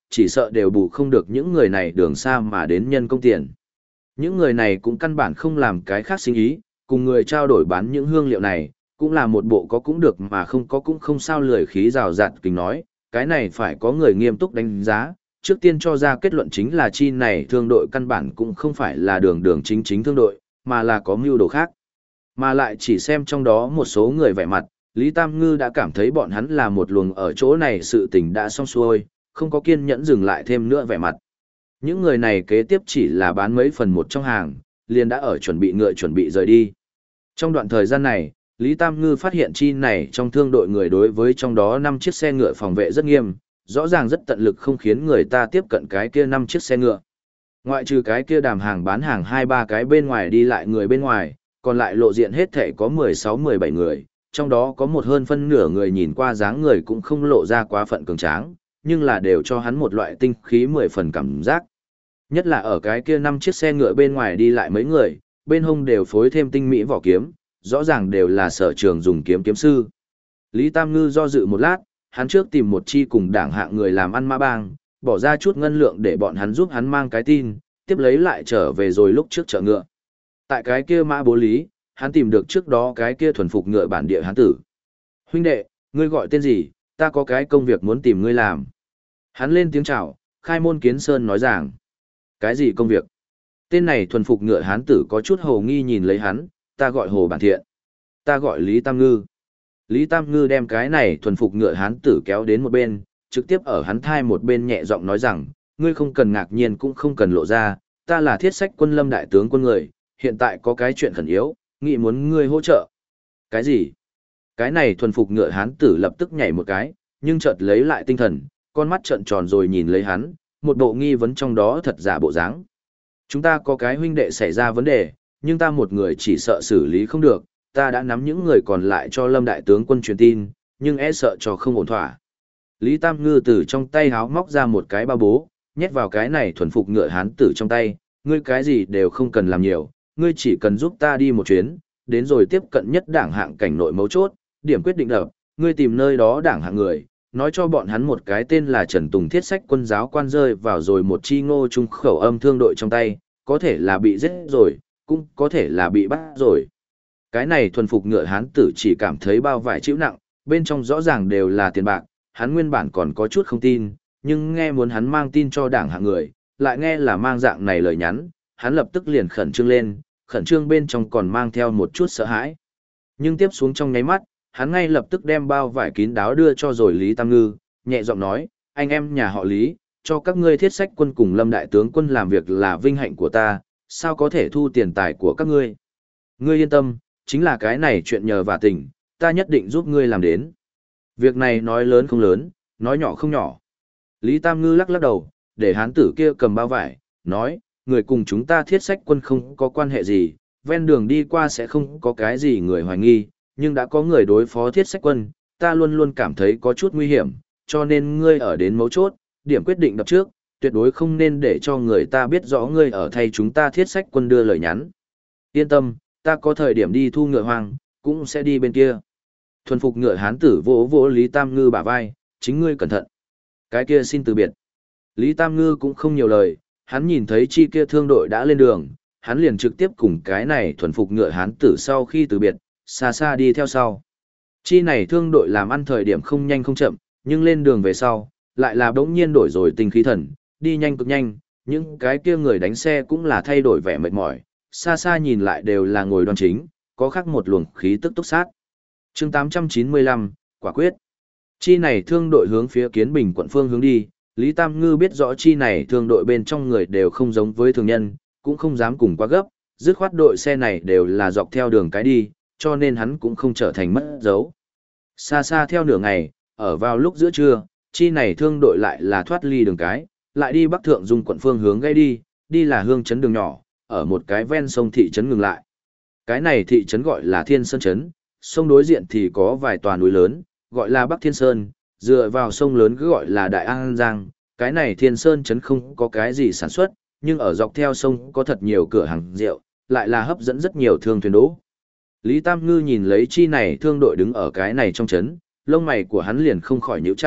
chỉ sợ đều bù không được những người này đường xa mà đến nhân công tiền. Những người này cũng căn bản không làm cái khác sinh ý, cùng người trao đổi bán những hương liệu này, cũng là một bộ có cũng được mà không có cũng không sao lười khí rào rạt kính nói, cái này phải có người nghiêm túc đánh giá, trước tiên cho ra kết luận chính là chi này thương đội căn bản cũng không phải là đường đường chính chính thương đội, mà là có mưu đồ khác. Mà lại chỉ xem trong đó một số người vẻ mặt, Lý Tam Ngư đã cảm thấy bọn hắn là một luồng ở chỗ này sự tình đã xong xuôi, không có kiên nhẫn dừng lại thêm nữa vẻ mặt. Những người này kế tiếp chỉ là bán mấy phần một trong hàng, liền đã ở chuẩn bị ngựa chuẩn bị rời đi. Trong đoạn thời gian này, Lý Tam Ngư phát hiện chi này trong thương đội người đối với trong đó 5 chiếc xe ngựa phòng vệ rất nghiêm, rõ ràng rất tận lực không khiến người ta tiếp cận cái kia 5 chiếc xe ngựa. Ngoại trừ cái kia đàm hàng bán hàng 2-3 cái bên ngoài đi lại người bên ngoài, còn lại lộ diện hết thể có 16-17 người, trong đó có một hơn phân nửa người nhìn qua dáng người cũng không lộ ra quá phận cường tráng, nhưng là đều cho hắn một loại tinh khí 10 phần cảm giác. Nhất là ở cái kia 5 chiếc xe ngựa bên ngoài đi lại mấy người, bên hông đều phối thêm tinh mỹ vỏ kiếm, rõ ràng đều là sở trường dùng kiếm kiếm sư. Lý Tam Ngư do dự một lát, hắn trước tìm một chi cùng đảng hạng người làm ăn mã bang, bỏ ra chút ngân lượng để bọn hắn giúp hắn mang cái tin, tiếp lấy lại trở về rồi lúc trước chợ ngựa. Tại cái kia mã bố lý, hắn tìm được trước đó cái kia thuần phục ngựa bản địa hán tử. Huynh đệ, ngươi gọi tên gì, ta có cái công việc muốn tìm ngươi làm. Hắn lên tiếng chào, khai môn kiến sơn nói rằng. Cái gì công việc? Tên này thuần phục ngựa hán tử có chút hồ nghi nhìn lấy hắn, ta gọi Hồ Bản Thiện. Ta gọi Lý Tam Ngư. Lý Tam Ngư đem cái này thuần phục ngựa hán tử kéo đến một bên, trực tiếp ở hắn thai một bên nhẹ giọng nói rằng, ngươi không cần ngạc nhiên cũng không cần lộ ra, ta là Thiết Sách Quân Lâm đại tướng quân người, hiện tại có cái chuyện khẩn yếu, nghĩ muốn ngươi hỗ trợ. Cái gì? Cái này thuần phục ngựa hán tử lập tức nhảy một cái, nhưng chợt lấy lại tinh thần, con mắt trợn tròn rồi nhìn lấy hắn, một bộ nghi vấn trong đó thật giả bộ dáng. Chúng ta có cái huynh đệ xảy ra vấn đề, nhưng ta một người chỉ sợ xử lý không được, ta đã nắm những người còn lại cho Lâm đại tướng quân truyền tin, nhưng e sợ cho không ổn thỏa. Lý Tam Ngư từ trong tay háo móc ra một cái ba bố, nhét vào cái này thuần phục ngựa hán tử trong tay, ngươi cái gì đều không cần làm nhiều, ngươi chỉ cần giúp ta đi một chuyến, đến rồi tiếp cận nhất đảng hạng cảnh nội mấu chốt, điểm quyết định đập, ngươi tìm nơi đó đảng hạng người, nói cho bọn hắn một cái tên là Trần Tùng Thiết Sách Quân giáo quan rơi vào rồi một chi ngô trung khẩu âm thương đội trong tay, có thể là bị giết rồi, cũng có thể là bị bắt rồi. Cái này thuần phục ngựa hán tử chỉ cảm thấy bao vải chịu nặng, bên trong rõ ràng đều là tiền bạc, hắn nguyên bản còn có chút không tin, nhưng nghe muốn hắn mang tin cho đảng hạng người, lại nghe là mang dạng này lời nhắn, hắn lập tức liền khẩn trương lên, khẩn trương bên trong còn mang theo một chút sợ hãi. Nhưng tiếp xuống trong nháy mắt, hắn ngay lập tức đem bao vải kín đáo đưa cho rồi Lý Tam Ngư, nhẹ giọng nói, anh em nhà họ Lý, cho các ngươi Thiết Sách Quân cùng Lâm đại tướng quân làm việc là vinh hạnh của ta, sao có thể thu tiền tài của các ngươi. Ngươi yên tâm, chính là cái này chuyện nhờ và tình, ta nhất định giúp ngươi làm đến. Việc này nói lớn không lớn, nói nhỏ không nhỏ. Lý Tam Ngư lắc lắc đầu, để hán tử kia cầm bao vải, nói, người cùng chúng ta Thiết Sách Quân không có quan hệ gì, ven đường đi qua sẽ không có cái gì người hoài nghi, nhưng đã có người đối phó Thiết Sách Quân, ta luôn luôn cảm thấy có chút nguy hiểm, cho nên ngươi ở đến mấu chốt, điểm quyết định đập trước, tuyệt đối không nên để cho người ta biết rõ ngươi ở thay chúng ta Thiết Sách Quân đưa lời nhắn. Yên tâm, ta có thời điểm đi thu ngựa hoang, cũng sẽ đi bên kia. Thuần phục ngựa hán tử vỗ vỗ Lý Tam Ngư bả vai, chính ngươi cẩn thận. Cái kia xin từ biệt. Lý Tam Ngư cũng không nhiều lời, hắn nhìn thấy chi kia thương đội đã lên đường, hắn liền trực tiếp cùng cái này thuần phục ngựa hán tử sau khi từ biệt, xa xa đi theo sau. Chi này thương đội làm ăn thời điểm không nhanh không chậm, nhưng lên đường về sau, lại là đống nhiên đổi rồi tinh khí thần, đi nhanh cực nhanh, những cái kia người đánh xe cũng là thay đổi vẻ mệt mỏi, xa xa nhìn lại đều là ngồi đoan chính, có khác một luồng khí tức túc sát. Chương 895, quả quyết. Chi này thương đội hướng phía Kiến Bình quận phương hướng đi, Lý Tam Ngư biết rõ chi này thương đội bên trong người đều không giống với thường nhân, cũng không dám cùng quá gấp, dứt khoát đội xe này đều là dọc theo đường cái đi, cho nên hắn cũng không trở thành mất dấu. Xa xa theo nửa ngày, ở vào lúc giữa trưa, chi này thương đội lại là thoát ly đường cái, lại đi bắc thượng dung quận phương hướng gây đi, đi là hương trấn đường nhỏ, ở một cái ven sông thị trấn ngừng lại. Cái này thị trấn gọi là Thiên Sơn Trấn, sông đối diện thì có vài tòa núi lớn, gọi là Bắc Thiên Sơn, dựa vào sông lớn cứ gọi là Đại An Giang. Cái này Thiên Sơn Trấn không có cái gì sản xuất, nhưng ở dọc theo sông có thật nhiều cửa hàng rượu, lại là hấp dẫn rất nhiều thương thuyền đỗ. Lý Tam Ngư nhìn lấy chi này thương đội đứng ở cái này trong trấn, lông mày của hắn liền không khỏi nhíu chặt,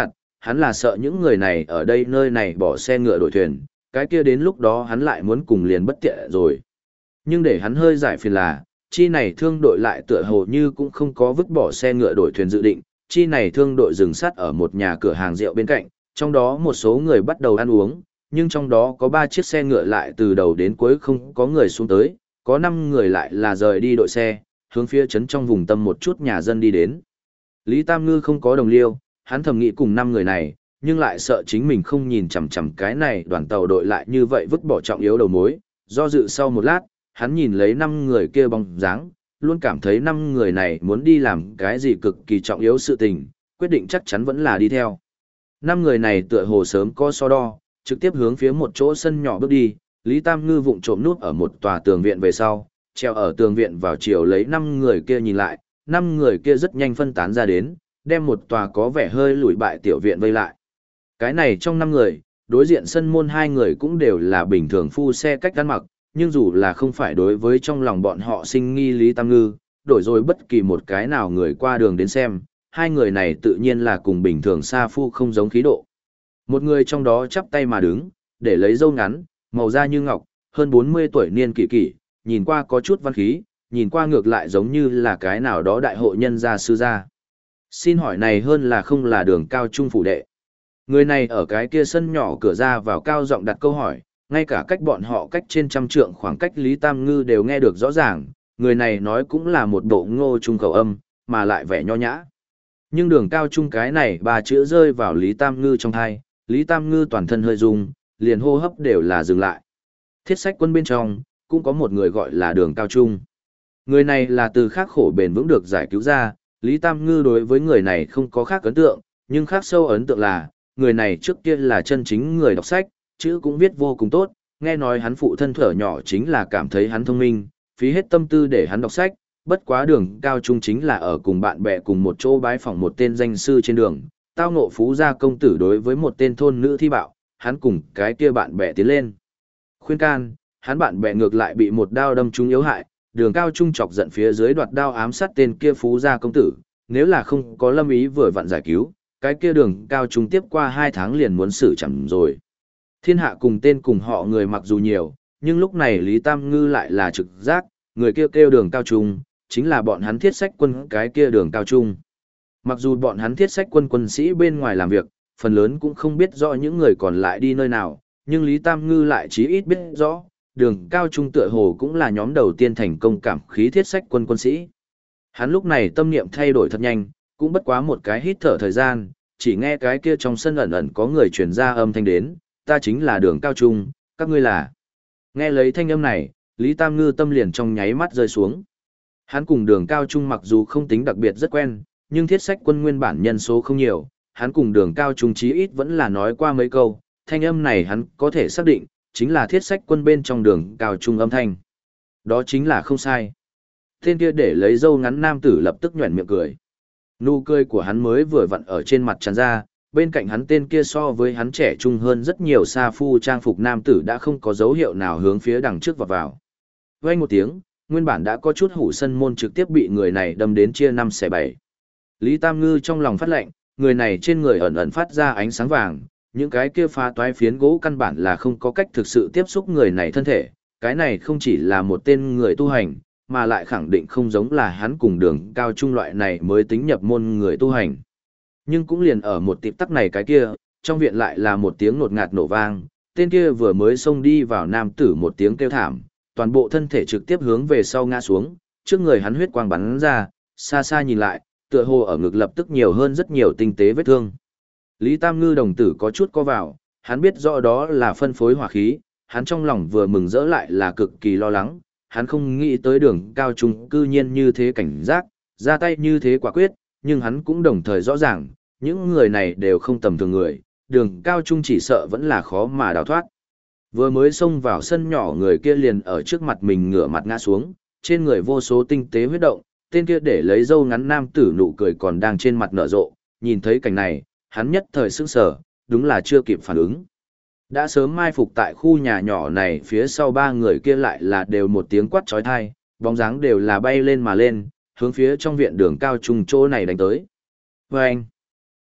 hắn là sợ những người này ở đây nơi này bỏ xe ngựa đổi thuyền, cái kia đến lúc đó hắn lại muốn cùng liền bất tiện rồi. Nhưng để hắn hơi giải phiền là, chi này thương đội lại tựa hồ như cũng không có vứt bỏ xe ngựa đổi thuyền dự định, chi này thương đội dừng sát ở một nhà cửa hàng rượu bên cạnh, trong đó một số người bắt đầu ăn uống, nhưng trong đó có 3 chiếc xe ngựa lại từ đầu đến cuối không có người xuống tới, có 5 người lại là rời đi đội xe, hướng phía trấn trong vùng tâm một chút nhà dân đi đến. Lý Tam Ngư không có đồng liêu, hắn thầm nghĩ cùng 5 người này, nhưng lại sợ chính mình không nhìn chằm chằm cái này đoàn tàu đội lại như vậy vứt bỏ trọng yếu đầu mối, do dự sau một lát, hắn nhìn lấy 5 người kia bóng dáng, luôn cảm thấy 5 người này muốn đi làm cái gì cực kỳ trọng yếu sự tình, quyết định chắc chắn vẫn là đi theo. 5 người này tựa hồ sớm có so đo, trực tiếp hướng phía một chỗ sân nhỏ bước đi, Lý Tam Ngư vụng trộm núp ở một tòa tường viện về sau, treo ở tường viện vào chiều lấy 5 người kia nhìn lại, 5 người kia rất nhanh phân tán ra đến, đem một tòa có vẻ hơi lùi bại tiểu viện vây lại. Cái này trong 5 người, đối diện sân môn 2 người cũng đều là bình thường phu xe cách ăn mặc, nhưng dù là không phải đối với trong lòng bọn họ sinh nghi Lý Tam Ngư, đổi rồi bất kỳ một cái nào người qua đường đến xem, 2 người này tự nhiên là cùng bình thường sa phu không giống khí độ. Một người trong đó chắp tay mà đứng, để lấy râu ngắn, màu da như ngọc, hơn 40 tuổi niên kỷ kỷ, nhìn qua có chút văn khí, nhìn qua ngược lại giống như là cái nào đó đại hộ nhân gia sư gia. Xin hỏi này hơn là không là Đường Cao Trung phủ đệ. Người này ở cái kia sân nhỏ cửa ra vào cao giọng đặt câu hỏi, ngay cả cách bọn họ cách trên 100 trượng khoảng cách Lý Tam Ngư đều nghe được rõ ràng, người này nói cũng là một bộ Ngô Trung khẩu âm, mà lại vẻ nho nhã. Nhưng Đường Cao Trung cái này 3 chữ rơi vào Lý Tam Ngư trong tai, Lý Tam Ngư toàn thân hơi rung, liền hô hấp đều là dừng lại. Thiết sách quân bên trong, cũng có một người gọi là Đường Cao Trung. Người này là từ khắc khổ bền vững được giải cứu ra, Lý Tam Ngư đối với người này không có khác ấn tượng, nhưng khác sâu ấn tượng là, người này trước kia là chân chính người đọc sách, chữ cũng viết vô cùng tốt, nghe nói hắn phụ thân thuở nhỏ chính là cảm thấy hắn thông minh, phí hết tâm tư để hắn đọc sách, bất quá Đường Cao Trung chính là ở cùng bạn bè cùng một chỗ bái phỏng một tên danh sư trên đường, tao ngộ phú gia công tử đối với một tên thôn nữ thi bạo, hắn cùng cái kia bạn bè tiến lên. Khuyên can, hắn bạn bè ngược lại bị một đao đâm trúng yếu hại, Đường Cao Trung chọc giận phía dưới đoạt đao ám sát tên kia phú gia công tử, nếu là không có lâm ý vừa vặn giải cứu, cái kia Đường Cao Trung tiếp qua 2 tháng liền muốn xử chẳng rồi. Thiên hạ cùng tên cùng họ người mặc dù nhiều, nhưng lúc này Lý Tam Ngư lại là trực giác, người kia kêu Đường Cao Trung, chính là bọn hắn thiết sách quân cái kia Đường Cao Trung. Mặc dù bọn hắn thiết sách quân quân sĩ bên ngoài làm việc, phần lớn cũng không biết rõ những người còn lại đi nơi nào, nhưng Lý Tam Ngư lại chí ít biết rõ, Đường Cao Trung tựa hồ cũng là nhóm đầu tiên thành công cảm khí thiết sách quân quân sĩ. Hắn lúc này tâm niệm thay đổi thật nhanh, cũng bất quá một cái hít thở thời gian, chỉ nghe cái kia trong sân ẩn ẩn có người truyền ra âm thanh đến, ta chính là Đường Cao Trung, các ngươi là. Nghe lấy thanh âm này, Lý Tam Ngư tâm liền trong nháy mắt rơi xuống. Hắn cùng Đường Cao Trung mặc dù không tính đặc biệt rất quen, nhưng thiết sách quân nguyên bản nhân số không nhiều, hắn cùng Đường Cao Trung chí ít vẫn là nói qua mấy câu, thanh âm này hắn có thể xác định, chính là thiết sách quân bên trong Đường Cao Trung âm thanh. Đó chính là không sai. Tên kia để lấy râu ngắn nam tử lập tức nhuẩn miệng cười. Nụ cười của hắn mới vừa vặn ở trên mặt tràn ra, bên cạnh hắn tên kia so với hắn trẻ trung hơn rất nhiều sa phu trang phục nam tử đã không có dấu hiệu nào hướng phía đằng trước vọt vào. Vang một tiếng, nguyên bản đã có chút hủ sân môn trực tiếp bị người này đâm đến chia 5 xẻ 7. Lý Tam Ngư trong lòng phát lệnh, người này trên người ẩn ẩn phát ra ánh sáng vàng, những cái kia phá toái phiến gỗ căn bản là không có cách thực sự tiếp xúc người này thân thể, cái này không chỉ là một tên người tu hành, mà lại khẳng định không giống là hắn cùng Đường Cao Trung loại này mới tính nhập môn người tu hành. Nhưng cũng liền ở một tịp tắc này cái kia, trong viện lại là một tiếng nột ngạt nổ vang, tên kia vừa mới xông đi vào nam tử một tiếng kêu thảm, toàn bộ thân thể trực tiếp hướng về sau ngã xuống, trước người hắn huyết quang bắn ra, xa xa nhìn lại, tựa hồ ở ngực lập tức nhiều hơn rất nhiều tinh tế vết thương. Lý Tam Ngư đồng tử có chút co vào, hắn biết rõ đó là phân phối hỏa khí, hắn trong lòng vừa mừng rỡ lại là cực kỳ lo lắng, hắn không nghĩ tới Đường Cao Trung cư nhiên như thế cảnh giác, ra tay như thế quả quyết, nhưng hắn cũng đồng thời rõ ràng, những người này đều không tầm thường người, Đường Cao Trung chỉ sợ vẫn là khó mà đào thoát. Vừa mới xông vào sân nhỏ người kia liền ở trước mặt mình ngửa mặt ngã xuống, trên người vô số tinh tế huyết động, tên kia để lấy râu ngắn nam tử nụ cười còn đang trên mặt nở rộ, nhìn thấy cảnh này, hắn nhất thời sững sờ, đúng là chưa kịp phản ứng. Đã sớm mai phục tại khu nhà nhỏ này phía sau 3 người kia lại là đều một tiếng quát chói tai, bóng dáng đều là bay lên mà lên, hướng phía trong viện Đường Cao Trung chỗ này đánh tới. Vâng!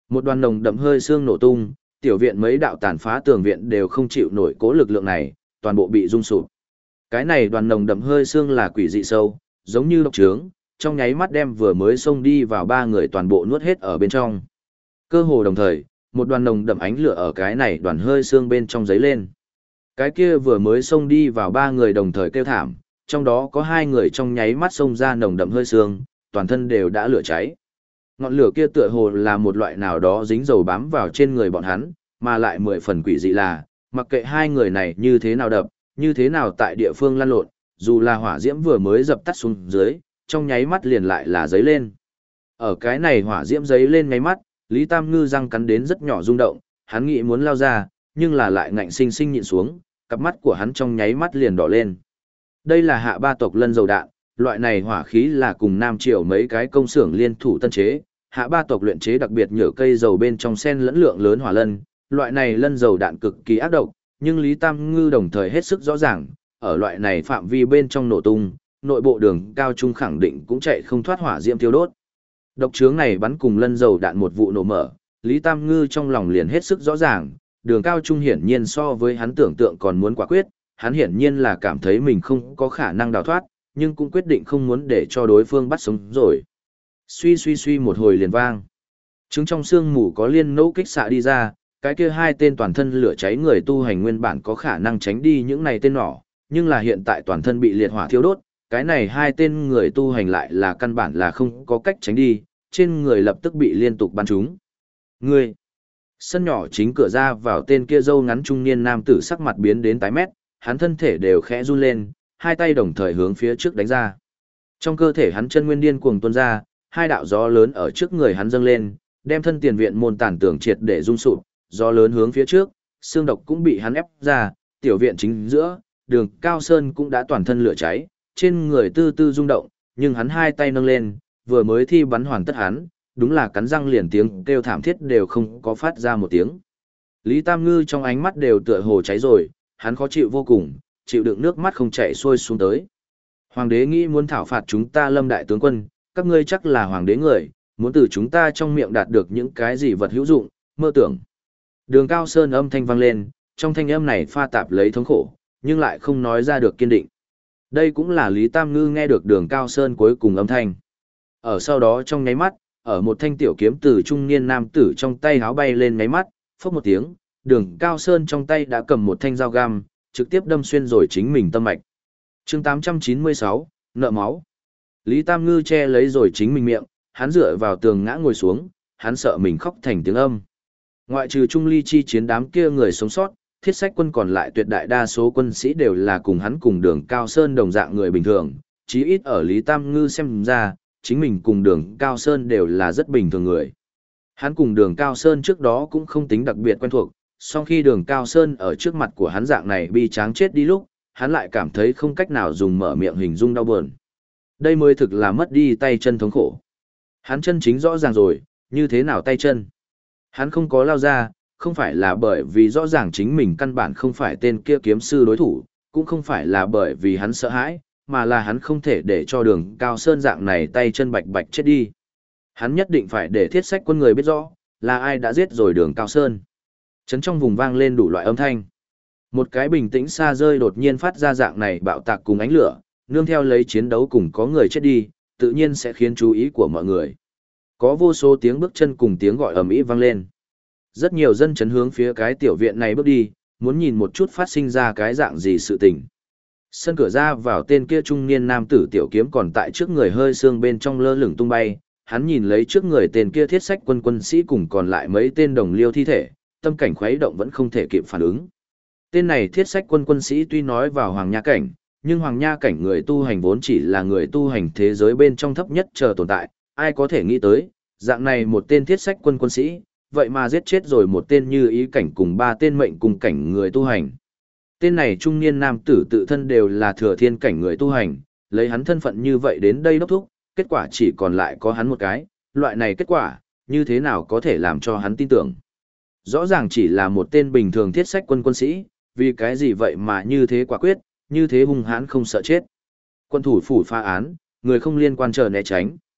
Một đoàn nồng đậm hơi xương nổ tung, tiểu viện mấy đạo tàn phá tường viện đều không chịu nổi cố lực lượng này, toàn bộ bị rung sụp. Cái này đoàn nồng đậm hơi xương là quỷ dị sâu, giống như độc trướng, trong nháy mắt đem vừa mới xông đi vào ba người toàn bộ nuốt hết ở bên trong. Cơ hồ đồng thời, một đoàn nồng đậm ánh lửa ở cái này đoàn hơi xương bên trong giấy lên. Cái kia vừa mới xông đi vào ba người đồng thời kêu thảm, trong đó có hai người trong nháy mắt xông ra nồng đậm hơi xương, toàn thân đều đã lửa cháy. Ngọn lửa kia tựa hồ là một loại nào đó dính dầu bám vào trên người bọn hắn, mà lại 10 phần quỷ dị là, mặc kệ hai người này như thế nào đập, như thế nào tại địa phương lăn lộn, dù là hỏa diễm vừa mới dập tắt xuống dưới, trong nháy mắt liền lại là giấy lên. Ở cái này hỏa diễm giấy lên nháy mắt, Lý Tam Ngư răng cắn đến rất nhỏ rung động, hắn nghĩ muốn lao ra, nhưng là lại ngạnh sinh sinh nhịn xuống, cặp mắt của hắn trong nháy mắt liền đỏ lên. Đây là hạ ba tộc lân dầu đạn, loại này hỏa khí là cùng Nam Triều mấy cái công xưởng liên thủ tân chế, hạ ba tộc luyện chế đặc biệt nhựa cây dầu bên trong sen lẫn lượng lớn hỏa lân, loại này lân dầu đạn cực kỳ ác độc, nhưng Lý Tam Ngư đồng thời hết sức rõ ràng, ở loại này phạm vi bên trong nổ tung, nội bộ đường cao trung khẳng định cũng chạy không thoát hỏa diễm thiêu đốt. Độc chướng này bắn cùng lân dầu đạn một vụ nổ mở, Lý Tam Ngư trong lòng liền hết sức rõ ràng, đường cao trung hiển nhiên so với hắn tưởng tượng còn muốn quả quyết, hắn hiển nhiên là cảm thấy mình không có khả năng đào thoát, nhưng cũng quyết định không muốn để cho đối phương bắt sống rồi. Suy suy suy một hồi liền vang. Trứng trong xương mù có liên nỗ kích xạ đi ra, cái kia hai tên toàn thân lửa cháy người tu hành nguyên bản có khả năng tránh đi những này tên nỏ, nhưng là hiện tại toàn thân bị liệt hỏa thiêu đốt, cái này hai tên người tu hành lại là căn bản là không có cách tránh đi, trên người lập tức bị liên tục bắn trúng. Người sân nhỏ chính cửa ra vào tên kia râu ngắn trung niên nam tử sắc mặt biến đến tái mét, hắn thân thể đều khẽ run lên, hai tay đồng thời hướng phía trước đánh ra. Trong cơ thể hắn chân nguyên điên cuồng tuôn ra, hai đạo gió lớn ở trước người hắn dâng lên, đem thân tiền viện môn tản tường triệt để rung sụp, gió lớn hướng phía trước, xương độc cũng bị hắn ép ra, tiểu viện chính giữa, Đường Cao Sơn cũng đã toàn thân lửa cháy, trên người tư tư rung động, nhưng hắn hai tay nâng lên, vừa mới thi bắn hoàn tất hắn, đúng là cắn răng liền tiếng kêu thảm thiết đều không có phát ra một tiếng. Lý Tam Ngư trong ánh mắt đều tựa hồ cháy rồi, hắn khó chịu vô cùng, chịu đựng nước mắt không chảy xuôi xuống tới. Hoàng đế nghĩ muốn thảo phạt chúng ta Lâm đại tướng quân, các ngươi chắc là hoàng đế người, muốn từ chúng ta trong miệng đạt được những cái gì vật hữu dụng, mơ tưởng. Đường Cao Sơn âm thanh vang lên, trong thanh âm này pha tạp lấy thống khổ, nhưng lại không nói ra được kiên định. Đây cũng là Lý Tam Ngư nghe được Đường Cao Sơn cuối cùng âm thanh. Ở sau đó trong nháy mắt, ở một thanh tiểu kiếm từ trung niên nam tử trong tay háo bay lên nháy mắt, phốc một tiếng, Đường Cao Sơn trong tay đã cầm một thanh dao găm, trực tiếp đâm xuyên rồi chính mình tâm mạch. Chương 896, nợ máu. Lý Tam Ngư che lấy rồi chính mình miệng, hắn dựa vào tường ngã ngồi xuống, hắn sợ mình khóc thành tiếng âm. Ngoại trừ Trung Ly chi chiến đám kia người sống sót, Thiết Sách quân còn lại tuyệt đại đa số quân sĩ đều là cùng hắn cùng Đường Cao Sơn đồng dạng người bình thường, chí ít ở Lý Tam Ngư xem ra, chính mình cùng Đường Cao Sơn đều là rất bình thường người. Hắn cùng Đường Cao Sơn trước đó cũng không tính đặc biệt quen thuộc, song khi Đường Cao Sơn ở trước mặt của hắn dạng này bi tráng chết đi lúc, hắn lại cảm thấy không cách nào dùng mở miệng hình dung đau buồn. Đây mới thực là mất đi tay chân thống khổ. Hắn chân chính rõ ràng rồi, như thế nào tay chân. Hắn không có lao ra, không phải là bởi vì rõ ràng chính mình căn bản không phải tên kia kiếm sư đối thủ, cũng không phải là bởi vì hắn sợ hãi, mà là hắn không thể để cho Đường Cao Sơn dạng này tay chân bạch bạch chết đi. Hắn nhất định phải để Thiết Sách quân người biết rõ, là ai đã giết rồi Đường Cao Sơn. Chấn trong vùng vang lên đủ loại âm thanh. Một cái bình tĩnh xa rơi đột nhiên phát ra dạng này bạo tạc cùng ánh lửa, nương theo lấy chiến đấu cùng có người chết đi, tự nhiên sẽ khiến chú ý của mọi người. Có vô số tiếng bước chân cùng tiếng gọi ầm ĩ vang lên. Rất nhiều dân chấn hướng phía cái tiểu viện này bước đi, muốn nhìn một chút phát sinh ra cái dạng gì sự tình. Sân cửa ra vào tên kia trung niên nam tử tiểu kiếm còn tại trước người hơi xương bên trong lơ lửng tung bay, hắn nhìn lấy trước người tên kia Thiết Sách quân quân sĩ cùng còn lại mấy tên đồng liêu thi thể, tâm cảnh khuấy động vẫn không thể kịp phản ứng. Tên này Thiết Sách quân quân sĩ tuy nói vào hoàng nha cảnh, nhưng hoàng nha cảnh người tu hành vốn chỉ là người tu hành thế giới bên trong thấp nhất chờ tồn tại, ai có thể nghĩ tới, dạng này một tên Thiết Sách quân quân sĩ, vậy mà giết chết rồi một tên như ý cảnh cùng ba tên mệnh cùng cảnh người tu hành. Tên này trung niên nam tử tự thân đều là thừa thiên cảnh người tu hành, lấy hắn thân phận như vậy đến đây đốc thúc, kết quả chỉ còn lại có hắn một cái, loại này kết quả, như thế nào có thể làm cho hắn tin tưởng. Rõ ràng chỉ là một tên bình thường Thiết Sách quân quân sĩ, vì cái gì vậy mà như thế quả quyết, như thế hung hãn không sợ chết. Quân thủ phủ phá án, người không liên quan chờ né tránh.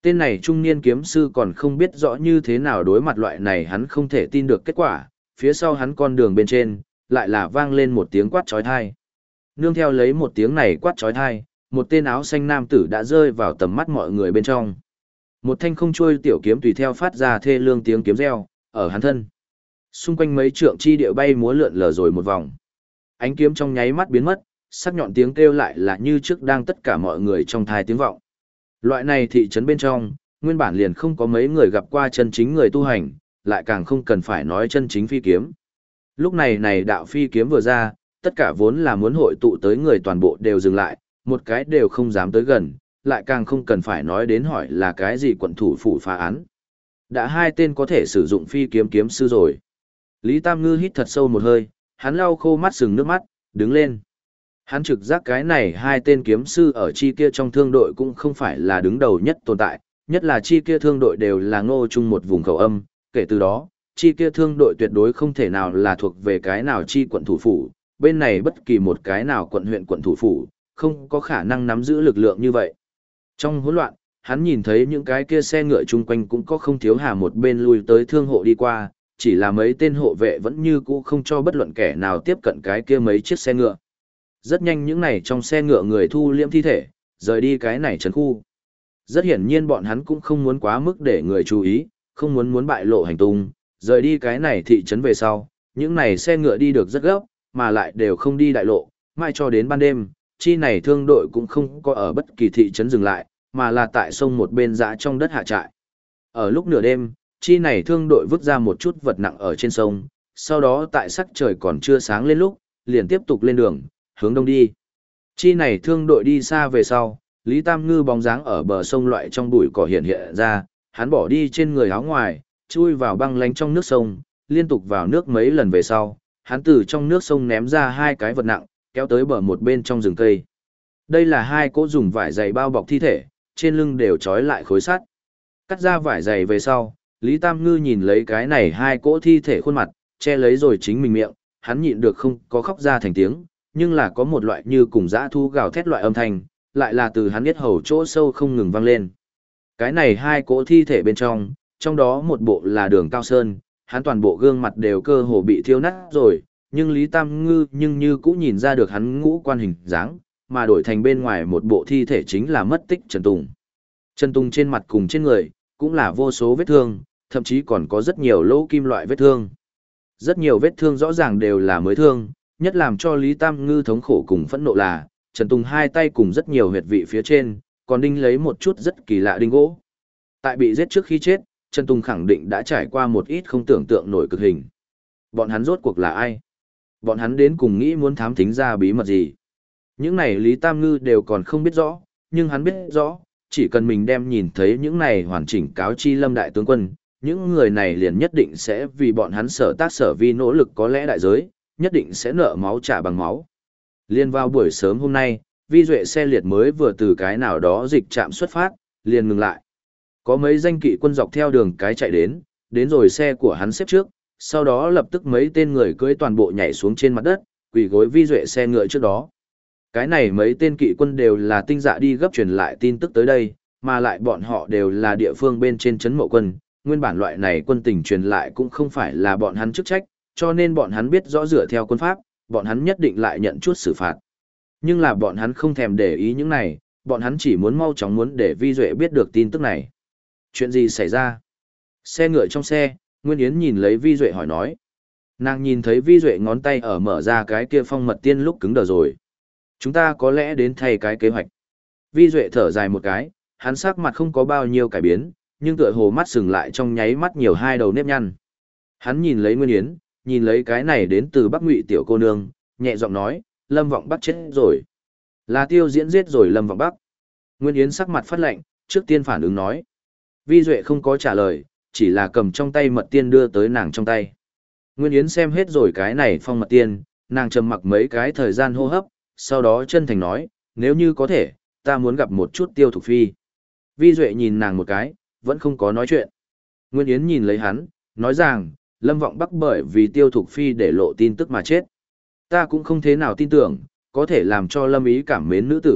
Tên này trung niên kiếm sư còn không biết rõ như thế nào đối mặt loại này hắn không thể tin được kết quả, phía sau hắn con đường bên trên, lại là vang lên một tiếng quát trói thai. Nương theo lấy một tiếng này quát trói thai, một tên áo xanh nam tử đã rơi vào tầm mắt mọi người bên trong. Một thanh không trôi tiểu kiếm tùy theo phát ra thê lương tiếng kiếm reo, ở hắn thân. Xung quanh mấy trượng chi địa bay múa lượn lờ rồi một vòng. Ánh kiếm trong nháy mắt biến mất, sắc nhọn tiếng kêu lại là như trước đang tất cả mọi người trong thai tiếng vọng. Loại này thị trấn bên trong, nguyên bản liền không có mấy người gặp qua chân chính người tu hành, lại càng không cần phải nói chân chính phi kiếm. Lúc này này đạo phi kiếm vừa ra, tất cả vốn là muốn hội tụ tới người toàn bộ đều dừng lại, một cái đều không dám tới gần, lại càng không cần phải nói đến hỏi là cái gì quận thủ phủ phá án. Đã hai tên có thể sử dụng phi kiếm kiếm sư rồi. Lý Tam Ngư hít thật sâu một hơi, hắn lau khô mắt sừng nước mắt, đứng lên. Hắn trực giác cái này hai tên kiếm sư ở chi kia trong thương đội cũng không phải là đứng đầu nhất tồn tại, nhất là chi kia thương đội đều là ngô chung một vùng khẩu âm, kể từ đó, chi kia thương đội tuyệt đối không thể nào là thuộc về cái nào chi quận thủ phủ, bên này bất kỳ một cái nào quận huyện quận thủ phủ, không có khả năng nắm giữ lực lượng như vậy. Trong hỗn loạn, hắn nhìn thấy những cái kia xe ngựa chung quanh cũng có không thiếu hà một bên lui tới thương hộ đi qua, chỉ là mấy tên hộ vệ vẫn như cũ không cho bất luận kẻ nào tiếp cận cái kia mấy chiếc xe ngựa. Rất nhanh những này trong xe ngựa người thu liễm thi thể, rời đi cái này trấn khu. Rất hiển nhiên bọn hắn cũng không muốn quá mức để người chú ý, không muốn bại lộ hành tung, rời đi cái này thị trấn về sau, những này xe ngựa đi được rất gấp, mà lại đều không đi đại lộ, mai cho đến ban đêm, chi này thương đội cũng không có ở bất kỳ thị trấn dừng lại, mà là tại sông một bên dã trong đất hạ trại. Ở lúc nửa đêm, chi này thương đội vứt ra một chút vật nặng ở trên sông, sau đó tại sắc trời còn chưa sáng lên lúc, liền tiếp tục lên đường, hướng đông đi. Chi này thương đội đi xa về sau, Lý Tam Ngư bóng dáng ở bờ sông loại trong bụi cỏ hiện hiện ra, hắn bỏ đi trên người áo ngoài, chui vào băng lánh trong nước sông, liên tục vào nước mấy lần về sau, hắn từ trong nước sông ném ra hai cái vật nặng, kéo tới bờ một bên trong rừng cây. Đây là hai cỗ dùng vải dày bao bọc thi thể, trên lưng đều trói lại khối sắt. Cắt ra vải dày về sau, Lý Tam Ngư nhìn lấy cái này hai cỗ thi thể khuôn mặt, che lấy rồi chính mình miệng, hắn nhịn được không có khóc ra thành tiếng, nhưng là có một loại như cùng dã thu gào thét loại âm thanh, lại là từ hắn biết hầu chỗ sâu không ngừng vang lên. Cái này hai cỗ thi thể bên trong đó một bộ là Đường Cao Sơn, hắn toàn bộ gương mặt đều cơ hồ bị thiêu nát rồi, nhưng Lý Tam Ngư nhưng như cũng nhìn ra được hắn ngũ quan hình dáng, mà đổi thành bên ngoài một bộ thi thể chính là mất tích Trần Tùng. Trần Tùng trên mặt cùng trên người, cũng là vô số vết thương, thậm chí còn có rất nhiều lỗ kim loại vết thương. Rất nhiều vết thương rõ ràng đều là mới thương, nhất làm cho Lý Tam Ngư thống khổ cùng phẫn nộ là, Trần Tùng hai tay cùng rất nhiều huyệt vị phía trên, còn đinh lấy một chút rất kỳ lạ đinh gỗ. Tại bị giết trước khi chết, Trần Tùng khẳng định đã trải qua một ít không tưởng tượng nổi cực hình. Bọn hắn rốt cuộc là ai? Bọn hắn đến cùng nghĩ muốn thám thính ra bí mật gì? Những này Lý Tam Ngư đều còn không biết rõ, nhưng hắn biết rõ, chỉ cần mình đem nhìn thấy những này hoàn chỉnh cáo chi Lâm đại tướng quân, những người này liền nhất định sẽ vì bọn hắn sở tác sở vi nỗ lực có lẽ đại giới, nhất định sẽ nợ máu trả bằng máu. Liên vào buổi sớm hôm nay, Vi Duệ xe liệt mới vừa từ cái nào đó dịch trạm xuất phát, liền ngừng lại. Có mấy danh kỵ quân dọc theo đường cái chạy đến rồi xe của hắn xếp trước, sau đó lập tức mấy tên người cưỡi toàn bộ nhảy xuống trên mặt đất, quỳ gối Vi Duệ xe ngựa trước đó. Cái này mấy tên kỵ quân đều là tinh dạ đi gấp truyền lại tin tức tới đây, mà lại bọn họ đều là địa phương bên trên trấn Mậu Quân, nguyên bản loại này quân tình truyền lại cũng không phải là bọn hắn chức trách, cho nên bọn hắn biết rõ dựa theo quân pháp, bọn hắn nhất định lại nhận chút xử phạt. Nhưng là bọn hắn không thèm để ý những này, bọn hắn chỉ muốn mau chóng muốn để Vi Duệ biết được tin tức này. Chuyện gì xảy ra? Xe ngựa trong xe, Nguyên Yến nhìn lấy Vi Duệ hỏi nói. Nàng nhìn thấy Vi Duệ ngón tay ở mở ra cái kia phong mật tiên lúc cứng đờ rồi. Chúng ta có lẽ đến thay cái kế hoạch. Vi Duệ thở dài một cái, hắn sắc mặt không có bao nhiêu cải biến, nhưng tựa hồ mắt sừng lại trong nháy mắt nhiều hai đầu nếp nhăn. Hắn nhìn lấy Nguyên Yến, nhìn lấy cái này đến từ Bắc Ngụy tiểu cô nương, nhẹ giọng nói, Lâm Vọng Bắc chết rồi. Là Tiêu Diễn giết rồi Lâm Vọng Bắc. Nguyên Yến sắc mặt phát lạnh, trước tiên phản ứng nói. Vi Duệ không có trả lời, chỉ là cầm trong tay mật tiên đưa tới nàng trong tay. Nguyên Yến xem hết rồi cái này phong mật tiên, nàng trầm mặc mấy cái thời gian hô hấp, sau đó chân thành nói, nếu như có thể, ta muốn gặp một chút Tiêu Thục Phi. Vi Duệ nhìn nàng một cái, vẫn không có nói chuyện. Nguyên Yến nhìn lấy hắn, nói rằng, Lâm Vọng Bắc bởi vì Tiêu Thục Phi để lộ tin tức mà chết. Ta cũng không thế nào tin tưởng, có thể làm cho Lâm Ý cảm mến nữ tử,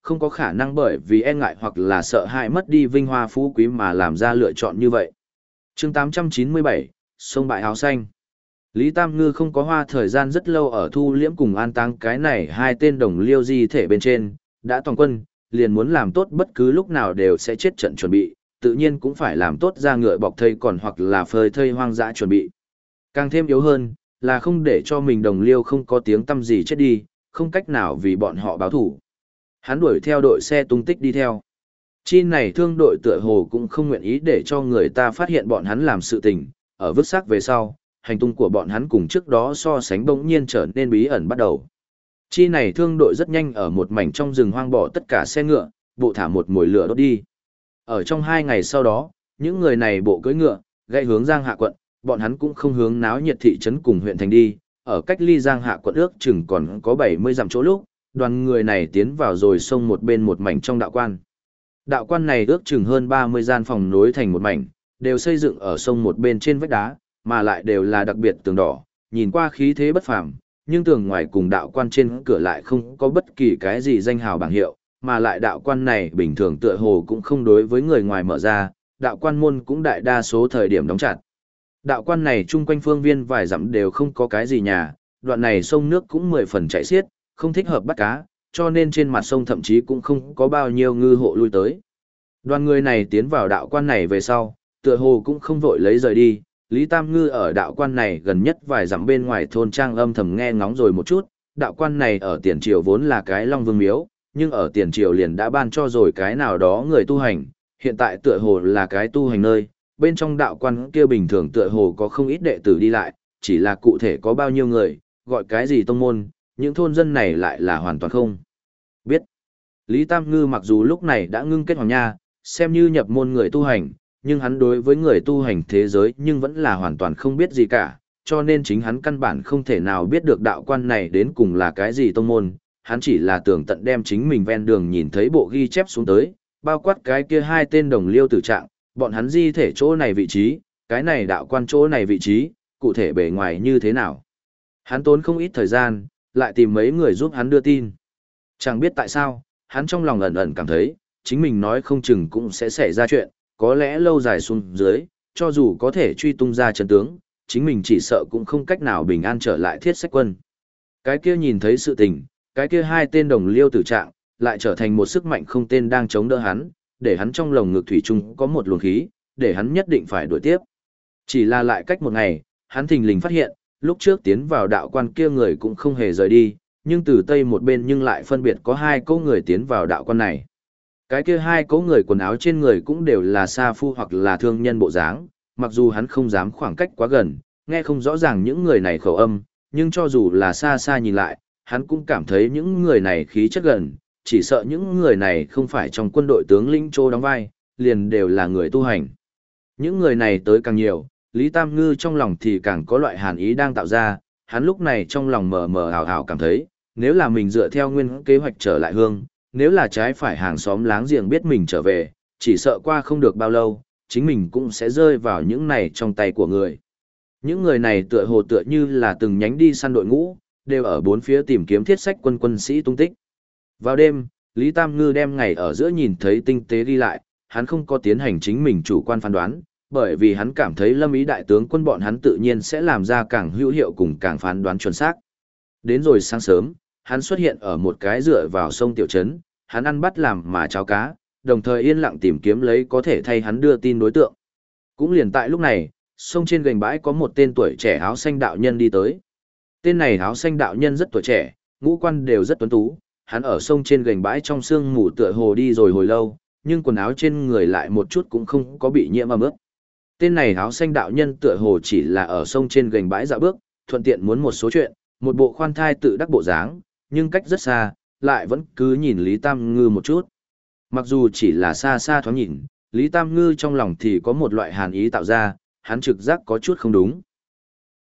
không có khả năng bởi vì e ngại hoặc là sợ hãi mất đi vinh hoa phú quý mà làm ra lựa chọn như vậy. Chương 897, sông bại áo xanh. Lý Tam Ngư không có hoa thời gian rất lâu ở thu liễm cùng an táng cái này hai tên đồng liêu di thể bên trên, đã toàn quân, liền muốn làm tốt bất cứ lúc nào đều sẽ chết trận chuẩn bị, tự nhiên cũng phải làm tốt ra ngựa bọc thây còn hoặc là phơi thây hoang dã chuẩn bị. Càng thêm yếu hơn, là không để cho mình đồng liêu không có tiếng tăm gì chết đi, không cách nào vì bọn họ báo thủ. Hắn đuổi theo đội xe tung tích đi theo. Chi này thương đội tựa hồ cũng không nguyện ý để cho người ta phát hiện bọn hắn làm sự tình, ở vứt xác về sau, hành tung của bọn hắn cùng trước đó so sánh bỗng nhiên trở nên bí ẩn bắt đầu. Chi này thương đội rất nhanh ở một mảnh trong rừng hoang bỏ tất cả xe ngựa, bộ thả một mồi lửa đốt đi. Ở trong 2 ngày sau đó, những người này bộ cưỡi ngựa, gãy hướng Giang Hạ quận, bọn hắn cũng không hướng náo nhiệt thị trấn cùng huyện thành đi, ở cách ly Giang Hạ quận ước chừng còn có 70 dặm chỗ lúc, đoàn người này tiến vào rồi sông một bên một mảnh trong đạo quan. Đạo quan này ước chừng hơn 30 gian phòng nối thành một mảnh, đều xây dựng ở sông một bên trên vách đá, mà lại đều là đặc biệt tường đỏ, nhìn qua khí thế bất phàm, nhưng tường ngoài cùng đạo quan trên cửa lại không có bất kỳ cái gì danh hào bảng hiệu, mà lại đạo quan này bình thường tựa hồ cũng không đối với người ngoài mở ra, đạo quan môn cũng đại đa số thời điểm đóng chặt. Đạo quan này chung quanh phương viên vài dặm đều không có cái gì nhà, đoạn này sông nước cũng 10 phần chảy xiết, không thích hợp bắt cá, cho nên trên mặt sông thậm chí cũng không có bao nhiêu ngư hộ lui tới. Đoàn người này tiến vào đạo quan này về sau, tựa hồ cũng không vội lấy rời đi, Lý Tam Ngư ở đạo quan này gần nhất vài dặm bên ngoài thôn trang âm thầm nghe ngóng rồi một chút, đạo quan này ở tiền triều vốn là cái Long Vương miếu, nhưng ở tiền triều liền đã ban cho rồi cái nào đó người tu hành, hiện tại tựa hồ là cái tu hành nơi, bên trong đạo quan kia bình thường tựa hồ có không ít đệ tử đi lại, chỉ là cụ thể có bao nhiêu người, gọi cái gì tông môn, những thôn dân này lại là hoàn toàn không biết. Lý Tam Ngư mặc dù lúc này đã ngưng kết hoàng nha, xem như nhập môn người tu hành, nhưng hắn đối với người tu hành thế giới nhưng vẫn là hoàn toàn không biết gì cả, cho nên chính hắn căn bản không thể nào biết được đạo quan này đến cùng là cái gì tông môn, hắn chỉ là tưởng tận đem chính mình ven đường nhìn thấy bộ ghi chép xuống tới, bao quát cái kia hai tên đồng liêu tử trạng, bọn hắn di thể chỗ này vị trí, cái này đạo quan chỗ này vị trí, cụ thể bề ngoài như thế nào. Hắn tốn không ít thời gian, lại tìm mấy người giúp hắn đưa tin. Chẳng biết tại sao, hắn trong lòng ẩn ẩn cảm thấy, chính mình nói không chừng cũng sẽ xảy ra chuyện, có lẽ lâu dài xuống dưới, cho dù có thể truy tung ra chân tướng, chính mình chỉ sợ cũng không cách nào bình an trở lại Thiết Sách Quân. Cái kia nhìn thấy sự tình, cái kia hai tên đồng liêu tử trạng, lại trở thành một sức mạnh không tên đang chống đỡ hắn, để hắn trong lồng ngực thủy chung có một luồng khí, để hắn nhất định phải đuổi tiếp. Chỉ là lại cách một ngày, hắn thình lình phát hiện, lúc trước tiến vào đạo quan kia người cũng không hề rời đi, nhưng từ tây một bên nhưng lại phân biệt có hai cỗ người tiến vào đạo quan này. Cái kia hai cỗ người quần áo trên người cũng đều là sa phu hoặc là thương nhân bộ dáng, mặc dù hắn không dám khoảng cách quá gần, nghe không rõ ràng những người này khẩu âm, nhưng cho dù là xa xa nhìn lại, hắn cũng cảm thấy những người này khí chất gần, chỉ sợ những người này không phải trong quân đội tướng lĩnh Trô đóng vai, liền đều là người tu hành. Những người này tới càng nhiều, Lý Tam Ngư trong lòng thì càng có loại hàn ý đang tạo ra, hắn lúc này trong lòng mờ mờ ảo ảo cảm thấy, nếu là mình dựa theo nguyên kế hoạch trở lại hương, nếu là trái phải hàng xóm láng giềng biết mình trở về, chỉ sợ qua không được bao lâu, chính mình cũng sẽ rơi vào những này trong tay của người. Những người này tựa hồ tựa như là từng nhánh đi săn đội ngũ, đều ở bốn phía tìm kiếm Thiết Sách Quân quân sĩ tung tích. Vào đêm, Lý Tam Ngư đem ngày ở giữa nhìn thấy tinh tế ghi lại, hắn không có tiến hành chính mình chủ quan phán đoán, bởi vì hắn cảm thấy Lâm Ý đại tướng quân bọn hắn tự nhiên sẽ làm ra càng hữu hiệu cùng càng phán đoán chuẩn xác. Đến rồi sáng sớm, hắn xuất hiện ở một cái dựa vào sông tiểu trấn, hắn ăn bắt làm mà cháo cá, đồng thời yên lặng tìm kiếm lấy có thể thay hắn đưa tin đối tượng. Cũng liền tại lúc này, sông trên gành bãi có một tên tuổi trẻ áo xanh đạo nhân đi tới. Tên này áo xanh đạo nhân rất tuổi trẻ, ngũ quan đều rất tuấn tú, hắn ở sông trên gành bãi trong sương mù tựa hồ đi rồi hồi lâu, nhưng quần áo trên người lại một chút cũng không có bị nhiễm ẩm ướt. Tên này áo xanh đạo nhân tựa hồ chỉ là ở sông trên gành bãi dạo bước, thuận tiện muốn một số chuyện, một bộ khoan thai tự đắc bộ dáng, nhưng cách rất xa, lại vẫn cứ nhìn Lý Tam Ngư một chút. Mặc dù chỉ là xa xa thoáng nhìn, Lý Tam Ngư trong lòng thì có một loại hàn ý tạo ra, hắn trực giác có chút không đúng.